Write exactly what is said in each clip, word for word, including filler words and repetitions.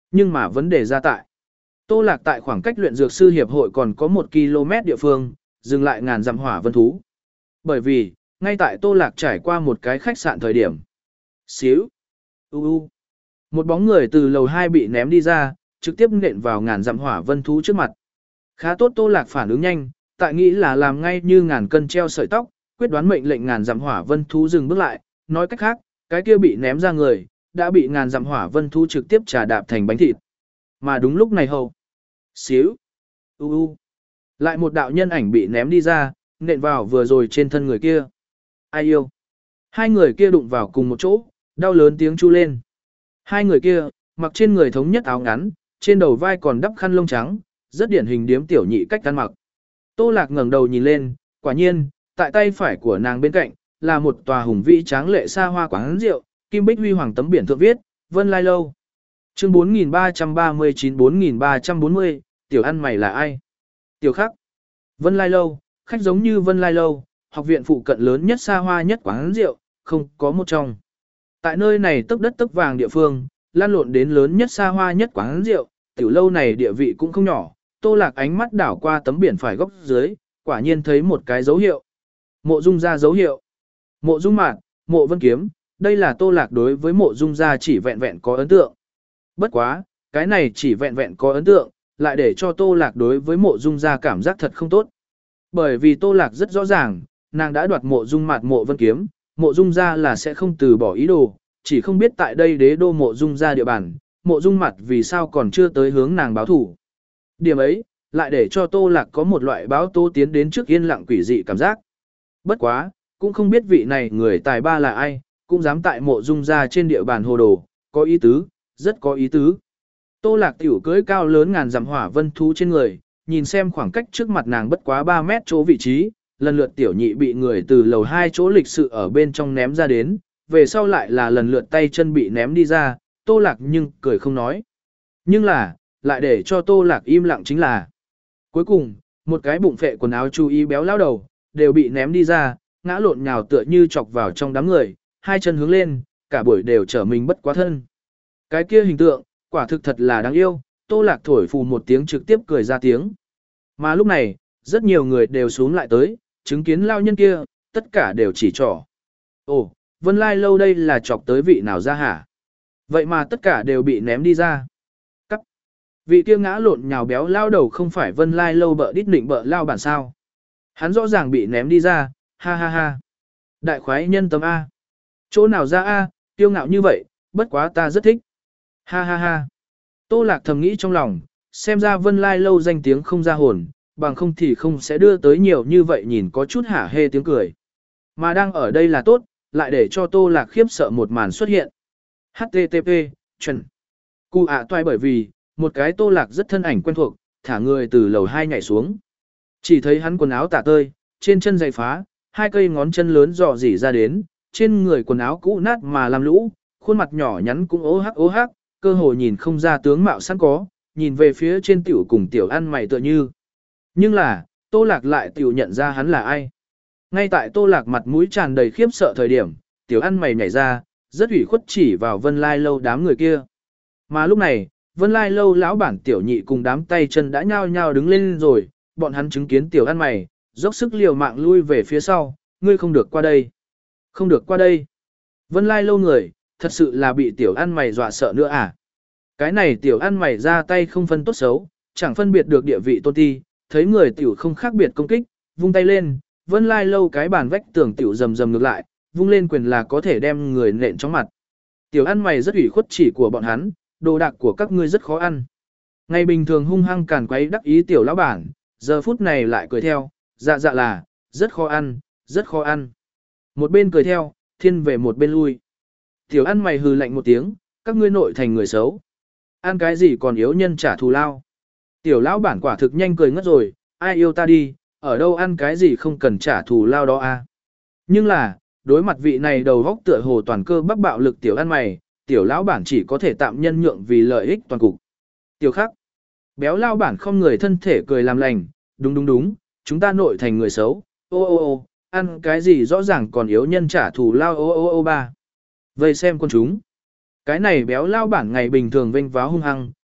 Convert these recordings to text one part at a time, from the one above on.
Nhưng mà vấn đề ra tại. Tô Lạc tại khoảng cách luyện dược sư hiệp hội còn có một ki lô mét địa phương, dừng lại ngàn dặm hỏa vân thú. Bởi vì, ngay tại Tô Lạc trải qua một cái khách sạn thời điểm. Xíu. U u. Một bóng người từ lầu hai bị ném đi ra, trực tiếp nện vào ngàn dặm hỏa vân thú trước mặt. Khá tốt Tô Lạc phản ứng nhanh, tại nghĩ là làm ngay như ngàn cân treo sợi tóc, quyết đoán mệnh lệnh ngàn dặm hỏa vân thú dừng bước lại, nói cách khác, cái kia bị ném ra người, đã bị ngàn dặm hỏa vân thú trực tiếp trà đạp thành bánh thịt. Mà đúng lúc này hầu. Xíu. U u. Lại một đạo nhân ảnh bị ném đi ra, nện vào vừa rồi trên thân người kia. Ai yêu. Hai người kia đụng vào cùng một chỗ, đau lớn tiếng chu lên. Hai người kia, mặc trên người thống nhất áo ngắn, trên đầu vai còn đắp khăn lông trắng, rất điển hình điếm tiểu nhị cách ăn mặc. Tô Lạc ngẩng đầu nhìn lên, quả nhiên, tại tay phải của nàng bên cạnh, là một tòa hùng vĩ tráng lệ xa hoa quán rượu, kim bích huy hoàng tấm biển thượng viết, Vân Lai Lâu. Chương bốn nghìn ba trăm ba mươi chín bốn nghìn ba trăm bốn mươi, tiểu ăn mày là ai? Tiểu khắc. Vân Lai Lâu, khách giống như Vân Lai Lâu, học viện phụ cận lớn nhất xa hoa nhất quán rượu, không có một trong. Tại nơi này tức đất tức vàng địa phương, lan lộn đến lớn nhất xa hoa nhất quán rượu, tiểu lâu này địa vị cũng không nhỏ. Tô Lạc ánh mắt đảo qua tấm biển phải góc dưới, quả nhiên thấy một cái dấu hiệu. Mộ Dung gia dấu hiệu. Mộ Dung Mạt, Mộ Vân Kiếm, đây là Tô Lạc đối với Mộ Dung gia chỉ vẹn vẹn có ấn tượng. Bất quá, cái này chỉ vẹn vẹn có ấn tượng, lại để cho Tô Lạc đối với Mộ Dung gia cảm giác thật không tốt. Bởi vì Tô Lạc rất rõ ràng, nàng đã đoạt Mộ Dung Mạt Mộ Vân Kiếm, Mộ Dung gia là sẽ không từ bỏ ý đồ, chỉ không biết tại đây đế đô Mộ Dung gia địa bàn, Mộ Dung Mạt vì sao còn chưa tới hướng nàng báo thủ. Điểm ấy, lại để cho Tô Lạc có một loại báo tố tiến đến trước yên lặng quỷ dị cảm giác. Bất quá, cũng không biết vị này người tài ba là ai, cũng dám tại Mộ Dung gia trên địa bàn hồ đồ, có ý tứ, rất có ý tứ. Tô Lạc tiểu cưới cao lớn ngàn dặm hỏa vân thú trên người, nhìn xem khoảng cách trước mặt nàng bất quá ba mét chỗ vị trí, lần lượt tiểu nhị bị người từ lầu hai chỗ lịch sự ở bên trong ném ra đến, về sau lại là lần lượt tay chân bị ném đi ra, Tô Lạc nhưng cười không nói. Nhưng là, lại để cho Tô Lạc im lặng chính là, cuối cùng, một cái bụng phệ quần áo chú ý béo lao đầu, đều bị ném đi ra, ngã lộn nhào tựa như chọc vào trong đám người, hai chân hướng lên, cả buổi đều trở mình bất quá thân. Cái kia hình tượng, quả thực thật là đáng yêu, Tô Lạc thổi phù một tiếng trực tiếp cười ra tiếng. Mà lúc này, rất nhiều người đều xuống lại tới, chứng kiến lao nhân kia, tất cả đều chỉ trỏ. Ồ, Vân Lai Lâu đây là chọc tới vị nào ra hả? Vậy mà tất cả đều bị ném đi ra. Cắt. Vị kia ngã lộn nhào béo lao đầu không phải Vân Lai Lâu bợ đít nịnh bợ lao bản sao. Hắn rõ ràng bị ném đi ra, ha ha ha. Đại khoái nhân tâm A. Chỗ nào ra A, tiêu ngạo như vậy, bất quá ta rất thích. Ha ha ha. Tô Lạc thầm nghĩ trong lòng, xem ra Vân Lai Lâu danh tiếng không ra hồn, bằng không thì không sẽ đưa tới nhiều như vậy nhìn có chút hả hê tiếng cười. Mà đang ở đây là tốt, lại để cho Tô Lạc khiếp sợ một màn xuất hiện. hát tê tê pê, chuẩn. Cụ ạ toại bởi vì, một cái Tô Lạc rất thân ảnh quen thuộc, thả người từ lầu hai nhảy xuống. Chỉ thấy hắn quần áo tả tơi, trên chân giày phá, hai cây ngón chân lớn dò dỉ ra đến, trên người quần áo cũ nát mà làm lũ, khuôn mặt nhỏ nhắn cũng ố hắc ố hắc, cơ hồ nhìn không ra tướng mạo sẵn có, nhìn về phía trên tiểu cùng tiểu ăn mày tựa như. Nhưng là, Tô Lạc lại tiểu nhận ra hắn là ai. Ngay tại Tô Lạc mặt mũi tràn đầy khiếp sợ thời điểm, tiểu ăn mày nhảy ra, rất ủy khuất chỉ vào Vân Lai Lâu đám người kia. Mà lúc này, Vân Lai Lâu lão bản tiểu nhị cùng đám tay chân đã nhao nhao đứng lên rồi, bọn hắn chứng kiến tiểu ăn mày, dốc sức liều mạng lui về phía sau, ngươi không được qua đây. Không được qua đây. Vân Lai Lâu người, thật sự là bị tiểu ăn mày dọa sợ nữa à? Cái này tiểu ăn mày ra tay không phân tốt xấu, chẳng phân biệt được địa vị tôn ti, thấy người tiểu không khác biệt công kích, vung tay lên, Vân Lai Lâu cái bàn vách tường tiểu rầm rầm ngược lại, vung lên quyền là có thể đem người nện trong mặt. Tiểu ăn mày rất ủy khuất chỉ của bọn hắn, đồ đạc của các ngươi rất khó ăn. Ngày bình thường hung hăng càn quấy đắc ý tiểu lão bản, giờ phút này lại cười theo, dạ dạ là, rất khó ăn, rất khó ăn. Một bên cười theo, thiên về một bên lui. Tiểu ăn mày hừ lạnh một tiếng, các ngươi nội thành người xấu. Ăn cái gì còn yếu nhân trả thù lao. Tiểu lão bản quả thực nhanh cười ngất rồi, ai yêu ta đi, ở đâu ăn cái gì không cần trả thù lao đó a. Nhưng là, đối mặt vị này đầu góc tựa hồ toàn cơ bắp bạo lực tiểu ăn mày, tiểu lão bản chỉ có thể tạm nhân nhượng vì lợi ích toàn cục. Tiểu khắc, béo lão bản không người thân thể cười làm lành, đúng đúng đúng, chúng ta nội thành người xấu, ô ô ô, ăn cái gì rõ ràng còn yếu nhân trả thù lao ô ô ô ba. Vây xem con chúng. Cái này béo lão bản ngày bình thường vênh váo hung hăng,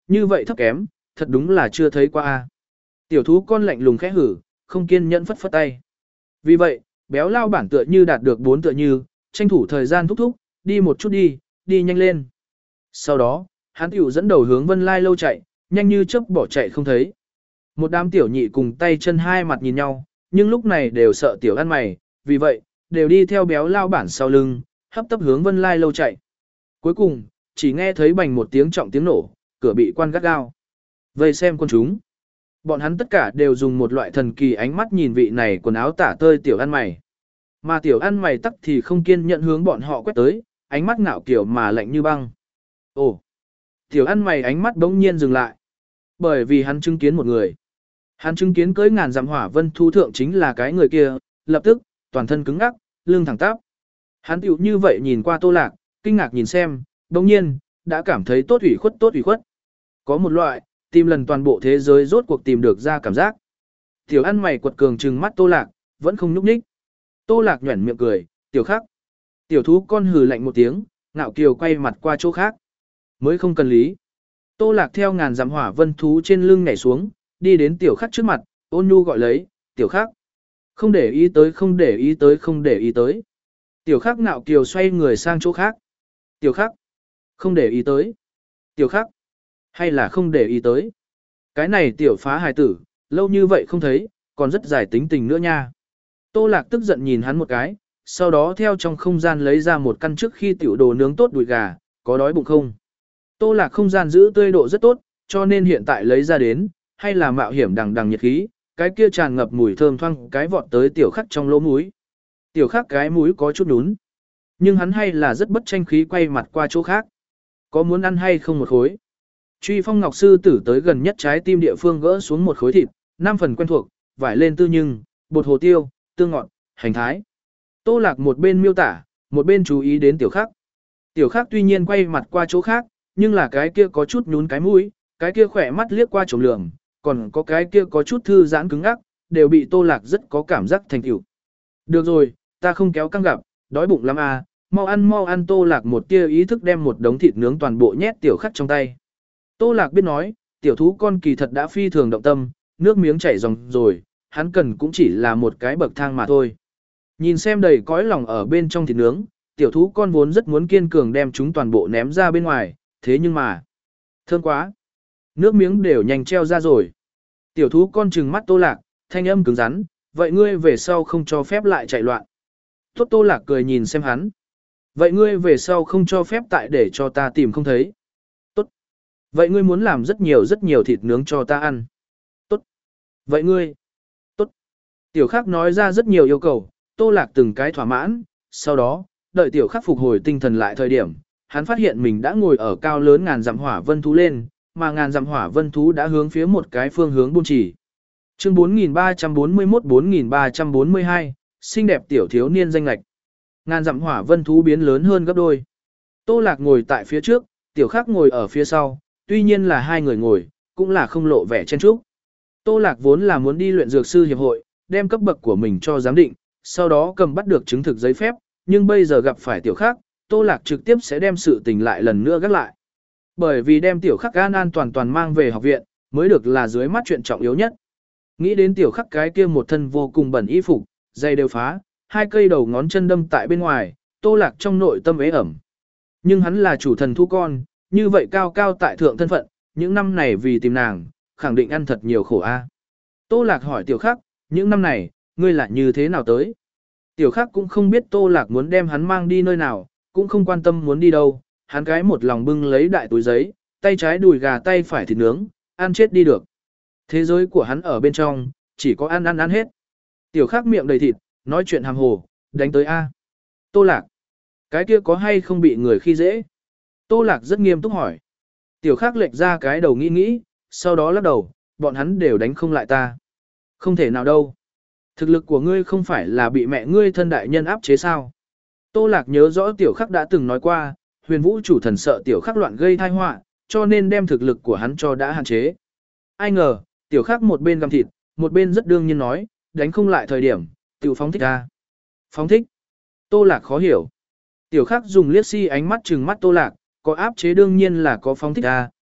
Như vậy thấp kém, thật đúng là chưa thấy qua a. Tiểu thú con lạnh lùng khẽ hử, không kiên nhẫn phất phất tay. Vì vậy, béo lao bản tựa như đạt được bốn tựa như, tranh thủ thời gian thúc thúc, đi một chút đi, đi nhanh lên. Sau đó, hắn tiểu dẫn đầu hướng Vân Lai lâu chạy, nhanh như chớp bỏ chạy không thấy. Một đám tiểu nhị cùng tay chân hai mặt nhìn nhau, nhưng lúc này đều sợ tiểu ăn mày, vì vậy, đều đi theo béo lao bản sau lưng, hấp tấp hướng Vân Lai lâu chạy. Cuối cùng, chỉ nghe thấy bành một tiếng trọng tiếng nổ, cửa bị quan gắt gao. Vây xem con chúng. Bọn hắn tất cả đều dùng một loại thần kỳ ánh mắt nhìn vị này quần áo tả tơi tiểu ăn mày. Mà tiểu ăn mày tắc thì không kiên nhận hướng bọn họ quét tới, ánh mắt ngạo kiểu mà lạnh như băng. Ồ! Tiểu ăn mày ánh mắt bỗng nhiên dừng lại. Bởi vì hắn chứng kiến một người. Hắn chứng kiến cưới ngàn dặm hỏa vân thu thượng chính là cái người kia, lập tức, toàn thân cứng ngắc, lưng thẳng tắp. Hắn tiểu như vậy nhìn qua Tô Lạc, kinh ngạc nhìn xem, bỗng nhiên, đã cảm thấy tốt ủy khuất tốt ủy khuất. Có một loại, tìm lần toàn bộ thế giới rốt cuộc tìm được ra cảm giác. Tiểu ăn mày quật cường trừng mắt Tô Lạc, vẫn không nhúc nhích. Tô Lạc nhuẩn miệng cười, tiểu khắc. Tiểu thú con hừ lạnh một tiếng, ngạo kiều quay mặt qua chỗ khác. Mới không cần lý. Tô Lạc theo ngàn dặm hỏa vân thú trên lưng nhảy xuống, đi đến tiểu khắc trước mặt, ôn nhu gọi lấy, tiểu khắc. Không để ý tới không để ý tới không để ý tới. Tiểu khắc ngạo kiều xoay người sang chỗ khác. Tiểu khắc. Không để ý tới. Tiểu khắc. Hay là không để ý tới. Cái này tiểu phá hài tử, lâu như vậy không thấy, còn rất giải tính tình nữa nha. Tô Lạc tức giận nhìn hắn một cái, sau đó theo trong không gian lấy ra một căn trước khi tiểu đồ nướng tốt đùi gà, có đói bụng không? Tô Lạc không gian giữ tươi độ rất tốt, cho nên hiện tại lấy ra đến, hay là mạo hiểm đằng đằng nhiệt khí, cái kia tràn ngập mùi thơm thoang cái vọt tới tiểu khắc trong lỗ mũi. Tiểu khắc cái mũi có chút nún, nhưng hắn hay là rất bất tranh khí quay mặt qua chỗ khác. Có muốn ăn hay không một khối? Truy Phong Ngọc sư tử tới gần nhất trái tim địa phương gỡ xuống một khối thịt, năm phần quen thuộc, vải lên tư nhưng, bột hồ tiêu, tương ngọt, hành thái. Tô Lạc một bên miêu tả, một bên chú ý đến tiểu khắc. Tiểu khắc tuy nhiên quay mặt qua chỗ khác, nhưng là cái kia có chút nhún cái mũi, cái kia khỏe mắt liếc qua trống lường, còn có cái kia có chút thư giãn cứng ắc, đều bị Tô Lạc rất có cảm giác thành tựu. Được rồi, ta không kéo căng gặp, đói bụng lắm à, mau ăn mau ăn. Tô Lạc một tia ý thức đem một đống thịt nướng toàn bộ nhét tiểu khắc trong tay. Tô Lạc biết nói, tiểu thú con kỳ thật đã phi thường động tâm, nước miếng chảy ròng rồi, hắn cần cũng chỉ là một cái bậc thang mà thôi. Nhìn xem đầy cõi lòng ở bên trong thịt nướng, tiểu thú con vốn rất muốn kiên cường đem chúng toàn bộ ném ra bên ngoài, thế nhưng mà, thơm quá. Nước miếng đều nhanh treo ra rồi. Tiểu thú con trừng mắt Tô Lạc, thanh âm cứng rắn, vậy ngươi về sau không cho phép lại chạy loạn. Tốt. Tô Lạc cười nhìn xem hắn. Vậy ngươi về sau không cho phép tại để cho ta tìm không thấy. Tốt. Vậy ngươi muốn làm rất nhiều rất nhiều thịt nướng cho ta ăn. Tốt. Vậy ngươi. Tốt. Tiểu Khắc nói ra rất nhiều yêu cầu, Tô Lạc từng cái thỏa mãn, sau đó, đợi Tiểu Khắc phục hồi tinh thần lại thời điểm, hắn phát hiện mình đã ngồi ở cao lớn ngàn dặm hỏa vân thú lên, mà ngàn dặm hỏa vân thú đã hướng phía một cái phương hướng buôn chỉ. Chương bốn nghìn ba trăm bốn mươi mốt bốn nghìn ba trăm bốn mươi hai, xinh đẹp tiểu thiếu niên danh lạch. Ngàn dặm hỏa vân thú biến lớn hơn gấp đôi. Tô Lạc ngồi tại phía trước, Tiểu Khắc ngồi ở phía sau, tuy nhiên là hai người ngồi, cũng là không lộ vẻ chen chúc. Tô Lạc vốn là muốn đi luyện dược sư hiệp hội, đem cấp bậc của mình cho giám định, sau đó cầm bắt được chứng thực giấy phép, nhưng bây giờ gặp phải Tiểu Khắc, Tô Lạc trực tiếp sẽ đem sự tình lại lần nữa gác lại. Bởi vì đem Tiểu Khắc an an toàn toàn mang về học viện, mới được là dưới mắt chuyện trọng yếu nhất. Nghĩ đến Tiểu Khắc cái kia một thân vô cùng bẩn y phục, giày đều phá, hai cây đầu ngón chân đâm tại bên ngoài, Tô Lạc trong nội tâm ế ẩm. Nhưng hắn là chủ thần thú con, như vậy cao cao tại thượng thân phận, những năm này vì tìm nàng, khẳng định ăn thật nhiều khổ a. Tô Lạc hỏi Tiểu Khắc, những năm này, ngươi là như thế nào tới? Tiểu Khắc cũng không biết Tô Lạc muốn đem hắn mang đi nơi nào, cũng không quan tâm muốn đi đâu, hắn cái một lòng bưng lấy đại túi giấy, tay trái đùi gà tay phải thịt nướng, ăn chết đi được. Thế giới của hắn ở bên trong, chỉ có ăn ăn ăn hết. Tiểu Khắc miệng đầy thịt, nói chuyện hàm hồ, đánh tới A. Tô Lạc, cái kia có hay không bị người khi dễ? Tô Lạc rất nghiêm túc hỏi. Tiểu Khắc lệch ra cái đầu nghĩ nghĩ, sau đó lắc đầu, bọn hắn đều đánh không lại ta. Không thể nào đâu. Thực lực của ngươi không phải là bị mẹ ngươi thân đại nhân áp chế sao? Tô Lạc nhớ rõ Tiểu Khắc đã từng nói qua, huyền vũ chủ thần sợ Tiểu Khắc loạn gây tai họa, cho nên đem thực lực của hắn cho đã hạn chế. Ai ngờ, Tiểu Khắc một bên gặm thịt, một bên rất đương nhiên nói, đánh không lại thời điểm, tiểu phóng thích ra. Phóng thích. Tô Lạc khó hiểu. Tiểu Khắc dùng liếc si ánh mắt trừng mắt Tô Lạc, có áp chế đương nhiên là có phóng thích ra,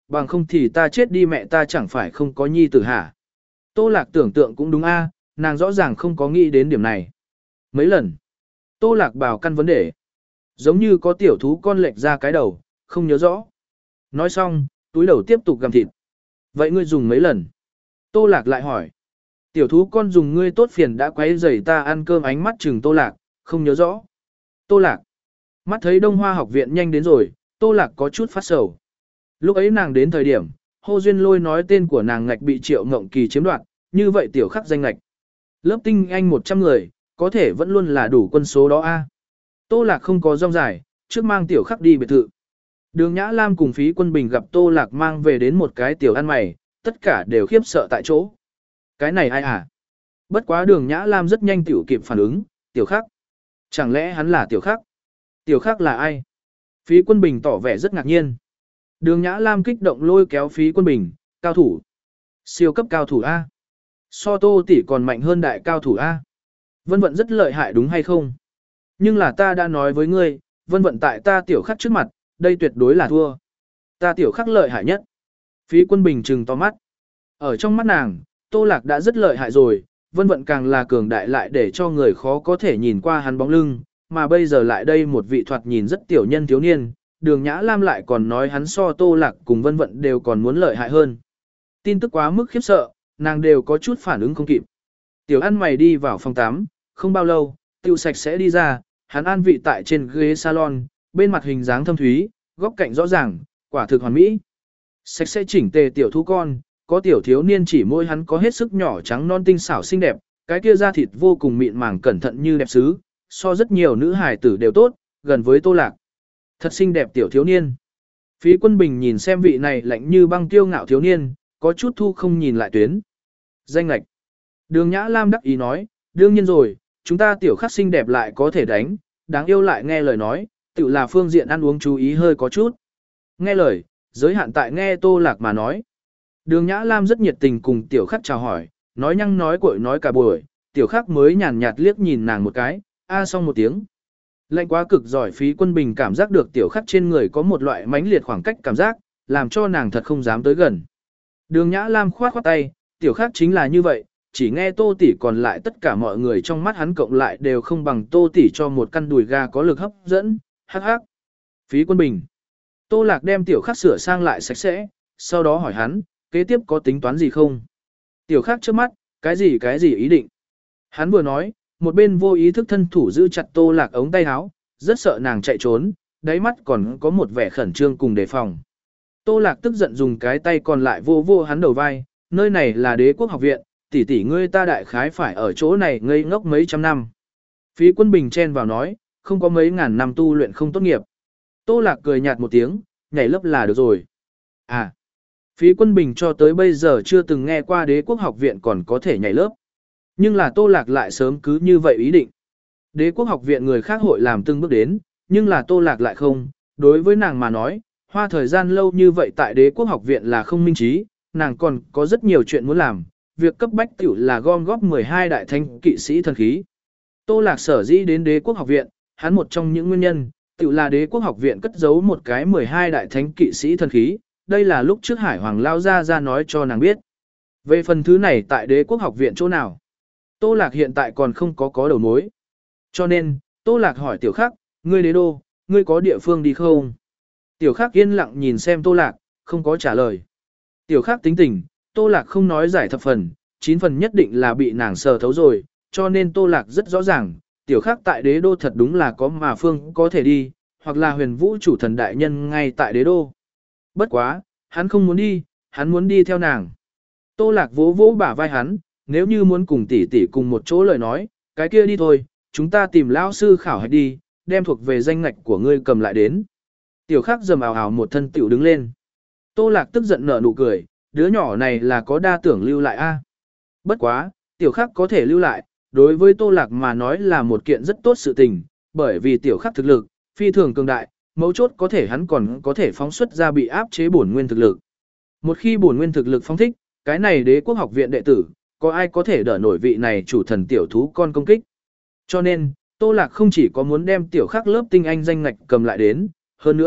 Bằng không thì ta chết đi mẹ ta chẳng phải không có nhi tử hả? Tô Lạc tưởng tượng cũng đúng a, nàng rõ ràng không có nghĩ đến điểm này. Mấy lần, Tô Lạc bảo căn vấn đề. Giống như có tiểu thú con lệch ra cái đầu, không nhớ rõ. Nói xong, túi đầu tiếp tục gặm thịt. Vậy ngươi dùng mấy lần? Tô Lạc lại hỏi. Tiểu thú con dùng ngươi tốt phiền đã quấy rầy ta ăn cơm, ánh mắt chừng Tô Lạc, không nhớ rõ. Tô Lạc. Mắt thấy Đông Hoa học viện nhanh đến rồi, Tô Lạc có chút phát sầu. Lúc ấy nàng đến thời điểm, Hồ Duyên Lôi nói tên của nàng ngạch bị Triệu Ngộng Kỳ chiếm đoạt, như vậy tiểu khắc danh ngạch. Lớp tinh anh một trăm người, có thể vẫn luôn là đủ quân số đó a. Tô Lạc không có rong dài, trước mang tiểu khắc đi biệt thự. Đường Nhã Lam cùng Phí Quân Bình gặp Tô Lạc mang về đến một cái tiểu ăn mày, tất cả đều khiếp sợ tại chỗ. Cái này ai à? Bất quá đường Nhã Lam rất nhanh tiểu kịp phản ứng, tiểu khắc. Chẳng lẽ hắn là tiểu khắc? Tiểu khắc là ai? Phí Quân Bình tỏ vẻ rất ngạc nhiên. Đường Nhã Lam kích động lôi kéo Phí Quân Bình, cao thủ. Siêu cấp cao thủ A. So Tô tỷ còn mạnh hơn đại cao thủ A. Vân Vận rất lợi hại đúng hay không? Nhưng là ta đã nói với ngươi, Vân Vận tại ta tiểu khắc trước mặt, đây tuyệt đối là thua. Ta tiểu khắc lợi hại nhất. Phí Quân Bình trừng to mắt. Ở trong mắt nàng, Tô Lạc đã rất lợi hại rồi, Vân Vận càng là cường đại lại để cho người khó có thể nhìn qua hắn bóng lưng, mà bây giờ lại đây một vị thoạt nhìn rất tiểu nhân thiếu niên, Đường Nhã Lam lại còn nói hắn so Tô Lạc cùng Vân Vận đều còn muốn lợi hại hơn. Tin tức quá mức khiếp sợ, nàng đều có chút phản ứng không kịp. Tiểu ăn mày đi vào phòng tắm, không bao lâu, tiểu sạch sẽ đi ra, hắn an vị tại trên ghế salon, bên mặt hình dáng thâm thúy, góc cạnh rõ ràng, quả thực hoàn mỹ. Sạch sẽ chỉnh tề tiểu thú con, có tiểu thiếu niên chỉ môi hắn có hết sức nhỏ trắng non tinh xảo xinh đẹp, cái kia da thịt vô cùng mịn màng cẩn thận như đẹp sứ, so rất nhiều nữ hài tử đều tốt, gần với Tô Lạc. Thật xinh đẹp tiểu thiếu niên. Phí Quân Bình nhìn xem vị này lạnh như băng kiêu ngạo thiếu niên, có chút thu không nhìn lại tuyến. Danh lạch. Đường Nhã Lam đắc ý nói, đương nhiên rồi, chúng ta tiểu khắc xinh đẹp lại có thể đánh, đáng yêu lại nghe lời nói, tự là phương diện ăn uống chú ý hơi có chút. Nghe lời, giới hạn tại nghe Tô Lạc mà nói. Đường Nhã Lam rất nhiệt tình cùng tiểu khắc chào hỏi, nói nhăng nói cội nói cả buổi, tiểu khắc mới nhàn nhạt liếc nhìn nàng một cái, a xong một tiếng. Lạnh quá cực giỏi. Phí Quân Bình cảm giác được tiểu khắc trên người có một loại mãnh liệt khoảng cách cảm giác, làm cho nàng thật không dám tới gần. Đường Nhã Lam khoát khoát tay, tiểu khắc chính là như vậy, chỉ nghe Tô tỷ còn lại tất cả mọi người trong mắt hắn cộng lại đều không bằng Tô tỷ cho một căn đùi gà có lực hấp dẫn, hắc hắc. Phí Quân Bình. Tô Lạc đem tiểu khắc sửa sang lại sạch sẽ, sau đó hỏi hắn, kế tiếp có tính toán gì không? Tiểu khắc trước mắt, cái gì cái gì ý định? Hắn vừa nói, một bên vô ý thức thân thủ giữ chặt Tô Lạc ống tay áo, rất sợ nàng chạy trốn, đáy mắt còn có một vẻ khẩn trương cùng đề phòng. Tô Lạc tức giận dùng cái tay còn lại vô vô hắn đầu vai, nơi này là Đế Quốc học viện, tỷ tỷ ngươi ta đại khái phải ở chỗ này ngây ngốc mấy trăm năm. Phí Quân Bình chen vào nói, không có mấy ngàn năm tu luyện không tốt nghiệp. Tô Lạc cười nhạt một tiếng, nhảy lớp là được rồi. À, Phí Quân Bình cho tới bây giờ chưa từng nghe qua Đế Quốc học viện còn có thể nhảy lớp. Nhưng là Tô Lạc lại sớm cứ như vậy ý định. Đế Quốc học viện người khác hội làm từng bước đến, nhưng là Tô Lạc lại không. Đối với nàng mà nói, hoa thời gian lâu như vậy tại Đế Quốc học viện là không minh trí, nàng còn có rất nhiều chuyện muốn làm. Việc cấp bách tiểu là gom góp mười hai đại thánh kỵ sĩ thần khí. Tô Lạc sở dĩ đến Đế Quốc học viện, hắn một trong những nguyên nhân, tiểu là Đế Quốc học viện cất giấu một cái mười hai đại thánh kỵ sĩ thần khí, đây là lúc trước Hải Hoàng lao ra ra nói cho nàng biết. Về phần thứ này tại Đế Quốc học viện chỗ nào, Tô Lạc hiện tại còn không có có đầu mối. Cho nên, Tô Lạc hỏi tiểu khắc, ngươi đế đô, ngươi có địa phương đi không? Tiểu khắc yên lặng nhìn xem Tô Lạc, không có trả lời. Tiểu khắc tính tình, Tô Lạc không nói giải thập phần, chín phần nhất định là bị nàng sờ thấu rồi, cho nên Tô Lạc rất rõ ràng, tiểu khắc tại đế đô thật đúng là có mà phương có thể đi, hoặc là huyền vũ chủ thần đại nhân ngay tại đế đô. Bất quá, hắn không muốn đi, hắn muốn đi theo nàng. Tô Lạc vỗ vỗ bả vai hắn, nếu như muốn cùng tỷ tỷ cùng một chỗ lời nói, cái kia đi thôi, chúng ta tìm lão sư khảo hạch đi, đem thuộc về danh ngạch của ngươi cầm lại đến. Tiểu khắc dầm ào ào một thân tiểu đứng lên. Tô Lạc tức giận nở nụ cười, đứa nhỏ này là có đa tưởng lưu lại a. Bất quá, tiểu khắc có thể lưu lại, đối với Tô Lạc mà nói là một kiện rất tốt sự tình, bởi vì tiểu khắc thực lực, phi thường cường đại, mấu chốt có thể hắn còn có thể phóng xuất ra bị áp chế bổn nguyên thực lực. Một khi bổn nguyên thực lực phóng thích, cái này Đế Quốc học viện đệ tử, có ai có thể đỡ nổi vị này chủ thần tiểu thú con công kích. Cho nên, Tô Lạc không chỉ có muốn đem tiểu khắc lớp tinh anh danh ngạch cầm lại đến, hơn nữa,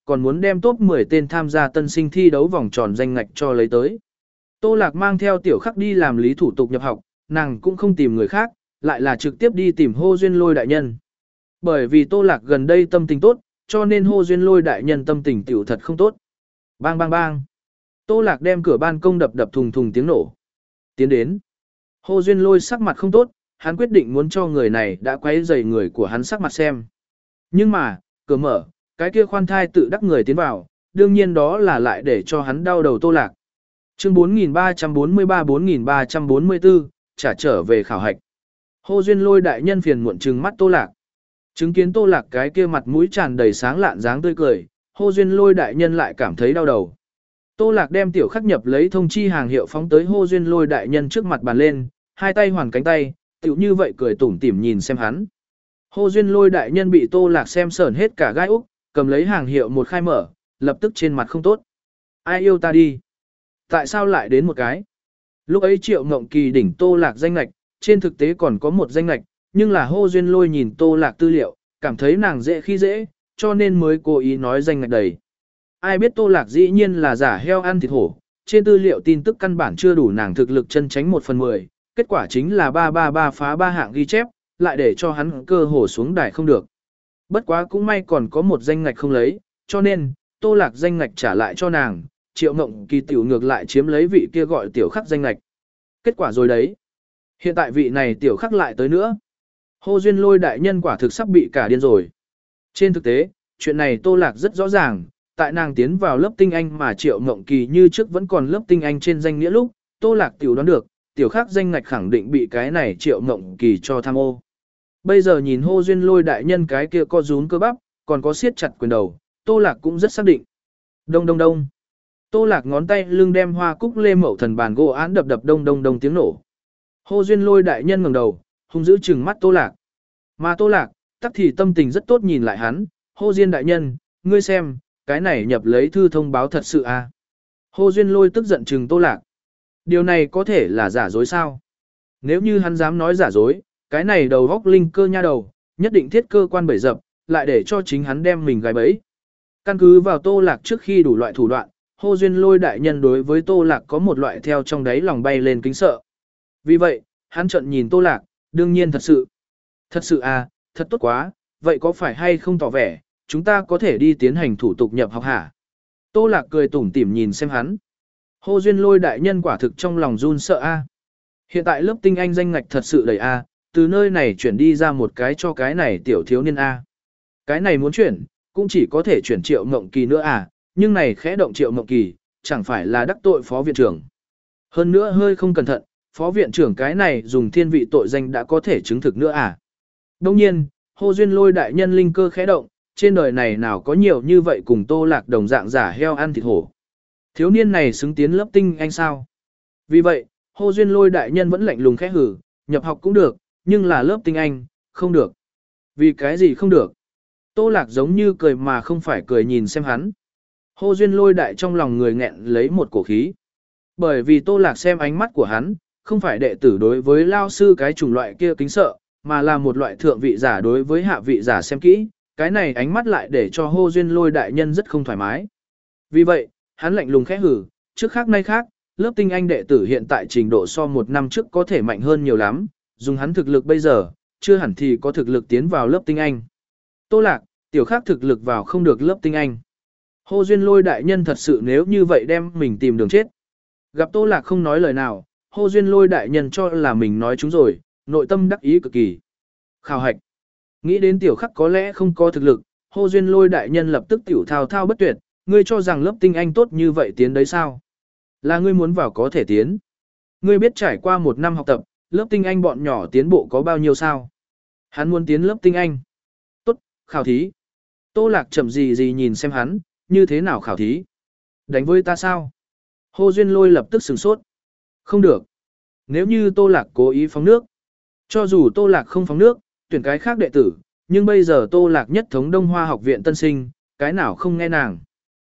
còn muốn đem top mười tên tham gia tân sinh thi đấu vòng tròn danh ngạch cho lấy tới. Tô Lạc mang theo tiểu khắc đi làm lý thủ tục nhập học, nàng cũng không tìm người khác, lại là trực tiếp đi tìm Hô Duyên Lôi đại nhân. Bởi vì Tô Lạc gần đây tâm tình tốt, cho nên Hô Duyên Lôi đại nhân tâm tình tiểu thật không tốt. Bang bang bang. Tô Lạc đem cửa ban công đập đập thùng thùng tiếng nổ. Tiến đến. Hô Duyên Lôi sắc mặt không tốt, hắn quyết định muốn cho người này đã quấy rầy người của hắn sắc mặt xem. Nhưng mà, cửa mở, cái kia khoan thai tự đắc người tiến vào, đương nhiên đó là lại để cho hắn đau đầu Tô Lạc. Chương bốn nghìn ba trăm bốn mươi ba bốn nghìn ba trăm bốn mươi tư, trả trở về khảo hạch. Hô Duyên Lôi đại nhân phiền muộn trừng mắt Tô Lạc. Chứng kiến Tô Lạc cái kia mặt mũi tràn đầy sáng lạn dáng tươi cười, Hô Duyên Lôi đại nhân lại cảm thấy đau đầu. Tô Lạc đem tiểu khắc nhập lấy thông chi hàng hiệu phóng tới Hô Duyên Lôi đại nhân trước mặt bàn lên, hai tay hoàn cánh tay, tiểu như vậy cười tủm tỉm nhìn xem hắn. Hô Duyên Lôi đại nhân bị Tô Lạc xem sởn hết cả gai úc, cầm lấy hàng hiệu một khai mở, lập tức trên mặt không tốt. Ai yêu ta đi? Tại sao lại đến một cái? Lúc ấy Triệu Ngộng Kỳ đỉnh Tô Lạc danh lạch, trên thực tế còn có một danh lạch, nhưng là Hô Duyên Lôi nhìn Tô Lạc tư liệu, cảm thấy nàng dễ khi dễ, cho nên mới cố ý nói danh lạch đầy. Ai biết Tô Lạc dĩ nhiên là giả heo ăn thịt hổ, trên tư liệu tin tức căn bản chưa đủ nàng thực lực chân tránh một phần mười, kết quả chính là ba ba ba phá ba hạng ghi chép, lại để cho hắn cơ hồ xuống đài không được. Bất quá cũng may còn có một danh ngạch không lấy, cho nên, Tô Lạc danh ngạch trả lại cho nàng, Triệu Ngộng Kỳ tiểu ngược lại chiếm lấy vị kia gọi tiểu khắc danh ngạch. Kết quả rồi đấy. Hiện tại vị này tiểu khắc lại tới nữa. Hô Duyên Lôi đại nhân quả thực sắp bị cả điên rồi. Trên thực tế, chuyện này Tô Lạc rất rõ ràng, tại nàng tiến vào lớp tinh anh mà Triệu Ngộng Kỳ như trước vẫn còn lớp tinh anh trên danh nghĩa lúc, Tô Lạc tiểu đoán được, tiểu khắc danh ngạch khẳng định bị cái này Triệu Ngộng Kỳ cho tham ô. Bây giờ nhìn Hô Duyên Lôi đại nhân cái kia co rúm cơ bắp, còn có siết chặt quyền đầu, Tô Lạc cũng rất xác định. Đông đông đông. Tô Lạc ngón tay lưng đem hoa cúc lê mậu thần bàn gỗ án đập đập đông đông đông tiếng nổ. Hô Duyên Lôi đại nhân ngẩng đầu, hung dữ trừng mắt Tô Lạc. Mà Tô Lạc, tắc thì tâm tình rất tốt nhìn lại hắn, Hô Duyên đại nhân, ngươi xem, cái này nhập lấy thư thông báo thật sự à. Hô Duyên Lôi tức giận trừng Tô Lạc. Điều này có thể là giả dối sao? Nếu như hắn dám nói giả dối, cái này đầu góc linh cơ nha đầu, nhất định thiết cơ quan bẫy dập, lại để cho chính hắn đem mình gài bẫy. Căn cứ vào Tô Lạc trước khi đủ loại thủ đoạn, Hô Duyên Lôi đại nhân đối với Tô Lạc có một loại theo trong đáy lòng bay lên kính sợ. Vì vậy, hắn trợn nhìn Tô Lạc, đương nhiên thật sự. Thật sự à, thật tốt quá, vậy có phải hay không tỏ vẻ, chúng ta có thể đi tiến hành thủ tục nhập học hả? Tô Lạc cười tủm tỉm nhìn xem hắn. Hô Duyên Lôi đại nhân quả thực trong lòng run sợ a. Hiện tại lớp tinh anh danh ngạch thật sự đầy a, từ nơi này chuyển đi ra một cái cho cái này tiểu thiếu niên a. Cái này muốn chuyển, cũng chỉ có thể chuyển Triệu Ngộng Kỳ nữa à, nhưng này khẽ động Triệu Ngộng Kỳ, chẳng phải là đắc tội phó viện trưởng. Hơn nữa hơi không cẩn thận, phó viện trưởng cái này dùng thiên vị tội danh đã có thể chứng thực nữa à. Đồng nhiên, Hô Duyên Lôi đại nhân linh cơ khẽ động, trên đời này nào có nhiều như vậy cùng Tô Lạc đồng dạng giả heo ăn thịt hổ. Thiếu niên này xứng tiến lớp tinh anh sao? Vì vậy, Hô Duyên Lôi đại nhân vẫn lạnh lùng khẽ hử, nhập học cũng được, nhưng là lớp tinh anh, không được. Vì cái gì không được? Tô Lạc giống như cười mà không phải cười nhìn xem hắn. Hô Duyên Lôi đại trong lòng người nghẹn lấy một cổ khí. Bởi vì Tô Lạc xem ánh mắt của hắn, không phải đệ tử đối với lao sư cái chủng loại kia kính sợ, mà là một loại thượng vị giả đối với hạ vị giả xem kỹ. Cái này ánh mắt lại để cho Hô Duyên Lôi đại nhân rất không thoải mái. Vì vậy, hắn lạnh lùng khẽ hử, trước khác nay khác, lớp tinh anh đệ tử hiện tại trình độ so một năm trước có thể mạnh hơn nhiều lắm, dùng hắn thực lực bây giờ, chưa hẳn thì có thực lực tiến vào lớp tinh anh. Tô Lạc, tiểu khác thực lực vào không được lớp tinh anh. Hô Duyên Lôi đại nhân thật sự nếu như vậy đem mình tìm đường chết. Gặp Tô Lạc không nói lời nào, Hô Duyên Lôi đại nhân cho là mình nói chúng rồi, nội tâm đắc ý cực kỳ. Khảo hạch. Nghĩ đến tiểu khắc có lẽ không có thực lực, Hô Duyên Lôi đại nhân lập tức tiểu thao thao bất tuyệt, ngươi cho rằng lớp tinh anh tốt như vậy tiến đấy sao? Là ngươi muốn vào có thể tiến. Ngươi biết trải qua một năm học tập, lớp tinh anh bọn nhỏ tiến bộ có bao nhiêu sao? Hắn muốn tiến lớp tinh anh. Tốt, khảo thí. Tô Lạc chậm gì gì nhìn xem hắn, như thế nào khảo thí? Đánh với ta sao? Hô Duyên Lôi lập tức sửng sốt. Không được. Nếu như Tô Lạc cố ý phóng nước, cho dù Tô Lạc không phóng nước, tuyển cái khác đệ tử, nhưng bây giờ Tô Lạc nhất thống Đông Hoa học viện tân sinh, cái nào không nghe nàng.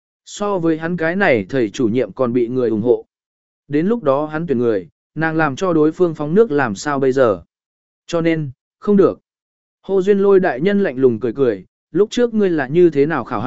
So với hắn cái này thầy chủ nhiệm còn bị người ủng hộ. Đến lúc đó hắn tuyển người, nàng làm cho đối phương phóng nước làm sao bây giờ. Cho nên, không được. Hô Duyên Lôi đại nhân lạnh lùng cười cười, lúc trước ngươi là như thế nào khảo hạch,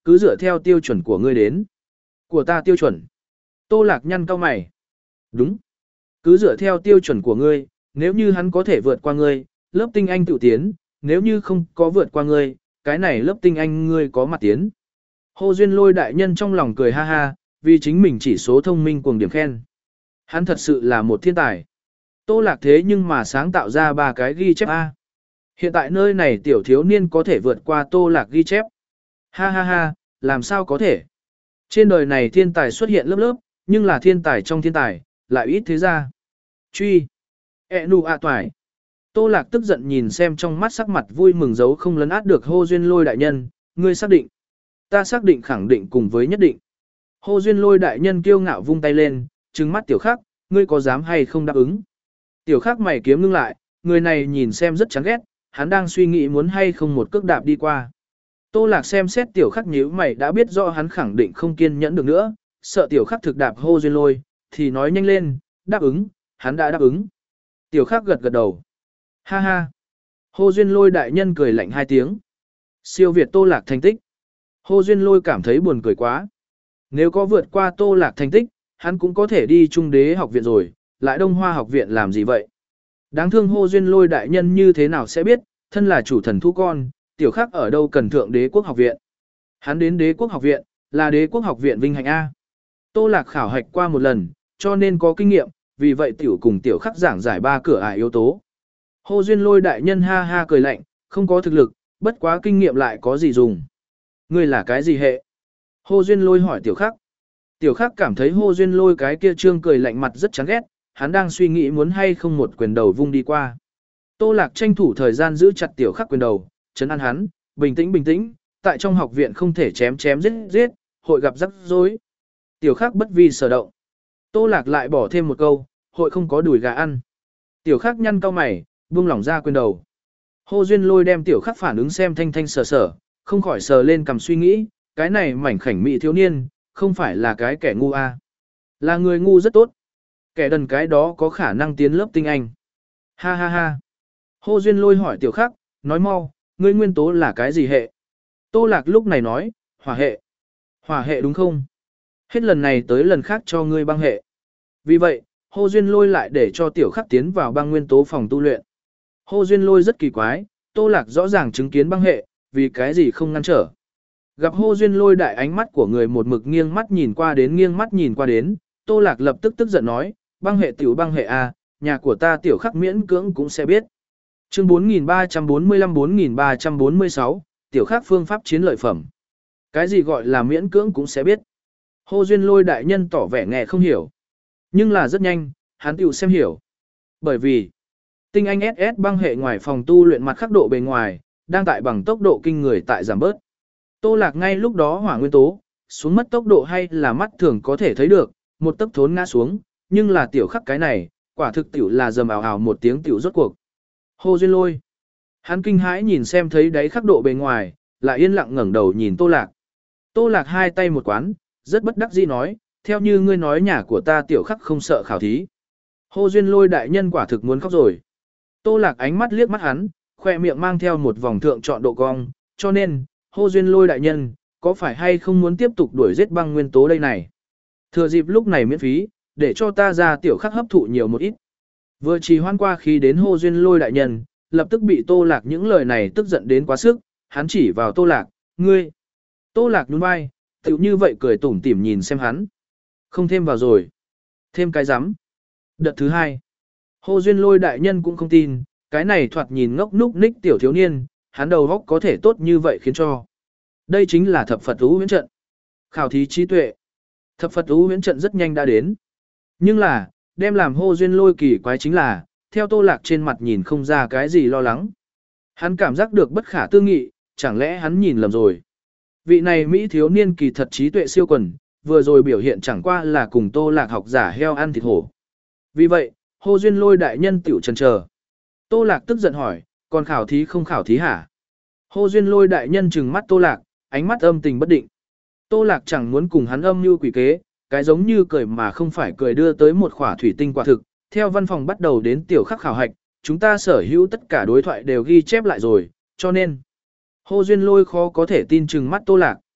cứ dựa theo tiêu chuẩn của ngươi đến. Của ta tiêu chuẩn. Tô Lạc nhăn cau mày. Đúng. Cứ dựa theo tiêu chuẩn của ngươi, nếu như hắn có thể vượt qua ngươi, lớp tinh anh tự tiến, nếu như không có vượt qua ngươi, cái này lớp tinh anh ngươi có mặt tiến. Hồ Duyên Lôi đại nhân trong lòng cười ha ha, vì chính mình chỉ số thông minh cuồng điểm khen. Hắn thật sự là một thiên tài. Tô Lạc thế nhưng mà sáng tạo ra ba cái ghi chép A. Hiện tại nơi này tiểu thiếu niên có thể vượt qua Tô Lạc ghi chép. Ha ha ha, làm sao có thể? Trên đời này thiên tài xuất hiện lớp lớp, nhưng là thiên tài trong thiên tài, lại ít thế ra. Truy. E nu a toài. Tô Lạc tức giận nhìn xem trong mắt sắc mặt vui mừng giấu không lấn át được Hồ Duyên Lôi đại nhân, ngươi xác định. Ta xác định khẳng định cùng với nhất định. Hồ Duyên Lôi đại nhân kiêu ngạo vung tay lên, trừng mắt tiểu khắc, ngươi có dám hay không đáp ứng. Tiểu khắc mày kiếm ngưng lại, người này nhìn xem rất chán ghét, hắn đang suy nghĩ muốn hay không một cước đạp đi qua. Tô Lạc xem xét tiểu khắc nhíu mày đã biết rõ hắn khẳng định không kiên nhẫn được nữa, sợ tiểu khắc thực đạp Hồ Duyên Lôi, thì nói nhanh lên, đáp ứng, hắn đã đáp ứng. Tiểu khắc gật gật đầu. Ha ha. Hồ Duyên Lôi đại nhân cười lạnh hai tiếng. Siêu việt Tô Lạc thành tích. Hồ Duyên Lôi cảm thấy buồn cười quá. Nếu có vượt qua Tô Lạc thành tích, hắn cũng có thể đi Trung Đế học viện rồi, lại Đông Hoa học viện làm gì vậy? Đáng thương Hồ Duyên Lôi đại nhân như thế nào sẽ biết, thân là chủ thần thú con, tiểu khắc ở đâu cần thượng Đế quốc học viện. Hắn đến Đế quốc học viện, là Đế quốc học viện vinh hạnh A. Tô Lạc khảo hạch qua một lần, cho nên có kinh nghiệm, vì vậy tiểu cùng tiểu khắc giảng giải ba cửa ải yếu tố. Hồ Duyên Lôi đại nhân ha ha cười lạnh, không có thực lực, bất quá kinh nghiệm lại có gì dùng. Ngươi là cái gì hệ? Hồ Duyên Lôi hỏi tiểu khắc. Tiểu khắc cảm thấy Hồ Duyên Lôi cái kia trương cười lạnh mặt rất chán ghét, hắn đang suy nghĩ muốn hay không một quyền đầu vung đi qua. Tô Lạc tranh thủ thời gian giữ chặt tiểu khắc quyền đầu, trấn an hắn, bình tĩnh bình tĩnh, tại trong học viện không thể chém chém giết giết, hội gặp rắc rối. Tiểu khắc bất vi sở động. Tô Lạc lại bỏ thêm một câu, hội không có đùi gà ăn. Tiểu khắc nhăn cau mày, buông lỏng ra quyền đầu. Hồ Duyên Lôi đem tiểu khắc phản ứng xem thanh thanh sờ sờ, không khỏi sờ lên cầm suy nghĩ, cái này mảnh khảnh mỹ thiếu niên, không phải là cái kẻ ngu à. Là người ngu rất tốt. Kẻ đần cái đó có khả năng tiến lớp tinh anh. Ha ha ha. Hồ Duyên Lôi hỏi tiểu khắc, nói mau, ngươi nguyên tố là cái gì hệ? Tô Lạc lúc này nói, hỏa hệ. Hỏa hệ đúng không? Hết lần này tới lần khác cho ngươi băng hệ. Vì vậy, Hồ Duyên Lôi lại để cho tiểu khắc tiến vào băng nguyên tố phòng tu luyện. Hồ Duyên Lôi rất kỳ quái, Tô Lạc rõ ràng chứng kiến băng hệ, vì cái gì không ngăn trở. Gặp Hồ Duyên Lôi đại ánh mắt của người một mực nghiêng mắt nhìn qua đến nghiêng mắt nhìn qua đến, Tô Lạc lập tức tức giận nói, băng hệ tiểu băng hệ A, nhà của ta tiểu khắc miễn cưỡng cũng sẽ biết. Chương bốn nghìn ba trăm bốn mươi lăm bốn nghìn ba trăm bốn mươi sáu, tiểu khắc phương pháp chiến lợi phẩm. Cái gì gọi là miễn cưỡng cũng sẽ biết. Hồ Duyên Lôi đại nhân tỏ vẻ nghe không hiểu. Nhưng là rất nhanh, hắn tiểu xem hiểu. Bởi vì, tinh anh ét ét băng hệ ngoài phòng tu luyện mặt khắc độ bề ngoài, đang tại bằng tốc độ kinh người tại giảm bớt. Tô Lạc ngay lúc đó hỏa nguyên tố, xuống mất tốc độ hay là mắt thường có thể thấy được, một tấc thốn ngã xuống, nhưng là tiểu khắc cái này, quả thực tiểu là dầm ảo ảo một tiếng tiểu rốt cuộc. Hồ Duyên Lôi. Hắn kinh hãi nhìn xem thấy đáy khắc độ bề ngoài, lại yên lặng ngẩng đầu nhìn Tô Lạc. Tô Lạc hai tay một quán, rất bất đắc dĩ nói, theo như ngươi nói nhà của ta tiểu khắc không sợ khảo thí. Hồ Duyên Lôi đại nhân quả thực muốn khóc rồi. Tô Lạc ánh mắt liếc mắt hắn, khoe miệng mang theo một vòng thượng chọn độ cong, cho nên, Hồ Duyên Lôi đại nhân, có phải hay không muốn tiếp tục đuổi giết băng nguyên tố đây này? Thừa dịp lúc này miễn phí, để cho ta ra tiểu khắc hấp thụ nhiều một ít. Vừa trì hoan qua khi đến Hồ Duyên Lôi đại nhân, lập tức bị Tô Lạc những lời này tức giận đến quá sức, hắn chỉ vào Tô Lạc, ngươi. Tô Lạc nhún vai, tiểu như vậy cười tủm tỉm nhìn xem hắn. Không thêm vào rồi. Thêm cái rắm. Đợt thứ hai. Hồ Duyên Lôi đại nhân cũng không tin, cái này thoạt nhìn ngốc núc ních tiểu thiếu niên, hắn đầu góc có thể tốt như vậy khiến cho. Đây chính là thập Phật Ú huyễn trận. Khảo thí trí tuệ. Thập Phật Ú huyễn trận rất nhanh đã đến. Nhưng là, đem làm Hồ Duyên Lôi kỳ quái chính là, theo Tô Lạc trên mặt nhìn không ra cái gì lo lắng. Hắn cảm giác được bất khả tư nghị, chẳng lẽ hắn nhìn lầm rồi. Vị này Mỹ thiếu niên kỳ thật trí tuệ siêu quần, vừa rồi biểu hiện chẳng qua là cùng Tô Lạc học giả heo ăn thịt hổ. Vì vậy, Hồ Duyên Lôi đại nhân tiểu chần chờ. Tô Lạc tức giận hỏi, còn khảo thí không khảo thí hả? Hồ Duyên Lôi đại nhân trừng mắt Tô Lạc, ánh mắt âm tình bất định. Tô Lạc chẳng muốn cùng hắn âm mưu quỷ kế, cái giống như cười mà không phải cười đưa tới một khỏa thủy tinh quả thực. Theo văn phòng bắt đầu đến tiểu khắc khảo hạch, chúng ta sở hữu tất cả đối thoại đều ghi chép lại rồi, cho nên Hồ Duyên Lôi khó có thể tin trừng mắt Tô Lạc.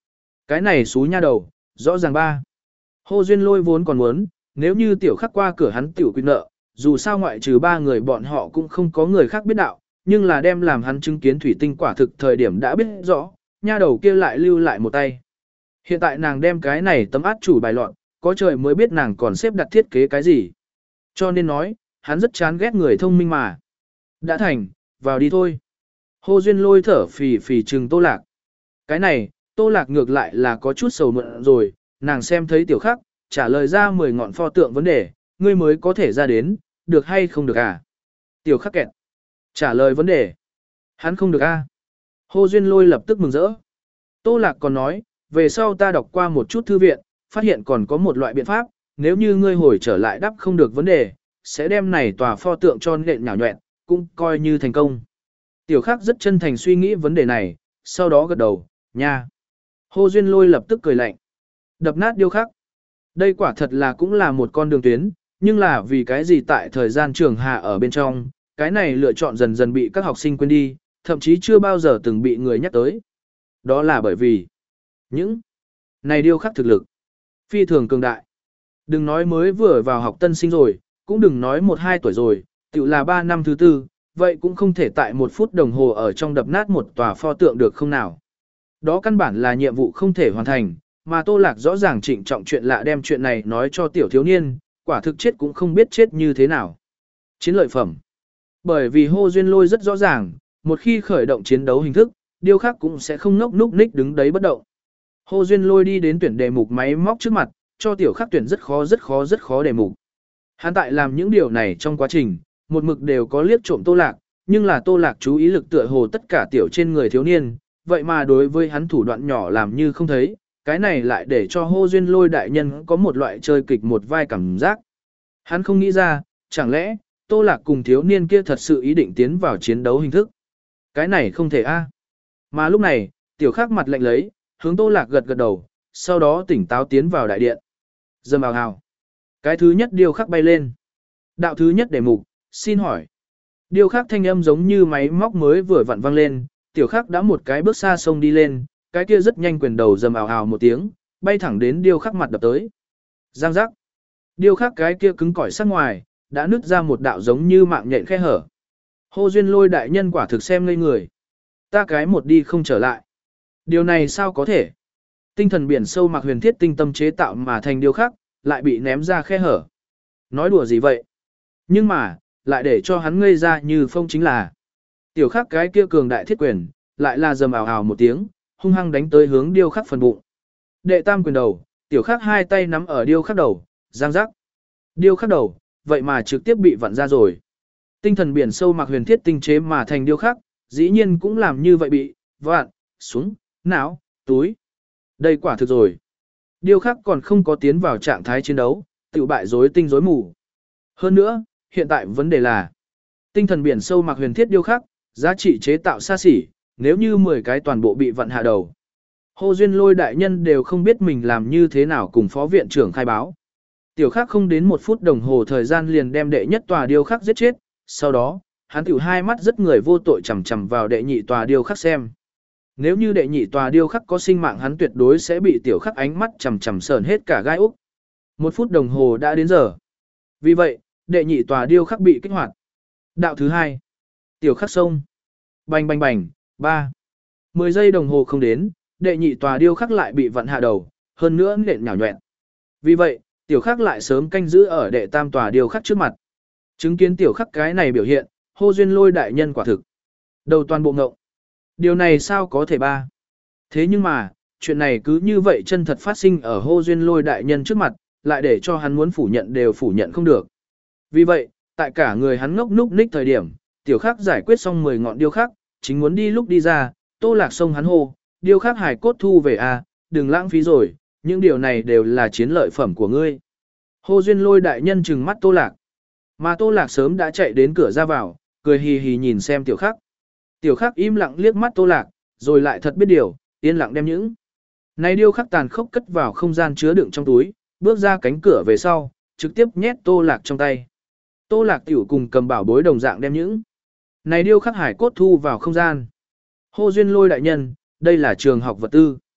Cái này xú nha đầu, rõ ràng ba. Hô Duyên Lôi vốn còn muốn, nếu như tiểu khắc qua cửa hắn tiểu quy nợ, dù sao ngoại trừ ba người bọn họ cũng không có người khác biết đạo, nhưng là đem làm hắn chứng kiến thủy tinh quả thực thời điểm đã biết rõ, nha đầu kia lại lưu lại một tay. Hiện tại nàng đem cái này tấm át chủ bài loạn, có trời mới biết nàng còn xếp đặt thiết kế cái gì. Cho nên nói, hắn rất chán ghét người thông minh mà. Đã thành, vào đi thôi. Hô Duyên Lôi thở phì phì trừng Tô Lạc. Cái này, Tô Lạc ngược lại là có chút sầu mượn rồi, nàng xem thấy tiểu khắc, trả lời ra mười ngọn pho tượng vấn đề, ngươi mới có thể ra đến, được hay không được à? Tiểu khắc kẹt. Trả lời vấn đề. Hắn không được a. À? Hô Duyên Lôi lập tức mừng rỡ. Tô Lạc còn nói, về sau ta đọc qua một chút thư viện, phát hiện còn có một loại biện pháp, nếu như ngươi hồi trở lại đáp không được vấn đề, sẽ đem này tòa pho tượng cho nện nhào nhoẹn, cũng coi như thành công. Tiểu khắc rất chân thành suy nghĩ vấn đề này, sau đó gật đầu, nha. Hô Duyên Lôi lập tức cười lạnh. Đập nát điêu khắc. Đây quả thật là cũng là một con đường tuyến, nhưng là vì cái gì tại thời gian trường hạ ở bên trong, cái này lựa chọn dần dần bị các học sinh quên đi, thậm chí chưa bao giờ từng bị người nhắc tới. Đó là bởi vì những này điêu khắc thực lực phi thường cường đại. Đừng nói mới vừa vào học tân sinh rồi, cũng đừng nói một hai tuổi rồi, tự là ba năm thứ tư, vậy cũng không thể tại một phút đồng hồ ở trong đập nát một tòa pho tượng được không nào. Đó căn bản là nhiệm vụ không thể hoàn thành, mà Tô Lạc rõ ràng trịnh trọng chuyện lạ đem chuyện này nói cho tiểu thiếu niên, quả thực chết cũng không biết chết như thế nào. Chiến lợi phẩm. Bởi vì Hô Duyên Lôi rất rõ ràng, một khi khởi động chiến đấu hình thức, điêu khắc cũng sẽ không ngốc núc ních đứng đấy bất động. Hô Duyên Lôi đi đến tuyển đề mục máy móc trước mặt, cho tiểu khắc tuyển rất khó rất khó rất khó đề mục. Hắn tại làm những điều này trong quá trình, một mực đều có liếc trộm Tô Lạc, nhưng là Tô Lạc chú ý lực tựa hồ tất cả tiểu trên người thiếu niên, vậy mà đối với hắn thủ đoạn nhỏ làm như không thấy, cái này lại để cho Hô Duyên Lôi đại nhân có một loại chơi kịch một vai cảm giác. Hắn không nghĩ ra, chẳng lẽ, Tô Lạc cùng thiếu niên kia thật sự ý định tiến vào chiến đấu hình thức. Cái này không thể a. Mà lúc này, tiểu khắc mặt lạnh lấy, hướng Tô Lạc gật gật đầu, sau đó tỉnh táo tiến vào đại điện. Dầm ào hào. Cái thứ nhất điêu khắc bay lên. Đạo thứ nhất đề mục, xin hỏi. Điêu khắc thanh âm giống như máy móc mới vừa vặn vang lên, tiểu khắc đã một cái bước xa sông đi lên, cái kia rất nhanh quyền đầu dầm ào ào một tiếng, bay thẳng đến điêu khắc mặt đập tới. Giang giác. Điêu khắc cái kia cứng cỏi sắc ngoài, đã nứt ra một đạo giống như mạng nhện khe hở. Hô Duyên Lôi đại nhân quả thực xem ngây người. Ta cái một đi không trở lại. Điều này sao có thể? Tinh thần biển sâu mặc huyền thiết tinh tâm chế tạo mà thành điêu khắc, lại bị ném ra khe hở. Nói đùa gì vậy? Nhưng mà, lại để cho hắn ngây ra như phong chính là. Tiểu khắc cái kia cường đại thiết quyền, lại là dầm ào ào một tiếng, hung hăng đánh tới hướng điêu khắc phần bụng. Đệ tam quyền đầu, tiểu khắc hai tay nắm ở điêu khắc đầu, giang giác. Điêu khắc đầu, vậy mà trực tiếp bị vặn ra rồi. Tinh thần biển sâu mặc huyền thiết tinh chế mà thành điêu khắc, dĩ nhiên cũng làm như vậy bị vặn xuống não, túi. Đây quả thực rồi. Điêu khắc còn không có tiến vào trạng thái chiến đấu, tự bại rối tinh rối mù. Hơn nữa, hiện tại vấn đề là tinh thần biển sâu mặc huyền thiết điêu khắc, giá trị chế tạo xa xỉ, nếu như mười cái toàn bộ bị vặn hạ đầu. Hô Duyên Lôi đại nhân đều không biết mình làm như thế nào cùng phó viện trưởng khai báo. Tiểu khắc không đến một phút đồng hồ thời gian liền đem đệ nhất tòa điêu khắc giết chết, sau đó, hắn tiểu hai mắt rất người vô tội chầm chầm vào đệ nhị tòa điêu khắc xem. Nếu như đệ nhị tòa điêu khắc có sinh mạng hắn tuyệt đối sẽ bị tiểu khắc ánh mắt chầm chầm sờn hết cả gai úc. Một phút đồng hồ đã đến giờ. Vì vậy, đệ nhị tòa điêu khắc bị kích hoạt. Đạo thứ hai. Tiểu khắc sông. Bành bành bành, ba. Mười giây đồng hồ không đến, đệ nhị tòa điêu khắc lại bị vặn hạ đầu, hơn nữa nện nhào nhoẹn. Vì vậy, tiểu khắc lại sớm canh giữ ở đệ tam tòa điêu khắc trước mặt. Chứng kiến tiểu khắc cái này biểu hiện, Hô Duyên Lôi đại nhân quả thực. Đầu toàn bộ ngộng. Điều này sao có thể ba? Thế nhưng mà, chuyện này cứ như vậy chân thật phát sinh ở Hô Duyên Lôi đại nhân trước mặt, lại để cho hắn muốn phủ nhận đều phủ nhận không được. Vì vậy, tại cả người hắn ngốc núc ních thời điểm, tiểu khắc giải quyết xong mười ngọn điêu khắc, chính muốn đi lúc đi ra, Tô Lạc sông hắn hô, điêu khắc hải cốt thu về a, đừng lãng phí rồi, những điều này đều là chiến lợi phẩm của ngươi. Hô Duyên Lôi đại nhân trừng mắt Tô Lạc. Mà Tô Lạc sớm đã chạy đến cửa ra vào, cười hì hì nhìn xem tiểu khắc. Tiểu khắc im lặng liếc mắt Tô Lạc, rồi lại thật biết điều, yên lặng đem những này điêu khắc tàn khốc cất vào không gian chứa đựng trong túi, bước ra cánh cửa về sau, trực tiếp nhét Tô Lạc trong tay. Tô Lạc tiểu cùng cầm bảo bối đồng dạng đem những này điêu khắc hải cốt thu vào không gian. Hô Duyên Lôi đại nhân, đây là trường học vật tư.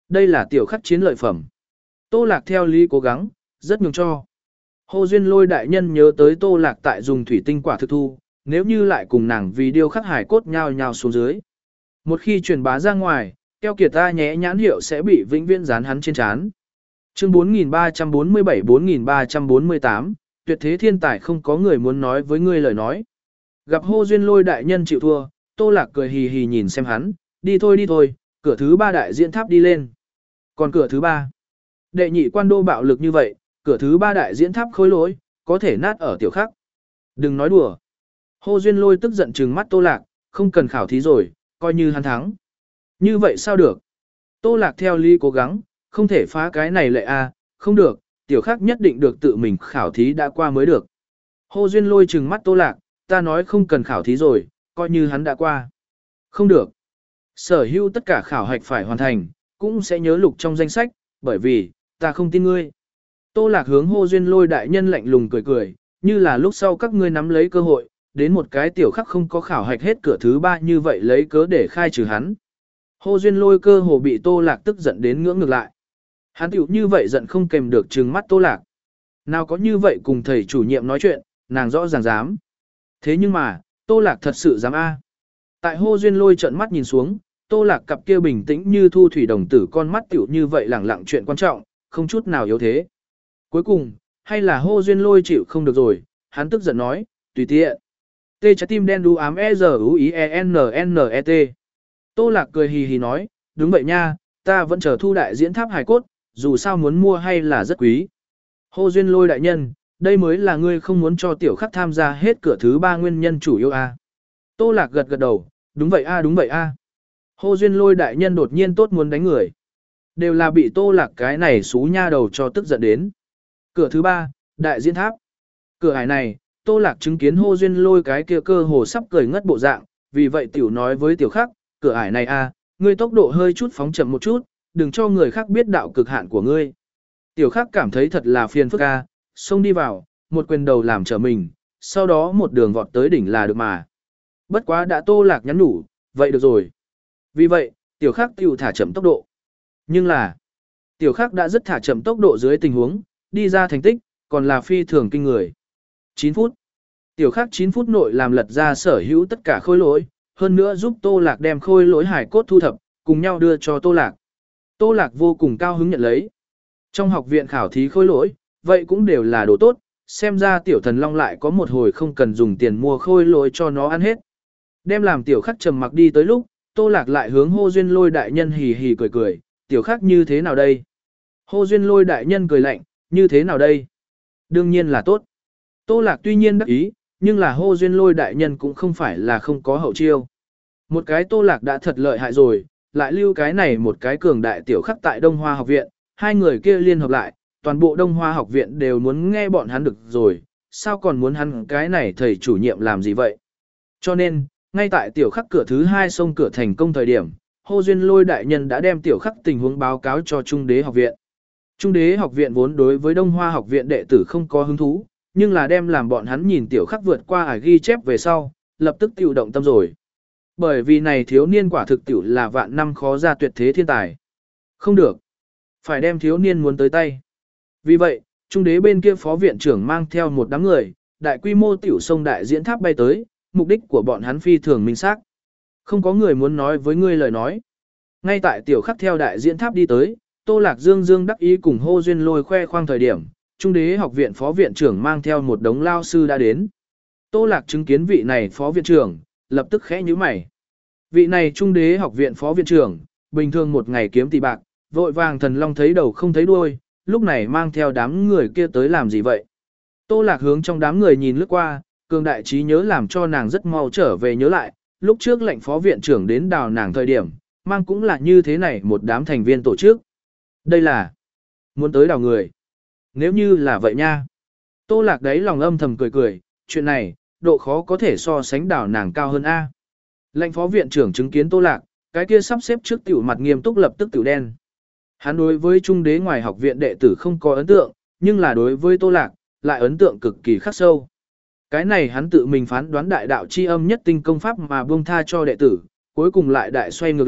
Đây là tiểu khắc chiến lợi phẩm. Tô Lạc theo lý cố gắng, rất nhường cho. Hồ Duyên Lôi đại nhân nhớ tới Tô Lạc tại dùng thủy tinh quả thực thu, nếu như lại cùng nàng vì điêu khắc hải cốt nhao nhao xuống dưới. Một khi truyền bá ra ngoài, keo kiệt ta nhé nhãn hiệu sẽ bị vĩnh viễn dán hắn trên trán. Chương bốn nghìn ba trăm bốn mươi bảy bốn nghìn ba trăm bốn mươi tám, tuyệt thế thiên tài không có người muốn nói với ngươi lời nói. Gặp Hồ Duyên Lôi đại nhân chịu thua, Tô Lạc cười hì hì nhìn xem hắn, đi thôi đi thôi, cửa thứ ba đại diễn tháp đi lên. Còn cửa thứ ba, đệ nhị quan đô bạo lực như vậy, cửa thứ ba đại diễn tháp khối lỗi, có thể nát ở tiểu khắc. Đừng nói đùa. Hồ Duyên Lôi tức giận trừng mắt Tô Lạc, không cần khảo thí rồi, coi như hắn thắng. Như vậy sao được? Tô Lạc theo lý cố gắng, không thể phá cái này lệ a, không được, tiểu khắc nhất định được tự mình khảo thí đã qua mới được. Hồ Duyên Lôi trừng mắt Tô Lạc, ta nói không cần khảo thí rồi, coi như hắn đã qua. Không được. Sở hữu tất cả khảo hạch phải hoàn thành, cũng sẽ nhớ lục trong danh sách, bởi vì, ta không tin ngươi. Tô Lạc hướng Hồ Duyên Lôi đại nhân lạnh lùng cười cười, như là lúc sau các ngươi nắm lấy cơ hội, đến một cái tiểu khắc không có khảo hạch hết cửa thứ ba như vậy lấy cớ để khai trừ hắn. Hồ Duyên Lôi cơ hồ bị Tô Lạc tức giận đến ngưỡng ngược lại. Hắn tiểu như vậy giận không kèm được trừng mắt Tô Lạc. Nào có như vậy cùng thầy chủ nhiệm nói chuyện, nàng rõ ràng dám. Thế nhưng mà, Tô Lạc thật sự dám a. Tại Hồ Duyên Lôi trợn mắt nhìn xuống, Tô Lạc cặp kia bình tĩnh như thu thủy đồng tử con mắt tiểu như vậy lẳng lặng chuyện quan trọng, không chút nào yếu thế. Cuối cùng, hay là Hồ Duyên Lôi chịu không được rồi, hắn tức giận nói, tùy tiện. Tê trái tim đen đu ám e r u i e n n e t. Tô Lạc cười hì hì nói, đúng vậy nha, ta vẫn chờ thu đại diễn tháp hài cốt, dù sao muốn mua hay là rất quý. Hồ Duyên Lôi đại nhân, đây mới là ngươi không muốn cho tiểu khắc tham gia hết cửa thứ ba nguyên nhân chủ yếu a. Tô Lạc gật gật đầu, đúng vậy a đúng vậy a. Hồ Duyên Lôi đại nhân đột nhiên tốt muốn đánh người. Đều là bị Tô Lạc cái này xú nha đầu cho tức giận đến. Cửa thứ ba, đại diễn tháp. Cửa hải này, Tô Lạc chứng kiến Hồ Duyên Lôi cái kia cơ hồ sắp cười ngất bộ dạng, vì vậy tiểu nói với tiểu khắc, cửa ải này a, ngươi tốc độ hơi chút phóng chậm một chút, đừng cho người khác biết đạo cực hạn của ngươi. Tiểu khắc cảm thấy thật là phiền phức a, xông đi vào, một quyền đầu làm trở mình, sau đó một đường vọt tới đỉnh là được mà. Bất quá đã Tô Lạc nhắn nhủ, vậy được rồi. Vì vậy, tiểu khắc tiểu thả chậm tốc độ. Nhưng là, tiểu khắc đã rất thả chậm tốc độ dưới tình huống, đi ra thành tích, còn là phi thường kinh người. chín phút. Tiểu khắc chín phút nội làm lật ra sở hữu tất cả khối lỗi, hơn nữa giúp Tô Lạc đem khối lỗi hải cốt thu thập, cùng nhau đưa cho Tô Lạc. Tô Lạc vô cùng cao hứng nhận lấy. Trong học viện khảo thí khối lỗi, vậy cũng đều là đồ tốt, xem ra tiểu thần long lại có một hồi không cần dùng tiền mua khối lỗi cho nó ăn hết. Đem làm tiểu khắc trầm mặc đi tới lúc, Tô Lạc lại hướng Hồ Duyên Lôi đại nhân hì hì cười cười, tiểu khắc như thế nào đây? Hồ Duyên Lôi đại nhân cười lạnh, như thế nào đây? Đương nhiên là tốt. Tô Lạc tuy nhiên đắc ý, nhưng là Hồ Duyên Lôi đại nhân cũng không phải là không có hậu chiêu. Một cái Tô Lạc đã thật lợi hại rồi, lại lưu cái này một cái cường đại tiểu khắc tại Đông Hoa học viện, hai người kia liên hợp lại, toàn bộ Đông Hoa học viện đều muốn nghe bọn hắn được rồi, sao còn muốn hắn cái này thầy chủ nhiệm làm gì vậy? Cho nên, ngay tại tiểu khắc cửa thứ hai xông cửa thành công thời điểm, Hồ Duyên Lôi đại nhân đã đem tiểu khắc tình huống báo cáo cho Trung Đế học viện. Trung Đế học viện vốn đối với Đông Hoa học viện đệ tử không có hứng thú, nhưng là đem làm bọn hắn nhìn tiểu khắc vượt qua ải ghi chép về sau, lập tức tiểu động tâm rồi. Bởi vì này thiếu niên quả thực tiểu là vạn năm khó ra tuyệt thế thiên tài. Không được. Phải đem thiếu niên muốn tới tay. Vì vậy, Trung Đế bên kia phó viện trưởng mang theo một đám người, đại quy mô tiểu sông đại diễn tháp bay tới, mục đích của bọn hắn phi thường minh xác. Không có người muốn nói với ngươi lời nói. Ngay tại tiểu khắc theo đại diễn tháp đi tới, Tô Lạc dương dương đắc ý cùng Hồ Duyên Lôi khoe khoang thời điểm, Trung Đế học viện phó viện trưởng mang theo một đống lao sư đã đến. Tô Lạc chứng kiến vị này phó viện trưởng, lập tức khẽ nhíu mày. Vị này Trung Đế học viện phó viện trưởng, bình thường một ngày kiếm tỷ bạc, vội vàng thần long thấy đầu không thấy đuôi, lúc này mang theo đám người kia tới làm gì vậy? Tô Lạc hướng trong đám người nhìn lướt qua, cường đại trí nhớ làm cho nàng rất mau trở về nhớ lại, lúc trước lệnh phó viện trưởng đến đào nàng thời điểm, mang cũng là như thế này một đám thành viên tổ chức. Đây là muốn tới đào người. Nếu như là vậy nha. Tô Lạc đấy lòng âm thầm cười cười, chuyện này, độ khó có thể so sánh đào nàng cao hơn A. Lệnh phó viện trưởng chứng kiến Tô Lạc, cái kia sắp xếp trước tiểu mặt nghiêm túc lập tức tiểu đen. Hắn đối với Trung Đế ngoài học viện đệ tử không có ấn tượng, nhưng là đối với Tô Lạc, lại ấn tượng cực kỳ khắc sâu. Cái này hắn tự mình phán đoán đại đạo chi âm nhất tinh công pháp mà buông tha cho đệ tử, cuối cùng lại đại xoay ngược lại,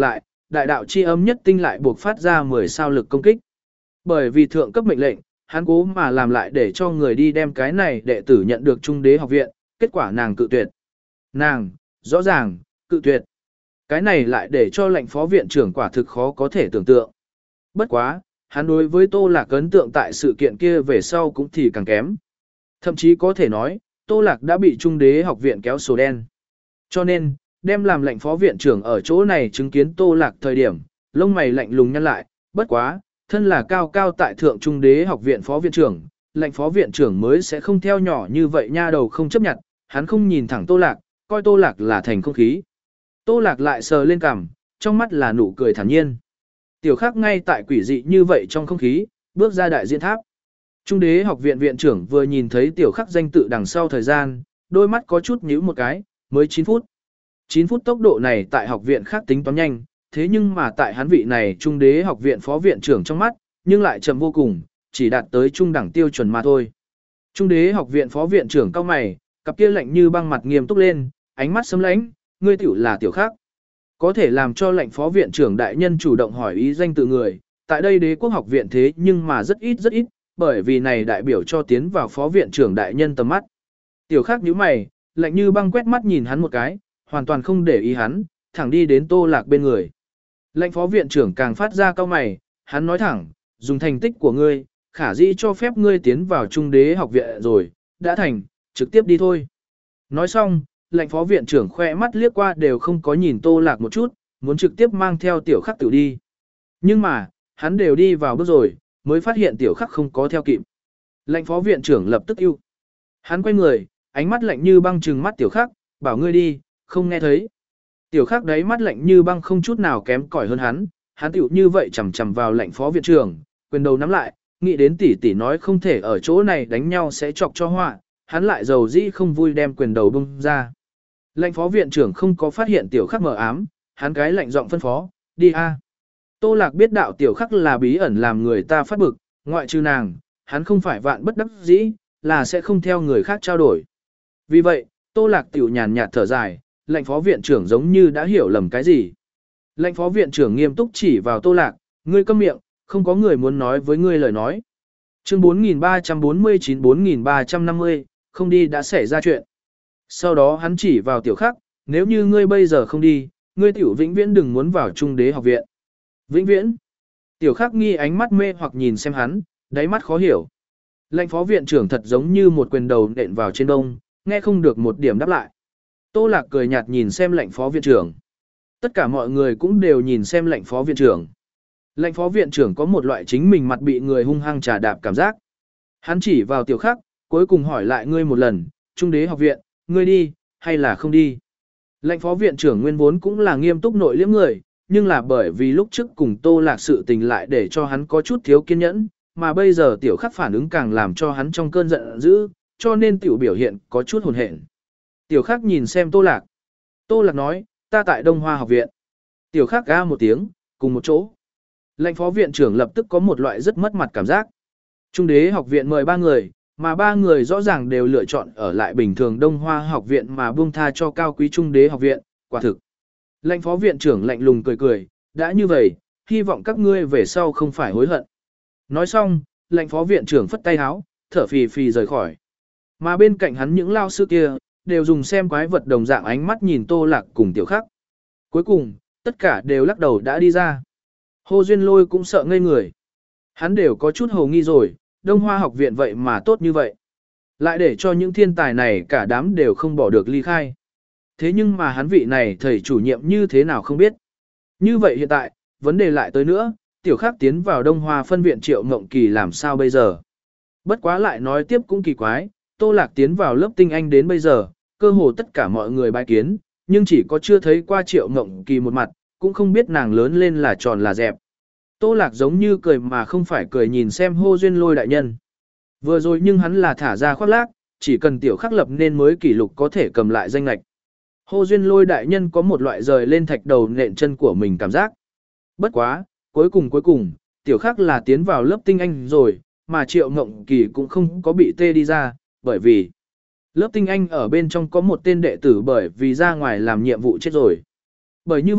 đại đạo chi âm nhất tinh lại buộc phát ra mười sao lực công kích. Bởi vì thượng cấp mệnh lệnh, hắn cố mà làm lại để cho người đi đem cái này đệ tử nhận được Trung Đế học viện, kết quả nàng cự tuyệt. Nàng, rõ ràng, cự tuyệt. Cái này lại để cho lệnh phó viện trưởng quả thực khó có thể tưởng tượng. Bất quá, hắn đối với Tô Lạc ấn tượng tại sự kiện kia về sau cũng thì càng kém. Thậm chí có thể nói, Tô Lạc đã bị Trung Đế học viện kéo sổ đen. Cho nên, đem làm lệnh phó viện trưởng ở chỗ này chứng kiến Tô Lạc thời điểm, lông mày lạnh lùng nhăn lại, bất quá, thân là cao cao tại thượng Trung Đế học viện phó viện trưởng, lệnh phó viện trưởng mới sẽ không theo nhỏ như vậy nha đầu không chấp nhận, hắn không nhìn thẳng Tô Lạc, coi Tô Lạc là thành không khí. Tô Lạc lại sờ lên cằm, trong mắt là nụ cười thản nhiên. Tiểu Khắc ngay tại quỷ dị như vậy trong không khí, bước ra đại diễn tháp. Trung Đế học viện viện trưởng vừa nhìn thấy Tiểu Khắc danh tự đằng sau thời gian, đôi mắt có chút nhíu một cái, mới chín phút. chín phút tốc độ này tại học viện khác tính toán nhanh, thế nhưng mà tại hắn vị này Trung Đế học viện phó viện trưởng trong mắt, nhưng lại chậm vô cùng, chỉ đạt tới trung đẳng tiêu chuẩn mà thôi. Trung Đế học viện phó viện trưởng cao mày, cặp kia lạnh như băng mặt nghiêm túc lên, ánh mắt sấm lãnh, ngươi tiểu là Tiểu Khắc. Có thể làm cho lệnh phó viện trưởng đại nhân chủ động hỏi ý danh tự người, tại đây Đế quốc học viện thế nhưng mà rất ít rất ít, bởi vì này đại biểu cho tiến vào phó viện trưởng đại nhân tầm mắt. Tiểu Khắc nhíu mày, lạnh như băng quét mắt nhìn hắn một cái, hoàn toàn không để ý hắn, thẳng đi đến Tô Lạc bên người. Lệnh phó viện trưởng càng phát ra cao mày, hắn nói thẳng, dùng thành tích của ngươi, khả dĩ cho phép ngươi tiến vào Trung Đế học viện rồi, đã thành, trực tiếp đi thôi. Nói xong, lệnh phó viện trưởng khoe mắt liếc qua đều không có nhìn Tô Lạc một chút, muốn trực tiếp mang theo Tiểu Khắc tự đi. Nhưng mà, hắn đều đi vào bước rồi, mới phát hiện Tiểu Khắc không có theo kịp. Lệnh phó viện trưởng lập tức yêu. Hắn quay người, ánh mắt lạnh như băng trừng mắt Tiểu Khắc, bảo ngươi đi, không nghe thấy. Tiểu Khắc đáy mắt lạnh như băng không chút nào kém cỏi hơn hắn, hắn tiểu như vậy chằm chằm vào lệnh phó viện trưởng, quyền đầu nắm lại, nghĩ đến tỷ tỷ nói không thể ở chỗ này đánh nhau sẽ chọc cho họa, hắn lại dầu dĩ không vui đem quyền đầu bung ra. Lệnh phó viện trưởng không có phát hiện Tiểu Khắc mờ ám, hắn cái lạnh giọng phân phó, đi a. Tô Lạc biết đạo Tiểu Khắc là bí ẩn làm người ta phát bực, ngoại trừ nàng, hắn không phải vạn bất đắc dĩ, là sẽ không theo người khác trao đổi. Vì vậy, Tô Lạc tiểu nhàn nhạt thở dài, lệnh phó viện trưởng giống như đã hiểu lầm cái gì. Lệnh phó viện trưởng nghiêm túc chỉ vào Tô Lạc, ngươi câm miệng, không có người muốn nói với ngươi lời nói. Chương bốn nghìn ba trăm bốn mươi chín bốn nghìn ba trăm năm mươi, không đi đã xảy ra chuyện. Sau đó hắn chỉ vào Tiểu Khắc, nếu như ngươi bây giờ không đi, ngươi tiểu vĩnh viễn đừng muốn vào Trung Đế học viện. Vĩnh viễn. Tiểu Khắc nghi ánh mắt mê hoặc nhìn xem hắn, đáy mắt khó hiểu. Lệnh phó viện trưởng thật giống như một quyền đầu nện vào trên đông, nghe không được một điểm đáp lại. Tô Lạc cười nhạt nhìn xem lệnh phó viện trưởng. Tất cả mọi người cũng đều nhìn xem lệnh phó viện trưởng. Lệnh phó viện trưởng có một loại chính mình mặt bị người hung hăng trà đạp cảm giác. Hắn chỉ vào Tiểu Khắc, cuối cùng hỏi lại ngươi một lần, Trung Đế học viện, ngươi đi, hay là không đi? Lệnh phó viện trưởng nguyên vốn cũng là nghiêm túc nội liễm người, nhưng là bởi vì lúc trước cùng Tô Lạc sự tình lại để cho hắn có chút thiếu kiên nhẫn, mà bây giờ Tiểu Khắc phản ứng càng làm cho hắn trong cơn giận dữ, cho nên tiểu biểu hiện có chút hồn hển. Tiểu Khắc nhìn xem Tô Lạc. Tô Lạc nói, ta tại Đông Hoa học viện. Tiểu Khắc ga một tiếng, cùng một chỗ. Lệnh phó viện trưởng lập tức có một loại rất mất mặt cảm giác. Trung Đế học viện mời ba người, mà ba người rõ ràng đều lựa chọn ở lại bình thường Đông Hoa học viện mà buông tha cho cao quý Trung Đế học viện, quả thực. Lệnh phó viện trưởng lạnh lùng cười cười, đã như vậy, hy vọng các ngươi về sau không phải hối hận. Nói xong, lệnh phó viện trưởng phất tay áo, thở phì phì rời khỏi. Mà bên cạnh hắn những lao sư kia, đều dùng xem quái vật đồng dạng ánh mắt nhìn Tô Lạc cùng Tiểu Khắc. Cuối cùng, tất cả đều lắc đầu đã đi ra. Hồ Duyên Lôi cũng sợ ngây người. Hắn đều có chút hồ nghi rồi, Đông Hoa học viện vậy mà tốt như vậy. Lại để cho những thiên tài này cả đám đều không bỏ được ly khai. Thế nhưng mà hắn vị này thầy chủ nhiệm như thế nào không biết. Như vậy hiện tại, vấn đề lại tới nữa, Tiểu Khắc tiến vào Đông Hoa phân viện Triệu Ngộng Kỳ làm sao bây giờ. Bất quá lại nói tiếp cũng kỳ quái, Tô Lạc tiến vào lớp tinh anh đến bây giờ, cơ hồ tất cả mọi người bái kiến, nhưng chỉ có chưa thấy qua Triệu Ngộng Kỳ một mặt, cũng không biết nàng lớn lên là tròn là dẹp. Tô Lạc giống như cười mà không phải cười nhìn xem Hồ Duyên Lôi đại nhân. Vừa rồi nhưng hắn là thả ra khoác lác, chỉ cần Tiểu Khắc lập nên mới kỷ lục có thể cầm lại danh lệch. Hồ Duyên Lôi đại nhân có một loại rời lên thạch đầu nện chân của mình cảm giác. Bất quá, cuối cùng cuối cùng, Tiểu Khắc là tiến vào lớp tinh anh rồi, mà Triệu Ngộng Kỳ cũng không có bị tê đi ra, bởi vì lớp tinh anh ở bên trong có một tên đệ tử bởi vì ra ngoài làm nhiệm vụ chết rồi. Bởi như vậy,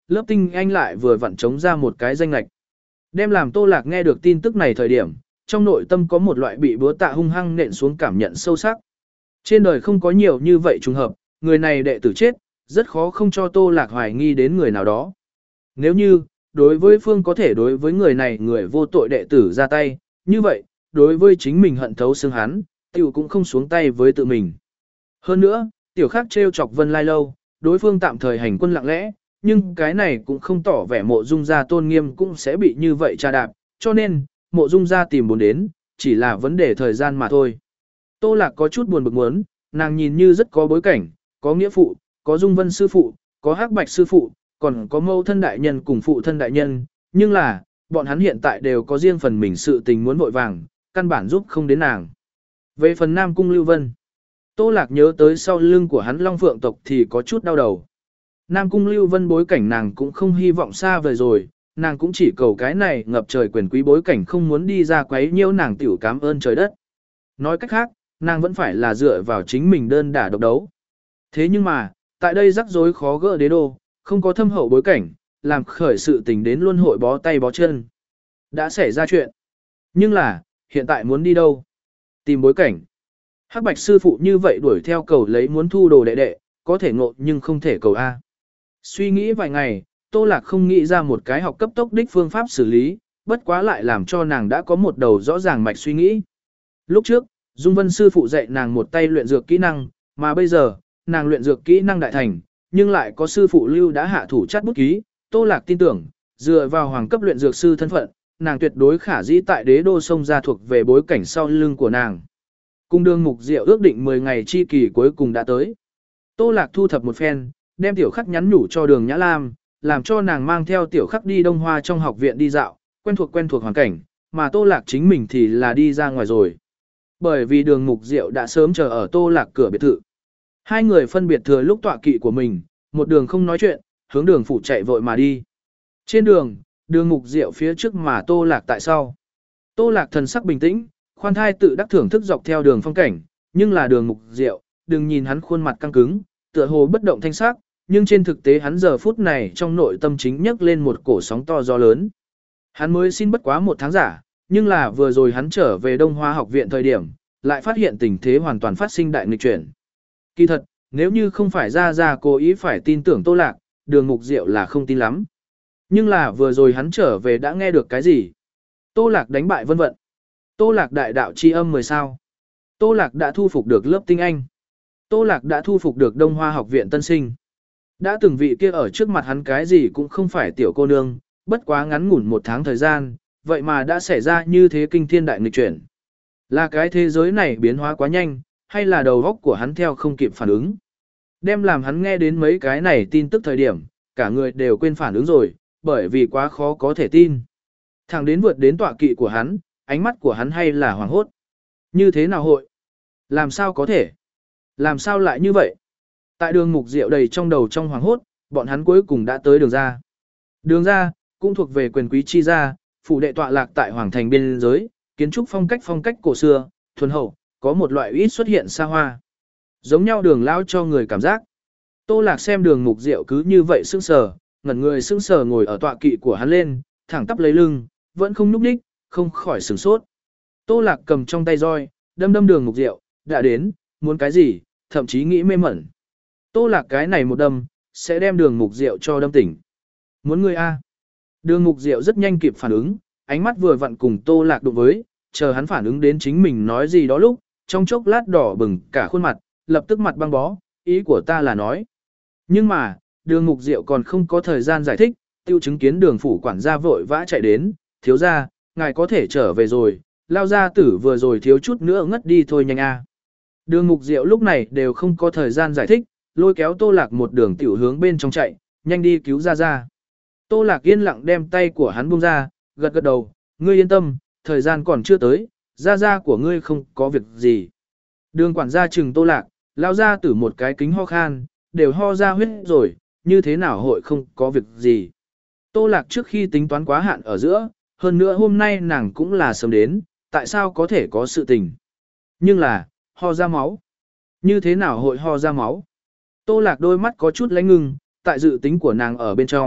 lớp tinh anh lại vừa vặn trống ra một cái danh lệch. Đem làm Tô Lạc nghe được tin tức này thời điểm, trong nội tâm có một loại bị búa tạ hung hăng nện xuống cảm nhận sâu sắc. Trên đời không có nhiều như vậy trùng hợp, người này đệ tử chết, rất khó không cho Tô Lạc hoài nghi đến người nào đó. Nếu như, đối với Phương có thể đối với người này người vô tội đệ tử ra tay, như vậy, đối với chính mình hận thấu xương hắn, tiểu cũng không xuống tay với tự mình. Hơn nữa, tiểu khác trêu chọc Vân Lai Lâu, đối phương tạm thời hành quân lặng lẽ, nhưng cái này cũng không tỏ vẻ mộ dung gia tôn nghiêm cũng sẽ bị như vậy tra đạp, cho nên, mộ dung gia tìm bốn đến, chỉ là vấn đề thời gian mà thôi. Tô Lạc có chút buồn bực muốn, nàng nhìn như rất có bối cảnh, có nghĩa phụ, có dung vân sư phụ, có hắc bạch sư phụ, còn có mâu thân đại nhân cùng phụ thân đại nhân, nhưng là, bọn hắn hiện tại đều có riêng phần mình sự tình muốn vội vàng, căn bản giúp không đến nàng. Về phần Nam Cung Lưu Vân, Tô Lạc nhớ tới sau lưng của hắn Long Phượng tộc thì có chút đau đầu. Nam Cung Lưu Vân bối cảnh nàng cũng không hy vọng xa vời rồi, nàng cũng chỉ cầu cái này ngập trời quyền quý bối cảnh không muốn đi ra quấy nhiễu nàng tiểu cảm ơn trời đất. Nói cách khác, nàng vẫn phải là dựa vào chính mình đơn đả độc đấu. Thế nhưng mà, tại đây rắc rối khó gỡ đế đô, không có thâm hậu bối cảnh, làm khởi sự tình đến luôn hội bó tay bó chân. Đã xảy ra chuyện. Nhưng là, hiện tại muốn đi đâu? Tìm bối cảnh. Hắc bạch sư phụ như vậy đuổi theo cầu lấy muốn thu đồ đệ đệ, có thể ngộ nhưng không thể cầu A. Suy nghĩ vài ngày, Tô Lạc không nghĩ ra một cái học cấp tốc đích phương pháp xử lý, bất quá lại làm cho nàng đã có một đầu rõ ràng mạch suy nghĩ. Lúc trước, Dung Vân sư phụ dạy nàng một tay luyện dược kỹ năng, mà bây giờ, nàng luyện dược kỹ năng đại thành, nhưng lại có sư phụ Lưu đã hạ thủ chắt bút ký, Tô Lạc tin tưởng, dựa vào hoàng cấp luyện dược sư thân phận, nàng tuyệt đối khả dĩ tại đế đô sông ra thuộc về bối cảnh sau lưng của nàng. Cung Đường Mục Diệu ước định mười ngày chi kỳ cuối cùng đã tới. Tô Lạc thu thập một phen, đem tiểu khắc nhắn nhủ cho Đường Nhã Lam, làm cho nàng mang theo tiểu khắc đi Đông Hoa trong học viện đi dạo, quen thuộc quen thuộc hoàn cảnh, mà Tô Lạc chính mình thì là đi ra ngoài rồi. Bởi vì Đường Mục Diệu đã sớm chờ ở Tô Lạc cửa biệt thự. Hai người phân biệt thừa lúc tọa kỵ của mình, một đường không nói chuyện, hướng đường phủ chạy vội mà đi. Trên đường, Đường Mục Diệu phía trước mà Tô Lạc tại sau. Tô Lạc thần sắc bình tĩnh, khoan thai tự đắc thưởng thức dọc theo đường phong cảnh, nhưng là Đường Mục Diệu, đừng nhìn hắn khuôn mặt căng cứng, tựa hồ bất động thanh sắc, nhưng trên thực tế hắn giờ phút này trong nội tâm chính nhấc lên một cổ sóng to gió lớn. Hắn mới xin bất quá một tháng giả, nhưng là vừa rồi hắn trở về Đông Hoa học viện thời điểm, lại phát hiện tình thế hoàn toàn phát sinh đại nghịch chuyển. Kỳ thật, nếu như không phải ra ra cố ý phải tin tưởng Tô Lạc, Đường Mục Diệu là không tin lắm. Nhưng là vừa rồi hắn trở về đã nghe được cái gì? Tô Lạc đánh bại Vân Vận. Tô Lạc đại đạo chi âm mười sao. Tô Lạc đã thu phục được lớp tinh anh. Tô Lạc đã thu phục được Đông Hoa học viện tân sinh. Đã từng vị kia ở trước mặt hắn cái gì cũng không phải tiểu cô nương, bất quá ngắn ngủn một tháng thời gian, vậy mà đã xảy ra như thế kinh thiên đại nghịch chuyển. Là cái thế giới này biến hóa quá nhanh, hay là đầu óc của hắn theo không kịp phản ứng. Đem làm hắn nghe đến mấy cái này tin tức thời điểm, cả người đều quên phản ứng rồi, bởi vì quá khó có thể tin. Thẳng đến vượt đến tọa kỵ của hắn, ánh mắt của hắn hay là hoảng hốt. Như thế nào hội? Làm sao có thể? Làm sao lại như vậy? Tại Đường Mục Diệu đầy trong đầu trong hoàng hốt, bọn hắn cuối cùng đã tới đường ra. Đường ra, cũng thuộc về quyền quý chi gia, phủ đệ tọa lạc tại hoàng thành biên giới, kiến trúc phong cách phong cách cổ xưa, thuần hậu, có một loại ít xuất hiện xa hoa. Giống nhau Đường lao cho người cảm giác. Tô Lạc xem Đường Mục Diệu cứ như vậy sững sờ, ngẩn người sững sờ ngồi ở tọa kỵ của hắn lên, thẳng tắp lấy lưng, vẫn không nhúc nhích, không khỏi sửng sốt. Tô Lạc cầm trong tay roi, đâm đâm Đường Mục Diệu, đã đến, muốn cái gì, thậm chí nghĩ mê mẩn. Tô Lạc cái này một đâm, sẽ đem Đường Mục Diệu cho đâm tỉnh. Muốn ngươi a? Đường Mục Diệu rất nhanh kịp phản ứng, ánh mắt vừa vặn cùng Tô Lạc đụng với, chờ hắn phản ứng đến chính mình nói gì đó lúc, trong chốc lát đỏ bừng cả khuôn mặt, lập tức mặt băng bó, ý của ta là nói. Nhưng mà, Đường Mục Diệu còn không có thời gian giải thích, tiêu chứng kiến Đường phủ quản gia vội vã chạy đến, thiếu gia, ngài có thể trở về rồi, lao gia tử vừa rồi thiếu chút nữa ngất đi thôi nhanh a. Đường Mục Diệu lúc này đều không có thời gian giải thích, lôi kéo Tô Lạc một đường tiểu hướng bên trong chạy, nhanh đi cứu ra ra. Tô Lạc yên lặng đem tay của hắn buông ra, gật gật đầu, ngươi yên tâm, thời gian còn chưa tới, ra ra của ngươi không có việc gì. Đường quản gia chừng Tô Lạc, lao ra từ một cái kính ho khan, đều ho ra huyết rồi, như thế nào hội không có việc gì. Tô Lạc trước khi tính toán quá hạn ở giữa, hơn nữa hôm nay nàng cũng là sớm đến, tại sao có thể có sự tình. Nhưng là, ho ra máu. Như thế nào hội ho ra máu? Tô Lạc đôi mắt có chút lánh ngưng, tại dự tính của nàng ở bên trong,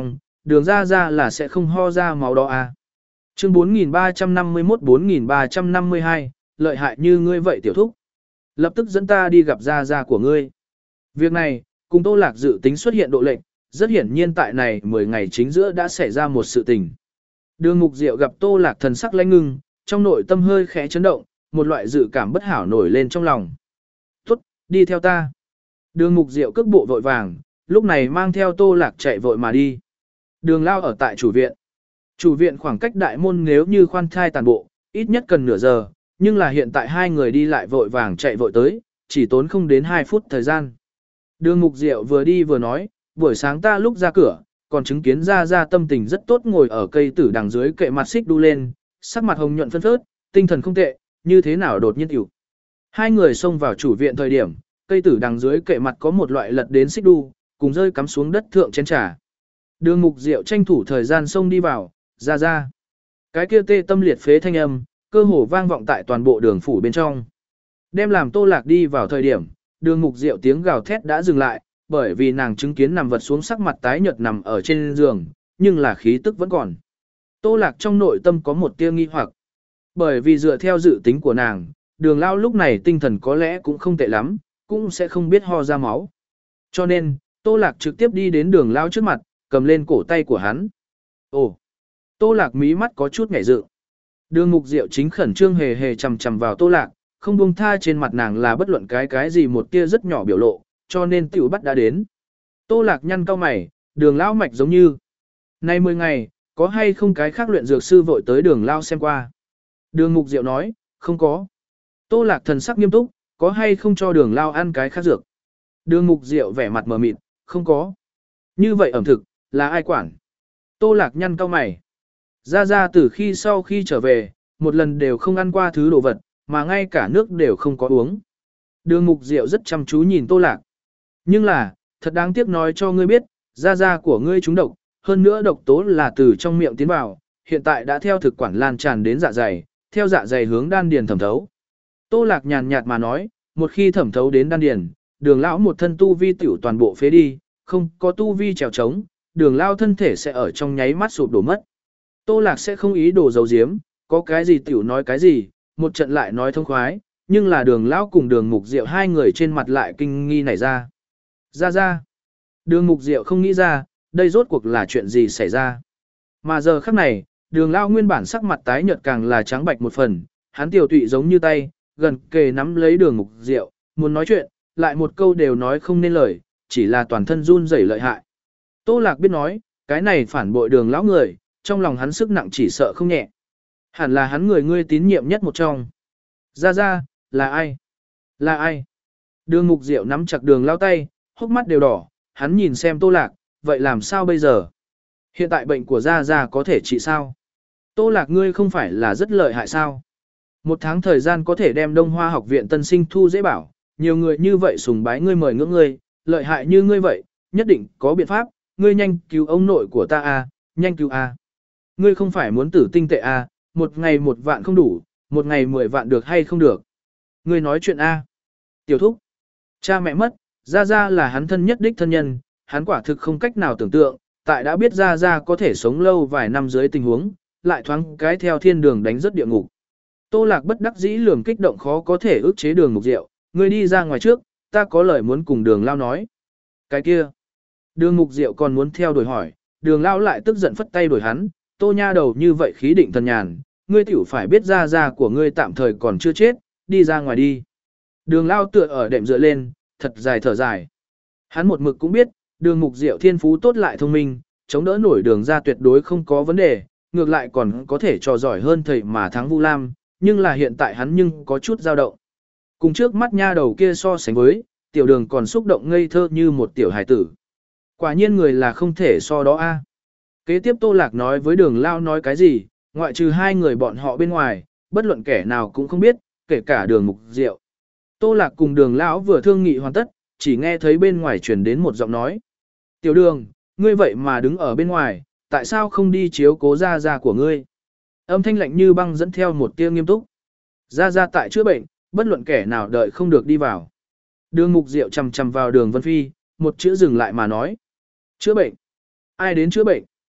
đường ra ra là sẽ không ho ra máu đó à. Chương bốn nghìn ba trăm năm mươi mốt bốn nghìn ba trăm năm mươi hai, lợi hại như ngươi vậy tiểu thúc. Lập tức dẫn ta đi gặp gia gia của ngươi. Việc này, cùng Tô Lạc dự tính xuất hiện độ lệnh, rất hiển nhiên tại này mười ngày chính giữa đã xảy ra một sự tình. Đường Mục Diệu gặp Tô Lạc thần sắc lãnh ngưng, trong nội tâm hơi khẽ chấn động, một loại dự cảm bất hảo nổi lên trong lòng. Tốt, đi theo ta. Đường Mục Diệu cước bộ vội vàng, lúc này mang theo Tô Lạc chạy vội mà đi. Đường Lao ở tại chủ viện. Chủ viện khoảng cách đại môn nếu như khoan thai tàn bộ, ít nhất cần nửa giờ, nhưng là hiện tại hai người đi lại vội vàng chạy vội tới, chỉ tốn không đến hai phút thời gian. Đường Mục Diệu vừa đi vừa nói, buổi sáng ta lúc ra cửa, còn chứng kiến ra ra tâm tình rất tốt ngồi ở cây tử đằng dưới kệ mặt xích đu lên, sắc mặt hồng nhuận phân phớt, tinh thần không tệ, như thế nào đột nhiên tiểu. Hai người xông vào chủ viện thời điểm, cây tử đằng dưới kệ mặt có một loại lật đến xích đu, cùng rơi cắm xuống đất thượng chén trà. Đường Mục Diệu tranh thủ thời gian xông đi vào, ra ra. Cái kia tê tâm liệt phế thanh âm, cơ hồ vang vọng tại toàn bộ đường phủ bên trong. Đem làm Tô Lạc đi vào thời điểm, đường Mục Diệu tiếng gào thét đã dừng lại, bởi vì nàng chứng kiến nằm vật xuống sắc mặt tái nhợt nằm ở trên giường, nhưng là khí tức vẫn còn. Tô Lạc trong nội tâm có một tia nghi hoặc. Bởi vì dựa theo dự tính của nàng, đường lao lúc này tinh thần có lẽ cũng không tệ lắm, cũng sẽ không biết ho ra máu. Cho nên, Tô Lạc trực tiếp đi đến đường lao trước mặt, cầm lên cổ tay của hắn. Ồ! Tô Lạc mí mắt có chút ngảy dự. Đường Mục Diệu chính khẩn trương hề hề chầm chầm vào Tô Lạc, không buông tha trên mặt nàng là bất luận cái cái gì một tia rất nhỏ biểu lộ, cho nên tiểu bắt đã đến. Tô Lạc nhăn cau mày, đường lao mạch giống như. Nay mười ngày, có hay không cái khác luyện dược sư vội tới đường lao xem qua. Đường Mục Diệu nói, không có. Tô Lạc thần sắc nghiêm túc, có hay không cho đường lao ăn cái khác dược. Đường Mục Diệu vẻ mặt mờ mịt, không có. Như vậy ẩm thực, là ai quản? Tô Lạc nhăn cau mày. Ra ra từ khi sau khi trở về, một lần đều không ăn qua thứ đồ vật, mà ngay cả nước đều không có uống. Đường Mục Diệu rất chăm chú nhìn Tô Lạc. Nhưng là, thật đáng tiếc nói cho ngươi biết, ra ra của ngươi trúng độc, hơn nữa độc tố là từ trong miệng tiến vào, hiện tại đã theo thực quản lan tràn đến dạ dày, theo dạ dày hướng đan điền thẩm thấu. Tô Lạc nhàn nhạt mà nói, một khi thẩm thấu đến đan điền, đường lão một thân tu vi tiểu toàn bộ phế đi, không có tu vi trèo trống, đường lao thân thể sẽ ở trong nháy mắt sụp đổ mất. Tô Lạc sẽ không ý đồ giấu giếm, có cái gì tiểu nói cái gì, một trận lại nói thông khoái, nhưng là đường lão cùng đường Mục Diệu hai người trên mặt lại kinh nghi nảy ra. Ra ra. Đường Mục Diệu không nghĩ ra, đây rốt cuộc là chuyện gì xảy ra. Mà giờ khắc này, đường lão nguyên bản sắc mặt tái nhợt càng là trắng bạch một phần, hắn tiểu tụy giống như tay, gần kề nắm lấy đường Mục Diệu, muốn nói chuyện, lại một câu đều nói không nên lời, chỉ là toàn thân run rẩy lợi hại. Tô Lạc biết nói, cái này phản bội đường lão người, trong lòng hắn sức nặng chỉ sợ không nhẹ. Hẳn là hắn người ngươi tín nhiệm nhất một trong. Ra ra, là ai? Là ai? Đường Mục Diệu nắm chặt đường lao tay, hốc mắt đều đỏ, hắn nhìn xem Tô Lạc, vậy làm sao bây giờ? Hiện tại bệnh của Gia Gia có thể trị sao? Tô Lạc ngươi không phải là rất lợi hại sao? Một tháng thời gian có thể đem Đông Hoa học viện tân sinh thu dễ bảo, nhiều người như vậy sùng bái ngươi mời ngưỡng ngươi, lợi hại như ngươi vậy, nhất định có biện pháp, ngươi nhanh cứu ông nội của ta a, nhanh cứu a. Ngươi không phải muốn tử tinh tệ a, một ngày một vạn không đủ, một ngày mười vạn được hay không được? Ngươi nói chuyện a. Tiểu thúc, cha mẹ mất, Gia Gia là hắn thân nhất đích thân nhân, hắn quả thực không cách nào tưởng tượng, tại đã biết Gia Gia có thể sống lâu vài năm dưới tình huống, lại thoáng cái theo thiên đường đánh rất địa ngục. Tô Lạc bất đắc dĩ lườm kích động khó có thể ức chế đường Mục Diệu, ngươi đi ra ngoài trước, ta có lời muốn cùng đường lao nói. Cái kia, đường Mục Diệu còn muốn theo đuổi hỏi, đường lao lại tức giận phất tay đuổi hắn, Tô nha đầu như vậy khí định thần nhàn, ngươi tiểu phải biết Gia Gia của ngươi tạm thời còn chưa chết, đi ra ngoài đi. Đường lao tựa ở đệm dựa lên, thật dài thở dài. Hắn một mực cũng biết, đường Mục Diệu thiên phú tốt lại thông minh, chống đỡ nổi đường ra tuyệt đối không có vấn đề, ngược lại còn có thể trò giỏi hơn thầy mà thắng Vu Lam, nhưng là hiện tại hắn nhưng có chút dao động. Cùng trước mắt nha đầu kia so sánh với, tiểu đường còn xúc động ngây thơ như một tiểu hài tử. Quả nhiên người là không thể so đó a. Kế tiếp Tô Lạc nói với đường lao nói cái gì, ngoại trừ hai người bọn họ bên ngoài, bất luận kẻ nào cũng không biết, kể cả đường Mục Diệu. Tô Lạc cùng đường lão vừa thương nghị hoàn tất, chỉ nghe thấy bên ngoài truyền đến một giọng nói. Tiểu đường, ngươi vậy mà đứng ở bên ngoài, tại sao không đi chiếu cố Gia Gia của ngươi? Âm thanh lạnh như băng dẫn theo một tia nghiêm túc. Gia Gia tại chữa bệnh, bất luận kẻ nào đợi không được đi vào. Đường Mục Diệu chầm chầm vào đường Vân Phi, một chữ dừng lại mà nói. Chữa bệnh? Ai đến chữa bệnh?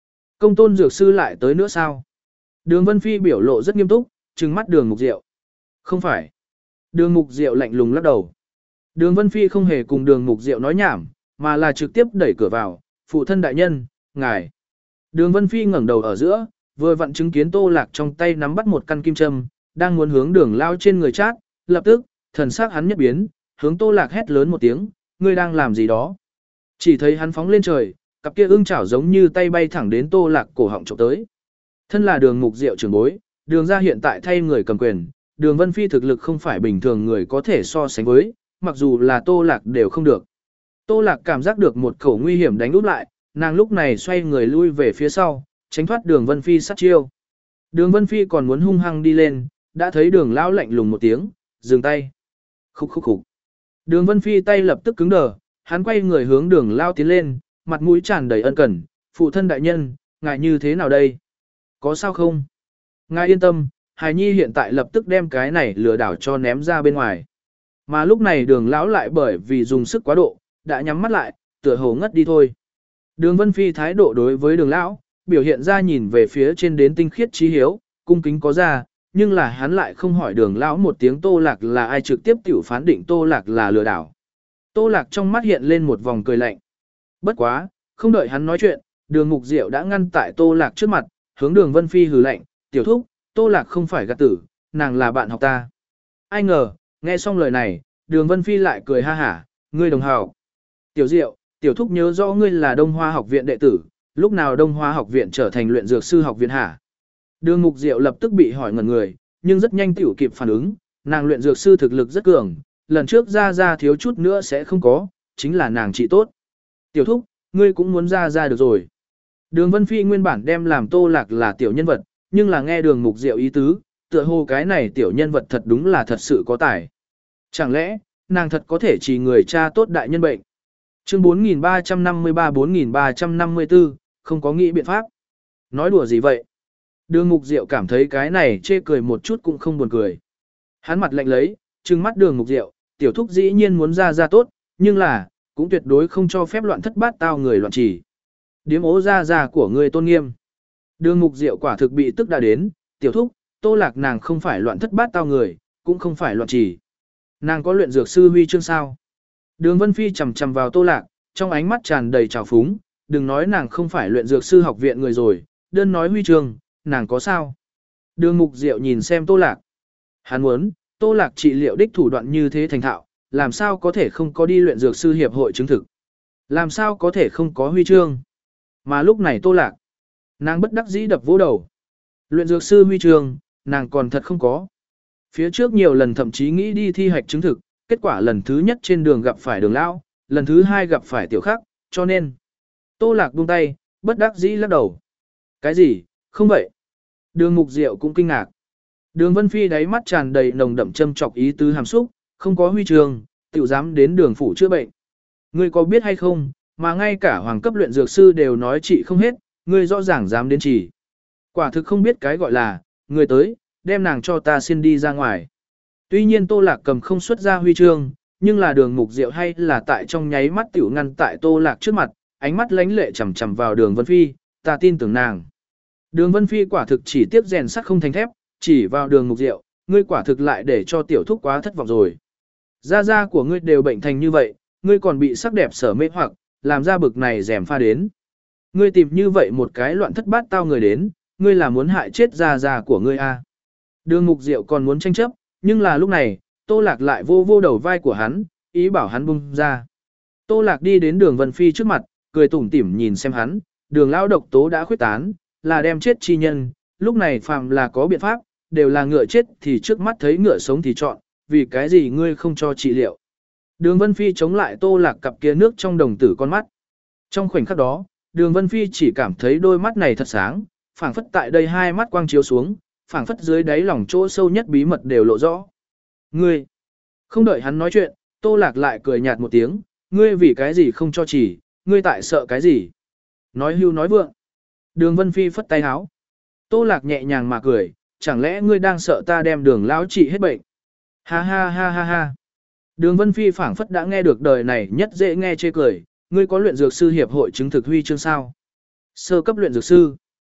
Công tôn dược sư lại tới nữa sao? Đường Vân Phi biểu lộ rất nghiêm túc, trừng mắt đường mục diệu. Không phải. Đường mục diệu lạnh lùng lắc đầu. Đường Vân Phi không hề cùng đường mục diệu nói nhảm, mà là trực tiếp đẩy cửa vào, phụ thân đại nhân, ngài. Đường Vân Phi ngẩng đầu ở giữa, vừa vặn chứng kiến Tô Lạc trong tay nắm bắt một căn kim châm, đang muốn hướng đường lao trên người chát, lập tức, thần sắc hắn nhất biến, hướng Tô Lạc hét lớn một tiếng, ngươi đang làm gì đó. Chỉ thấy hắn phóng lên trời, cặp kia ưng chảo giống như tay bay thẳng đến Tô Lạc cổ họng chụp tới. Thân là đường mục diệu trưởng bối, đường ra hiện tại thay người cầm quyền, đường Vân Phi thực lực không phải bình thường người có thể so sánh với, mặc dù là Tô Lạc đều không được. Tô Lạc cảm giác được một khẩu nguy hiểm đánh úp lại, nàng lúc này xoay người lui về phía sau, tránh thoát đường Vân Phi sát chiêu. Đường Vân Phi còn muốn hung hăng đi lên, đã thấy đường lão lạnh lùng một tiếng, dừng tay. Khúc khúc khúc. Đường Vân Phi tay lập tức cứng đờ, hắn quay người hướng đường lao tiến lên, mặt mũi tràn đầy ân cần, phụ thân đại nhân, ngài như thế nào đây? Có sao không? Ngài yên tâm, Hải Nhi hiện tại lập tức đem cái này lừa đảo cho ném ra bên ngoài. Mà lúc này đường lão lại bởi vì dùng sức quá độ, đã nhắm mắt lại, tựa hồ ngất đi thôi. Đường Vân Phi thái độ đối với đường lão, biểu hiện ra nhìn về phía trên đến tinh khiết trí hiếu, cung kính có ra, nhưng là hắn lại không hỏi đường lão một tiếng Tô Lạc là ai trực tiếp tiểu phán định Tô Lạc là lừa đảo. Tô Lạc trong mắt hiện lên một vòng cười lạnh. Bất quá, không đợi hắn nói chuyện, đường mục diệu đã ngăn tại Tô Lạc trước mặt, hướng đường Vân Phi hừ lạnh, tiểu thúc, Tô Lạc không phải gạt tử, nàng là bạn học ta. Ai ngờ, nghe xong lời này, đường Vân Phi lại cười ha hả, ngươi đồng hào. Tiểu diệu, tiểu thúc nhớ rõ ngươi là Đông Hoa học viện đệ tử, lúc nào Đông Hoa học viện trở thành luyện dược sư học viện hả? Đường mục diệu lập tức bị hỏi ngẩn người, nhưng rất nhanh tiểu kịp phản ứng, nàng luyện dược sư thực lực rất cường, lần trước ra ra thiếu chút nữa sẽ không có, chính là nàng trị tốt. Tiểu thúc, ngươi cũng muốn ra ra được rồi. Đường Vân Phi nguyên bản đem làm Tô Lạc là tiểu nhân vật, nhưng là nghe đường mục diệu ý tứ, tựa hồ cái này tiểu nhân vật thật đúng là thật sự có tài. Chẳng lẽ, nàng thật có thể chỉ người cha tốt đại nhân bệnh. Chương bốn nghìn ba trăm năm mươi ba bốn nghìn ba trăm năm mươi tư, không có nghĩ biện pháp. Nói đùa gì vậy? Đường mục diệu cảm thấy cái này chê cười một chút cũng không buồn cười. Hắn mặt lạnh lấy, trừng mắt đường mục diệu, tiểu thúc dĩ nhiên muốn ra ra tốt, nhưng là, cũng tuyệt đối không cho phép loạn thất bát tao người loạn chỉ. Điếm ố ra ra của người tôn nghiêm. Đường mục diệu quả thực bị tức đã đến, tiểu thúc, Tô Lạc nàng không phải loạn thất bát tao người, cũng không phải loạn chỉ. Nàng có luyện dược sư huy chương sao? Đường Vân Phi chầm chầm vào Tô Lạc, trong ánh mắt tràn đầy trào phúng, đừng nói nàng không phải luyện dược sư học viện người rồi, đơn nói huy chương, nàng có sao? Đường mục diệu nhìn xem Tô Lạc. Hắn muốn, Tô Lạc trị liệu đích thủ đoạn như thế thành thạo, làm sao có thể không có đi luyện dược sư hiệp hội chứng thực? Làm sao có thể không có huy chương? Mà lúc này Tô Lạc, nàng bất đắc dĩ đập vỗ đầu. Luyện dược sư huy chương, nàng còn thật không có. Phía trước nhiều lần thậm chí nghĩ đi thi hạch chứng thực, kết quả lần thứ nhất trên đường gặp phải đường lão, lần thứ hai gặp phải tiểu khắc, cho nên. Tô Lạc buông tay, bất đắc dĩ lắc đầu. Cái gì, không vậy? Đường mục diệu cũng kinh ngạc. Đường Vân Phi đáy mắt tràn đầy nồng đậm châm chọc ý tứ hàm xúc, không có huy chương, tiểu dám đến đường phủ chữa bệnh. Ngươi có biết hay không, mà ngay cả hoàng cấp luyện dược sư đều nói trị không hết, ngươi rõ ràng dám đến chỉ. Quả thực không biết cái gọi là, người tới, đem nàng cho ta xin đi ra ngoài. Tuy nhiên Tô Lạc cầm không xuất ra huy chương, nhưng là đường mục diệu hay là tại trong nháy mắt tiểu ngăn tại Tô Lạc trước mặt, ánh mắt lánh lệ chầm chầm vào đường Vân Phi, ta tin tưởng nàng. Đường Vân Phi quả thực chỉ tiếp rèn sắt không thành thép, chỉ vào đường mục diệu, ngươi quả thực lại để cho tiểu thúc quá thất vọng rồi. Gia gia của ngươi đều bệnh thành như vậy, ngươi còn bị sắc đẹp sở mê hoặc, làm ra bực này rèm pha đến. Ngươi tìm như vậy một cái loạn thất bát tao người đến, ngươi là muốn hại chết gia gia của ngươi à. Đường mục diệu còn muốn tranh chấp, nhưng là lúc này, Tô Lạc lại vô vô đầu vai của hắn, ý bảo hắn bung ra. Tô Lạc đi đến đường Vân Phi trước mặt, cười tủm tỉm nhìn xem hắn, đường lão độc tố đã khuyết tán, là đem chết chi nhân, lúc này phàm là có biện pháp, đều là ngựa chết thì trước mắt thấy ngựa sống thì chọn, vì cái gì ngươi không cho trị liệu. Đường Vân Phi chống lại Tô Lạc cặp kia nước trong đồng tử con mắt. Trong khoảnh khắc đó, đường Vân Phi chỉ cảm thấy đôi mắt này thật sáng, phảng phất tại đây hai mắt quang chiếu xuống, phảng phất dưới đáy lòng chỗ sâu nhất bí mật đều lộ rõ. Ngươi, không đợi hắn nói chuyện, Tô Lạc lại cười nhạt một tiếng, ngươi vì cái gì không cho chỉ, ngươi tại sợ cái gì. Nói hưu nói vượng. Đường Vân Phi phất tay áo. Tô Lạc nhẹ nhàng mà cười, chẳng lẽ ngươi đang sợ ta đem đường lão trị hết bệnh. Ha ha ha ha ha. Đường Vân Phi phảng phất đã nghe được đời này nhất dễ nghe chê cười, ngươi có luyện dược sư hiệp hội chứng thực huy chương sao? Sơ cấp luyện dược sư.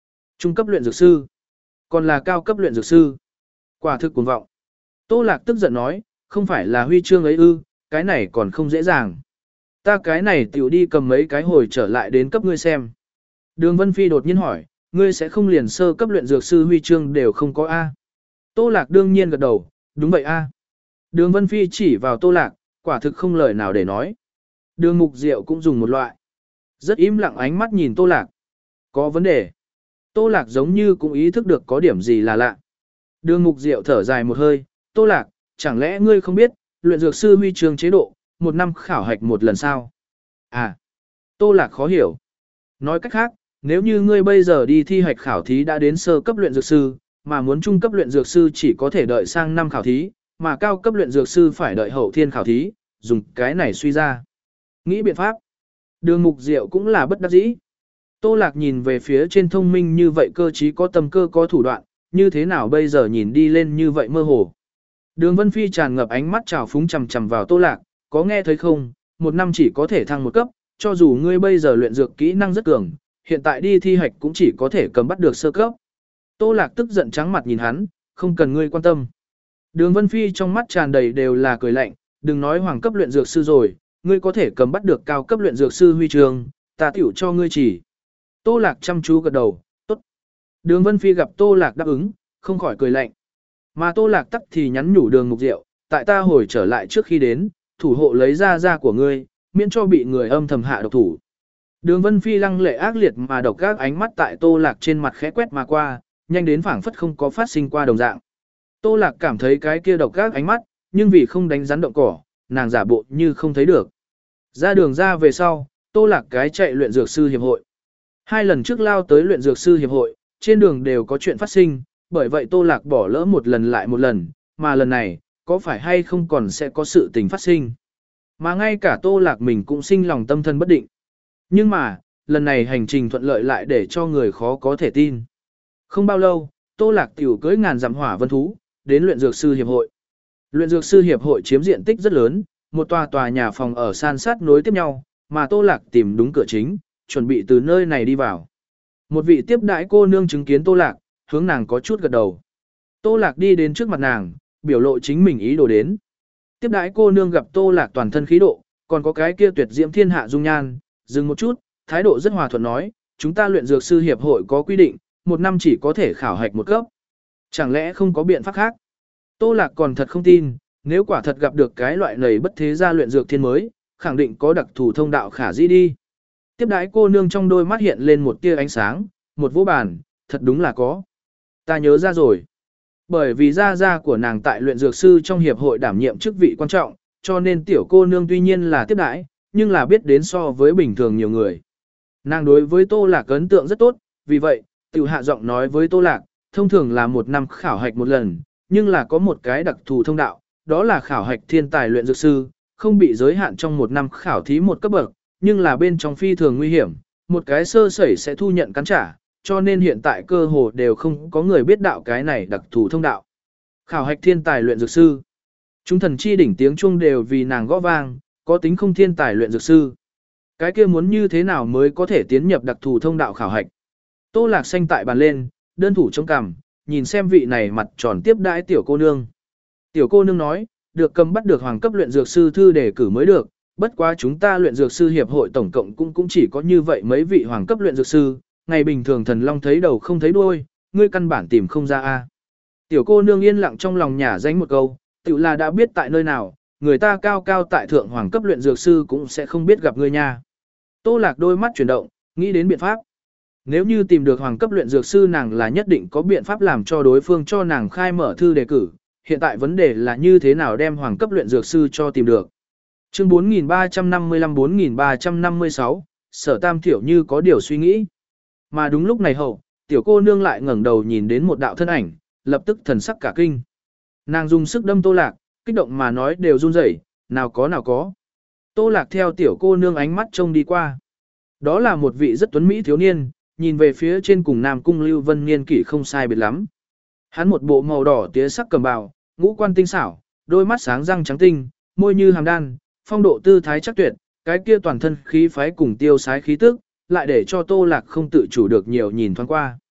Trung cấp luyện dược sư, còn là cao cấp luyện dược sư. Quả thực cuồng vọng. Tô Lạc tức giận nói, không phải là huy chương ấy ư, cái này còn không dễ dàng. Ta cái này tiểu đi cầm mấy cái hồi trở lại đến cấp ngươi xem. Đường Vân Phi đột nhiên hỏi, ngươi sẽ không liền sơ cấp luyện dược sư huy chương đều không có A. Tô Lạc đương nhiên gật đầu, đúng vậy A. Đường Vân Phi chỉ vào Tô Lạc, quả thực không lời nào để nói. Đường Mục Diệu cũng dùng một loại. Rất im lặng ánh mắt nhìn Tô Lạc. Có vấn đề. Tô Lạc giống như cũng ý thức được có điểm gì là lạ. Đường Mục Diệu thở dài một hơi, Tô Lạc, chẳng lẽ ngươi không biết, luyện dược sư huy chương chế độ, một năm khảo hạch một lần sao? À, Tô Lạc khó hiểu. Nói cách khác, nếu như ngươi bây giờ đi thi hạch khảo thí đã đến sơ cấp luyện dược sư, mà muốn trung cấp luyện dược sư chỉ có thể đợi sang năm khảo thí, mà cao cấp luyện dược sư phải đợi hậu thiên khảo thí, dùng cái này suy ra. Nghĩ biện pháp. Đường Mục Diệu cũng là bất đắc dĩ. Tô Lạc nhìn về phía trên thông minh như vậy cơ trí có tâm cơ có thủ đoạn, như thế nào bây giờ nhìn đi lên như vậy mơ hồ. Đường Vân Phi tràn ngập ánh mắt trào phúng chằm chằm vào Tô Lạc, có nghe thấy không, một năm chỉ có thể thăng một cấp, cho dù ngươi bây giờ luyện dược kỹ năng rất cường, hiện tại đi thi hạch cũng chỉ có thể cầm bắt được sơ cấp. Tô Lạc tức giận trắng mặt nhìn hắn, không cần ngươi quan tâm. Đường Vân Phi trong mắt tràn đầy đều là cười lạnh, đừng nói hoàng cấp luyện dược sư rồi, ngươi có thể cầm bắt được cao cấp luyện dược sư huy chương, ta tiểu cho ngươi chỉ. Tô Lạc chăm chú gật đầu, tốt. Đường Vân Phi gặp Tô Lạc đáp ứng, không khỏi cười lạnh. Mà Tô Lạc tắc thì nhắn nhủ Đường Mục Diệu, tại ta hồi trở lại trước khi đến, thủ hộ lấy ra ra của ngươi, miễn cho bị người âm thầm hạ độc thủ. Đường Vân Phi lăng lệ ác liệt mà độc các ánh mắt tại Tô Lạc trên mặt khẽ quét mà qua, nhanh đến phảng phất không có phát sinh qua đồng dạng. Tô Lạc cảm thấy cái kia độc các ánh mắt, nhưng vì không đánh rắn động cỏ, nàng giả bộ như không thấy được. Ra đường ra về sau, Tô Lạc cái chạy luyện dược sư hiệp hội. Hai lần trước lao tới luyện dược sư hiệp hội, trên đường đều có chuyện phát sinh, bởi vậy Tô Lạc bỏ lỡ một lần lại một lần, mà lần này, có phải hay không còn sẽ có sự tình phát sinh. Mà ngay cả Tô Lạc mình cũng sinh lòng tâm thần bất định. Nhưng mà, lần này hành trình thuận lợi lại để cho người khó có thể tin. Không bao lâu, Tô Lạc tiểu cưỡi ngàn dặm hỏa vân thú, đến luyện dược sư hiệp hội. Luyện dược sư hiệp hội chiếm diện tích rất lớn, một tòa tòa nhà phòng ở san sát nối tiếp nhau, mà Tô Lạc tìm đúng cửa chính, chuẩn bị từ nơi này đi vào. Một vị tiếp đãi cô nương chứng kiến Tô Lạc, hướng nàng có chút gật đầu. Tô Lạc đi đến trước mặt nàng, biểu lộ chính mình ý đồ đến. Tiếp đãi cô nương gặp Tô Lạc toàn thân khí độ, còn có cái kia tuyệt diễm thiên hạ dung nhan, dừng một chút, thái độ rất hòa thuận nói, chúng ta luyện dược sư hiệp hội có quy định, một năm chỉ có thể khảo hạch một cấp. Chẳng lẽ không có biện pháp khác? Tô Lạc còn thật không tin, nếu quả thật gặp được cái loại này bất thế gia luyện dược thiên mới, khẳng định có đặc thù thông đạo khả dĩ đi. Tiếp đãi cô nương trong đôi mắt hiện lên một tia ánh sáng, một vô bàn, thật đúng là có. Ta nhớ ra rồi. Bởi vì gia gia của nàng tại luyện dược sư trong hiệp hội đảm nhiệm chức vị quan trọng, cho nên tiểu cô nương tuy nhiên là tiếp đãi, nhưng là biết đến so với bình thường nhiều người. Nàng đối với Tô Lạc ấn tượng rất tốt, vì vậy, tiểu hạ giọng nói với Tô Lạc, thông thường là một năm khảo hạch một lần, nhưng là có một cái đặc thù thông đạo, đó là khảo hạch thiên tài luyện dược sư, không bị giới hạn trong một năm khảo thí một cấp bậc, nhưng là bên trong phi thường nguy hiểm, một cái sơ sẩy sẽ thu nhận cắn trả, cho nên hiện tại cơ hồ đều không có người biết đạo cái này đặc thù thông đạo. Khảo hạch thiên tài luyện dược sư. Chúng thần chi đỉnh tiếng chuông đều vì nàng gõ vang, có tính không thiên tài luyện dược sư. Cái kia muốn như thế nào mới có thể tiến nhập đặc thù thông đạo khảo hạch. Tô Lạc xanh tại bàn lên, đơn thủ chống cằm, nhìn xem vị này mặt tròn tiếp đãi tiểu cô nương. Tiểu cô nương nói, được cầm bắt được hoàng cấp luyện dược sư thư để cử mới được, bất quá chúng ta luyện dược sư hiệp hội tổng cộng cũng cũng chỉ có như vậy mấy vị hoàng cấp luyện dược sư, ngày bình thường thần long thấy đầu không thấy đuôi, ngươi căn bản tìm không ra a. Tiểu cô nương yên lặng trong lòng nhả danh một câu, tự là đã biết tại nơi nào, người ta cao cao tại thượng hoàng cấp luyện dược sư cũng sẽ không biết gặp ngươi nha. Tô Lạc đôi mắt chuyển động, nghĩ đến biện pháp. Nếu như tìm được hoàng cấp luyện dược sư nàng là nhất định có biện pháp làm cho đối phương cho nàng khai mở thư đề cử, hiện tại vấn đề là như thế nào đem hoàng cấp luyện dược sư cho tìm được. Chương bốn nghìn ba trăm năm mươi lăm bốn nghìn ba trăm năm mươi sáu, Sở Tam Thiểu như có điều suy nghĩ. Mà đúng lúc này hậu, tiểu cô nương lại ngẩng đầu nhìn đến một đạo thân ảnh, lập tức thần sắc cả kinh. Nàng dùng sức đâm Tô Lạc, kích động mà nói đều run rẩy, nào có nào có. Tô Lạc theo tiểu cô nương ánh mắt trông đi qua. Đó là một vị rất tuấn mỹ thiếu niên, nhìn về phía trên cùng Nam Cung Lưu Vân niên kỷ không sai biệt lắm. Hắn một bộ màu đỏ tía sắc cầm bào, ngũ quan tinh xảo, đôi mắt sáng răng trắng tinh, môi như hàm đan, phong độ tư thái chắc tuyệt, cái kia toàn thân khí phái cùng tiêu sái khí tức, lại để cho Tô Lạc không tự chủ được nhiều nhìn thoáng qua.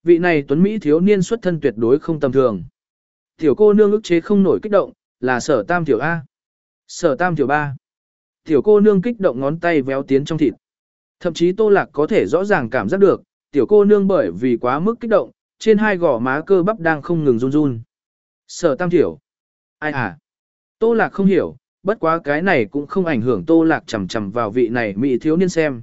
Vị này tuấn Mỹ thiếu niên xuất thân tuyệt đối không tầm thường. Tiểu cô nương ức chế không nổi kích động, là sở tam tiểu A. Sở tam tiểu ba. Tiểu cô nương kích động ngón tay véo tiến trong thịt. Thậm chí Tô Lạc có thể rõ ràng cảm giác được, tiểu cô nương bởi vì quá mức kích động, trên hai gò má cơ bắp đang không ngừng run run. Sở tam tiểu. Ai à? Tô Lạc không hiểu, bất quá cái này cũng không ảnh hưởng Tô Lạc chầm chầm vào vị này mỹ thiếu niên xem.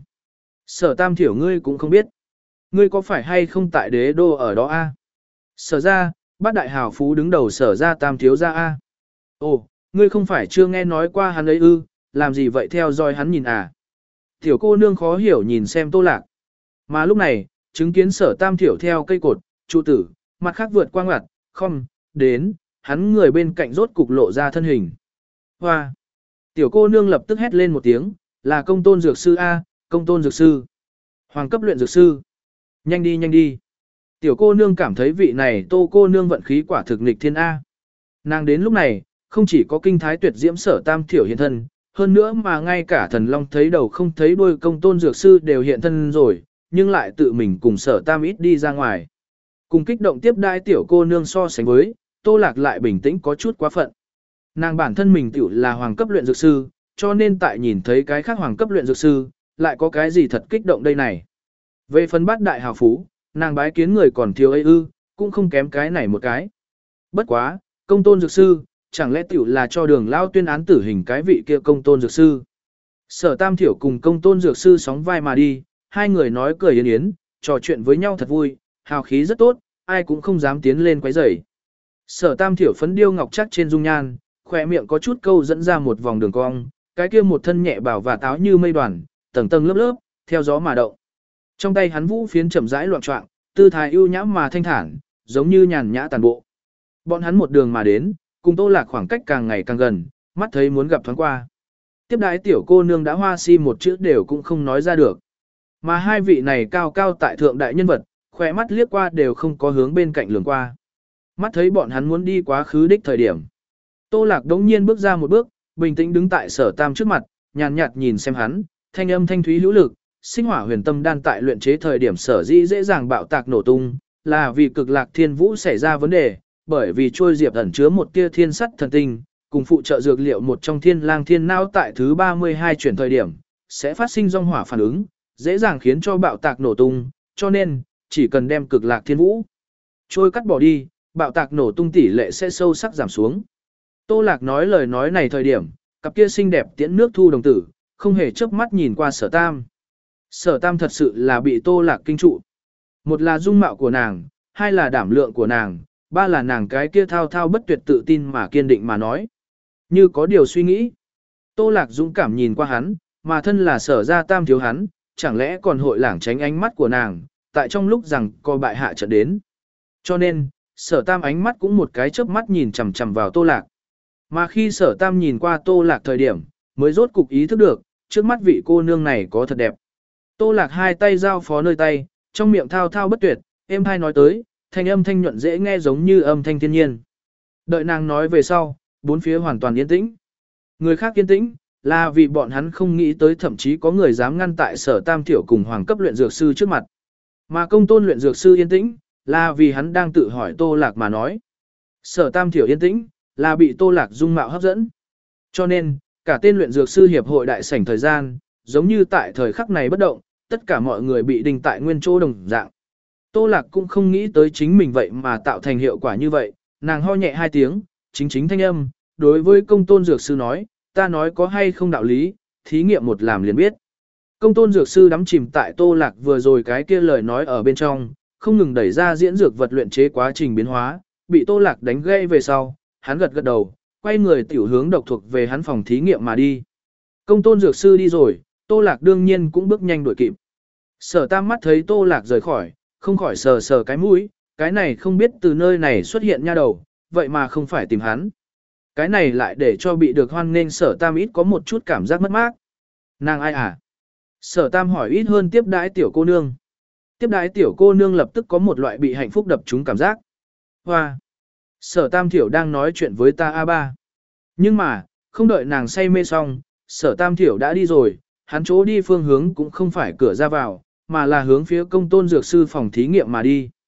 Sở tam tiểu ngươi cũng không biết. Ngươi có phải hay không tại đế đô ở đó a? Sở ra, bát đại hào phú đứng đầu sở ra tam thiếu ra a. Ồ, ngươi không phải chưa nghe nói qua hắn ấy ư, làm gì vậy theo dõi hắn nhìn à? Tiểu cô nương khó hiểu nhìn xem Tô Lạc. Mà lúc này, chứng kiến sở tam thiểu theo cây cột, trụ tử, mặt khác vượt qua ngoặt, không, đến, hắn người bên cạnh rốt cục lộ ra thân hình. Hoa! Tiểu cô nương lập tức hét lên một tiếng, là công tôn dược sư A, công tôn dược sư. Hoàng cấp luyện dược sư. Nhanh đi nhanh đi. Tiểu cô nương cảm thấy vị này tô cô nương vận khí quả thực nghịch thiên A. Nàng đến lúc này, không chỉ có kinh thái tuyệt diễm sở tam thiểu hiện thân, hơn nữa mà ngay cả thần long thấy đầu không thấy đuôi công tôn dược sư đều hiện thân rồi, nhưng lại tự mình cùng sở tam ít đi ra ngoài. Cùng kích động tiếp đai tiểu cô nương so sánh với, Tô Lạc lại bình tĩnh có chút quá phận. Nàng bản thân mình tiểu là hoàng cấp luyện dược sư, cho nên tại nhìn thấy cái khác hoàng cấp luyện dược sư, lại có cái gì thật kích động đây này. Về phần bát đại hào phú, nàng bái kiến người còn thiếu ấy ư, cũng không kém cái này một cái. Bất quá, công tôn dược sư, chẳng lẽ tiểu là cho đường lao tuyên án tử hình cái vị kia công tôn dược sư. Sở tam thiểu cùng công tôn dược sư sóng vai mà đi, hai người nói cười yến yến, trò chuyện với nhau thật vui, hào khí rất tốt, ai cũng không dám tiến lên quấy rầy. Sở tam thiểu phấn điêu ngọc chắc trên dung nhan, khỏe miệng có chút câu dẫn ra một vòng đường cong, cái kia một thân nhẹ bảo và táo như mây đoàn, tầng tầng lớp lớp, theo gió mà động. Trong tay hắn vũ phiến chậm rãi loạn trọng, tư thái ưu nhã mà thanh thản, giống như nhàn nhã tàn bộ. Bọn hắn một đường mà đến, cùng Tô Lạc khoảng cách càng ngày càng gần, mắt thấy muốn gặp thoáng qua. Tiếp đái tiểu cô nương đã hoa si một chữ đều cũng không nói ra được. Mà hai vị này cao cao tại thượng đại nhân vật, khỏe mắt liếc qua đều không có hướng bên cạnh lường qua. Mắt thấy bọn hắn muốn đi quá khứ đích thời điểm. Tô Lạc đống nhiên bước ra một bước, bình tĩnh đứng tại sở tam trước mặt, nhàn nhạt nhìn xem hắn, thanh âm thanh thúy hữu lực, sinh hỏa huyền tâm đan tại luyện chế thời điểm sở dĩ dễ dàng bạo tạc nổ tung, là vì cực lạc thiên vũ xảy ra vấn đề, bởi vì trôi diệp ẩn chứa một tia thiên sắt thần tinh, cùng phụ trợ dược liệu một trong thiên lang thiên não tại thứ ba mươi hai chuyển thời điểm, sẽ phát sinh dòng hỏa phản ứng, dễ dàng khiến cho bạo tạc nổ tung, cho nên, chỉ cần đem cực lạc thiên vũ trôi cắt bỏ đi, bạo tạc nổ tung tỷ lệ sẽ sâu sắc giảm xuống. Tô Lạc nói lời nói này thời điểm, cặp kia xinh đẹp tiễn nước thu đồng tử, không hề chớp mắt nhìn qua sở tam. Sở tam thật sự là bị Tô Lạc kinh trụ. Một là dung mạo của nàng, hai là đảm lượng của nàng, ba là nàng cái kia thao thao bất tuyệt tự tin mà kiên định mà nói. Như có điều suy nghĩ. Tô Lạc dũng cảm nhìn qua hắn, mà thân là sở ra tam thiếu hắn, chẳng lẽ còn hội lảng tránh ánh mắt của nàng, tại trong lúc rằng co bại hạ trận đến. Cho nên, sở tam ánh mắt cũng một cái chớp mắt nhìn chằm chằm vào Tô Lạc. Mà khi sở tam nhìn qua Tô Lạc thời điểm, mới rốt cục ý thức được, trước mắt vị cô nương này có thật đẹp. Tô Lạc hai tay giao phó nơi tay, trong miệng thao thao bất tuyệt, êm hai nói tới, thanh âm thanh nhuận dễ nghe giống như âm thanh thiên nhiên. Đợi nàng nói về sau, bốn phía hoàn toàn yên tĩnh. Người khác yên tĩnh, là vì bọn hắn không nghĩ tới thậm chí có người dám ngăn tại sở tam thiểu cùng hoàng cấp luyện dược sư trước mặt. Mà công tôn luyện dược sư yên tĩnh, là vì hắn đang tự hỏi Tô Lạc mà nói. Sở tam thiểu yên tĩnh, là bị Tô Lạc dung mạo hấp dẫn. Cho nên, cả tên luyện dược sư hiệp hội đại sảnh thời gian, giống như tại thời khắc này bất động, tất cả mọi người bị đình tại nguyên chỗ đồng dạng. Tô Lạc cũng không nghĩ tới chính mình vậy mà tạo thành hiệu quả như vậy, nàng ho nhẹ hai tiếng, chính chính thanh âm, đối với công tôn dược sư nói, ta nói có hay không đạo lý, thí nghiệm một làm liền biết. Công tôn dược sư đắm chìm tại Tô Lạc vừa rồi cái kia lời nói ở bên trong, không ngừng đẩy ra diễn dược vật luyện chế quá trình biến hóa, bị Tô Lạc đánh gây về sau, hắn gật gật đầu, quay người tiểu hướng độc thuộc về hắn phòng thí nghiệm mà đi. Công tôn dược sư đi rồi, Tô Lạc đương nhiên cũng bước nhanh đuổi kịp. Sở tam mắt thấy Tô Lạc rời khỏi, không khỏi sờ sờ cái mũi, cái này không biết từ nơi này xuất hiện nha đầu, vậy mà không phải tìm hắn. Cái này lại để cho bị được hoan nghênh sở tam ít có một chút cảm giác mất mát. Nàng ai à? Sở tam hỏi ít hơn tiếp đãi tiểu cô nương. Tiếp đãi tiểu cô nương lập tức có một loại bị hạnh phúc đập trúng cảm giác. Hoa! Sở tam thiểu đang nói chuyện với ta a ba. Nhưng mà, không đợi nàng say mê xong, sở tam thiểu đã đi rồi, hắn chỗ đi phương hướng cũng không phải cửa ra vào, mà là hướng phía công tôn dược sư phòng thí nghiệm mà đi.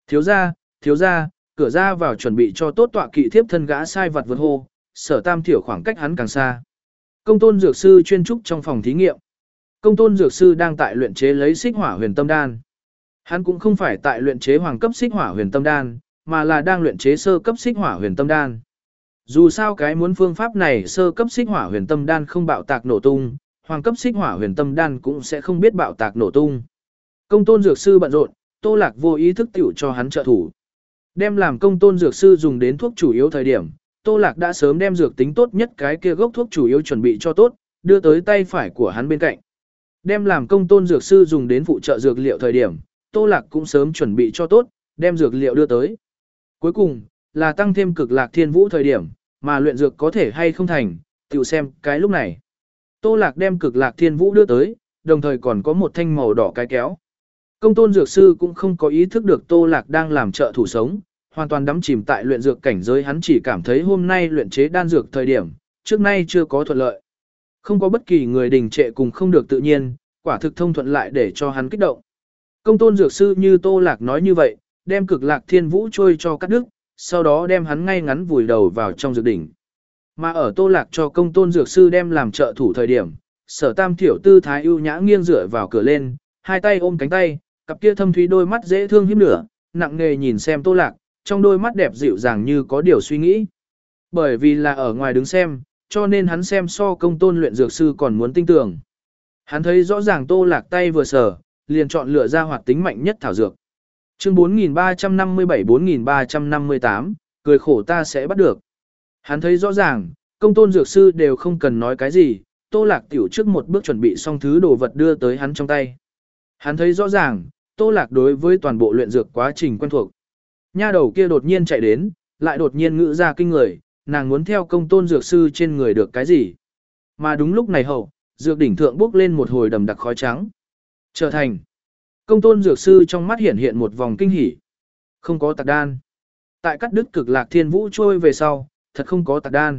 Thiếu gia, thiếu gia, cửa ra vào chuẩn bị cho tốt tọa kỵ thiếp thân gã sai vật vượt hô, Sở Tam Thiểu khoảng cách hắn càng xa. Công tôn dược sư chuyên trúc trong phòng thí nghiệm. Công tôn dược sư đang tại luyện chế lấy xích hỏa huyền tâm đan. Hắn cũng không phải tại luyện chế hoàng cấp xích hỏa huyền tâm đan, mà là đang luyện chế sơ cấp xích hỏa huyền tâm đan. Dù sao cái muốn phương pháp này sơ cấp xích hỏa huyền tâm đan không bạo tạc nổ tung, hoàng cấp xích hỏa huyền tâm đan cũng sẽ không biết bạo tạc nổ tung. Công tôn dược sư bận rộn, Tô Lạc vô ý thức tiểu cho hắn trợ thủ. Đem làm công tôn dược sư dùng đến thuốc chủ yếu thời điểm, Tô Lạc đã sớm đem dược tính tốt nhất cái kia gốc thuốc chủ yếu chuẩn bị cho tốt, đưa tới tay phải của hắn bên cạnh. Đem làm công tôn dược sư dùng đến phụ trợ dược liệu thời điểm, Tô Lạc cũng sớm chuẩn bị cho tốt, đem dược liệu đưa tới. Cuối cùng, là tăng thêm cực lạc thiên vũ thời điểm, mà luyện dược có thể hay không thành, tiểu xem cái lúc này. Tô Lạc đem cực lạc thiên vũ đưa tới, đồng thời còn có một thanh màu đỏ cái kéo. Công tôn dược sư cũng không có ý thức được Tô Lạc đang làm trợ thủ sống, hoàn toàn đắm chìm tại luyện dược cảnh giới, hắn chỉ cảm thấy hôm nay luyện chế đan dược thời điểm, trước nay chưa có thuận lợi. Không có bất kỳ người đình trệ cùng không được tự nhiên, quả thực thông thuận lại để cho hắn kích động. Công tôn dược sư như Tô Lạc nói như vậy, đem cực lạc thiên vũ trôi cho cắt đứt, sau đó đem hắn ngay ngắn vùi đầu vào trong dược đỉnh. Mà ở Tô Lạc cho công tôn dược sư đem làm trợ thủ thời điểm, Sở Tam Thiểu tư thái ưu nhã nghiêng dựa vào cửa lên, hai tay ôm cánh tay, cặp kia thâm thúy đôi mắt dễ thương hiếp lửa, nặng nề nhìn xem Tô Lạc, trong đôi mắt đẹp dịu dàng như có điều suy nghĩ. Bởi vì là ở ngoài đứng xem, cho nên hắn xem so công tôn luyện dược sư còn muốn tinh tường. Hắn thấy rõ ràng Tô Lạc tay vừa sở, liền chọn lựa ra hoạt tính mạnh nhất thảo dược. Chương bốn nghìn ba trăm năm mươi bảy bốn nghìn ba trăm năm mươi tám, cười khổ ta sẽ bắt được. Hắn thấy rõ ràng, công tôn dược sư đều không cần nói cái gì, Tô Lạc tiểu trước một bước chuẩn bị xong thứ đồ vật đưa tới hắn trong tay. Hắn thấy rõ ràng, Tô Lạc đối với toàn bộ luyện dược quá trình quen thuộc. Nha đầu kia đột nhiên chạy đến, lại đột nhiên ngữ ra kinh người, nàng muốn theo công tôn dược sư trên người được cái gì. Mà đúng lúc này hậu, dược đỉnh thượng bốc lên một hồi đầm đặc khói trắng. Trở thành, công tôn dược sư trong mắt hiện hiện một vòng kinh hỉ. Không có tạc đan. Tại cắt đứt cực lạc thiên vũ trôi về sau, thật không có tạc đan.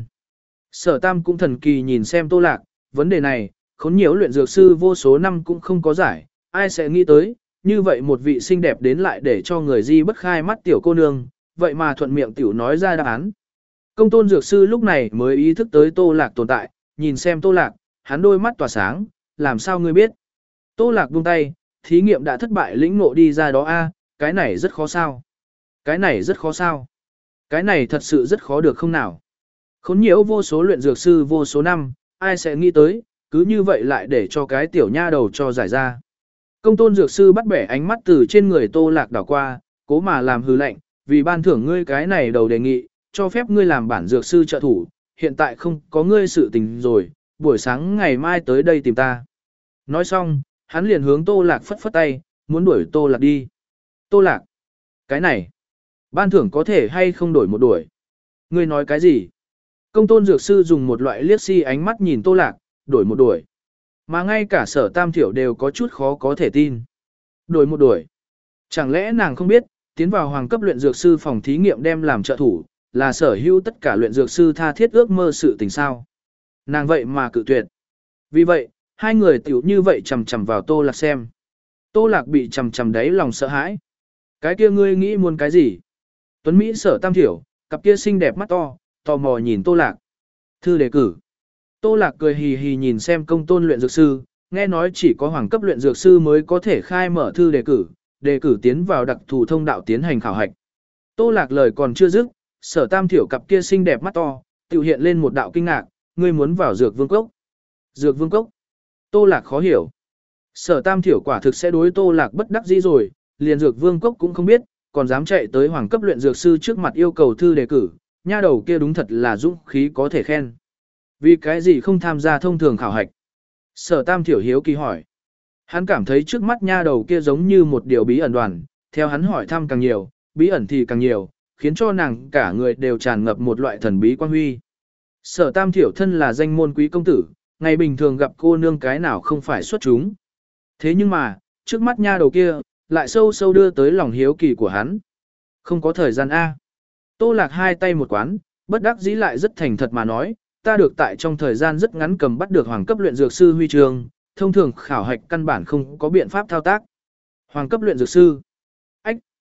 Sở Tam cũng thần kỳ nhìn xem Tô Lạc, vấn đề này, khốn nhiễu luyện dược sư vô số năm cũng không có giải, ai sẽ nghĩ tới, như vậy một vị xinh đẹp đến lại để cho người di bất khai mắt tiểu cô nương, vậy mà thuận miệng tiểu nói ra đáp án. Công tôn dược sư lúc này mới ý thức tới Tô Lạc tồn tại, nhìn xem Tô Lạc, hắn đôi mắt tỏa sáng, làm sao ngươi biết. Tô Lạc buông tay, thí nghiệm đã thất bại lĩnh ngộ đi ra đó a, cái này rất khó sao. Cái này rất khó sao. Cái này thật sự rất khó được không nào. Khốn nhiễu vô số luyện dược sư vô số năm, ai sẽ nghĩ tới, cứ như vậy lại để cho cái tiểu nha đầu cho giải ra. Công tôn dược sư bắt bẻ ánh mắt từ trên người Tô Lạc đảo qua, cố mà làm hư lệnh, vì ban thưởng ngươi cái này đầu đề nghị, cho phép ngươi làm bản dược sư trợ thủ, hiện tại không có ngươi sự tình rồi, buổi sáng ngày mai tới đây tìm ta. Nói xong, hắn liền hướng Tô Lạc phất phất tay, muốn đuổi Tô Lạc đi. Tô Lạc, cái này, ban thưởng có thể hay không đổi một đuổi. Ngươi nói cái gì? Công tôn dược sư dùng một loại liếc si ánh mắt nhìn Tô Lạc, đổi một đuổi. Mà ngay cả Sở Tam Thiểu đều có chút khó có thể tin. Đổi một đuổi. Chẳng lẽ nàng không biết, tiến vào hoàng cấp luyện dược sư phòng thí nghiệm đem làm trợ thủ, là sở hữu tất cả luyện dược sư tha thiết ước mơ sự tình sao? Nàng vậy mà cự tuyệt. Vì vậy, hai người tiểu như vậy chầm chầm vào Tô Lạc xem. Tô Lạc bị chầm chầm đáy lòng sợ hãi. Cái kia ngươi nghĩ muốn cái gì? Tuấn Mỹ Sở Tam Thiểu, cặp kia xinh đẹp mắt to, tò mò nhìn Tô Lạc. Thư đề cử. Tô Lạc cười hì hì nhìn xem công tôn luyện dược sư, nghe nói chỉ có hoàng cấp luyện dược sư mới có thể khai mở thư đề cử, đề cử tiến vào đặc thù thông đạo tiến hành khảo hạch. Tô Lạc lời còn chưa dứt, Sở Tam Thiểu cặp kia xinh đẹp mắt to, tự hiện lên một đạo kinh ngạc, ngươi muốn vào dược vương cốc. Dược vương cốc. Tô Lạc khó hiểu. Sở Tam Thiểu quả thực sẽ đối Tô Lạc bất đắc dĩ rồi, liền dược vương cốc cũng không biết, còn dám chạy tới hoàng cấp luyện dược sư trước mặt yêu cầu thư đề cử, nha đầu kia đúng thật là dũng khí có thể khen. Vì cái gì không tham gia thông thường khảo hạch? Sở Tam Thiểu hiếu kỳ hỏi. Hắn cảm thấy trước mắt nha đầu kia giống như một điều bí ẩn đoàn, theo hắn hỏi thăm càng nhiều, bí ẩn thì càng nhiều, khiến cho nàng cả người đều tràn ngập một loại thần bí quan huy. Sở Tam Thiểu thân là danh môn quý công tử, ngày bình thường gặp cô nương cái nào không phải xuất chúng. Thế nhưng mà, trước mắt nha đầu kia, lại sâu sâu đưa tới lòng hiếu kỳ của hắn. Không có thời gian A. Tô Lạc hai tay một quán, bất đắc dĩ lại rất thành thật mà nói, ta được tại trong thời gian rất ngắn cầm bắt được hoàng cấp luyện dược sư huy chương, thông thường khảo hạch căn bản không có biện pháp thao tác. Hoàng cấp luyện dược sư. Ách.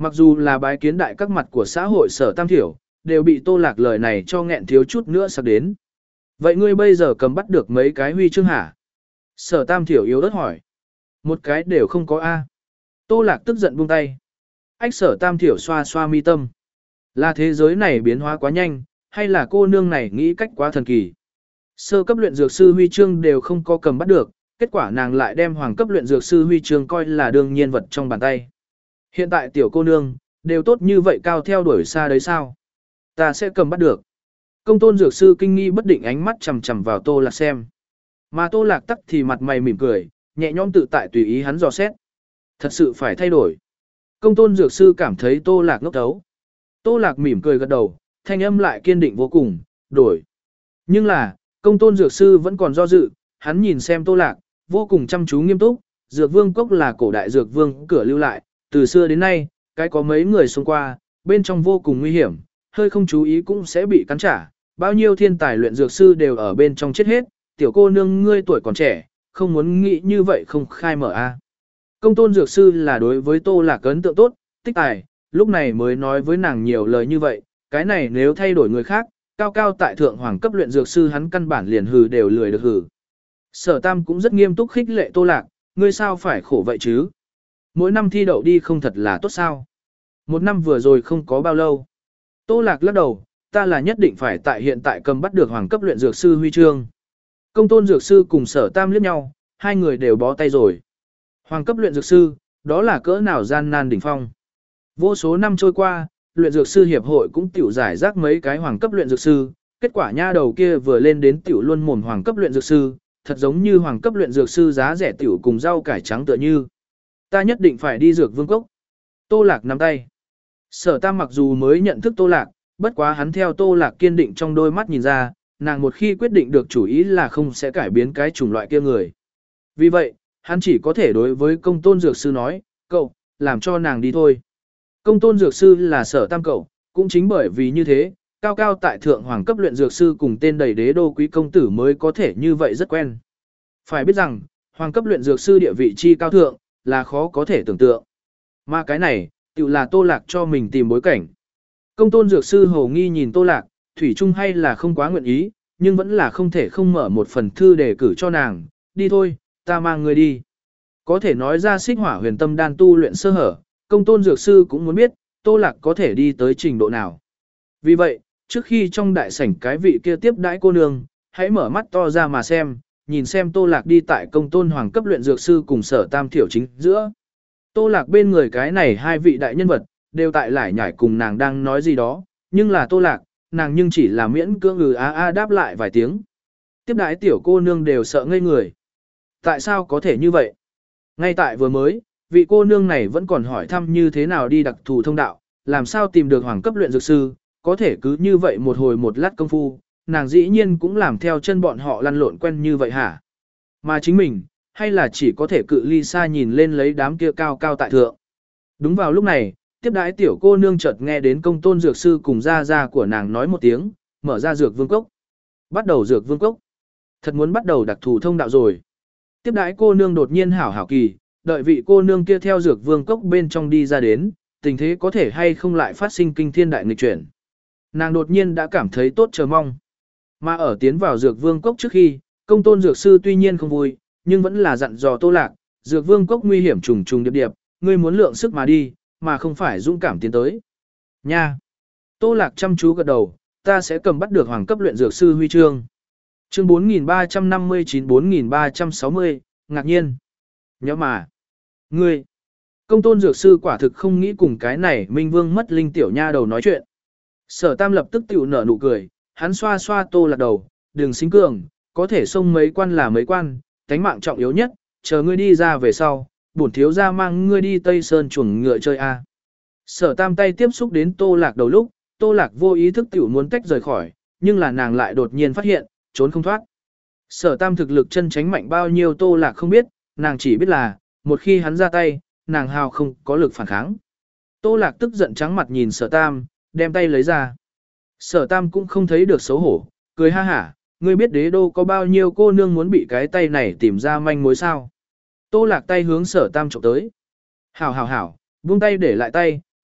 Mặc dù là bái kiến đại các mặt của xã hội Sở Tam Thiểu, đều bị Tô Lạc lời này cho nghẹn thiếu chút nữa sắp đến. Vậy ngươi bây giờ cầm bắt được mấy cái huy chương hả? Sở Tam Thiểu yếu ớt hỏi. Một cái đều không có A. Tô Lạc tức giận buông tay. Ách Sở Tam Thiểu xoa xoa mi tâm. Là thế giới này biến hóa quá nhanh, hay là cô nương này nghĩ cách quá thần kỳ? Sơ cấp luyện dược sư huy chương đều không có cầm bắt được, kết quả nàng lại đem hoàng cấp luyện dược sư huy chương coi là đương nhiên vật trong bàn tay. Hiện tại tiểu cô nương, đều tốt như vậy cao theo đuổi xa đấy sao? Ta sẽ cầm bắt được. Công tôn dược sư kinh nghi bất định ánh mắt chằm chằm vào Tô Lạc xem. Mà Tô Lạc tắc thì mặt mày mỉm cười, nhẹ nhõm tự tại tùy ý hắn dò xét. Thật sự phải thay đổi. Công tôn dược sư cảm thấy Tô Lạc ngốc thấu. Tô Lạc mỉm cười gật đầu, thanh âm lại kiên định vô cùng, đổi. Nhưng là, công tôn dược sư vẫn còn do dự, hắn nhìn xem Tô Lạc, vô cùng chăm chú nghiêm túc, dược vương cốc là cổ đại dược vương cửa lưu lại, từ xưa đến nay, cái có mấy người xông qua, bên trong vô cùng nguy hiểm, hơi không chú ý cũng sẽ bị cắn trả, bao nhiêu thiên tài luyện dược sư đều ở bên trong chết hết, tiểu cô nương ngươi tuổi còn trẻ, không muốn nghĩ như vậy không khai mở a. Công tôn dược sư là đối với Tô Lạc ấn tượng tốt, tích tài, lúc này mới nói với nàng nhiều lời như vậy, cái này nếu thay đổi người khác, cao cao tại thượng hoàng cấp luyện dược sư hắn căn bản liền hừ đều lười được hừ. Sở Tam cũng rất nghiêm túc khích lệ Tô Lạc, ngươi sao phải khổ vậy chứ? Mỗi năm thi đậu đi không thật là tốt sao? Một năm vừa rồi không có bao lâu. Tô Lạc lắc đầu, ta là nhất định phải tại hiện tại cầm bắt được hoàng cấp luyện dược sư huy chương. Công tôn dược sư cùng Sở Tam liếc nhau, hai người đều bó tay rồi. Hoàng cấp luyện dược sư, đó là cỡ nào gian nan đỉnh phong. Vô số năm trôi qua, luyện dược sư hiệp hội cũng tiểu giải rác mấy cái hoàng cấp luyện dược sư, kết quả nha đầu kia vừa lên đến tiểu luôn mồm hoàng cấp luyện dược sư, thật giống như hoàng cấp luyện dược sư giá rẻ tiểu cùng rau cải trắng tựa như. Ta nhất định phải đi dược vương cốc. Tô Lạc nắm tay. Sở Tam mặc dù mới nhận thức Tô Lạc, bất quá hắn theo Tô Lạc kiên định trong đôi mắt nhìn ra, nàng một khi quyết định được chủ ý là không sẽ cải biến cái chủng loại kia người. Vì vậy, hắn chỉ có thể đối với công tôn dược sư nói, cậu, làm cho nàng đi thôi. Công tôn dược sư là Sở Tam cậu, cũng chính bởi vì như thế, cao cao tại thượng hoàng cấp luyện dược sư cùng tên đầy đế đô quý công tử mới có thể như vậy rất quen. Phải biết rằng, hoàng cấp luyện dược sư địa vị chi cao thượng, là khó có thể tưởng tượng. Mà cái này, tự là Tô Lạc cho mình tìm bối cảnh. Công tôn dược sư hầu nghi nhìn Tô Lạc, thủy chung hay là không quá nguyện ý, nhưng vẫn là không thể không mở một phần thư để cử cho nàng, đi thôi, ta mang người đi. Có thể nói ra xích hỏa huyền tâm đan tu luyện sơ hở, công tôn dược sư cũng muốn biết, Tô Lạc có thể đi tới trình độ nào. Vì vậy, trước khi trong đại sảnh cái vị kia tiếp đãi cô nương, hãy mở mắt to ra mà xem, nhìn xem Tô Lạc đi tại công tôn hoàng cấp luyện dược sư cùng Sở Tam thiểu chính giữa. Tô Lạc bên người cái này hai vị đại nhân vật, đều tại lải nhải cùng nàng đang nói gì đó, nhưng là Tô Lạc, nàng nhưng chỉ là miễn cưỡng ngừ á a đáp lại vài tiếng. Tiếp đãi tiểu cô nương đều sợ ngây người. Tại sao có thể như vậy? Ngay tại vừa mới, vị cô nương này vẫn còn hỏi thăm như thế nào đi đặc thù thông đạo, làm sao tìm được hoàng cấp luyện dược sư, có thể cứ như vậy một hồi một lát công phu, nàng dĩ nhiên cũng làm theo chân bọn họ lăn lộn quen như vậy hả? Mà chính mình, hay là chỉ có thể cự ly xa nhìn lên lấy đám kia cao cao tại thượng. Đúng vào lúc này, tiếp đãi tiểu cô nương chợt nghe đến công tôn dược sư cùng gia gia của nàng nói một tiếng, mở ra dược vương cốc. Bắt đầu dược vương cốc. Thật muốn bắt đầu đặc thù thông đạo rồi. Tiếp đãi cô nương đột nhiên hảo hảo kỳ, đợi vị cô nương kia theo dược vương cốc bên trong đi ra đến, tình thế có thể hay không lại phát sinh kinh thiên đại nghịch chuyển. Nàng đột nhiên đã cảm thấy tốt chờ mong. Mà ở tiến vào dược vương cốc trước khi, công tôn dược sư tuy nhiên không vui, nhưng vẫn là dặn dò Tô Lạc, dược vương cốc nguy hiểm trùng trùng điệp điệp, ngươi muốn lượng sức mà đi, mà không phải dũng cảm tiến tới. Nha! Tô Lạc chăm chú gật đầu, ta sẽ cầm bắt được hoàng cấp luyện dược sư huy chương. Chương bốn nghìn ba trăm năm mươi chín bốn nghìn ba trăm sáu mươi, ngạc nhiên. Nhớ mà. Ngươi! Công tôn dược sư quả thực không nghĩ cùng cái này Minh Vương mất linh tiểu nha đầu nói chuyện. Sở Tam lập tức tiểu nở nụ cười, hắn xoa xoa Tô Lạc đầu, đừng xính cường, có thể xông mấy quan là mấy quan, tánh mạng trọng yếu nhất, chờ ngươi đi ra về sau, bổn thiếu gia mang ngươi đi Tây Sơn chuồng ngựa chơi a. Sở Tam tay tiếp xúc đến Tô Lạc đầu lúc, Tô Lạc vô ý thức tiểu muốn tách rời khỏi, nhưng là nàng lại đột nhiên phát hiện, trốn không thoát. Sở Tam thực lực chân tránh mạnh bao nhiêu Tô Lạc không biết, nàng chỉ biết là, một khi hắn ra tay, nàng hào không có lực phản kháng. Tô Lạc tức giận trắng mặt nhìn Sở Tam, đem tay lấy ra. Sở Tam cũng không thấy được xấu hổ, cười ha hả, ngươi biết đế đô có bao nhiêu cô nương muốn bị cái tay này tìm ra manh mối sao. Tô Lạc tay hướng Sở Tam trộm tới. Hảo hảo hảo, buông tay để lại tay,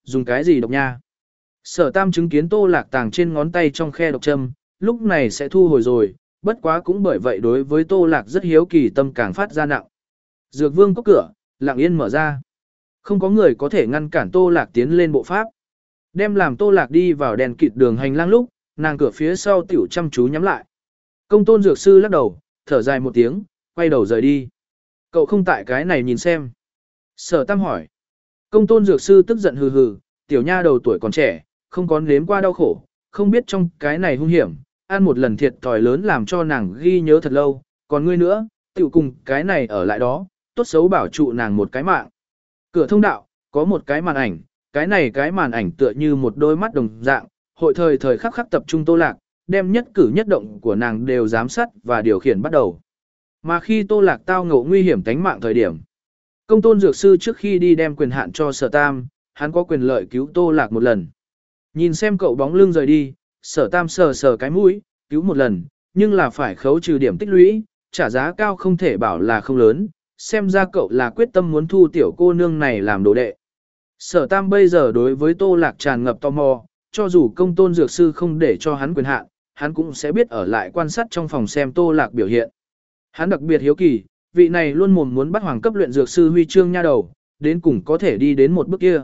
dùng cái gì độc nha? Sở Tam chứng kiến Tô Lạc tàng trên ngón tay trong khe độc châm, lúc này sẽ thu hồi rồi, bất quá cũng bởi vậy đối với Tô Lạc rất hiếu kỳ tâm càng phát ra nặng. Dược Vương có cửa, lặng yên mở ra. Không có người có thể ngăn cản Tô Lạc tiến lên bộ pháp. Đem làm Tô Lạc đi vào đèn kịt đường hành lang lúc, nàng cửa phía sau tiểu chăm chú nhắm lại. Công Tôn dược sư lắc đầu, thở dài một tiếng, quay đầu rời đi. Cậu không tại cái này nhìn xem. Sở Tam hỏi. Công Tôn dược sư tức giận hừ hừ, tiểu nha đầu tuổi còn trẻ, không có nếm qua đau khổ, không biết trong cái này hung hiểm, ăn một lần thiệt thòi lớn làm cho nàng ghi nhớ thật lâu, còn ngươi nữa, tiểu cùng cái này ở lại đó, tốt xấu bảo trụ nàng một cái mạng. Cửa thông đạo, có một cái màn ảnh, cái này cái màn ảnh tựa như một đôi mắt đồng dạng, hội thời thời khắc khắc tập trung Tô Lạc, đem nhất cử nhất động của nàng đều giám sát và điều khiển bắt đầu. Mà khi Tô Lạc tao ngộ nguy hiểm tánh mạng thời điểm, Công Tôn dược sư trước khi đi đem quyền hạn cho Sở Tam, hắn có quyền lợi cứu Tô Lạc một lần. Nhìn xem cậu bóng lưng rời đi, Sở Tam sờ sờ cái mũi, cứu một lần, nhưng là phải khấu trừ điểm tích lũy, trả giá cao không thể bảo là không lớn, xem ra cậu là quyết tâm muốn thu tiểu cô nương này làm đồ đệ. Sở Tam bây giờ đối với Tô Lạc tràn ngập tò mò, cho dù Công Tôn dược sư không để cho hắn quyền hạn, hắn cũng sẽ biết ở lại quan sát trong phòng xem Tô Lạc biểu hiện. Hắn đặc biệt hiếu kỳ, vị này luôn mồm muốn bắt hoàng cấp luyện dược sư huy chương nha đầu, đến cùng có thể đi đến một bước kia.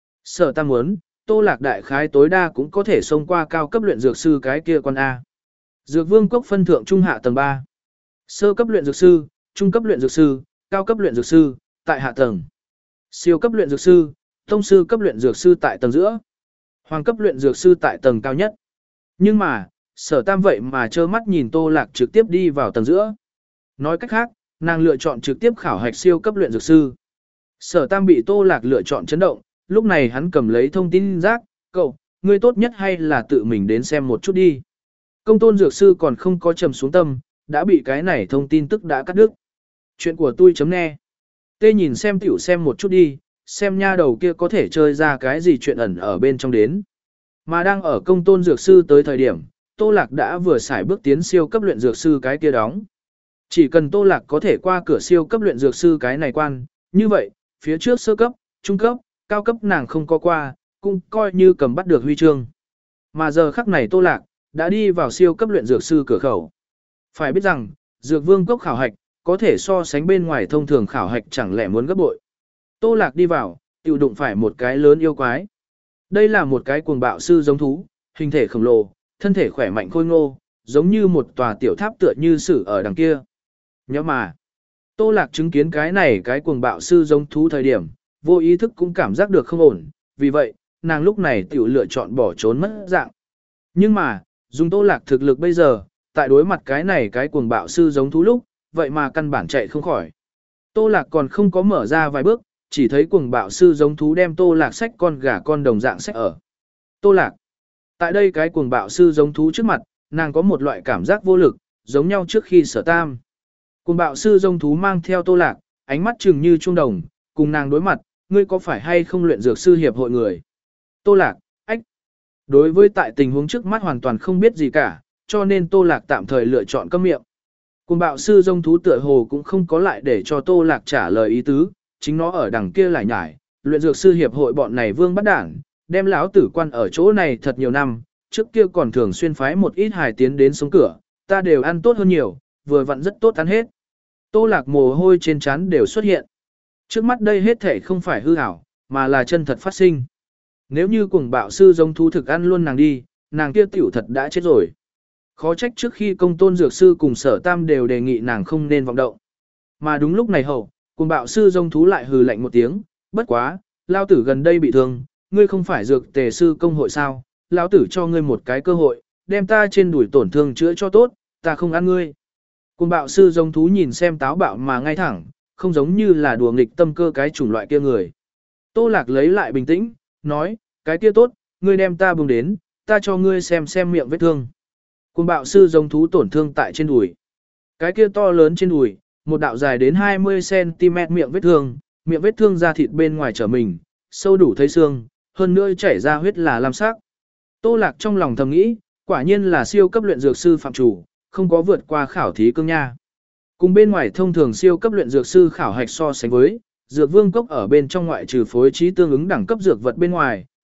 Sở Tam muốn, Tô Lạc đại khái tối đa cũng có thể xông qua cao cấp luyện dược sư cái kia con A. Dược Vương cốc phân thượng trung hạ tầng ba. Sơ cấp luyện dược sư, trung cấp luyện dược sư, cao cấp luyện dược sư, tại hạ tầng. Siêu cấp luyện dược sư, tông sư cấp luyện dược sư tại tầng giữa. Hoàng cấp luyện dược sư tại tầng cao nhất. Nhưng mà, Sở Tam vậy mà trơ mắt nhìn Tô Lạc trực tiếp đi vào tầng giữa. Nói cách khác, nàng lựa chọn trực tiếp khảo hạch siêu cấp luyện dược sư. Sở Tam bị Tô Lạc lựa chọn chấn động, lúc này hắn cầm lấy thông tin rác, cậu, ngươi tốt nhất hay là tự mình đến xem một chút đi. Công Tôn dược sư còn không có trầm xuống tâm, đã bị cái này thông tin tức đã cắt đứt. Chuyện của tôi chấm nghe. Tê nhìn xem tiểu xem một chút đi, xem nha đầu kia có thể chơi ra cái gì chuyện ẩn ở bên trong đến. Mà đang ở Công Tôn dược sư tới thời điểm, Tô Lạc đã vừa xài bước tiến siêu cấp luyện dược sư cái kia đóng. Chỉ cần Tô Lạc có thể qua cửa siêu cấp luyện dược sư cái này quan, như vậy, phía trước sơ cấp, trung cấp, cao cấp nàng không có qua, cũng coi như cầm bắt được huy chương. Mà giờ khắc này Tô Lạc, đã đi vào siêu cấp luyện dược sư cửa khẩu. Phải biết rằng, Dược Vương cốc khảo hạch, có thể so sánh bên ngoài thông thường khảo hạch chẳng lẽ muốn gấp bội. Tô Lạc đi vào, tiểu đụng phải một cái lớn yêu quái. Đây là một cái cuồng bạo sư giống thú, hình thể khổng lồ, thân thể khỏe mạnh khôi ngô, giống như một tòa tiểu tháp tựa như sử ở đằng kia. Nhớ mà, Tô Lạc chứng kiến cái này cái cuồng bạo sư giống thú thời điểm, vô ý thức cũng cảm giác được không ổn, vì vậy, nàng lúc này tiểu lựa chọn bỏ trốn mất dạng. Nhưng mà, dùng Tô Lạc thực lực bây giờ, tại đối mặt cái này cái cuồng bạo sư giống thú lúc, vậy mà căn bản chạy không khỏi. Tô Lạc còn không có mở ra vài bước, chỉ thấy cuồng bạo sư giống thú đem Tô Lạc xách con gà con đồng dạng xách ở. Tô Lạc. Tại đây cái cuồng bạo sư giống thú trước mặt, nàng có một loại cảm giác vô lực, giống nhau trước khi Sở Tam. Cuồng bạo sư giống thú mang theo Tô Lạc, ánh mắt trừng như trung đồng, cùng nàng đối mặt, ngươi có phải hay không luyện dược sư hiệp hội người? Tô Lạc, ách. Đối với tại tình huống trước mắt hoàn toàn không biết gì cả, cho nên Tô Lạc tạm thời lựa chọn câm miệng. Cuồng bạo sư giống thú tựa hồ cũng không có lại để cho Tô Lạc trả lời ý tứ, chính nó ở đằng kia lại nhải, luyện dược sư hiệp hội bọn này vương bắt đảng, đem lão tử quan ở chỗ này thật nhiều năm, trước kia còn thường xuyên phái một ít hài tiến đến sống cửa, ta đều ăn tốt hơn nhiều, vừa vặn rất tốt ăn hết. Tô Lạc mồ hôi trên trán đều xuất hiện. Trước mắt đây hết thể không phải hư ảo, mà là chân thật phát sinh. Nếu như cuồng bạo sư giống thú thực ăn luôn nàng đi, nàng kia tiểu thật đã chết rồi. Khó trách trước khi Công Tôn dược sư cùng Sở Tam đều đề nghị nàng không nên vọng động. Mà đúng lúc này hậu, cuồng bạo sư giống thú lại hừ lạnh một tiếng, bất quá, lao tử gần đây bị thương, ngươi không phải dược tề sư công hội sao, lão tử cho ngươi một cái cơ hội, đem ta trên đùi tổn thương chữa cho tốt, ta không ăn ngươi. Cuồng bạo sư giống thú nhìn xem táo bạo mà ngay thẳng, không giống như là đùa nghịch tâm cơ cái chủng loại kia người. Tô Lạc lấy lại bình tĩnh, nói, cái kia tốt, ngươi đem ta buông đến, ta cho ngươi xem xem miệng vết thương. Cuồng bạo sư giống thú tổn thương tại trên đùi. Cái kia to lớn trên đùi, một đạo dài đến hai mươi xăng-ti-mét miệng vết thương, miệng vết thương da thịt bên ngoài trở mình, sâu đủ thấy xương, hơn nữa chảy ra huyết là lam sắc. Tô Lạc trong lòng thầm nghĩ, quả nhiên là siêu cấp luyện dược sư phạm chủ, không có vượt qua khảo thí cương nha. Cùng bên ngoài thông thường siêu cấp luyện dược sư khảo hạch so sánh với, dược vương cốc ở bên trong ngoại trừ phối trí tương ứng đẳng cấp dược vật bên ngoài,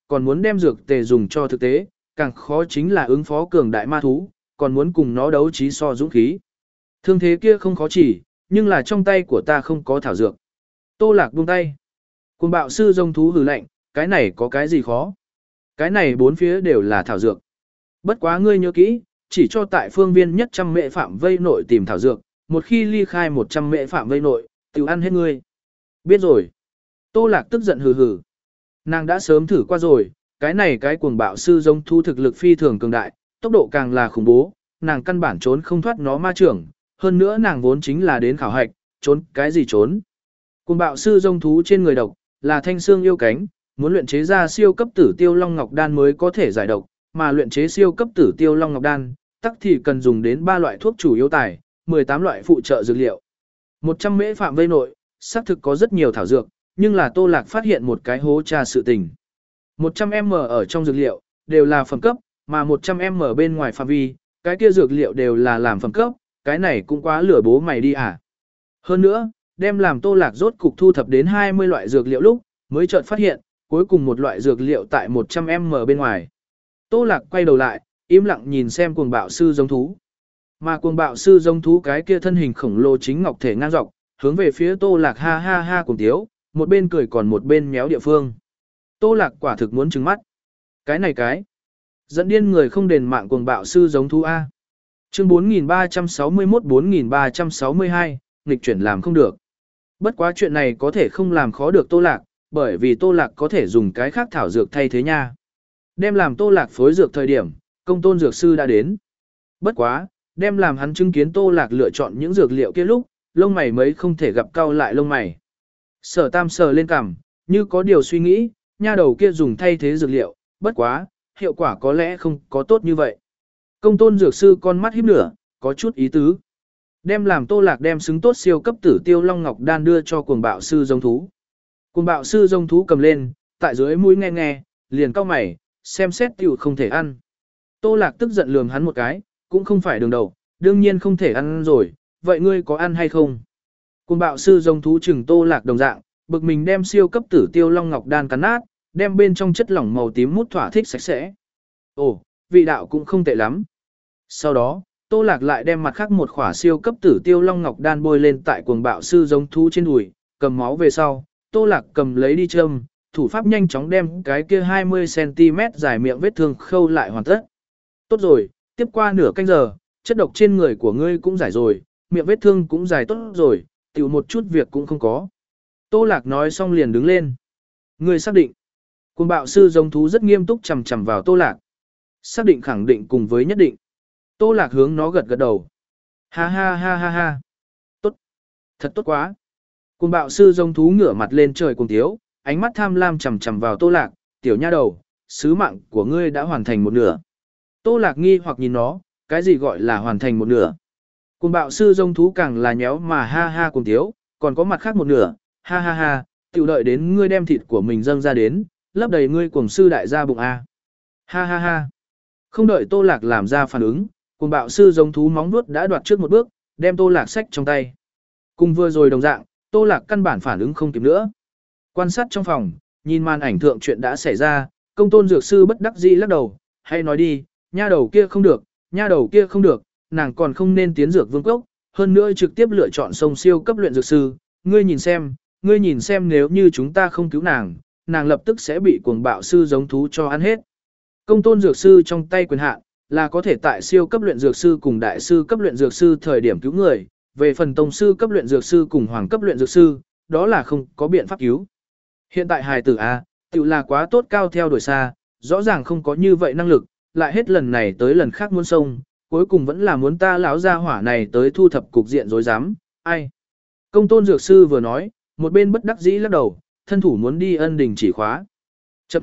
còn muốn đem dược tề dùng cho thực tế, càng khó chính là ứng phó cường đại ma thú, còn muốn cùng nó đấu trí so dũng khí. Thương thế kia không khó chỉ, nhưng là trong tay của ta không có thảo dược. Tô Lạc buông tay. Cùng bạo sư rông thú hừ lạnh, cái này có cái gì khó? Cái này bốn phía đều là thảo dược. Bất quá ngươi nhớ kỹ, chỉ cho tại phương viên nhất trăm mệ phạm vây nội tìm thảo dược, một khi ly khai một trăm mệ phạm vây nội, tiểu ăn hết ngươi. Biết rồi. Tô Lạc tức giận hừ hừ. Nàng đã sớm thử qua rồi, cái này cái cuồng bạo sư rông thú thực lực phi thường cường đại, tốc độ càng là khủng bố, nàng căn bản trốn không thoát nó ma trưởng, hơn nữa nàng vốn chính là đến khảo hạch, trốn cái gì trốn. Cuồng bạo sư rông thú trên người độc, là thanh xương yêu cánh, muốn luyện chế ra siêu cấp tử tiêu long ngọc đan mới có thể giải độc, mà luyện chế siêu cấp tử tiêu long ngọc đan, tắc thì cần dùng đến ba loại thuốc chủ yếu tài, mười tám loại phụ trợ dược liệu. một trăm mễ phạm vây nội, xác thực có rất nhiều thảo dược, nhưng là Tô Lạc phát hiện một cái hố tra sự tình. một trăm ml ở trong dược liệu, đều là phẩm cấp, mà một trăm ml bên ngoài phạm vi, cái kia dược liệu đều là làm phẩm cấp, cái này cũng quá lửa bố mày đi à. Hơn nữa, đem làm Tô Lạc rốt cục thu thập đến hai mươi loại dược liệu lúc, mới chợt phát hiện, cuối cùng một loại dược liệu tại một trăm ml bên ngoài. Tô Lạc quay đầu lại, im lặng nhìn xem cuồng bạo sư giống thú. Mà cuồng bạo sư giống thú cái kia thân hình khổng lồ chính ngọc thể ngang dọc, hướng về phía Tô Lạc ha ha ha cùng tiếu, một bên cười còn một bên méo địa phương. Tô Lạc quả thực muốn trừng mắt. Cái này cái. Dẫn điên người không đền mạng cuồng bạo sư giống thú A. Chương bốn nghìn ba trăm sáu mươi mốt bốn nghìn ba trăm sáu mươi hai, nghịch chuyển làm không được. Bất quá chuyện này có thể không làm khó được Tô Lạc, bởi vì Tô Lạc có thể dùng cái khác thảo dược thay thế nha. Đem làm Tô Lạc phối dược thời điểm, công tôn dược sư đã đến. Bất quá, đem làm hắn chứng kiến Tô Lạc lựa chọn những dược liệu kia lúc, lông mày mấy không thể gặp cau lại lông mày. Sở Tam sờ lên cằm, như có điều suy nghĩ, nha đầu kia dùng thay thế dược liệu, bất quá, hiệu quả có lẽ không có tốt như vậy. Công tôn dược sư con mắt híp nửa, có chút ý tứ. Đem làm Tô Lạc đem xứng tốt siêu cấp tử tiêu long ngọc đan đưa cho cuồng bạo sư giống thú. Cuồng bạo sư giống thú cầm lên, tại dưới mũi nghe nghe, liền cau mày, xem xét tiểu không thể ăn. Tô Lạc tức giận lườm hắn một cái, cũng không phải đường đầu, đương nhiên không thể ăn rồi, vậy ngươi có ăn hay không? Cuồng bạo sư giống thú chừng Tô Lạc đồng dạng, bực mình đem siêu cấp tử tiêu long ngọc đan cắn nát, đem bên trong chất lỏng màu tím mút thỏa thích sạch sẽ. Ồ, vị đạo cũng không tệ lắm. Sau đó, Tô Lạc lại đem mặt khác một khỏa siêu cấp tử tiêu long ngọc đan bôi lên tại cuồng bạo sư giống thú trên đùi, cầm máu về sau, Tô Lạc cầm lấy đi châm, thủ pháp nhanh chóng đem cái kia hai mươi xăng ti mét dài miệng vết thương khâu lại hoàn tất. Tốt rồi, tiếp qua nửa canh giờ, chất độc trên người của ngươi cũng giải rồi, miệng vết thương cũng giải tốt rồi, tiểu một chút việc cũng không có. Tô Lạc nói xong liền đứng lên. Ngươi xác định. Cuồng bạo sư giống thú rất nghiêm túc chằm chằm vào Tô Lạc. Xác định khẳng định cùng với nhất định. Tô Lạc hướng nó gật gật đầu. Ha ha ha ha ha. Tốt. Thật tốt quá. Cuồng bạo sư giống thú ngửa mặt lên trời cùng tiếu, ánh mắt tham lam chằm chằm vào Tô Lạc, tiểu nha đầu, sứ mạng của ngươi đã hoàn thành một nửa. Tô Lạc nghi hoặc nhìn nó, cái gì gọi là hoàn thành một nửa. Cuồng bạo sư giống thú càng là nhéo mà ha ha cùng tiếu, còn có mặt khác một nửa, ha ha ha, tiểu đợi đến ngươi đem thịt của mình dâng ra đến, lấp đầy ngươi cuồng sư đại gia bụng A. Ha ha ha. Không đợi Tô Lạc làm ra phản ứng, cuồng bạo sư giống thú móng vuốt đã đoạt trước một bước, đem Tô Lạc xách trong tay. Cùng vừa rồi đồng dạng, Tô Lạc căn bản phản ứng không kịp nữa. Quan sát trong phòng, nhìn màn ảnh thượng chuyện đã xảy ra, công tôn dược sư bất đắc dĩ lắc đầu, hay nói đi, nha đầu kia không được, nha đầu kia không được, nàng còn không nên tiến dược vương quốc, hơn nữa trực tiếp lựa chọn sông siêu cấp luyện dược sư, ngươi nhìn xem, ngươi nhìn xem nếu như chúng ta không cứu nàng, nàng lập tức sẽ bị cuồng bạo sư giống thú cho ăn hết. Công tôn dược sư trong tay quyền hạn là có thể tại siêu cấp luyện dược sư cùng đại sư cấp luyện dược sư thời điểm cứu người, về phần tông sư cấp luyện dược sư cùng hoàng cấp luyện dược sư, đó là không có biện pháp cứu. Hiện tại hài tử A, tự là quá tốt cao theo đuổi xa, rõ ràng không có như vậy năng lực, lại hết lần này tới lần khác muốn sông, cuối cùng vẫn là muốn ta lão gia hỏa này tới thu thập cục diện rối rắm, ai. Công tôn dược sư vừa nói, một bên bất đắc dĩ lắc đầu, thân thủ muốn đi ân đình chỉ khóa. Chậm.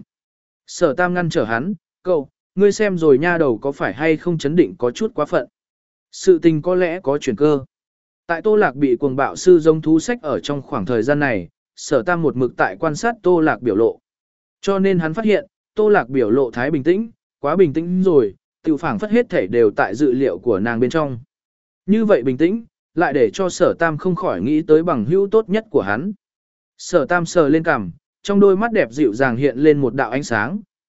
Sở Tam ngăn trở hắn, cậu, ngươi xem rồi nha đầu có phải hay không chấn định có chút quá phận. Sự tình có lẽ có chuyển cơ. Tại Tô Lạc bị cuồng bạo sư giống thú sách ở trong khoảng thời gian này, Sở Tam một mực tại quan sát Tô Lạc biểu lộ. Cho nên hắn phát hiện, Tô Lạc biểu lộ thái bình tĩnh, quá bình tĩnh rồi, tiểu phảng phất hết thể đều tại dự liệu của nàng bên trong. Như vậy bình tĩnh, lại để cho Sở Tam không khỏi nghĩ tới bằng hữu tốt nhất của hắn. Sở Tam sờ lên cằm, trong đôi mắt đẹp dịu dàng hiện lên một đạo ánh sáng,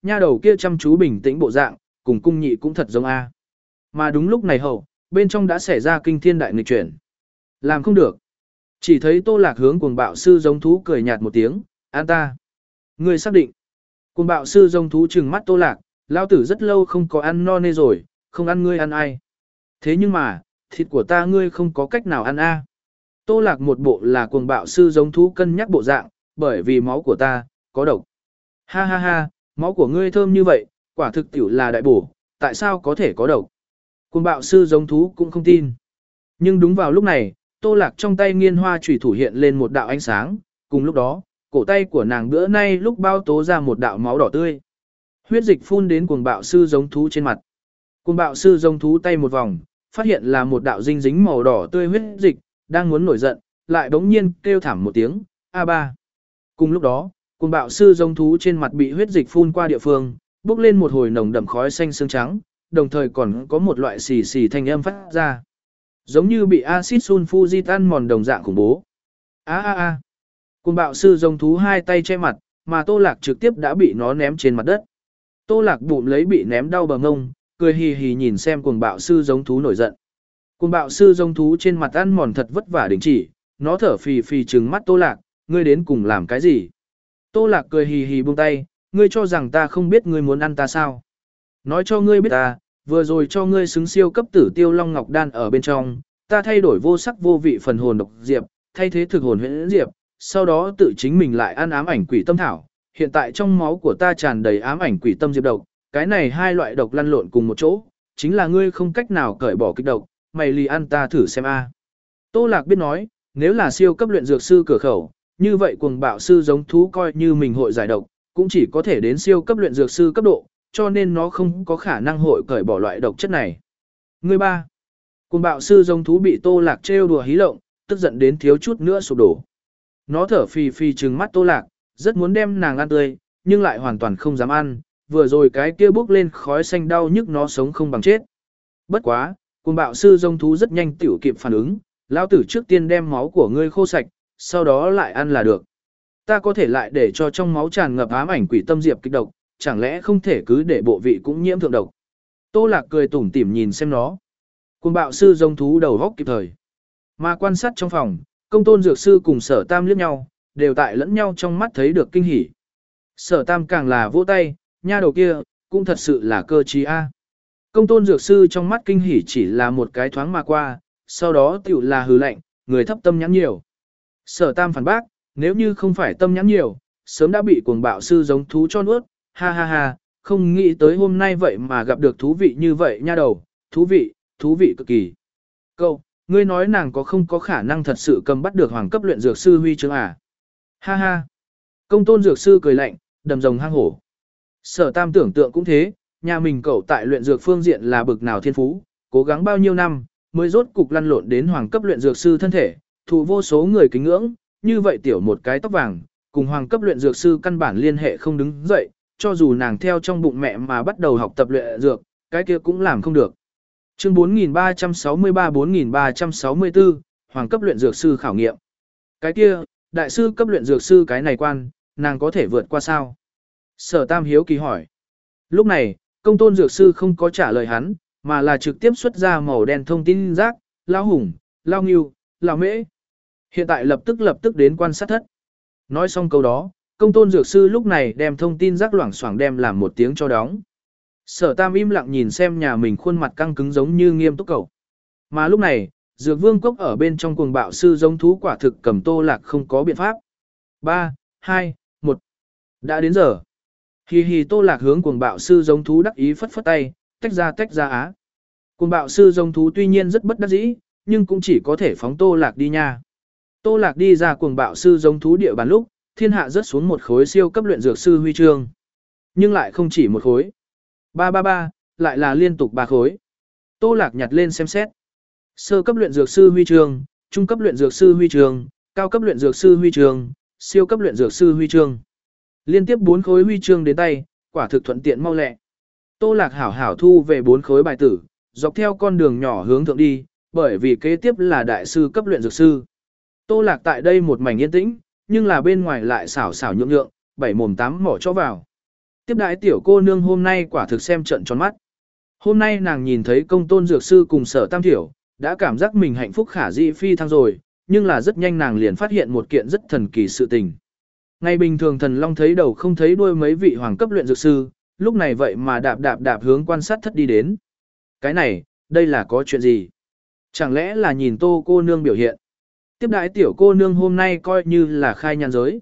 nha đầu kia chăm chú bình tĩnh bộ dạng, cùng cung nhị cũng thật giống a. Mà đúng lúc này hậu, bên trong đã xảy ra kinh thiên đại nghịch chuyển. Làm không được. Chỉ thấy Tô Lạc hướng cuồng bạo sư giống thú cười nhạt một tiếng, an ta. Ngươi xác định. Cuồng bạo sư giống thú trừng mắt Tô Lạc, lao tử rất lâu không có ăn no nê rồi, không ăn ngươi ăn ai. Thế nhưng mà, thịt của ta ngươi không có cách nào ăn a. Tô Lạc một bộ là cuồng bạo sư giống thú cân nhắc bộ dạng, bởi vì máu của ta, có độc. Ha ha ha, máu của ngươi thơm như vậy, quả thực tiểu là đại bổ, tại sao có thể có độc? Cuồng bạo sư giống thú cũng không tin. Nhưng đúng vào lúc này, Tô Lạc trong tay nghiên hoa chủy thủ hiện lên một đạo ánh sáng, cùng lúc đó, cổ tay của nàng bữa nay lúc bao tố ra một đạo máu đỏ tươi. Huyết dịch phun đến cuồng bạo sư giống thú trên mặt. Cuồng bạo sư giống thú tay một vòng, phát hiện là một đạo dinh dính màu đỏ tươi huyết dịch, đang muốn nổi giận, lại bỗng nhiên kêu thảm một tiếng, a ba. Cùng lúc đó, cuồng bạo sư giống thú trên mặt bị huyết dịch phun qua địa phương, bốc lên một hồi nồng đậm khói xanh xương trắng, đồng thời còn có một loại xì xì thanh âm phát ra. Giống như bị axit sulfuric ăn mòn đồng dạng khủng bố. A a a. Cuồng bạo sư giống thú hai tay che mặt, mà Tô Lạc trực tiếp đã bị nó ném trên mặt đất. Tô Lạc bụng lấy bị ném đau bờ ngông, cười hì hì nhìn xem cuồng bạo sư giống thú nổi giận. Cuồng bạo sư giống thú trên mặt ăn mòn thật vất vả đình chỉ, nó thở phì phì trừng mắt Tô Lạc, ngươi đến cùng làm cái gì? Tô Lạc cười hì hì buông tay, ngươi cho rằng ta không biết ngươi muốn ăn ta sao? Nói cho ngươi biết ta, vừa rồi cho ngươi xứng siêu cấp tử tiêu long ngọc đan ở bên trong, ta thay đổi vô sắc vô vị phần hồn độc diệp, thay thế thực hồn huyễn diệp, sau đó tự chính mình lại ăn ám ảnh quỷ tâm thảo. Hiện tại trong máu của ta tràn đầy ám ảnh quỷ tâm diệp độc, cái này hai loại độc lăn lộn cùng một chỗ, chính là ngươi không cách nào cởi bỏ kích độc, mày lì ăn ta thử xem a. Tô Lạc biết nói, nếu là siêu cấp luyện dược sư cửa khẩu, như vậy cuồng bạo sư giống thú coi như mình hội giải độc, cũng chỉ có thể đến siêu cấp luyện dược sư cấp độ, cho nên nó không có khả năng hội cởi bỏ loại độc chất này. Người ba, cuồng bạo sư giống thú bị Tô Lạc trêu đùa hí lộng, tức giận đến thiếu chút nữa sụp đổ. Nó thở phì phì trừng mắt Tô Lạc, rất muốn đem nàng ăn tươi, nhưng lại hoàn toàn không dám ăn, vừa rồi cái kia bốc lên khói xanh đau nhức nó sống không bằng chết. Bất quá, cuồng bạo sư giống thú rất nhanh tiểu kịp phản ứng, lão tử trước tiên đem máu của ngươi khô sạch, sau đó lại ăn là được. Ta có thể lại để cho trong máu tràn ngập ám ảnh quỷ tâm diệp kích độc, chẳng lẽ không thể cứ để bộ vị cũng nhiễm thượng độc. Tô Lạc cười tủm tỉm nhìn xem nó. Cuồng bạo sư giống thú đầu góc kịp thời. Mà quan sát trong phòng, Công Tôn dược sư cùng Sở Tam liếc nhau, đều tại lẫn nhau trong mắt thấy được kinh hỉ. Sở Tam càng là vỗ tay, nha đầu kia, cũng thật sự là cơ trí a. Công Tôn dược sư trong mắt kinh hỉ chỉ là một cái thoáng mà qua, sau đó tiểu là hừ lạnh, người thấp tâm nhãn nhiều. Sở Tam phản bác, nếu như không phải tâm nhãn nhiều, sớm đã bị cuồng bạo sư giống thú cho nuốt, ha ha ha, không nghĩ tới hôm nay vậy mà gặp được thú vị như vậy nha đầu, thú vị, thú vị cực kỳ. Câu, ngươi nói nàng có không có khả năng thật sự cầm bắt được hoàng cấp luyện dược sư huy chương à? Ha ha. Công Tôn dược sư cười lạnh, đầm rồng hang hổ. Sở Tam tưởng tượng cũng thế, nhà mình cậu tại luyện dược phương diện là bực nào thiên phú, cố gắng bao nhiêu năm, mới rốt cục lăn lộn đến hoàng cấp luyện dược sư thân thể, thụ vô số người kính ngưỡng, như vậy tiểu một cái tóc vàng, cùng hoàng cấp luyện dược sư căn bản liên hệ không đứng dậy, cho dù nàng theo trong bụng mẹ mà bắt đầu học tập luyện dược, cái kia cũng làm không được. Chương bốn nghìn ba trăm sáu mươi ba bốn nghìn ba trăm sáu mươi tư, hoàng cấp luyện dược sư khảo nghiệm. Cái kia, đại sư cấp luyện dược sư cái này quan, nàng có thể vượt qua sao? Sở Tam hiếu kỳ hỏi. Lúc này, Công Tôn dược sư không có trả lời hắn, mà là trực tiếp xuất ra màu đen thông tin rác, lao hùng, lao nghiêu, lao mễ. Hiện tại lập tức lập tức đến quan sát thất. Nói xong câu đó, Công Tôn dược sư lúc này đem thông tin rác loảng xoảng đem làm một tiếng cho đóng. Sở Tam im lặng nhìn xem nhà mình khuôn mặt căng cứng giống như nghiêm túc cầu. Mà lúc này, Dược Vương Cốc ở bên trong cuồng bạo sư giống thú quả thực cầm Tô Lạc không có biện pháp. ba, hai, một. Đã đến giờ. Hì hì Tô Lạc hướng cuồng bạo sư giống thú đắc ý phất phất tay, tách ra tách ra á. Cuồng bạo sư giống thú tuy nhiên rất bất đắc dĩ, nhưng cũng chỉ có thể phóng Tô Lạc đi nha. Tô Lạc đi ra cuồng bạo sư giống thú địa bàn lúc, thiên hạ rớt xuống một khối siêu cấp luyện dược sư huy chương. Nhưng lại không chỉ một khối. ba ba ba, lại là liên tục ba khối. Tô Lạc nhặt lên xem xét. Sơ cấp luyện dược sư huy chương, trung cấp luyện dược sư huy chương, cao cấp luyện dược sư huy chương, siêu cấp luyện dược sư huy chương. Liên tiếp bốn khối huy chương đến tay, quả thực thuận tiện mau lẹ. Tô Lạc hảo hảo thu về bốn khối bài tử, dọc theo con đường nhỏ hướng thượng đi, bởi vì kế tiếp là đại sư cấp luyện dược sư. Tô Lạc tại đây một mảnh yên tĩnh, nhưng là bên ngoài lại xảo xảo nhượng nhượng, bảy mồm tám mỏ cho vào. Tiếp đãi tiểu cô nương hôm nay quả thực xem trận tròn mắt. Hôm nay nàng nhìn thấy công tôn dược sư cùng sở tam thiểu, đã cảm giác mình hạnh phúc khả dĩ phi thăng rồi, nhưng là rất nhanh nàng liền phát hiện một kiện rất thần kỳ sự tình. Ngày bình thường thần long thấy đầu không thấy đuôi mấy vị hoàng cấp luyện dược sư, lúc này vậy mà đạp đạp đạp hướng quan sát thất đi đến. Cái này, đây là có chuyện gì? Chẳng lẽ là nhìn tô cô nương biểu hiện? Tiếp đãi tiểu cô nương hôm nay coi như là khai nhan giới.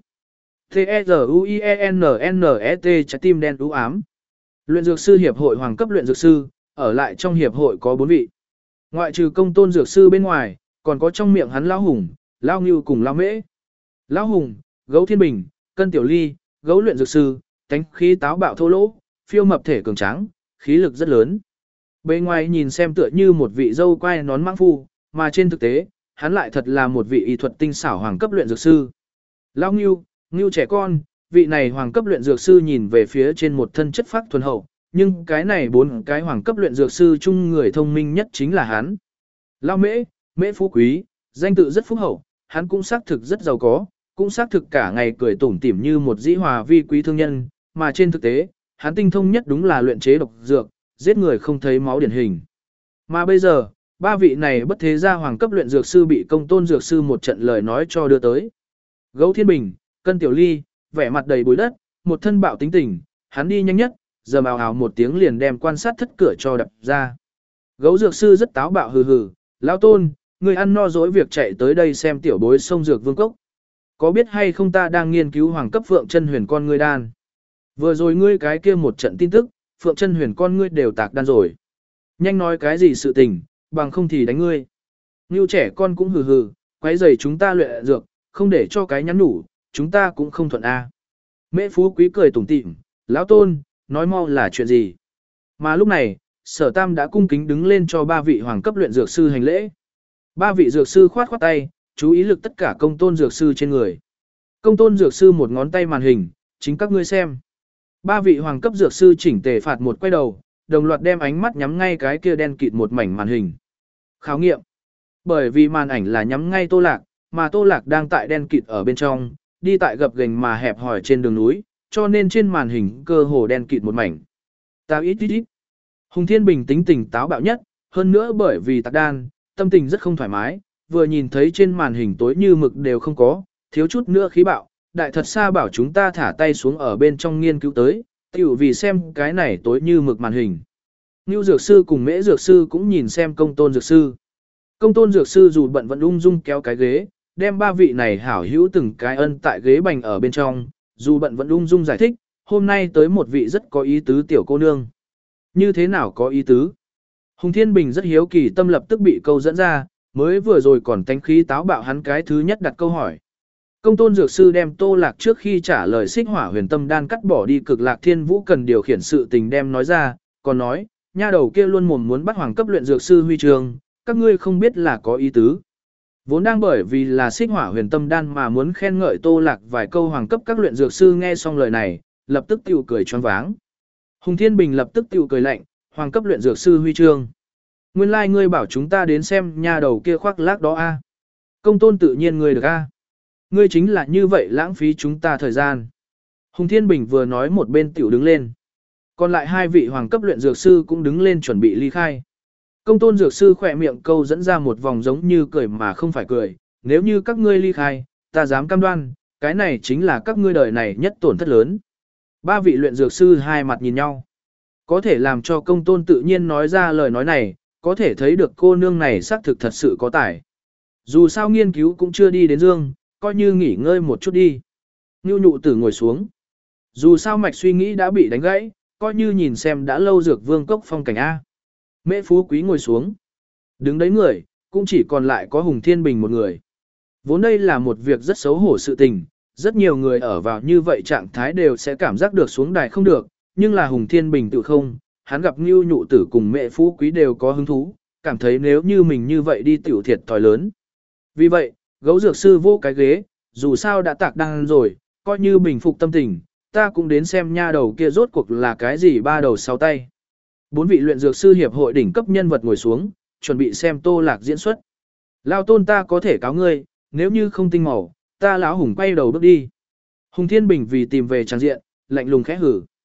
T-E-Z-U-I-E-N-N-E-T trái tim đen u ám. Luyện dược sư hiệp hội hoàng cấp luyện dược sư, ở lại trong hiệp hội có bốn vị. Ngoại trừ công tôn dược sư bên ngoài, còn có trong miệng hắn Lão Hùng, Lão Ngưu cùng Lão Mễ. Lão Hùng, gấu thiên bình, cân tiểu ly, gấu luyện dược sư, tánh khí táo bạo thô lỗ, phiêu mập thể cường tráng, khí lực rất lớn. Bên ngoài nhìn xem tựa như một vị dâu quai nón mãng phu, mà trên thực tế, hắn lại thật là một vị y thuật tinh xảo hoàng cấp luyện dược sư. Lão Ngưu, Ngưu trẻ con, vị này hoàng cấp luyện dược sư nhìn về phía trên một thân chất phác thuần hậu, nhưng cái này bốn cái hoàng cấp luyện dược sư chung người thông minh nhất chính là hắn. Lão Mễ, Mễ phú quý, danh tự rất phúc hậu, hắn cũng xác thực rất giàu có, cũng xác thực cả ngày cười tủm tỉm như một dĩ hòa vi quý thương nhân, mà trên thực tế, hắn tinh thông nhất đúng là luyện chế độc dược, giết người không thấy máu điển hình. Mà bây giờ, ba vị này bất thế gia hoàng cấp luyện dược sư bị công tôn dược sư một trận lời nói cho đưa tới. Gấu Thiên Bình, Cân Tiểu Ly, vẻ mặt đầy bụi đất, một thân bạo tính tình, hắn đi nhanh nhất, giờ ào ào một tiếng liền đem quan sát thất cửa cho đập ra. Gấu dược sư rất táo bạo hừ hừ, lão tôn, người ăn no dỗi việc chạy tới đây xem tiểu bối sông dược vương cốc. Có biết hay không ta đang nghiên cứu hoàng cấp phượng chân huyền con ngươi đan. Vừa rồi ngươi cái kia một trận tin tức, phượng chân huyền con ngươi đều tạc đan rồi. Nhanh nói cái gì sự tình, bằng không thì đánh ngươi. Ngưu trẻ con cũng hừ hừ, quấy rầy chúng ta luyện dược, không để cho cái nhắn nhủ, chúng ta cũng không thuận a. Mễ phú quý cười tủm tỉm, lão tôn, nói mau là chuyện gì. Mà lúc này, sở tam đã cung kính đứng lên cho ba vị hoàng cấp luyện dược sư hành lễ. Ba vị dược sư khoát khoát tay, chú ý lực tất cả công tôn dược sư trên người. Công tôn dược sư một ngón tay màn hình, chính các ngươi xem. Ba vị hoàng cấp dược sư chỉnh tề phạt một quay đầu, đồng loạt đem ánh mắt nhắm ngay cái kia đen kịt một mảnh màn hình. Khảo nghiệm. Bởi vì màn ảnh là nhắm ngay Tô Lạc, mà Tô Lạc đang tại đen kịt ở bên trong, đi tại gập ghềnh mà hẹp hòi trên đường núi, cho nên trên màn hình cơ hồ đen kịt một mảnh. Ta ít ít ít. Hùng Thiên Bình tính tình táo bạo nhất, hơn nữa bởi vì tạc đan, tâm tình rất không thoải mái, vừa nhìn thấy trên màn hình tối như mực đều không có, thiếu chút nữa khí bạo, đại thật xa bảo chúng ta thả tay xuống ở bên trong nghiên cứu tới, tiểu vì xem cái này tối như mực màn hình. Ngưu dược sư cùng Mễ dược sư cũng nhìn xem công tôn dược sư. Công tôn dược sư dù bận vẫn ung dung kéo cái ghế, đem ba vị này hảo hữu từng cái ân tại ghế bành ở bên trong, dù bận vẫn ung dung giải thích, hôm nay tới một vị rất có ý tứ tiểu cô nương. Như thế nào có ý tứ? Hùng Thiên Bình rất hiếu kỳ tâm lập tức bị câu dẫn ra, mới vừa rồi còn tánh khí táo bạo hắn cái thứ nhất đặt câu hỏi. Công tôn dược sư đem Tô Lạc trước khi trả lời xích hỏa huyền tâm đan cắt bỏ đi cực lạc thiên vũ cần điều khiển sự tình đem nói ra, còn nói, nha đầu kia luôn mồm muốn bắt hoàng cấp luyện dược sư huy trường, các ngươi không biết là có ý tứ. Vốn đang bởi vì là xích hỏa huyền tâm đan mà muốn khen ngợi Tô Lạc vài câu hoàng cấp các luyện dược sư nghe xong lời này, lập tức tiêu cười choáng váng. Hùng Thiên Bình lập tức tiêu cười lạnh, hoàng cấp luyện dược sư huy chương. Nguyên lai like ngươi bảo chúng ta đến xem nha đầu kia khoác lác đó a. Công tôn tự nhiên ngươi được a. Ngươi chính là như vậy lãng phí chúng ta thời gian. Hùng Thiên Bình vừa nói một bên tiểu đứng lên. Còn lại hai vị hoàng cấp luyện dược sư cũng đứng lên chuẩn bị ly khai. Công tôn dược sư khỏe miệng câu dẫn ra một vòng giống như cười mà không phải cười. Nếu như các ngươi ly khai, ta dám cam đoan, cái này chính là các ngươi đời này nhất tổn thất lớn. Ba vị luyện dược sư hai mặt nhìn nhau. Có thể làm cho công tôn tự nhiên nói ra lời nói này, có thể thấy được cô nương này xác thực thật sự có tài. Dù sao nghiên cứu cũng chưa đi đến dương, coi như nghỉ ngơi một chút đi. Ngưu nhụ tử ngồi xuống. Dù sao mạch suy nghĩ đã bị đánh gãy, coi như nhìn xem đã lâu dược vương cốc phong cảnh A. Mễ phú quý ngồi xuống. Đứng đấy người, cũng chỉ còn lại có Hùng Thiên Bình một người. Vốn đây là một việc rất xấu hổ sự tình, rất nhiều người ở vào như vậy trạng thái đều sẽ cảm giác được xuống đài không được, nhưng là Hùng Thiên Bình tự không, hắn gặp Ngưu nhụ tử cùng Mễ phú quý đều có hứng thú, cảm thấy nếu như mình như vậy đi tiểu thiệt thòi lớn. Vì vậy, gấu dược sư vô cái ghế, dù sao đã tạc đan rồi, coi như bình phục tâm tình, ta cũng đến xem nha đầu kia rốt cuộc là cái gì ba đầu sáu tay. Bốn vị luyện dược sư hiệp hội đỉnh cấp nhân vật ngồi xuống, chuẩn bị xem Tô Lạc diễn xuất. Lao tôn ta có thể cáo ngươi, nếu như không tinh màu, ta lão Hùng quay đầu bước đi. Hùng Thiên Bình vì tìm về trang diện, lạnh lùng khẽ hử.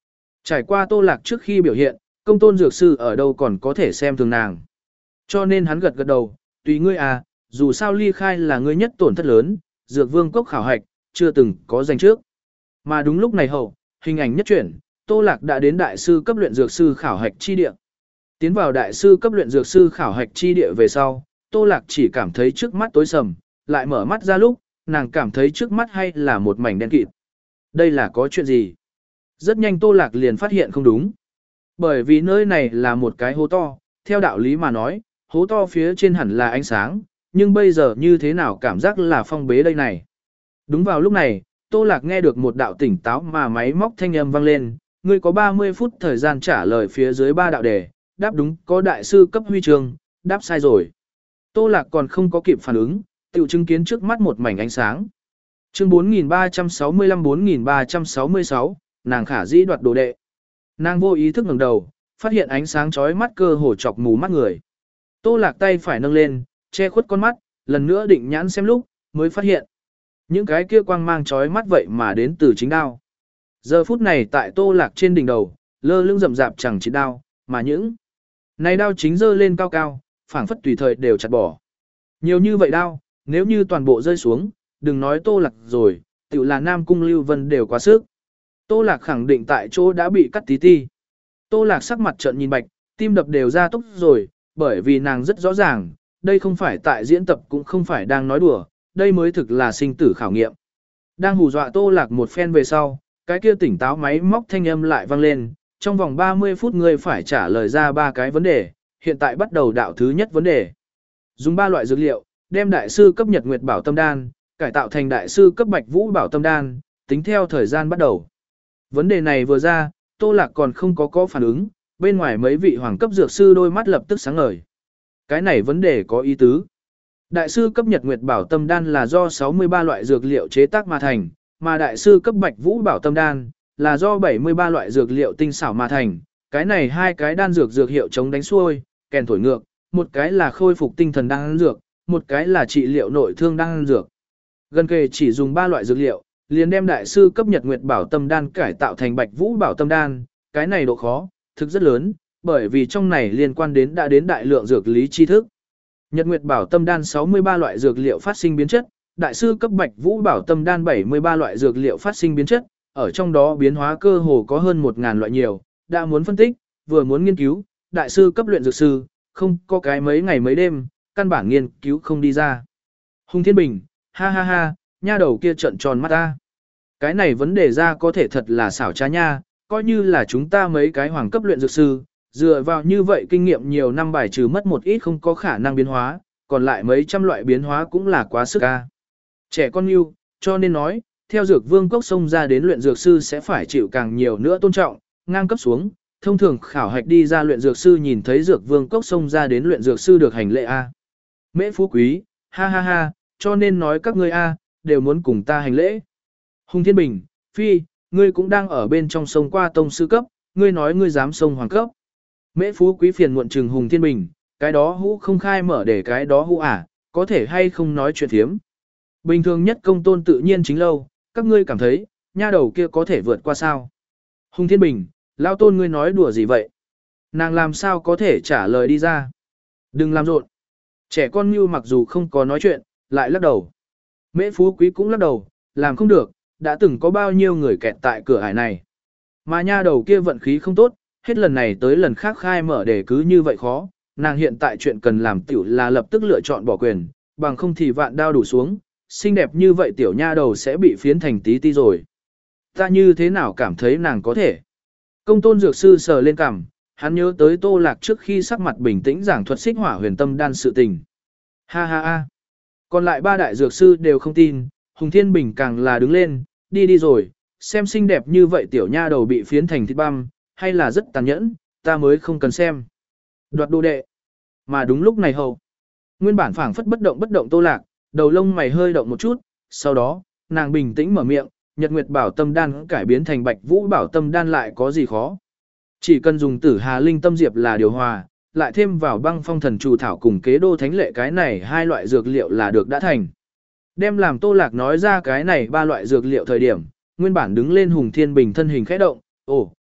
Trải qua Tô Lạc trước khi biểu hiện, Công Tôn dược sư ở đâu còn có thể xem thường nàng. Cho nên hắn gật gật đầu, tùy ngươi à, dù sao ly khai là ngươi nhất tổn thất lớn, dược vương cốc khảo hạch, chưa từng có danh trước. Mà đúng lúc này hậu, hình ảnh nhất chuyển, Tô Lạc đã đến đại sư cấp luyện dược sư khảo hạch chi địa. Tiến vào đại sư cấp luyện dược sư khảo hạch chi địa về sau, Tô Lạc chỉ cảm thấy trước mắt tối sầm, lại mở mắt ra lúc, nàng cảm thấy trước mắt hay là một mảnh đen kịt. Đây là có chuyện gì? Rất nhanh Tô Lạc liền phát hiện không đúng. Bởi vì nơi này là một cái hố to, theo đạo lý mà nói, hố to phía trên hẳn là ánh sáng, nhưng bây giờ như thế nào cảm giác là phong bế đây này. Đúng vào lúc này, Tô Lạc nghe được một đạo tỉnh táo mà máy móc thanh âm vang lên, ngươi có ba mươi phút thời gian trả lời phía dưới ba đạo đề, đáp đúng có đại sư cấp huy chương, đáp sai rồi. Tô Lạc còn không có kịp phản ứng, tự chứng kiến trước mắt một mảnh ánh sáng. Chương bốn nghìn ba trăm sáu mươi lăm bốn nghìn ba trăm sáu mươi sáu, nàng khả dĩ đoạt đồ đệ. Nàng vô ý thức ngẩng đầu, phát hiện ánh sáng chói mắt cơ hồ chọc mù mắt người. Tô Lạc tay phải nâng lên, che khuất con mắt, lần nữa định nhãn xem lúc, mới phát hiện. Những cái kia quang mang chói mắt vậy mà đến từ chính đao. Giờ phút này tại Tô Lạc trên đỉnh đầu, lơ lưng rậm rạp chẳng chỉ đao, mà những này đao chính dơ lên cao cao, phảng phất tùy thời đều chặt bỏ. Nhiều như vậy đao, nếu như toàn bộ rơi xuống, đừng nói Tô Lạc rồi, tự là Nam Cung Lưu Vân đều quá sức. Tô Lạc khẳng định tại chỗ đã bị cắt tí ti. Tô Lạc sắc mặt trợn nhìn bạch, tim đập đều ra tốc rồi, bởi vì nàng rất rõ ràng, đây không phải tại diễn tập cũng không phải đang nói đùa, đây mới thực là sinh tử khảo nghiệm. Đang hù dọa Tô Lạc một phen về sau, cái kia tỉnh táo máy móc thanh âm lại vang lên, trong vòng ba mươi phút ngươi phải trả lời ra ba cái vấn đề, hiện tại bắt đầu đạo thứ nhất vấn đề. Dùng ba loại dược liệu, đem đại sư cấp Nhật Nguyệt Bảo Tâm Đan, cải tạo thành đại sư cấp Bạch Vũ Bảo Tâm Đan, tính theo thời gian bắt đầu. Vấn đề này vừa ra, Tô Lạc còn không có có phản ứng, bên ngoài mấy vị hoàng cấp dược sư đôi mắt lập tức sáng ngời. Cái này vấn đề có ý tứ. Đại sư cấp Nhật Nguyệt Bảo Tâm Đan là do sáu mươi ba loại dược liệu chế tác mà thành, mà đại sư cấp Bạch Vũ Bảo Tâm Đan là do bảy mươi ba loại dược liệu tinh xảo mà thành. Cái này hai cái đan dược dược hiệu chống đánh xuôi, kèn thổi ngược, một cái là khôi phục tinh thần đan dược, một cái là trị liệu nội thương đan dược. Gần kề chỉ dùng ba loại dược liệu, liền đem đại sư cấp Nhật Nguyệt Bảo Tâm Đan cải tạo thành Bạch Vũ Bảo Tâm Đan, cái này độ khó thực rất lớn, bởi vì trong này liên quan đến đã đến đại lượng dược lý tri thức. Nhật Nguyệt Bảo Tâm Đan sáu mươi ba loại dược liệu phát sinh biến chất, đại sư cấp Bạch Vũ Bảo Tâm Đan bảy mươi ba loại dược liệu phát sinh biến chất, ở trong đó biến hóa cơ hồ có hơn một nghìn loại nhiều, đã muốn phân tích, vừa muốn nghiên cứu, đại sư cấp luyện dược sư, không có cái mấy ngày mấy đêm, căn bản nghiên cứu không đi ra. Hùng Thiên Bình, ha ha ha, nha đầu kia trợn tròn mắt ta. Cái này vấn đề ra có thể thật là xảo trá nha, coi như là chúng ta mấy cái hoàng cấp luyện dược sư, dựa vào như vậy kinh nghiệm nhiều năm bài trừ mất một ít không có khả năng biến hóa, còn lại mấy trăm loại biến hóa cũng là quá sức ca. Trẻ con yêu, cho nên nói, theo dược vương cốc sông ra đến luyện dược sư sẽ phải chịu càng nhiều nữa tôn trọng, ngang cấp xuống, thông thường khảo hạch đi ra luyện dược sư nhìn thấy dược vương cốc sông ra đến luyện dược sư được hành lễ A. Mễ phú quý, ha ha ha, cho nên nói các ngươi A, đều muốn cùng ta hành lễ. Hùng Thiên Bình, phi, ngươi cũng đang ở bên trong sông qua tông sư cấp, ngươi nói ngươi dám sông hoàng cấp. Mễ phú quý phiền muộn trừng Hùng Thiên Bình, cái đó hũ không khai mở để cái đó hũ à, có thể hay không nói chuyện thiếm. Bình thường nhất công tôn tự nhiên chính lâu, các ngươi cảm thấy, nha đầu kia có thể vượt qua sao. Hùng Thiên Bình, lao tôn ngươi nói đùa gì vậy? Nàng làm sao có thể trả lời đi ra? Đừng làm rộn. Trẻ con như mặc dù không có nói chuyện, lại lắc đầu. Mễ phú quý cũng lắc đầu, làm không được, đã từng có bao nhiêu người kẹt tại cửa ải này. Mà nha đầu kia vận khí không tốt, hết lần này tới lần khác khai mở để cứ như vậy khó, nàng hiện tại chuyện cần làm tiểu là lập tức lựa chọn bỏ quyền, bằng không thì vạn đao đủ xuống, xinh đẹp như vậy tiểu nha đầu sẽ bị phiến thành tí ti rồi. Ta như thế nào cảm thấy nàng có thể? Công tôn dược sư sờ lên cằm, hắn nhớ tới Tô Lạc trước khi sắc mặt bình tĩnh giảng thuật xích hỏa huyền tâm đan sự tình. Ha ha ha. Còn lại ba đại dược sư đều không tin, Hùng Thiên Bình càng là đứng lên, đi đi rồi, xem xinh đẹp như vậy tiểu nha đầu bị phiến thành thịt băm, hay là rất tàn nhẫn, ta mới không cần xem. Đoạt đồ đệ. Mà đúng lúc này hầu. Nguyên bản phảng phất bất động bất động Tô Lạc, đầu lông mày hơi động một chút, sau đó, nàng bình tĩnh mở miệng, Nhật Nguyệt Bảo Tâm Đan cải biến thành Bạch Vũ Bảo Tâm Đan lại có gì khó. Chỉ cần dùng Tử Hà Linh Tâm Diệp là điều hòa, lại thêm vào Băng Phong Thần Trù Thảo cùng Kế Đô Thánh Lệ cái này hai loại dược liệu là được đã thành. Đem làm Tô Lạc nói ra cái này ba loại dược liệu thời điểm, nguyên bản đứng lên Hùng Thiên Bình thân hình khẽ động, ồ,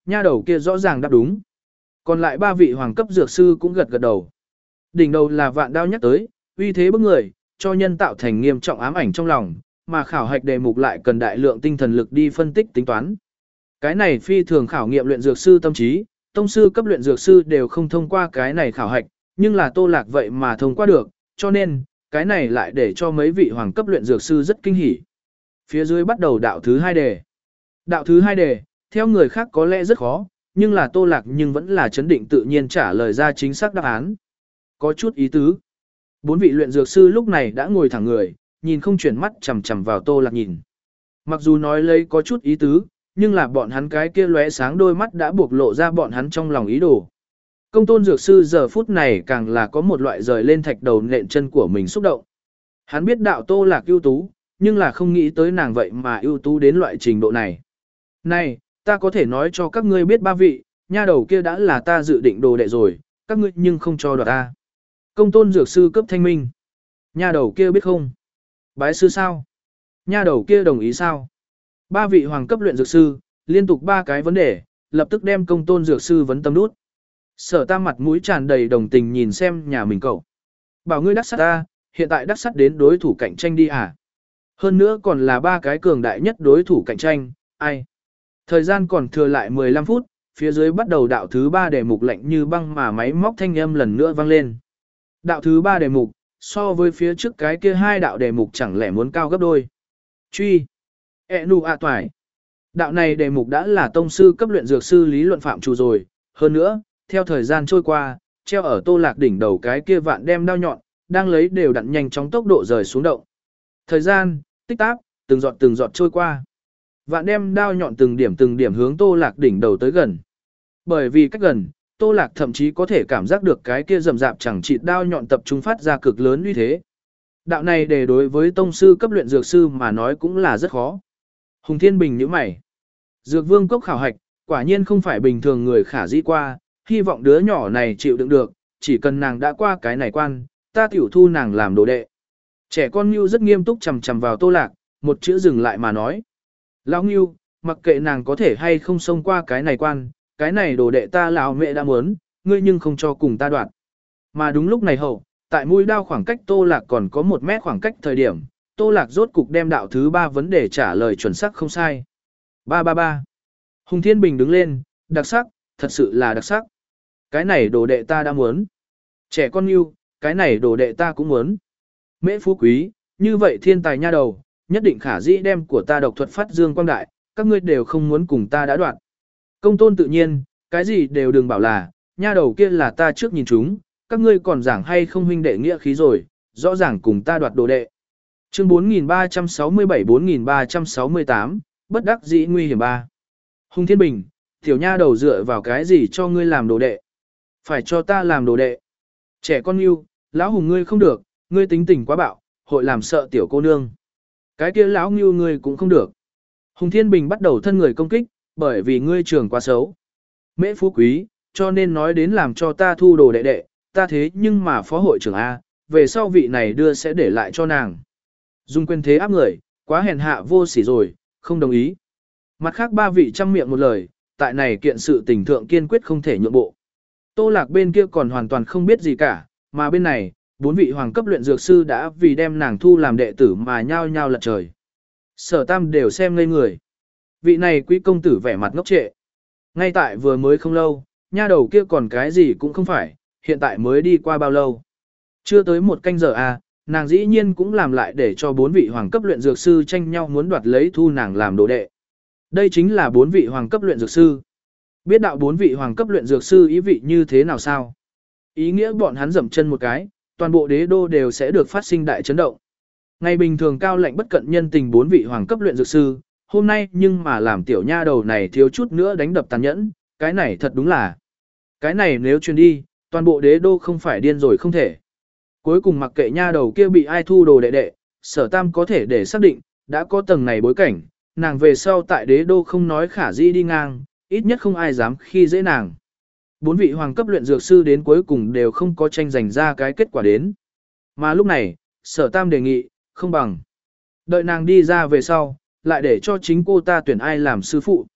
nha đầu kia rõ ràng đáp đúng. Còn lại ba vị hoàng cấp dược sư cũng gật gật đầu. Đỉnh đầu là vạn đao nhắc tới, uy thế bức người, cho nhân tạo thành nghiêm trọng ám ảnh trong lòng, mà khảo hạch đề mục lại cần đại lượng tinh thần lực đi phân tích tính toán. Cái này phi thường khảo nghiệm luyện dược sư tâm trí, tông sư cấp luyện dược sư đều không thông qua cái này khảo hạch, nhưng là Tô Lạc vậy mà thông qua được, cho nên, cái này lại để cho mấy vị hoàng cấp luyện dược sư rất kinh hỉ. Phía dưới bắt đầu đạo thứ hai đề. Đạo thứ hai đề, theo người khác có lẽ rất khó, nhưng là Tô Lạc nhưng vẫn là chấn định tự nhiên trả lời ra chính xác đáp án. Có chút ý tứ. Bốn vị luyện dược sư lúc này đã ngồi thẳng người, nhìn không chuyển mắt chằm chằm vào Tô Lạc nhìn. Mặc dù nói lấy có chút ý tứ, nhưng là bọn hắn cái kia lóe sáng đôi mắt đã buộc lộ ra bọn hắn trong lòng ý đồ. Công tôn dược sư giờ phút này càng là có một loại rời lên thạch đầu nện chân của mình xúc động. Hắn biết đạo Tô Lạc ưu tú, nhưng là không nghĩ tới nàng vậy mà ưu tú đến loại trình độ này. Này, ta có thể nói cho các ngươi biết ba vị, nha đầu kia đã là ta dự định đồ đệ rồi, các ngươi nhưng không cho đoạt ta. Công tôn dược sư cấp thanh minh. Nha đầu kia biết không? Bái sư sao? Nha đầu kia đồng ý sao? Ba vị hoàng cấp luyện dược sư, liên tục ba cái vấn đề, lập tức đem công tôn dược sư vấn tâm đút. Sở Tam mặt mũi tràn đầy đồng tình nhìn xem nhà mình cậu. Bảo ngươi đắc sắt ta, hiện tại đắc sắt đến đối thủ cạnh tranh đi à? Hơn nữa còn là ba cái cường đại nhất đối thủ cạnh tranh, ai? Thời gian còn thừa lại mười lăm phút, phía dưới bắt đầu đạo thứ ba đề mục lạnh như băng mà máy móc thanh âm lần nữa vang lên. Đạo thứ ba đề mục, so với phía trước cái kia hai đạo đề mục chẳng lẽ muốn cao gấp đôi. Truy. E nu a toài. Đạo này đề mục đã là tông sư cấp luyện dược sư lý luận phạm chủ rồi, hơn nữa, theo thời gian trôi qua, treo ở Tô Lạc đỉnh đầu cái kia vạn đem đao nhọn, đang lấy đều đặn nhanh chóng tốc độ rời xuống động. Thời gian, tích tắc, từng giọt từng giọt trôi qua. Vạn đem đao nhọn từng điểm từng điểm hướng Tô Lạc đỉnh đầu tới gần. Bởi vì cách gần, Tô Lạc thậm chí có thể cảm giác được cái kia rầm rạp chẳng chịt đao nhọn tập trung phát ra cực lớn uy thế. Đạo này để đối với tông sư cấp luyện dược sư mà nói cũng là rất khó. Hùng Thiên Bình nhíu mày. Dược vương cốc khảo hạch, quả nhiên không phải bình thường người khả dĩ qua, hy vọng đứa nhỏ này chịu đựng được, chỉ cần nàng đã qua cái này quan, ta tiểu thu nàng làm đồ đệ. Trẻ con Ngưu rất nghiêm túc chằm chằm vào Tô Lạc, một chữ dừng lại mà nói. Lão Ngưu, mặc kệ nàng có thể hay không xông qua cái này quan, cái này đồ đệ ta lão mẹ đã muốn, ngươi nhưng không cho cùng ta đoạn. Mà đúng lúc này hậu, tại mũi đao khoảng cách Tô Lạc còn có một mét khoảng cách thời điểm, Tô Lạc rốt cục đem đạo thứ ba vấn đề trả lời chuẩn xác không sai. Ba ba ba. Hùng Thiên Bình đứng lên, đặc sắc, thật sự là đặc sắc. Cái này đồ đệ ta đã muốn. Trẻ con Ngưu, cái này đồ đệ ta cũng muốn. Mễ phú quý, như vậy thiên tài nha đầu, nhất định khả dĩ đem của ta độc thuật phát dương quang đại, các ngươi đều không muốn cùng ta đã đoạn. Công tôn tự nhiên, cái gì đều đừng bảo là, nha đầu kia là ta trước nhìn chúng, các ngươi còn giảng hay không huynh đệ nghĩa khí rồi, rõ ràng cùng ta đoạt đồ đệ. Chương bốn nghìn ba trăm sáu mươi bảy bốn nghìn ba trăm sáu mươi tám, bất đắc dĩ nguy hiểm ba. Hùng Thiên Bình, tiểu nha đầu dựa vào cái gì cho ngươi làm đồ đệ? Phải cho ta làm đồ đệ. Trẻ con yêu, lão hùng ngươi không được, ngươi tính tình quá bạo, hội làm sợ tiểu cô nương. Cái kia lão ngưu ngươi cũng không được. Hùng Thiên Bình bắt đầu thân người công kích, bởi vì ngươi trường quá xấu. Mễ phú quý, cho nên nói đến làm cho ta thu đồ đệ đệ, ta thế nhưng mà phó hội trưởng A, về sau vị này đưa sẽ để lại cho nàng. Dung quyền thế áp người, quá hèn hạ vô sỉ rồi, không đồng ý. Mặt khác ba vị trăm miệng một lời, tại này kiện sự tình thượng kiên quyết không thể nhượng bộ. Tô Lạc bên kia còn hoàn toàn không biết gì cả, mà bên này, bốn vị hoàng cấp luyện dược sư đã vì đem nàng thu làm đệ tử mà nhao nhao lật trời. Sở Tam đều xem ngây người. Vị này quý công tử vẻ mặt ngốc trệ. Ngay tại vừa mới không lâu, nha đầu kia còn cái gì cũng không phải, hiện tại mới đi qua bao lâu. Chưa tới một canh giờ à, nàng dĩ nhiên cũng làm lại để cho bốn vị hoàng cấp luyện dược sư tranh nhau muốn đoạt lấy thu nàng làm đồ đệ. Đây chính là bốn vị hoàng cấp luyện dược sư. Biết đạo bốn vị hoàng cấp luyện dược sư ý vị như thế nào sao? Ý nghĩa bọn hắn dậm chân một cái, toàn bộ đế đô đều sẽ được phát sinh đại chấn động. Ngày bình thường cao lạnh bất cận nhân tình bốn vị hoàng cấp luyện dược sư, hôm nay nhưng mà làm tiểu nha đầu này thiếu chút nữa đánh đập tàn nhẫn, cái này thật đúng là. Cái này nếu truyền đi, toàn bộ đế đô không phải điên rồi không thể. Cuối cùng mặc kệ nha đầu kia bị ai thu đồ đệ đệ, Sở Tam có thể để xác định, đã có tầng này bối cảnh, nàng về sau tại đế đô không nói khả di đi ngang, ít nhất không ai dám khi dễ nàng. Bốn vị hoàng cấp luyện dược sư đến cuối cùng đều không có tranh giành ra cái kết quả đến. Mà lúc này, Sở Tam đề nghị, không bằng. Đợi nàng đi ra về sau, lại để cho chính cô ta tuyển ai làm sư phụ.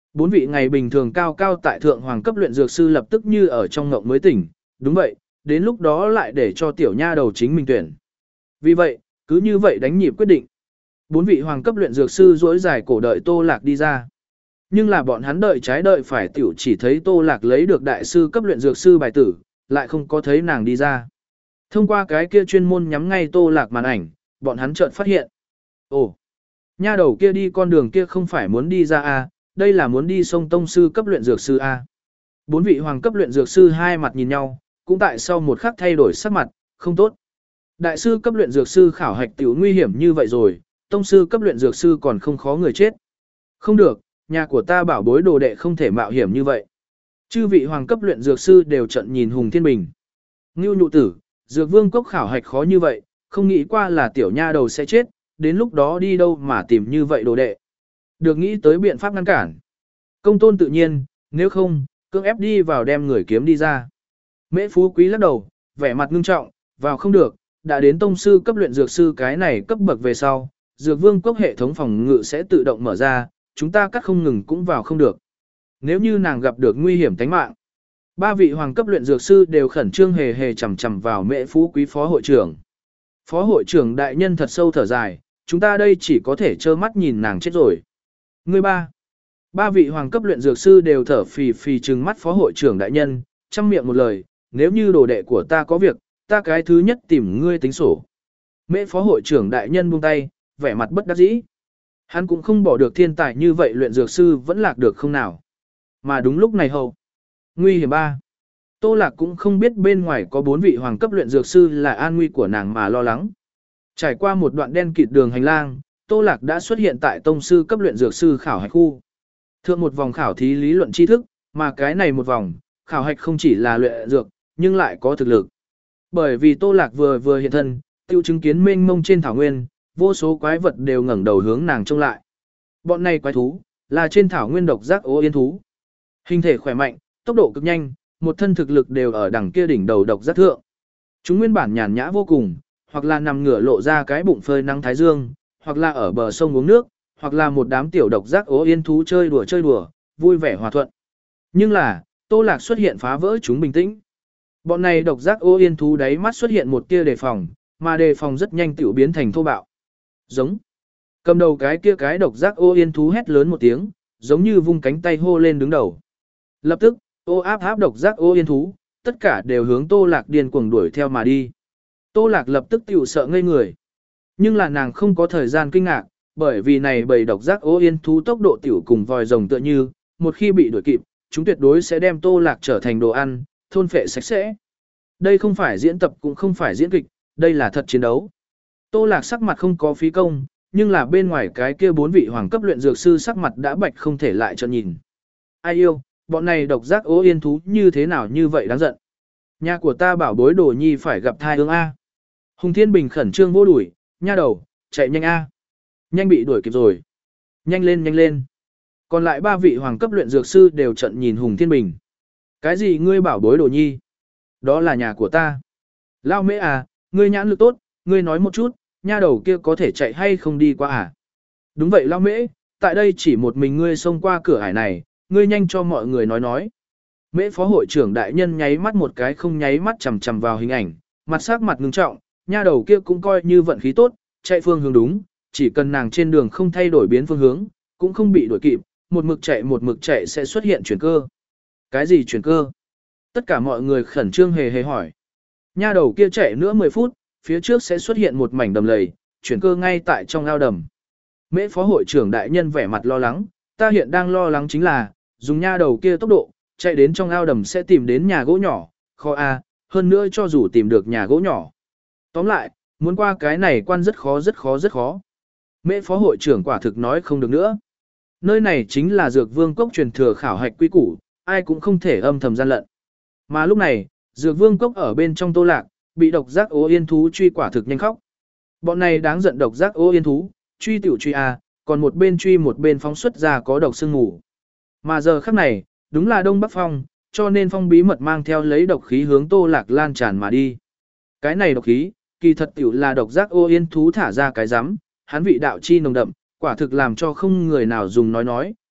Bốn vị ngày bình thường cao cao tại thượng hoàng cấp luyện dược sư lập tức như ở trong ngộng mới tỉnh, đúng vậy, đến lúc đó lại để cho tiểu nha đầu chính mình tuyển. Vì vậy, cứ như vậy đánh nhịp quyết định. Bốn vị hoàng cấp luyện dược sư dối dài cổ đợi Tô Lạc đi ra. Nhưng là bọn hắn đợi trái đợi phải tiểu chỉ thấy Tô Lạc lấy được đại sư cấp luyện dược sư bài tử, lại không có thấy nàng đi ra. Thông qua cái kia chuyên môn nhắm ngay Tô Lạc màn ảnh, bọn hắn chợt phát hiện. Ồ, nha đầu kia đi con đường kia không phải muốn đi ra à, đây là muốn đi sông tông sư cấp luyện dược sư A. Bốn vị hoàng cấp luyện dược sư hai mặt nhìn nhau, cũng tại sau một khắc thay đổi sắc mặt, không tốt. Đại sư cấp luyện dược sư khảo hạch tiểu nguy hiểm như vậy rồi, tông sư cấp luyện dược sư còn không khó người chết. Không được, nhà của ta bảo bối đồ đệ không thể mạo hiểm như vậy. Chư vị hoàng cấp luyện dược sư đều trận nhìn Hùng Thiên Bình. Ngưu nhụ tử, dược vương cốc khảo hạch khó như vậy, không nghĩ qua là tiểu nha đầu sẽ chết, đến lúc đó đi đâu mà tìm như vậy đồ đệ. Được nghĩ tới biện pháp ngăn cản. Công tôn tự nhiên, nếu không, cưỡng ép đi vào đem người kiếm đi ra. Mễ Phú Quý lắc đầu, vẻ mặt ngưng trọng, vào không được, đã đến tông sư cấp luyện dược sư cái này cấp bậc về sau, dược vương cốc hệ thống phòng ngự sẽ tự động mở ra, chúng ta cắt không ngừng cũng vào không được. Nếu như nàng gặp được nguy hiểm tính mạng. Ba vị hoàng cấp luyện dược sư đều khẩn trương hề hề chằm chằm vào Mễ Phú Quý phó hội trưởng. Phó hội trưởng đại nhân thật sâu thở dài, chúng ta đây chỉ có thể trơ mắt nhìn nàng chết rồi. Người ba. Ba vị hoàng cấp luyện dược sư đều thở phì phì trừng mắt phó hội trưởng đại nhân, chăm miệng một lời, nếu như đồ đệ của ta có việc, ta cái thứ nhất tìm ngươi tính sổ. Mễ phó hội trưởng đại nhân buông tay, vẻ mặt bất đắc dĩ. Hắn cũng không bỏ được thiên tài như vậy luyện dược sư vẫn lạc được không nào. Mà đúng lúc này hầu. Nguy hiểm ba. Tô Lạc cũng không biết bên ngoài có bốn vị hoàng cấp luyện dược sư là an nguy của nàng mà lo lắng. Trải qua một đoạn đen kịt đường hành lang, Tô Lạc đã xuất hiện tại tông sư cấp luyện dược sư khảo hạch khu. Thượng một vòng khảo thí lý luận tri thức, mà cái này một vòng, khảo hạch không chỉ là luyện dược, nhưng lại có thực lực. Bởi vì Tô Lạc vừa vừa hiện thân, tiêu chứng kiến mênh mông trên thảo nguyên, vô số quái vật đều ngẩng đầu hướng nàng trông lại. Bọn này quái thú, là trên thảo nguyên độc giác ố yên thú. Hình thể khỏe mạnh, tốc độ cực nhanh, một thân thực lực đều ở đằng kia đỉnh đầu độc giác thượng. Chúng nguyên bản nhàn nhã vô cùng, hoặc là nằm ngửa lộ ra cái bụng phơi nắng thái dương, hoặc là ở bờ sông uống nước, hoặc là một đám tiểu độc giác ố yên thú chơi đùa chơi đùa, vui vẻ hòa thuận. Nhưng là, Tô Lạc xuất hiện phá vỡ chúng bình tĩnh. Bọn này độc giác ố yên thú đáy mắt xuất hiện một tia đề phòng, mà đề phòng rất nhanh tiểu biến thành thô bạo. Giống. Cầm đầu cái kia cái độc giác ố yên thú hét lớn một tiếng, giống như vung cánh tay hô lên đứng đầu. Lập tức, ô áp áp độc giác ố yên thú, tất cả đều hướng Tô Lạc điên cuồng đuổi theo mà đi. Tô Lạc lập tức tiểu sợ ngây người. Nhưng là nàng không có thời gian kinh ngạc, bởi vì này bầy độc giác ố yên thú tốc độ tiểu cùng vòi rồng tựa như, một khi bị đuổi kịp, chúng tuyệt đối sẽ đem Tô Lạc trở thành đồ ăn, thôn phệ sạch sẽ. Đây không phải diễn tập cũng không phải diễn kịch, đây là thật chiến đấu. Tô Lạc sắc mặt không có phí công, nhưng là bên ngoài cái kia bốn vị hoàng cấp luyện dược sư sắc mặt đã bạch không thể lại trợn nhìn. Ai yêu, bọn này độc giác ố yên thú như thế nào như vậy đáng giận. Nhà của ta bảo bối đồ nhi phải gặp thai ương A. Hùng Thiên Bình khẩn trương vô đuổi, nha đầu, chạy nhanh A. Nhanh bị đuổi kịp rồi. Nhanh lên nhanh lên. Còn lại ba vị hoàng cấp luyện dược sư đều trận nhìn Hùng Thiên Bình. Cái gì ngươi bảo bối đồ nhi? Đó là nhà của ta. Lao mễ à, ngươi nhãn lực tốt, ngươi nói một chút, nha đầu kia có thể chạy hay không đi qua à? Đúng vậy Lao mễ, tại đây chỉ một mình ngươi xông qua cửa ải này, ngươi nhanh cho mọi người nói nói. Mễ phó hội trưởng đại nhân nháy mắt một cái không nháy mắt chằm chằm vào hình ảnh, mặt sắc mặt ngưng trọng, nha đầu kia cũng coi như vận khí tốt, chạy phương hướng đúng, chỉ cần nàng trên đường không thay đổi biến phương hướng, cũng không bị đuổi kịp, một mực chạy một mực chạy sẽ xuất hiện chuyển cơ. Cái gì chuyển cơ? Tất cả mọi người khẩn trương hề hề hỏi. Nha đầu kia chạy nữa mười phút, phía trước sẽ xuất hiện một mảnh đầm lầy, chuyển cơ ngay tại trong ao đầm. Mễ phó hội trưởng đại nhân vẻ mặt lo lắng, ta hiện đang lo lắng chính là, dùng nha đầu kia tốc độ, chạy đến trong ao đầm sẽ tìm đến nhà gỗ nhỏ, kho A, hơn nữa cho dù tìm được nhà gỗ nhỏ. Tóm lại, muốn qua cái này quan rất khó rất khó rất khó. Mễ phó hội trưởng quả thực nói không được nữa. Nơi này chính là dược vương cốc truyền thừa khảo hạch quy củ, ai cũng không thể âm thầm gian lận. Mà lúc này, dược vương cốc ở bên trong Tô Lạc, bị độc giác ố yên thú truy quả thực nhanh khóc. Bọn này đáng giận độc giác ố yên thú, truy tiểu truy A, còn một bên truy một bên phóng xuất ra có độc sương ngủ. Mà giờ khắc này, đúng là Đông Bắc Phong, cho nên Phong bí mật mang theo lấy độc khí hướng Tô Lạc lan tràn mà đi. Cái này độc khí, kỳ thật tiểu là độc giác ô yên thú thả ra cái rắm, hắn vị đạo chi nồng đậm, quả thực làm cho không người nào dùng nói nói,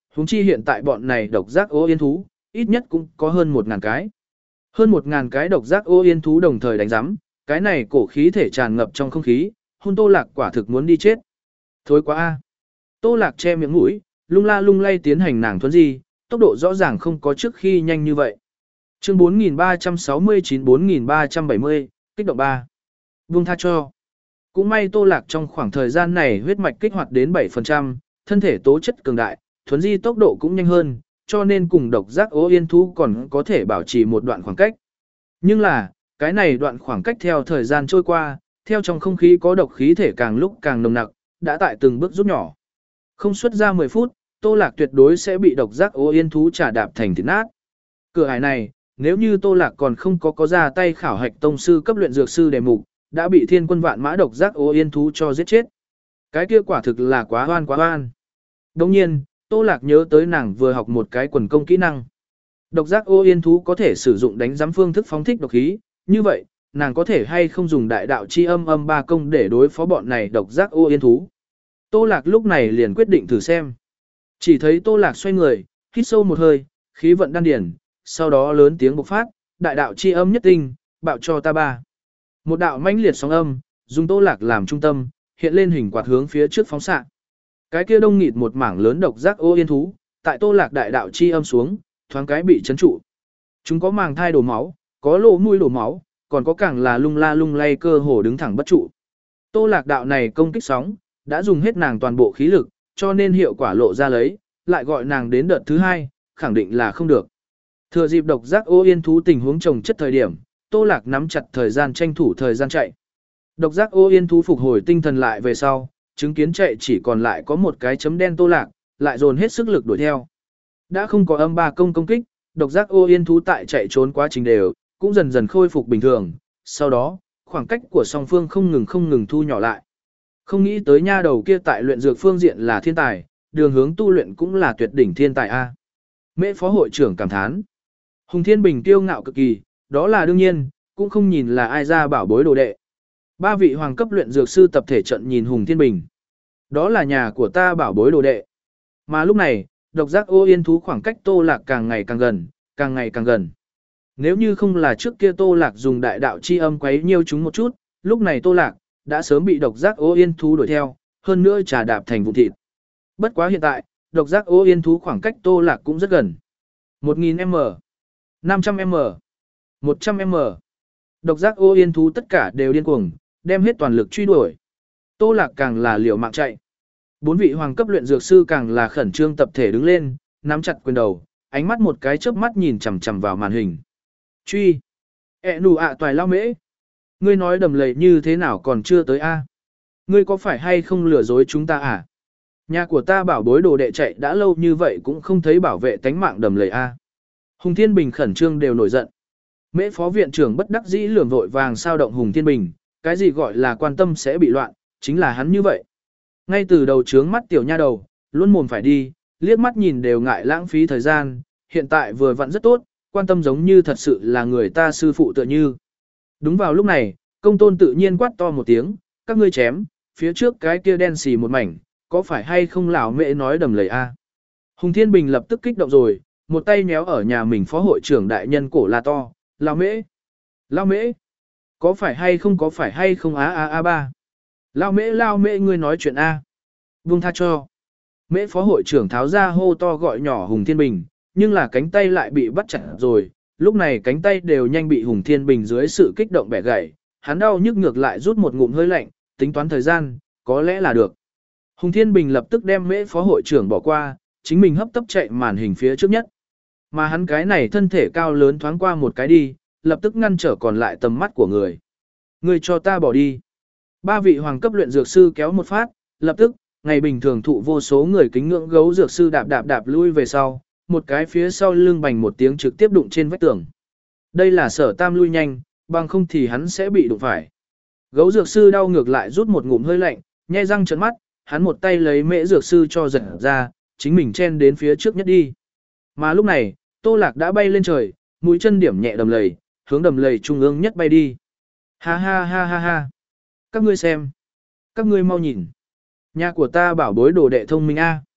huống chi hiện tại bọn này độc giác ô yên thú, ít nhất cũng có hơn một ngàn cái. Hơn một ngàn cái độc giác ô yên thú đồng thời đánh giám, cái này cổ khí thể tràn ngập trong không khí, hôn Tô Lạc quả thực muốn đi chết. Thối quá a. Tô Lạc che miệng mũi, lung la lung lay tiến hành nàng thuấn di, tốc độ rõ ràng không có trước khi nhanh như vậy. Chương bốn nghìn ba trăm sáu mươi chín bốn nghìn ba trăm bảy mươi, kích động ba. Buông tha cho. Cũng may Tô Lạc trong khoảng thời gian này huyết mạch kích hoạt đến bảy phần trăm, thân thể tố chất cường đại, thuấn di tốc độ cũng nhanh hơn, cho nên cùng độc giác ố yên thú còn có thể bảo trì một đoạn khoảng cách. Nhưng là, cái này đoạn khoảng cách theo thời gian trôi qua, theo trong không khí có độc khí thể càng lúc càng nồng nặc, đã tại từng bước rút nhỏ. Không xuất ra mười phút, Tô Lạc tuyệt đối sẽ bị độc giác ố yên thú trả đạp thành thịt nát. Cửa ải này, nếu như Tô Lạc còn không có có ra tay khảo hạch tông sư cấp luyện dược sư đề mục, đã bị thiên quân vạn mã độc giác ố yên thú cho giết chết. Cái kia quả thực là quá hoan quá hoan. Đồng nhiên, Tô Lạc nhớ tới nàng vừa học một cái quần công kỹ năng. Độc giác ô yên thú có thể sử dụng đánh giám phương thức phóng thích độc khí, như vậy, nàng có thể hay không dùng đại đạo chi âm âm ba công để đối phó bọn này độc giác ô yên thú. Tô Lạc lúc này liền quyết định thử xem. Chỉ thấy Tô Lạc xoay người, hít sâu một hơi, khí vận đan điển, sau đó lớn tiếng bộc phát, đại đạo chi âm nhất tinh, bạo cho ta ba. Một đạo mãnh liệt sóng âm, dùng Tô Lạc làm trung tâm, hiện lên hình quạt hướng phía trước phóng xạ. Cái kia đông nghịt một mảng lớn độc giác ô yên thú, tại Tô Lạc đại đạo chi âm xuống, thoáng cái bị chấn trụ. Chúng có màng thai đổ máu, có lỗ mũi đổ máu, còn có càng là lung la lung lay cơ hồ đứng thẳng bất trụ. Tô Lạc đạo này công kích sóng, đã dùng hết nàng toàn bộ khí lực, cho nên hiệu quả lộ ra lấy, lại gọi nàng đến đợt thứ hai, khẳng định là không được. Thừa dịp độc giác ô yên thú tình huống chồng chất thời điểm, Tô Lạc nắm chặt thời gian tranh thủ thời gian chạy. Độc giác ô yên thú phục hồi tinh thần lại về sau, chứng kiến chạy chỉ còn lại có một cái chấm đen Tô Lạc, lại dồn hết sức lực đuổi theo. Đã không có âm ba công công kích, độc giác ô yên thú tại chạy trốn quá trình đều, cũng dần dần khôi phục bình thường, sau đó, khoảng cách của song phương không ngừng không ngừng thu nhỏ lại. Không nghĩ tới nha đầu kia tại luyện dược phương diện là thiên tài, đường hướng tu luyện cũng là tuyệt đỉnh thiên tài a. Mễ phó hội trưởng cảm thán. Hùng Thiên Bình kiêu ngạo cực kỳ, đó là đương nhiên, cũng không nhìn là ai ra bảo bối đồ đệ. Ba vị hoàng cấp luyện dược sư tập thể trận nhìn Hùng Thiên Bình. Đó là nhà của ta bảo bối đồ đệ. Mà lúc này, độc giác ô yên thú khoảng cách Tô Lạc càng ngày càng gần, càng ngày càng gần. Nếu như không là trước kia Tô Lạc dùng đại đạo chi âm quấy nhiêu chúng một chút, lúc này Tô Lạc đã sớm bị độc giác ô yên thú đuổi theo, hơn nữa trà đạp thành vụn thịt. Bất quá hiện tại, độc giác ô yên thú khoảng cách Tô Lạc cũng rất gần. một nghìn mét, năm trăm mét, một trăm mét. Độc giác ô yên thú tất cả đều điên cuồng, đem hết toàn lực truy đuổi. Tô Lạc càng là liều mạng chạy. Bốn vị hoàng cấp luyện dược sư càng là khẩn trương tập thể đứng lên, nắm chặt quyền đầu, ánh mắt một cái chớp mắt nhìn chằm chằm vào màn hình. Truy! Ế nụ ạ toài lao mễ! Ngươi nói đầm lầy như thế nào còn chưa tới a? Ngươi có phải hay không lừa dối chúng ta à? Nhà của ta bảo bối đồ đệ chạy đã lâu như vậy cũng không thấy bảo vệ tánh mạng đầm lầy a. Hùng Thiên Bình khẩn trương đều nổi giận. Mễ phó viện trưởng bất đắc dĩ lườm vội vàng sao động Hùng Thiên Bình, cái gì gọi là quan tâm sẽ bị loạn, chính là hắn như vậy. Ngay từ đầu trướng mắt tiểu nha đầu, luôn mồm phải đi, liếc mắt nhìn đều ngại lãng phí thời gian, hiện tại vừa vặn rất tốt, quan tâm giống như thật sự là người ta sư phụ tựa như. Đúng vào lúc này, công tôn tự nhiên quát to một tiếng, các ngươi chém, phía trước cái kia đen xì một mảnh, có phải hay không lão mẹ nói đầm lầy a? Hùng Thiên Bình lập tức kích động rồi, một tay méo ở nhà mình phó hội trưởng đại nhân cổ la to, lão mễ, lão mễ, có phải hay không có phải hay không á á á ba. Lao mễ lao mễ ngươi nói chuyện A. Buông tha cho. Mễ phó hội trưởng tháo ra hô to gọi nhỏ Hùng Thiên Bình, nhưng là cánh tay lại bị bắt chặt rồi, lúc này cánh tay đều nhanh bị Hùng Thiên Bình dưới sự kích động bẻ gãy, hắn đau nhức ngược lại rút một ngụm hơi lạnh, tính toán thời gian, có lẽ là được. Hùng Thiên Bình lập tức đem mễ phó hội trưởng bỏ qua, chính mình hấp tấp chạy màn hình phía trước nhất. Mà hắn cái này thân thể cao lớn thoáng qua một cái đi, lập tức ngăn trở còn lại tầm mắt của người. Người cho ta bỏ đi. Ba vị hoàng cấp luyện dược sư kéo một phát, lập tức, ngày bình thường thụ vô số người kính ngưỡng gấu dược sư đạp đạp đạp lui về sau, một cái phía sau lưng bành một tiếng trực tiếp đụng trên vách tường. Đây là Sở Tam lui nhanh, bằng không thì hắn sẽ bị đụng phải. Gấu dược sư đau ngược lại rút một ngụm hơi lạnh, nhe răng trợn mắt, hắn một tay lấy mễ dược sư cho giật ra, chính mình chen đến phía trước nhất đi. Mà lúc này, Tô Lạc đã bay lên trời, mũi chân điểm nhẹ đầm lầy, hướng đầm lầy trung ương nhất bay đi. Ha ha ha ha ha. Các ngươi xem. Các ngươi mau nhìn. Nhà của ta bảo bối đồ đệ thông minh A.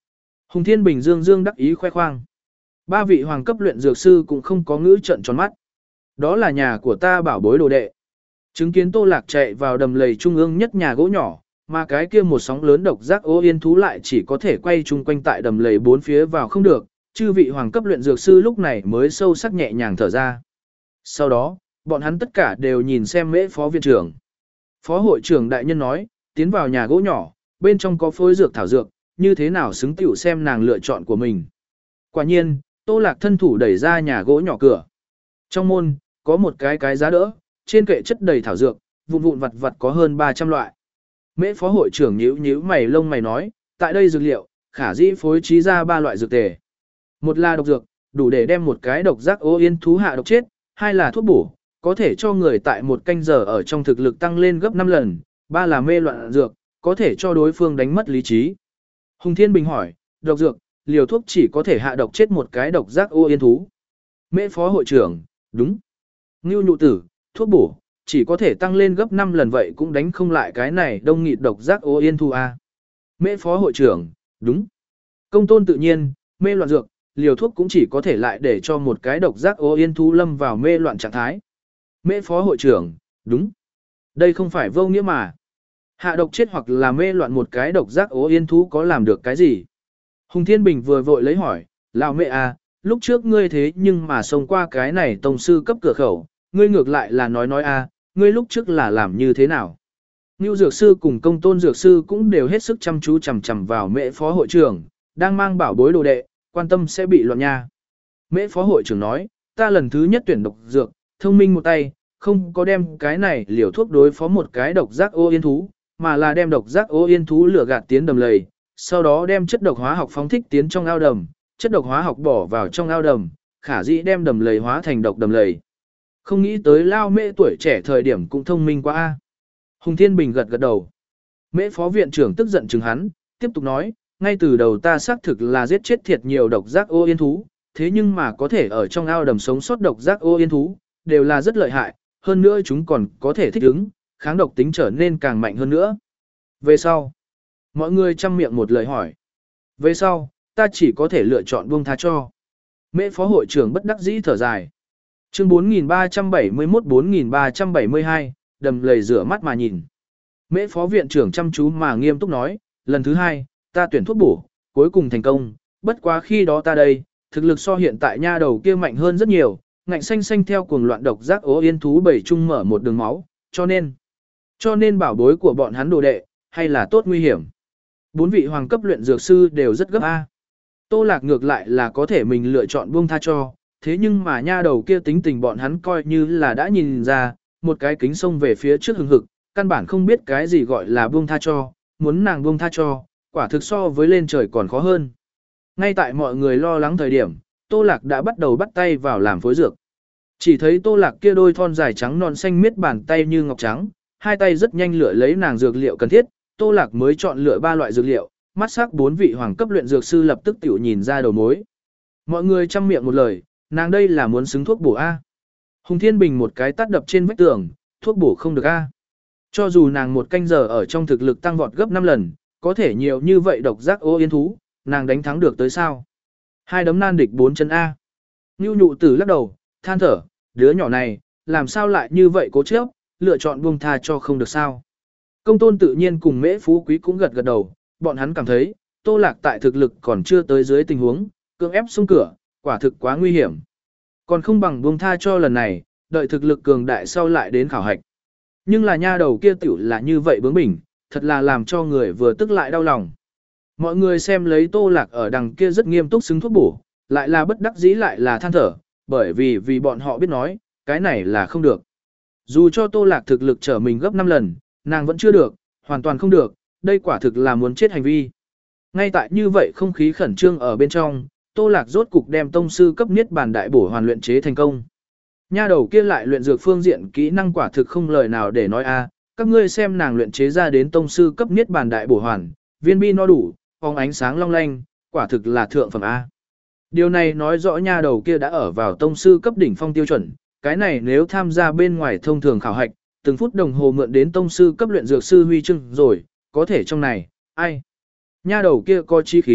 Hùng Thiên Bình dương dương đắc ý khoe khoang. Ba vị hoàng cấp luyện dược sư cũng không có ngữ trận tròn mắt. Đó là nhà của ta bảo bối đồ đệ. Chứng kiến Tô Lạc chạy vào đầm lầy trung ương nhất nhà gỗ nhỏ, mà cái kia một sóng lớn độc giác ô yên thú lại chỉ có thể quay chung quanh tại đầm lầy bốn phía vào không được, chư vị hoàng cấp luyện dược sư lúc này mới sâu sắc nhẹ nhàng thở ra. Sau đó, bọn hắn tất cả đều nhìn xem Mễ phó viện trưởng. Phó hội trưởng đại nhân nói, tiến vào nhà gỗ nhỏ, bên trong có phối dược thảo dược, như thế nào xứng tiểu xem nàng lựa chọn của mình. Quả nhiên, Tô Lạc thân thủ đẩy ra nhà gỗ nhỏ cửa. Trong môn, có một cái cái giá đỡ, trên kệ chất đầy thảo dược, vụn vụn vặt vặt có hơn ba trăm loại. Mễ phó hội trưởng nhíu nhíu mày lông mày nói, tại đây dược liệu, khả dĩ phối trí ra ba loại dược tề. Một là độc dược, đủ để đem một cái độc giác ô yên thú hạ độc chết, hai là thuốc bổ, có thể cho người tại một canh giờ ở trong thực lực tăng lên gấp năm lần, ba là mê loạn dược, có thể cho đối phương đánh mất lý trí. Hùng Thiên Bình hỏi, độc dược, liều thuốc chỉ có thể hạ độc chết một cái độc giác ô yên thú. Mễ phó hội trưởng, đúng. Ngưu nhụ tử, thuốc bổ, chỉ có thể tăng lên gấp năm lần vậy cũng đánh không lại cái này đông nghịt độc giác ô yên thú a. Mễ phó hội trưởng, đúng. Công tôn tự nhiên, mê loạn dược, liều thuốc cũng chỉ có thể lại để cho một cái độc giác ô yên thú lâm vào mê loạn trạng thái. Mễ phó hội trưởng, đúng. Đây không phải vô nghĩa mà. Hạ độc chết hoặc là mê loạn một cái độc giác ô yên thú có làm được cái gì? Hùng Thiên Bình vừa vội lấy hỏi, lão mẹ à, lúc trước ngươi thế nhưng mà xông qua cái này tông sư cấp cửa khẩu, ngươi ngược lại là nói nói a, ngươi lúc trước là làm như thế nào? Ngưu dược sư cùng công tôn dược sư cũng đều hết sức chăm chú chằm chằm vào mễ phó hội trưởng, đang mang bảo bối đồ đệ, quan tâm sẽ bị loạn nha. Mễ phó hội trưởng nói, ta lần thứ nhất tuyển độc dược, thông minh một tay, không có đem cái này liều thuốc đối phó một cái độc giác ô yên thú, mà là đem độc giác ô yên thú lửa gạt tiến đầm lầy, sau đó đem chất độc hóa học phóng thích tiến trong ao đầm, chất độc hóa học bỏ vào trong ao đầm, khả dĩ đem đầm lầy hóa thành độc đầm lầy. Không nghĩ tới lao mễ tuổi trẻ thời điểm cũng thông minh quá a. Hùng Thiên Bình gật gật đầu. Mễ phó viện trưởng tức giận chừng hắn, tiếp tục nói, ngay từ đầu ta xác thực là giết chết thiệt nhiều độc giác ô yên thú, thế nhưng mà có thể ở trong ao đầm sống sót độc giác ô yên thú, đều là rất lợi hại, hơn nữa chúng còn có thể thích ứng, kháng độc tính trở nên càng mạnh hơn nữa. Về sau, mọi người chăm miệng một lời hỏi. Về sau, ta chỉ có thể lựa chọn buông tha cho. Mễ phó hội trưởng bất đắc dĩ thở dài. Chương bốn nghìn ba trăm bảy mươi mốt bốn nghìn ba trăm bảy mươi hai, đầm lầy rửa mắt mà nhìn. Mễ phó viện trưởng chăm chú mà nghiêm túc nói, lần thứ hai, ta tuyển thuốc bổ, cuối cùng thành công, bất quá khi đó ta đây, thực lực so hiện tại nha đầu kia mạnh hơn rất nhiều, ngạnh xanh xanh theo cuồng loạn độc giác ố yên thú bảy chung mở một đường máu, cho nên, cho nên bảo bối của bọn hắn đồ đệ, hay là tốt nguy hiểm. Bốn vị hoàng cấp luyện dược sư đều rất gấp A. Tô Lạc ngược lại là có thể mình lựa chọn buông tha cho, thế nhưng mà nha đầu kia tính tình bọn hắn coi như là đã nhìn ra, một cái kính sông về phía trước hừng hực, căn bản không biết cái gì gọi là buông tha cho, muốn nàng buông tha cho, quả thực so với lên trời còn khó hơn. Ngay tại mọi người lo lắng thời điểm, Tô Lạc đã bắt đầu bắt tay vào làm phối dược. Chỉ thấy Tô Lạc kia đôi thon dài trắng non xanh miết bàn tay như ngọc trắng, hai tay rất nhanh lựa lấy nàng dược liệu cần thiết, Tô Lạc mới chọn lựa ba loại dược liệu, mắt sắc bốn vị hoàng cấp luyện dược sư lập tức tiểu nhìn ra đầu mối. Mọi người chăm miệng một lời, nàng đây là muốn xứng thuốc bổ A. Hùng Thiên Bình một cái tát đập trên vách tường, thuốc bổ không được A. Cho dù nàng một canh giờ ở trong thực lực tăng vọt gấp năm lần, có thể nhiều như vậy độc giác ô yên thú, nàng đánh thắng được tới sao? Hai đấm nan địch bốn chân A. Nưu nhụ tử lắc đầu, than thở, đứa nhỏ này, làm sao lại như vậy cố chấp, lựa chọn buông tha cho không được sao? Công tôn tự nhiên cùng mễ phú quý cũng gật gật đầu, bọn hắn cảm thấy, Tô Lạc tại thực lực còn chưa tới dưới tình huống, cưỡng ép xông cửa, quả thực quá nguy hiểm. Còn không bằng buông tha cho lần này, đợi thực lực cường đại sau lại đến khảo hạch. Nhưng là nha đầu kia tiểu là như vậy bướng bỉnh, thật là làm cho người vừa tức lại đau lòng. Mọi người xem lấy Tô Lạc ở đằng kia rất nghiêm túc xứng thuốc bổ, lại là bất đắc dĩ lại là than thở, bởi vì vì bọn họ biết nói, cái này là không được. Dù cho Tô Lạc thực lực trở mình gấp năm lần, nàng vẫn chưa được, hoàn toàn không được, đây quả thực là muốn chết hành vi. Ngay tại như vậy không khí khẩn trương ở bên trong, Tô Lạc rốt cục đem tông sư cấp niết bàn đại bổ hoàn luyện chế thành công. Nha đầu kia lại luyện dược phương diện kỹ năng quả thực không lời nào để nói a, các ngươi xem nàng luyện chế ra đến tông sư cấp niết bàn đại bổ hoàn, viên bi no đủ, phóng ánh sáng long lanh, quả thực là thượng phẩm a. Điều này nói rõ nha đầu kia đã ở vào tông sư cấp đỉnh phong tiêu chuẩn, cái này nếu tham gia bên ngoài thông thường khảo hạch, từng phút đồng hồ mượn đến tông sư cấp luyện dược sư huy chương rồi, có thể trong này, ai? Nha đầu kia có chi khí,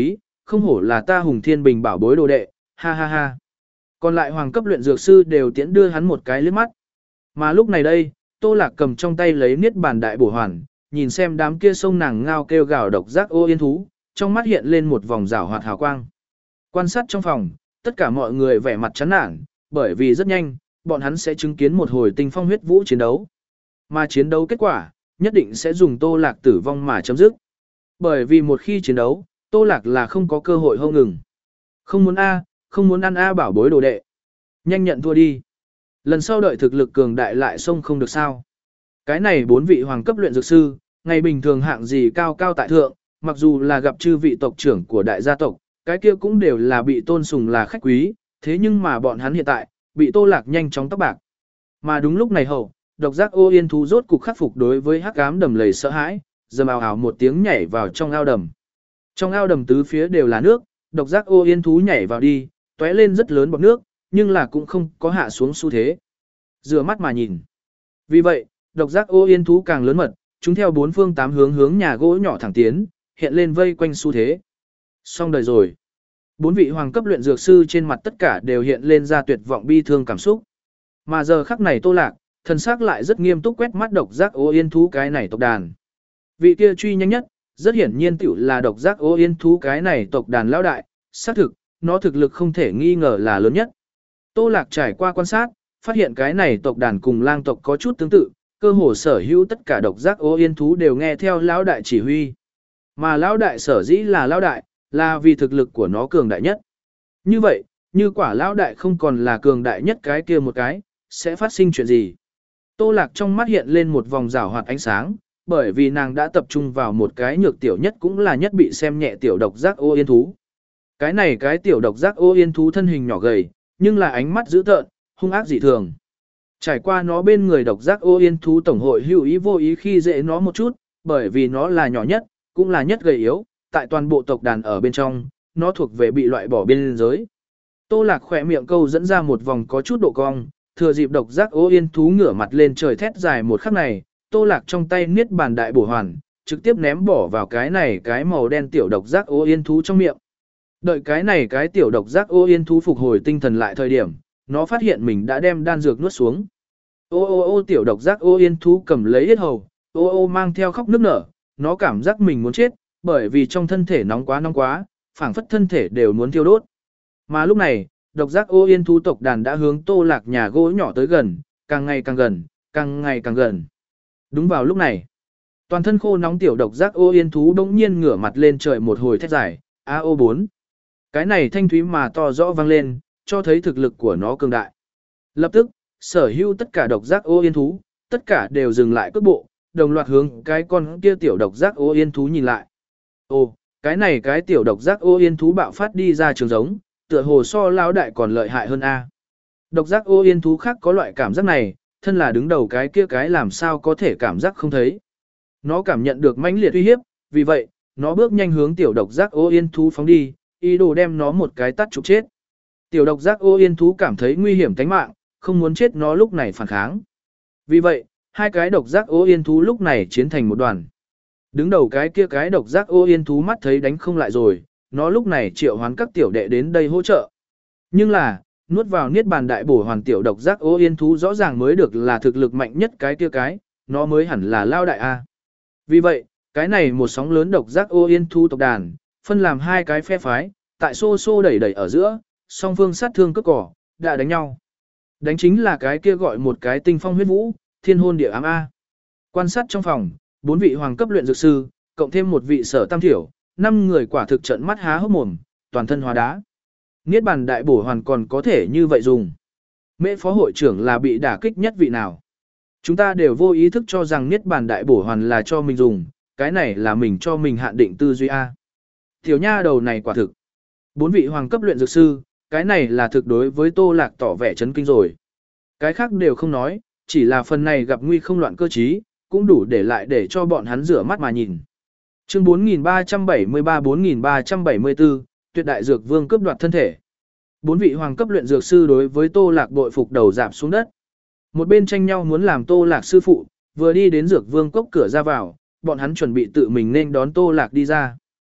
không hổ là ta Hùng Thiên Bình bảo bối đồ đệ, ha ha ha. Còn lại hoàng cấp luyện dược sư đều tiễn đưa hắn một cái liếc mắt. Mà lúc này đây, Tô Lạc cầm trong tay lấy niết bàn đại bổ hoàn, nhìn xem đám kia sông nàng ngao kêu gào độc giác ô yên thú, trong mắt hiện lên một vòng rảo hoạt hào quang. Quan sát trong phòng, tất cả mọi người vẻ mặt chán nản, bởi vì rất nhanh, bọn hắn sẽ chứng kiến một hồi tinh phong huyết vũ chiến đấu. Mà chiến đấu kết quả, nhất định sẽ dùng Tô Lạc tử vong mà chấm dứt. Bởi vì một khi chiến đấu, Tô Lạc là không có cơ hội hông ngừng. Không muốn A, không muốn ăn A bảo bối đồ đệ. Nhanh nhận thua đi. Lần sau đợi thực lực cường đại lại xông không được sao. Cái này bốn vị hoàng cấp luyện dược sư, ngày bình thường hạng gì cao cao tại thượng, mặc dù là gặp chư vị tộc trưởng của đại gia tộc, cái kia cũng đều là bị tôn sùng là khách quý, thế nhưng mà bọn hắn hiện tại, bị Tô Lạc nhanh chóng tóc bạc. Mà đúng lúc này hậu, độc giác ô yên thú rốt cục khắc phục đối với hắc ám đầm lầy sợ hãi, dầm ào ào một tiếng nhảy vào trong ao đầm. Trong ao đầm tứ phía đều là nước, độc giác ô yên thú nhảy vào đi, tóe lên rất lớn bọt nước, nhưng là cũng không có hạ xuống xu thế. Rửa mắt mà nhìn. Vì vậy, độc giác ô yên thú càng lớn mật, chúng theo bốn phương tám hướng hướng nhà gỗ nhỏ thẳng tiến, hiện lên vây quanh xu thế. Xong đời rồi. Bốn vị hoàng cấp luyện dược sư trên mặt tất cả đều hiện lên ra tuyệt vọng bi thương cảm xúc. Mà giờ khắc này Tô Lạc, thần sắc lại rất nghiêm túc quét mắt độc giác ô yên thú cái này tộc đàn. Vị kia truy nhanh nhất, rất hiển nhiên tiểu là độc giác ô yên thú cái này tộc đàn lão đại, xác thực, nó thực lực không thể nghi ngờ là lớn nhất. Tô Lạc trải qua quan sát, phát hiện cái này tộc đàn cùng lang tộc có chút tương tự, cơ hồ sở hữu tất cả độc giác ô yên thú đều nghe theo lão đại chỉ huy. Mà lão đại sở dĩ là lão đại, là vì thực lực của nó cường đại nhất. Như vậy, như quả lão đại không còn là cường đại nhất cái kia một cái, sẽ phát sinh chuyện gì? Tô Lạc trong mắt hiện lên một vòng rảo hoạt ánh sáng, bởi vì nàng đã tập trung vào một cái nhược tiểu nhất cũng là nhất bị xem nhẹ tiểu độc giác ô yên thú. Cái này cái tiểu độc giác ô yên thú thân hình nhỏ gầy, nhưng là ánh mắt dữ tợn, hung ác dị thường. Trải qua nó bên người độc giác ô yên thú tổng hội hữu ý vô ý khi dễ nó một chút, bởi vì nó là nhỏ nhất, cũng là nhất gầy yếu, tại toàn bộ tộc đàn ở bên trong, nó thuộc về bị loại bỏ biên giới. Tô Lạc khỏe miệng câu dẫn ra một vòng có chút độ cong, thừa dịp độc giác ô yên thú ngửa mặt lên trời thét dài một khắc này, Tô Lạc trong tay niết bàn đại bổ hoàn, trực tiếp ném bỏ vào cái này cái màu đen tiểu độc giác ô yên thú trong miệng. Đợi cái này cái tiểu độc giác ô yên thú phục hồi tinh thần lại thời điểm, nó phát hiện mình đã đem đan dược nuốt xuống. Ô ô ô tiểu độc giác ô yên thú cầm lấy yết hầu, ô ô mang theo khóc nức nở, nó cảm giác mình muốn chết, bởi vì trong thân thể nóng quá nóng quá, phảng phất thân thể đều muốn thiêu đốt. Mà lúc này, độc giác ô yên thú tộc đàn đã hướng Tô Lạc nhà gỗ nhỏ tới gần, càng ngày càng gần, càng ngày càng gần. Đúng vào lúc này, toàn thân khô nóng tiểu độc giác ô yên thú đống nhiên ngửa mặt lên trời một hồi thét dài, a ô bốn. Cái này thanh thúy mà to rõ vang lên, cho thấy thực lực của nó cường đại. Lập tức, sở hữu tất cả độc giác ô yên thú, tất cả đều dừng lại cước bộ, đồng loạt hướng cái con kia tiểu độc giác ô yên thú nhìn lại. Ồ, cái này cái tiểu độc giác ô yên thú bạo phát đi ra trường giống, tựa hồ so lão đại còn lợi hại hơn a. Độc giác ô yên thú khác có loại cảm giác này, thân là đứng đầu cái kia cái làm sao có thể cảm giác không thấy. Nó cảm nhận được mãnh liệt uy hiếp, vì vậy, nó bước nhanh hướng tiểu độc giác ô yên thú phóng đi, ý đồ đem nó một cái tát trục chết. Tiểu độc giác ô yên thú cảm thấy nguy hiểm tính mạng, không muốn chết nó lúc này phản kháng. Vì vậy, hai cái độc giác ô yên thú lúc này chiến thành một đoàn. Đứng đầu cái kia cái độc giác ô yên thú mắt thấy đánh không lại rồi, nó lúc này triệu hoán các tiểu đệ đến đây hỗ trợ. Nhưng là, nuốt vào niết bàn đại bổ hoàn tiểu độc giác ô yên thú rõ ràng mới được là thực lực mạnh nhất cái kia cái, nó mới hẳn là lao đại A. Vì vậy, cái này một sóng lớn độc giác ô yên thú tộc đàn, phân làm hai cái phe phái, tại xô xô đẩy đẩy ở giữa, song phương sát thương cướp cỏ, đã đánh nhau. Đánh chính là cái kia gọi một cái tinh phong huyết vũ, thiên hôn địa ám A. Quan sát trong phòng, bốn vị hoàng cấp luyện dược sư, cộng thêm một vị sở tam thiểu, năm người quả thực trận mắt há hốc mồm, toàn thân hóa đá. Niết bàn đại bổ hoàn còn có thể như vậy dùng. Mễ phó hội trưởng là bị đả kích nhất vị nào? Chúng ta đều vô ý thức cho rằng niết bàn đại bổ hoàn là cho mình dùng, cái này là mình cho mình hạn định tư duy A. Tiểu nha đầu này quả thực. Bốn vị hoàng cấp luyện dược sư, cái này là thực đối với Tô Lạc tỏ vẻ chấn kinh rồi. Cái khác đều không nói, chỉ là phần này gặp nguy không loạn cơ trí, cũng đủ để lại để cho bọn hắn rửa mắt mà nhìn. Chương bốn nghìn ba trăm bảy mươi ba bốn nghìn ba trăm bảy mươi tư, tuyệt đại dược vương cướp đoạt thân thể. Bốn vị hoàng cấp luyện dược sư đối với Tô Lạc bội phục đầu dạp xuống đất. Một bên tranh nhau muốn làm Tô Lạc sư phụ, vừa đi đến dược vương cốc cửa ra vào, bọn hắn chuẩn bị tự mình nên đón Tô Lạc đi ra.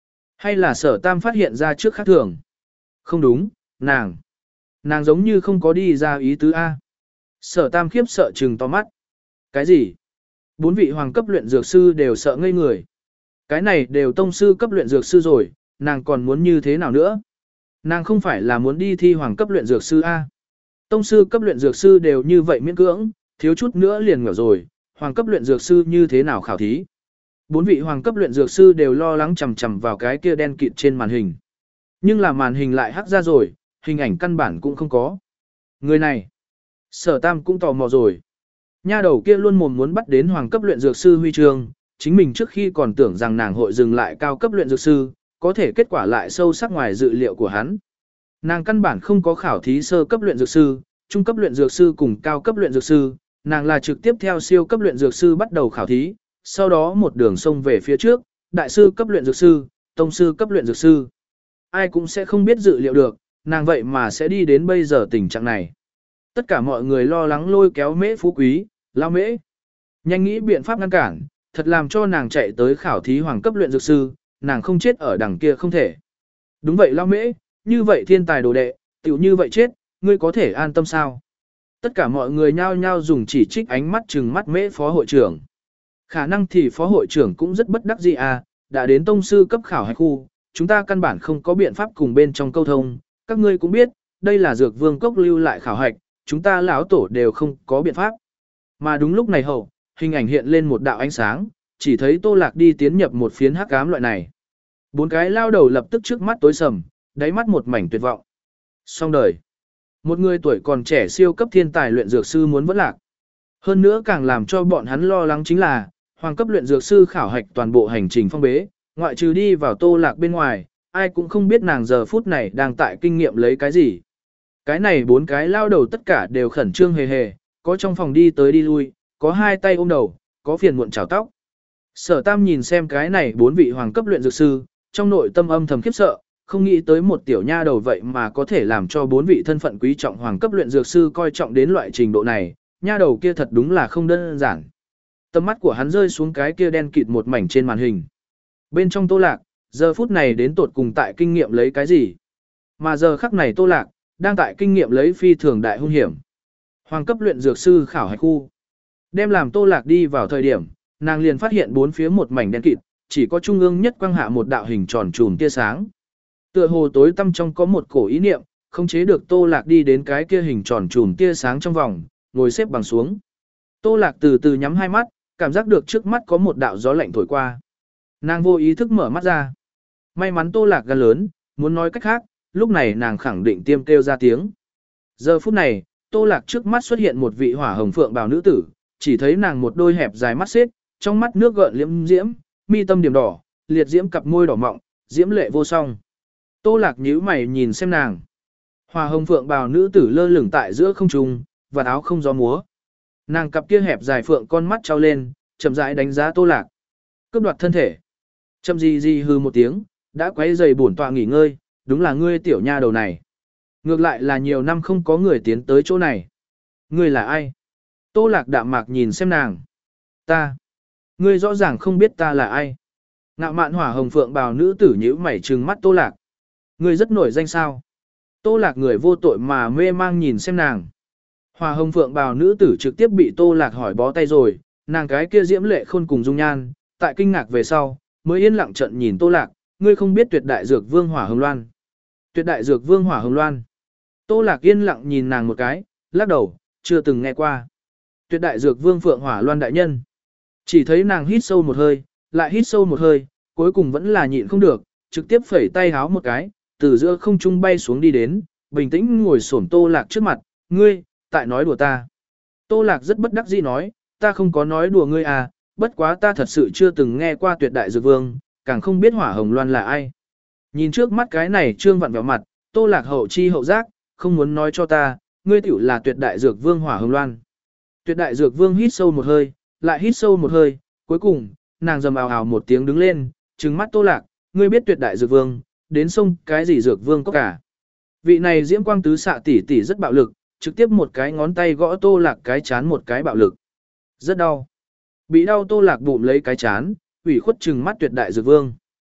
Hay là sở tam phát hiện ra trước khác thường? Không đúng, nàng. Nàng giống như không có đi ra ý tứ A. Sở tam khiếp sợ trừng to mắt. Cái gì? Bốn vị hoàng cấp luyện dược sư đều sợ ngây người. Cái này đều tông sư cấp luyện dược sư rồi, nàng còn muốn như thế nào nữa? Nàng không phải là muốn đi thi hoàng cấp luyện dược sư A. Tông sư cấp luyện dược sư đều như vậy miễn cưỡng, thiếu chút nữa liền ngờ rồi, hoàng cấp luyện dược sư như thế nào khảo thí? Bốn vị hoàng cấp luyện dược sư đều lo lắng chằm chằm vào cái kia đen kịt trên màn hình. Nhưng là màn hình lại hắc ra rồi, hình ảnh căn bản cũng không có. Người này, sở tam cũng tò mò rồi. Nha đầu kia luôn mồm muốn bắt đến hoàng cấp luyện dược sư huy chương, chính mình trước khi còn tưởng rằng nàng hội dừng lại cao cấp luyện dược sư, có thể kết quả lại sâu sắc ngoài dự liệu của hắn. Nàng căn bản không có khảo thí sơ cấp luyện dược sư, trung cấp luyện dược sư cùng cao cấp luyện dược sư, nàng là trực tiếp theo siêu cấp luyện dược sư bắt đầu khảo thí, sau đó một đường sông về phía trước, đại sư cấp luyện dược sư, tông sư cấp luyện dược sư. Ai cũng sẽ không biết dự liệu được, nàng vậy mà sẽ đi đến bây giờ tình trạng này. Tất cả mọi người lo lắng lôi kéo Mễ Phú Quý, lao Mễ. Nhanh nghĩ biện pháp ngăn cản, thật làm cho nàng chạy tới khảo thí hoàng cấp luyện dược sư, nàng không chết ở đằng kia không thể. Đúng vậy lao Mễ, như vậy thiên tài đồ đệ, tiểu như vậy chết, ngươi có thể an tâm sao? Tất cả mọi người nhao nhao dùng chỉ trích ánh mắt trừng mắt Mễ phó hội trưởng. Khả năng thì phó hội trưởng cũng rất bất đắc dĩ à, đã đến tông sư cấp khảo hạch khu, chúng ta căn bản không có biện pháp cùng bên trong câu thông, các ngươi cũng biết, đây là dược vương cốc lưu lại khảo hạch, chúng ta lão tổ đều không có biện pháp. Mà đúng lúc này hậu, hình ảnh hiện lên một đạo ánh sáng, chỉ thấy Tô Lạc đi tiến nhập một phiến hắc ám loại này. Bốn cái lao đầu lập tức trước mắt tối sầm, đáy mắt một mảnh tuyệt vọng. Xong đời. Một người tuổi còn trẻ siêu cấp thiên tài luyện dược sư muốn vẫn lạc. Hơn nữa càng làm cho bọn hắn lo lắng chính là, hoàng cấp luyện dược sư khảo hạch toàn bộ hành trình phong bế, ngoại trừ đi vào Tô Lạc bên ngoài, ai cũng không biết nàng giờ phút này đang tại kinh nghiệm lấy cái gì. Cái này bốn cái lao đầu tất cả đều khẩn trương hề hề, có trong phòng đi tới đi lui, có hai tay ôm đầu, có phiền muộn chảo tóc. Sở Tam nhìn xem cái này bốn vị hoàng cấp luyện dược sư, trong nội tâm âm thầm khiếp sợ, không nghĩ tới một tiểu nha đầu vậy mà có thể làm cho bốn vị thân phận quý trọng hoàng cấp luyện dược sư coi trọng đến loại trình độ này, nha đầu kia thật đúng là không đơn giản. Tầm mắt của hắn rơi xuống cái kia đen kịt một mảnh trên màn hình. Bên trong Tô Lạc, giờ phút này đến tột cùng tại kinh nghiệm lấy cái gì? Mà giờ khắc này Tô Lạc, đang tại kinh nghiệm lấy phi thường đại hung hiểm. Hoàng cấp luyện dược sư khảo hạch khu. Đem làm Tô Lạc đi vào thời điểm, nàng liền phát hiện bốn phía một mảnh đen kịt, chỉ có trung ương nhất quang hạ một đạo hình tròn trùm tia sáng. Tựa hồ tối tăm trong có một cổ ý niệm, không chế được Tô Lạc đi đến cái kia hình tròn trùm tia sáng trong vòng, ngồi xếp bằng xuống. Tô Lạc từ từ nhắm hai mắt, cảm giác được trước mắt có một đạo gió lạnh thổi qua. Nàng vô ý thức mở mắt ra. May mắn Tô Lạc gan lớn, muốn nói cách khác, lúc này nàng khẳng định tiêm kêu ra tiếng. Giờ phút này, Tô Lạc trước mắt xuất hiện một vị hỏa hồng phượng bào nữ tử, chỉ thấy nàng một đôi hẹp dài mắt xếp, trong mắt nước gợn liễm diễm, mi tâm điểm đỏ, liệt diễm cặp môi đỏ mọng, diễm lệ vô song. Tô Lạc nhíu mày nhìn xem nàng. Hỏa hồng phượng bào nữ tử lơ lửng tại giữa không trung, và áo không gió múa. Nàng cặp kia hẹp dài phượng con mắt trao lên, chậm rãi đánh giá Tô Lạc. Cướp đoạt thân thể. Chậm gì gì hư một tiếng, đã quấy rầy bổn tọa nghỉ ngơi, đúng là ngươi tiểu nha đầu này. Ngược lại là nhiều năm không có người tiến tới chỗ này. Ngươi là ai? Tô Lạc đạm mạc nhìn xem nàng. Ta. Ngươi rõ ràng không biết ta là ai. Ngạo mạn hỏa hồng phượng bào nữ tử nhíu mày trừng mắt Tô Lạc. Ngươi rất nổi danh sao? Tô Lạc người vô tội mà mê mang nhìn xem nàng. Hỏa hồng phượng bào nữ tử trực tiếp bị Tô Lạc hỏi bó tay rồi, nàng cái kia diễm lệ khôn cùng dung nhan, tại kinh ngạc về sau, mới yên lặng trận nhìn Tô Lạc, ngươi không biết tuyệt đại dược vương hỏa hồng loan. Tuyệt đại dược vương hỏa hồng loan. Tô Lạc yên lặng nhìn nàng một cái, lắc đầu, chưa từng nghe qua. Tuyệt đại dược vương phượng hỏa loan đại nhân. Chỉ thấy nàng hít sâu một hơi, lại hít sâu một hơi, cuối cùng vẫn là nhịn không được, trực tiếp phẩy tay háo một cái, từ giữa không trung bay xuống đi đến, bình tĩnh ngồi xổm Tô Lạc trước mặt, ngươi, tại nói đùa ta. Tô Lạc rất bất đắc dĩ nói, ta không có nói đùa ngươi à, bất quá ta thật sự chưa từng nghe qua tuyệt đại dược vương, càng không biết hỏa hồng loan là ai. Nhìn trước mắt cái này trương vặn vẹo mặt, Tô Lạc hậu chi hậu giác, không muốn nói cho ta, ngươi tiểu là tuyệt đại dược vương hỏa hồng loan. Tuyệt đại dược vương hít sâu một hơi, lại hít sâu một hơi, cuối cùng, nàng rầm ào ào một tiếng đứng lên, trừng mắt Tô Lạc, ngươi biết tuyệt đại dược vương, đến sông cái gì dược vương có cả. Vị này diễm quang tứ xạ tỷ tỷ rất bạo lực, trực tiếp một cái ngón tay gõ Tô Lạc cái chán một cái bạo lực. Rất đau. Bị đau Tô Lạc bụng lấy cái chán, ủy khuất trừng mắt tuyệt đại dược vương.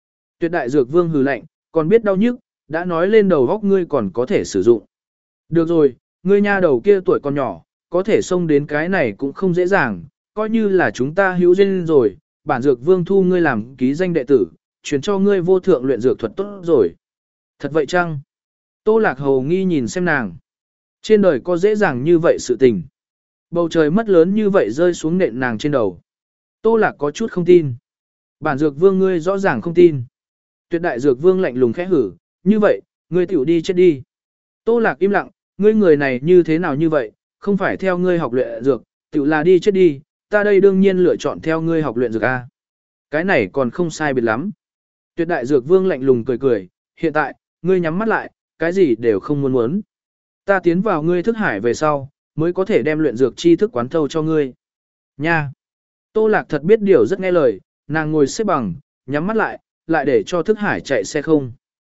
Tuyệt đại dược vương hừ lạnh, còn biết đau nhức, đã nói lên đầu góc ngươi còn có thể sử dụng. Được rồi, ngươi nha đầu kia tuổi còn nhỏ, có thể xông đến cái này cũng không dễ dàng, coi như là chúng ta hữu duyên rồi, bản dược vương thu ngươi làm ký danh đệ tử, truyền cho ngươi vô thượng luyện dược thuật tốt rồi. Thật vậy chăng? Tô Lạc Hầu nghi nhìn xem nàng. Trên đời có dễ dàng như vậy sự tình. Bầu trời mất lớn như vậy rơi xuống nện nàng trên đầu. Tô Lạc có chút không tin. Bản dược vương ngươi rõ ràng không tin. Tuyệt đại dược vương lạnh lùng khẽ hử, như vậy, ngươi tiểu đi chết đi. Tô Lạc im lặng, ngươi người này như thế nào như vậy, không phải theo ngươi học luyện dược, tiểu là đi chết đi, ta đây đương nhiên lựa chọn theo ngươi học luyện dược A. Cái này còn không sai biệt lắm. Tuyệt đại dược vương lạnh lùng cười cười, hiện tại, ngươi nhắm mắt lại, cái gì đều không muốn muốn. Ta tiến vào ngươi thức hải về sau, mới có thể đem luyện dược chi thức quán thâu cho ngươi. Nha! Tô Lạc thật biết điều rất nghe lời, nàng ngồi xếp bằng, nhắm mắt lại, lại để cho thức hải chạy xe không.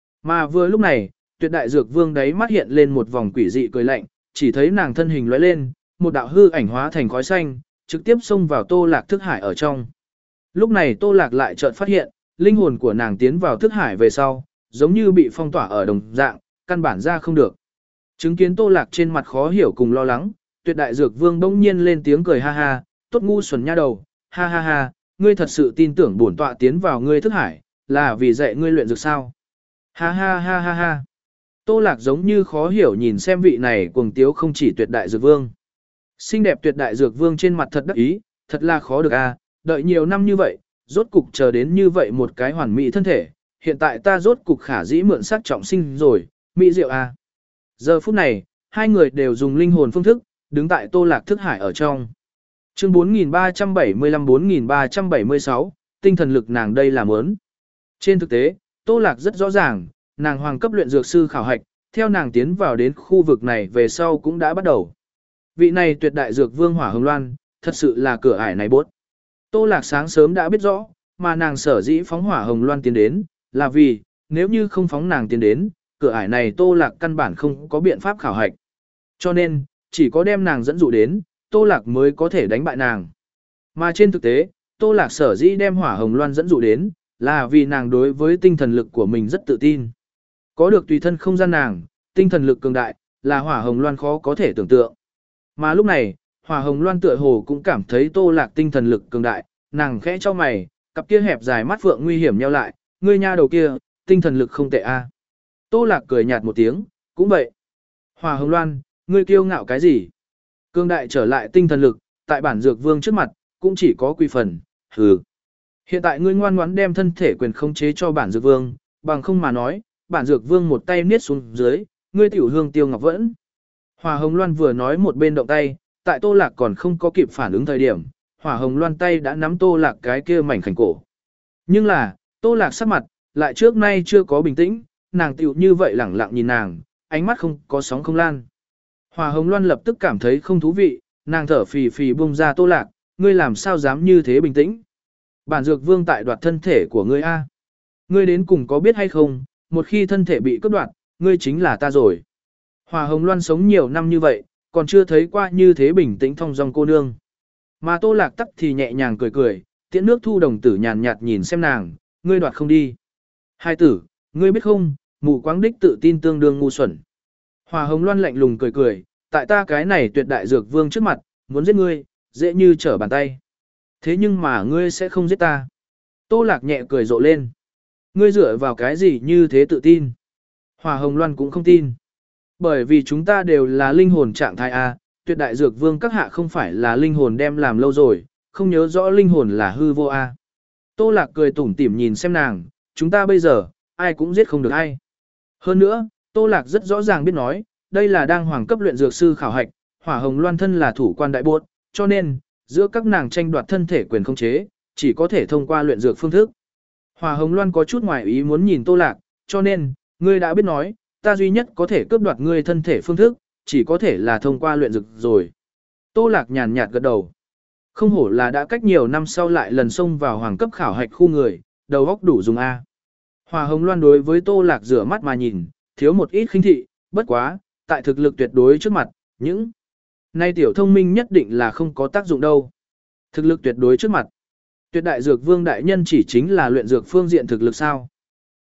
Mà vừa lúc này, tuyệt đại dược vương đấy mắt hiện lên một vòng quỷ dị cười lạnh, chỉ thấy nàng thân hình lóe lên, một đạo hư ảnh hóa thành khói xanh, trực tiếp xông vào Tô Lạc thức hải ở trong. Lúc này Tô Lạc lại chợt phát hiện, linh hồn của nàng tiến vào thức hải về sau, giống như bị phong tỏa ở đồng dạng, căn bản ra không được. Chứng kiến Tô Lạc trên mặt khó hiểu cùng lo lắng, tuyệt đại dược vương bỗng nhiên lên tiếng cười ha ha, tốt ngu xuẩn nha đầu, ha ha ha, ngươi thật sự tin tưởng bổn tọa tiến vào ngươi thức hải, là vì dạy ngươi luyện dược sao? Ha ha ha ha ha. Tô Lạc giống như khó hiểu nhìn xem vị này cuồng tiếu không chỉ tuyệt đại dược vương. Xinh đẹp tuyệt đại dược vương trên mặt thật đắc ý, thật là khó được a, đợi nhiều năm như vậy, rốt cục chờ đến như vậy một cái hoàn mỹ thân thể, hiện tại ta rốt cục khả dĩ mượn sắc trọng sinh rồi, mỹ diệu a. Giờ phút này, hai người đều dùng linh hồn phương thức, đứng tại Tô Lạc thức hải ở trong. Chương bốn nghìn ba trăm bảy mươi lăm bốn nghìn ba trăm bảy mươi sáu, tinh thần lực nàng đây là muốn. Trên thực tế, Tô Lạc rất rõ ràng, nàng hoàng cấp luyện dược sư khảo hạch, theo nàng tiến vào đến khu vực này về sau cũng đã bắt đầu. Vị này tuyệt đại dược vương Hỏa Hồng Loan, thật sự là cửa ải này bốt. Tô Lạc sáng sớm đã biết rõ, mà nàng sở dĩ phóng Hỏa Hồng Loan tiến đến, là vì, nếu như không phóng nàng tiến đến, cửa ải này Tô Lạc căn bản không có biện pháp khảo hạch. Cho nên, chỉ có đem nàng dẫn dụ đến, Tô Lạc mới có thể đánh bại nàng. Mà trên thực tế, Tô Lạc sở dĩ đem Hỏa Hồng Loan dẫn dụ đến, là vì nàng đối với tinh thần lực của mình rất tự tin. Có được tùy thân không gian nàng, tinh thần lực cường đại, là Hỏa Hồng Loan khó có thể tưởng tượng. Mà lúc này, Hỏa Hồng Loan tựa hồ cũng cảm thấy Tô Lạc tinh thần lực cường đại, nàng khẽ cho mày, cặp kia hẹp dài mắt phượng nguy hiểm nheo lại, ngươi nha đầu kia, tinh thần lực không tệ a. Tô Lạc cười nhạt một tiếng, cũng vậy. Hỏa Hồng Loan, ngươi kiêu ngạo cái gì? Cường đại trở lại tinh thần lực, tại bản dược vương trước mặt, cũng chỉ có quy phần, hừ. Hiện tại ngươi ngoan ngoãn đem thân thể quyền khống chế cho bản dược vương, bằng không mà nói, bản dược vương một tay niết xuống dưới, ngươi tiểu hương tiêu ngọc vẫn. Hỏa Hồng Loan vừa nói một bên động tay, tại Tô Lạc còn không có kịp phản ứng thời điểm, Hỏa Hồng Loan tay đã nắm Tô Lạc cái kia mảnh khảnh cổ. Nhưng là, Tô Lạc sắc mặt, lại trước nay chưa có bình tĩnh, nàng tiểu như vậy lẳng lặng nhìn nàng, ánh mắt không có sóng không lan. Hỏa Hồng Loan lập tức cảm thấy không thú vị, nàng thở phì phì buông ra Tô Lạc, ngươi làm sao dám như thế bình tĩnh? Bản dược vương tại đoạt thân thể của ngươi a. Ngươi đến cùng có biết hay không, một khi thân thể bị cướp đoạt, ngươi chính là ta rồi. Hỏa Hồng Loan sống nhiều năm như vậy, còn chưa thấy qua như thế bình tĩnh thong dong cô nương. Mà Tô Lạc tắc thì nhẹ nhàng cười cười, tiễn nước thu đồng tử nhàn nhạt nhìn xem nàng, ngươi đoạt không đi. Hai tử, ngươi biết không, mù quáng đích tự tin tương đương ngu xuẩn. Hỏa Hồng Loan lạnh lùng cười cười, tại ta cái này tuyệt đại dược vương trước mặt, muốn giết ngươi, dễ như trở bàn tay. Thế nhưng mà ngươi sẽ không giết ta. Tô Lạc nhẹ cười rộ lên. Ngươi dựa vào cái gì như thế tự tin? Hỏa Hồng Loan cũng không tin. Bởi vì chúng ta đều là linh hồn trạng thái A, tuyệt đại dược vương các hạ không phải là linh hồn đem làm lâu rồi, không nhớ rõ linh hồn là hư vô A. Tô Lạc cười tủm tỉm nhìn xem nàng, chúng ta bây giờ, ai cũng giết không được ai. Hơn nữa, Tô Lạc rất rõ ràng biết nói, đây là đang hoàng cấp luyện dược sư khảo hạch, Hỏa Hồng Loan thân là thủ quan đại buốt, cho nên, giữa các nàng tranh đoạt thân thể quyền khống chế, chỉ có thể thông qua luyện dược phương thức. Hỏa Hồng Loan có chút ngoài ý muốn nhìn Tô Lạc, cho nên, ngươi đã biết nói, ta duy nhất có thể cướp đoạt ngươi thân thể phương thức, chỉ có thể là thông qua luyện dược rồi. Tô Lạc nhàn nhạt gật đầu. Không hổ là đã cách nhiều năm sau lại lần xông vào hoàng cấp khảo hạch khu người, đầu óc đủ dùng A. Hỏa Hồng Loan đối với Tô Lạc rửa mắt mà nhìn, thiếu một ít khinh thị, bất quá, tại thực lực tuyệt đối trước mặt, những nay tiểu thông minh nhất định là không có tác dụng đâu. Thực lực tuyệt đối trước mặt. Tuyệt đại dược vương đại nhân chỉ chính là luyện dược phương diện thực lực sao?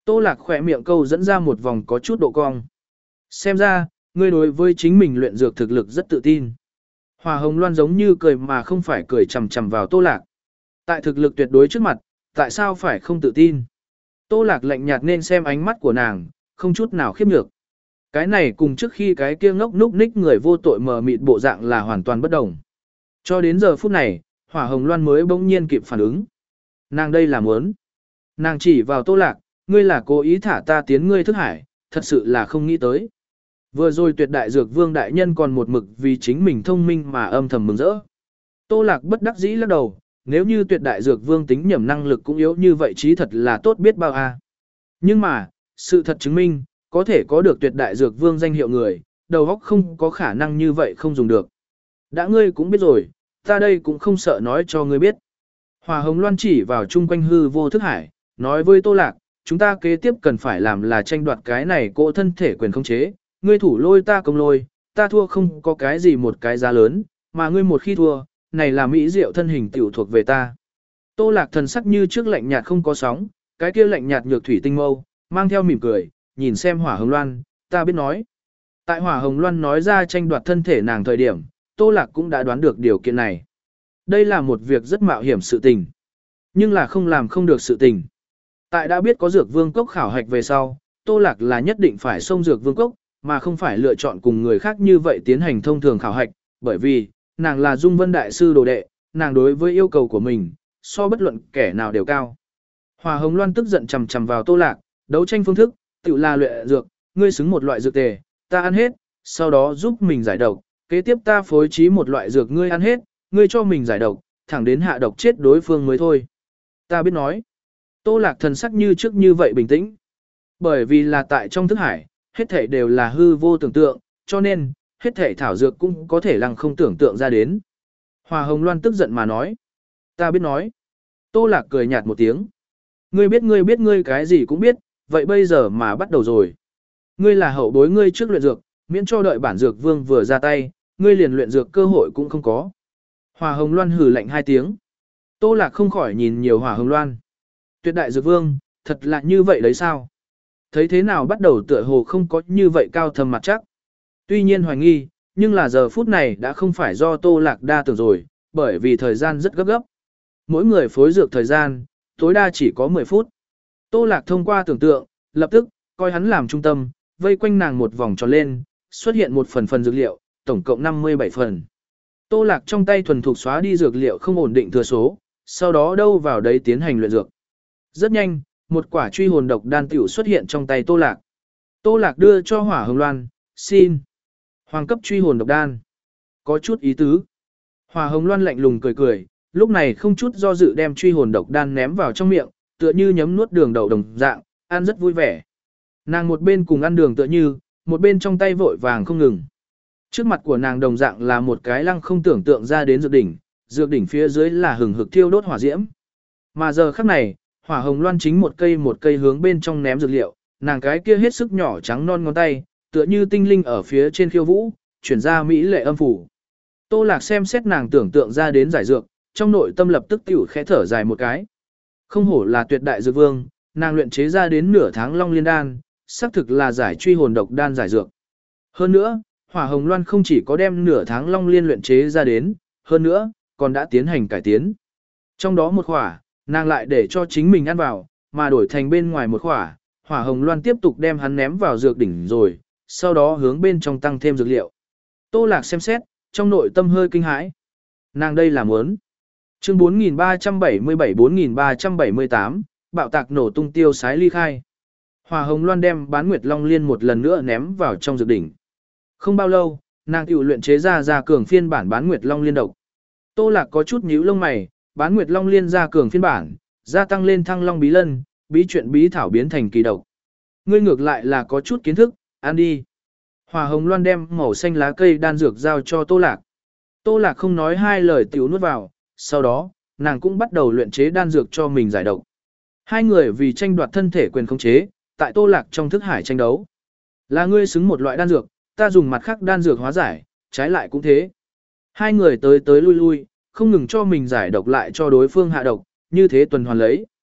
Tô Lạc khỏe miệng câu dẫn ra một vòng có chút độ cong. Xem ra, ngươi đối với chính mình luyện dược thực lực rất tự tin. Hòa Hồng Loan giống như cười mà không phải cười chằm chằm vào Tô Lạc. Tại thực lực tuyệt đối trước mặt, tại sao phải không tự tin? Tô Lạc lạnh nhạt nên xem ánh mắt của nàng, không chút nào khiếp nhược. Cái này cùng trước khi cái kia ngốc núc ních người vô tội mờ mịt bộ dạng là hoàn toàn bất đồng. Cho đến giờ phút này, Hỏa Hồng Loan mới bỗng nhiên kịp phản ứng. Nàng đây là muốn. Nàng chỉ vào Tô Lạc, ngươi là cố ý thả ta tiến ngươi thức hải, thật sự là không nghĩ tới. Vừa rồi tuyệt đại dược vương đại nhân còn một mực vì chính mình thông minh mà âm thầm mừng rỡ. Tô Lạc bất đắc dĩ lắc đầu, nếu như tuyệt đại dược vương tính nhẩm năng lực cũng yếu như vậy chí thật là tốt biết bao a. Nhưng mà, sự thật chứng minh, có thể có được tuyệt đại dược vương danh hiệu người, đầu óc không có khả năng như vậy không dùng được. Đã ngươi cũng biết rồi, ta đây cũng không sợ nói cho ngươi biết. Hòa Hồng Loan chỉ vào chung quanh hư vô thức hải, nói với Tô Lạc, chúng ta kế tiếp cần phải làm là tranh đoạt cái này cỗ thân thể quyền khống chế, ngươi thủ lôi ta công lôi, ta thua không có cái gì một cái giá lớn, mà ngươi một khi thua, này là mỹ diệu thân hình tiểu thuộc về ta. Tô Lạc thần sắc như trước lạnh nhạt không có sóng, cái kia lạnh nhạt nhược thủy tinh mâu, mang theo mỉm cười, nhìn xem Hỏa Hồng Loan, ta biết nói. Tại Hỏa Hồng Loan nói ra tranh đoạt thân thể nàng thời điểm, Tô Lạc cũng đã đoán được điều kiện này. Đây là một việc rất mạo hiểm sự tình, nhưng là không làm không được sự tình. Tại đã biết có dược vương cốc khảo hạch về sau, Tô Lạc là nhất định phải xông dược vương cốc, mà không phải lựa chọn cùng người khác như vậy tiến hành thông thường khảo hạch, bởi vì, nàng là Dung Vân Đại Sư đồ đệ, nàng đối với yêu cầu của mình, so bất luận kẻ nào đều cao. Hòa Hồng Loan tức giận chằm chằm vào Tô Lạc, đấu tranh phương thức, tự là luyện dược, ngươi xứng một loại dược tề, ta ăn hết, sau đó giúp mình giải độc, kế tiếp ta phối trí một loại dược ngươi ăn hết, ngươi cho mình giải độc, thẳng đến hạ độc chết đối phương mới thôi. Ta biết nói. Tô Lạc thần sắc như trước như vậy bình tĩnh. Bởi vì là tại trong thức hải, hết thể đều là hư vô tưởng tượng, cho nên, hết thể thảo dược cũng có thể lăng không tưởng tượng ra đến. Hòa Hồng Loan tức giận mà nói. Ta biết nói. Tô Lạc cười nhạt một tiếng. Ngươi biết ngươi biết ngươi cái gì cũng biết, vậy bây giờ mà bắt đầu rồi. Ngươi là hậu bối ngươi trước luyện dược, miễn cho đợi bản dược vương vừa ra tay, ngươi liền luyện dược cơ hội cũng không có. Hòa Hồng Loan hừ lạnh hai tiếng. Tô Lạc không khỏi nhìn nhiều Hòa Hồng Loan. Tuyệt đại dược vương, thật là như vậy đấy sao? Thấy thế nào bắt đầu tựa hồ không có như vậy cao thâm mặt chắc. Tuy nhiên hoài nghi, nhưng là giờ phút này đã không phải do Tô Lạc đa tưởng rồi, bởi vì thời gian rất gấp gấp. Mỗi người phối dược thời gian, tối đa chỉ có mười phút. Tô Lạc thông qua tưởng tượng, lập tức, coi hắn làm trung tâm, vây quanh nàng một vòng tròn lên, xuất hiện một phần phần dược liệu, tổng cộng năm mươi bảy phần. Tô Lạc trong tay thuần thục xóa đi dược liệu không ổn định thừa số, sau đó đâu vào đấy tiến hành luyện dược. Rất nhanh, một quả truy hồn độc đan tiểu xuất hiện trong tay Tô Lạc. Tô Lạc đưa cho Hỏa Hồng Loan, xin. Hoàng cấp truy hồn độc đan. Có chút ý tứ. Hỏa Hồng Loan lạnh lùng cười cười, lúc này không chút do dự đem truy hồn độc đan ném vào trong miệng, tựa như nhấm nuốt đường đậu đồng dạng, ăn rất vui vẻ. Nàng một bên cùng ăn đường tựa như, một bên trong tay vội vàng không ngừng. Trước mặt của nàng đồng dạng là một cái lăng không tưởng tượng ra đến dược đỉnh, dược đỉnh phía dưới là hừng hực thiêu đốt hỏa diễm. Mà giờ khắc này, Hỏa Hồng Loan chính một cây một cây hướng bên trong ném dược liệu, nàng cái kia hết sức nhỏ trắng non ngón tay, tựa như tinh linh ở phía trên khiêu vũ, chuyển ra mỹ lệ âm phủ. Tô Lạc xem xét nàng tưởng tượng ra đến giải dược, trong nội tâm lập tức tiểu khẽ thở dài một cái. Không hổ là tuyệt đại dược vương, nàng luyện chế ra đến nửa tháng long liên đan, xác thực là giải truy hồn độc đan giải dược. Hơn nữa, Hỏa Hồng Loan không chỉ có đem nửa tháng long liên luyện chế ra đến, hơn nữa, còn đã tiến hành cải tiến. Trong đó một khỏa, nàng lại để cho chính mình ăn vào, mà đổi thành bên ngoài một khỏa, Hỏa Hồng Loan tiếp tục đem hắn ném vào dược đỉnh rồi, sau đó hướng bên trong tăng thêm dược liệu. Tô Lạc xem xét, trong nội tâm hơi kinh hãi. Nàng đây là muốn. Chương bốn nghìn ba trăm bảy mươi bảy bốn nghìn ba trăm bảy mươi tám, bạo tạc nổ tung tiêu sái ly khai. Hỏa Hồng Loan đem Bán Nguyệt Long Liên một lần nữa ném vào trong dược đỉnh. Không bao lâu, nàng tiểu luyện chế ra ra cường phiên bản Bán Nguyệt Long Liên độc. Tô Lạc có chút nhíu lông mày, Bán Nguyệt Long Liên ra cường phiên bản, gia tăng lên Thăng Long bí lân, bí chuyện bí thảo biến thành kỳ độc. Ngươi ngược lại là có chút kiến thức, ăn đi. Hỏa Hồng Loan đem màu xanh lá cây đan dược giao cho Tô Lạc. Tô Lạc không nói hai lời tiểu nuốt vào, sau đó, nàng cũng bắt đầu luyện chế đan dược cho mình giải độc. Hai người vì tranh đoạt thân thể quyền khống chế, tại Tô Lạc trong thức hải tranh đấu. Là ngươi xứng một loại đan dược, ta dùng mặt khác đan dược hóa giải, trái lại cũng thế. Hai người tới tới lui lui, không ngừng cho mình giải độc lại cho đối phương hạ độc, như thế tuần hoàn lấy.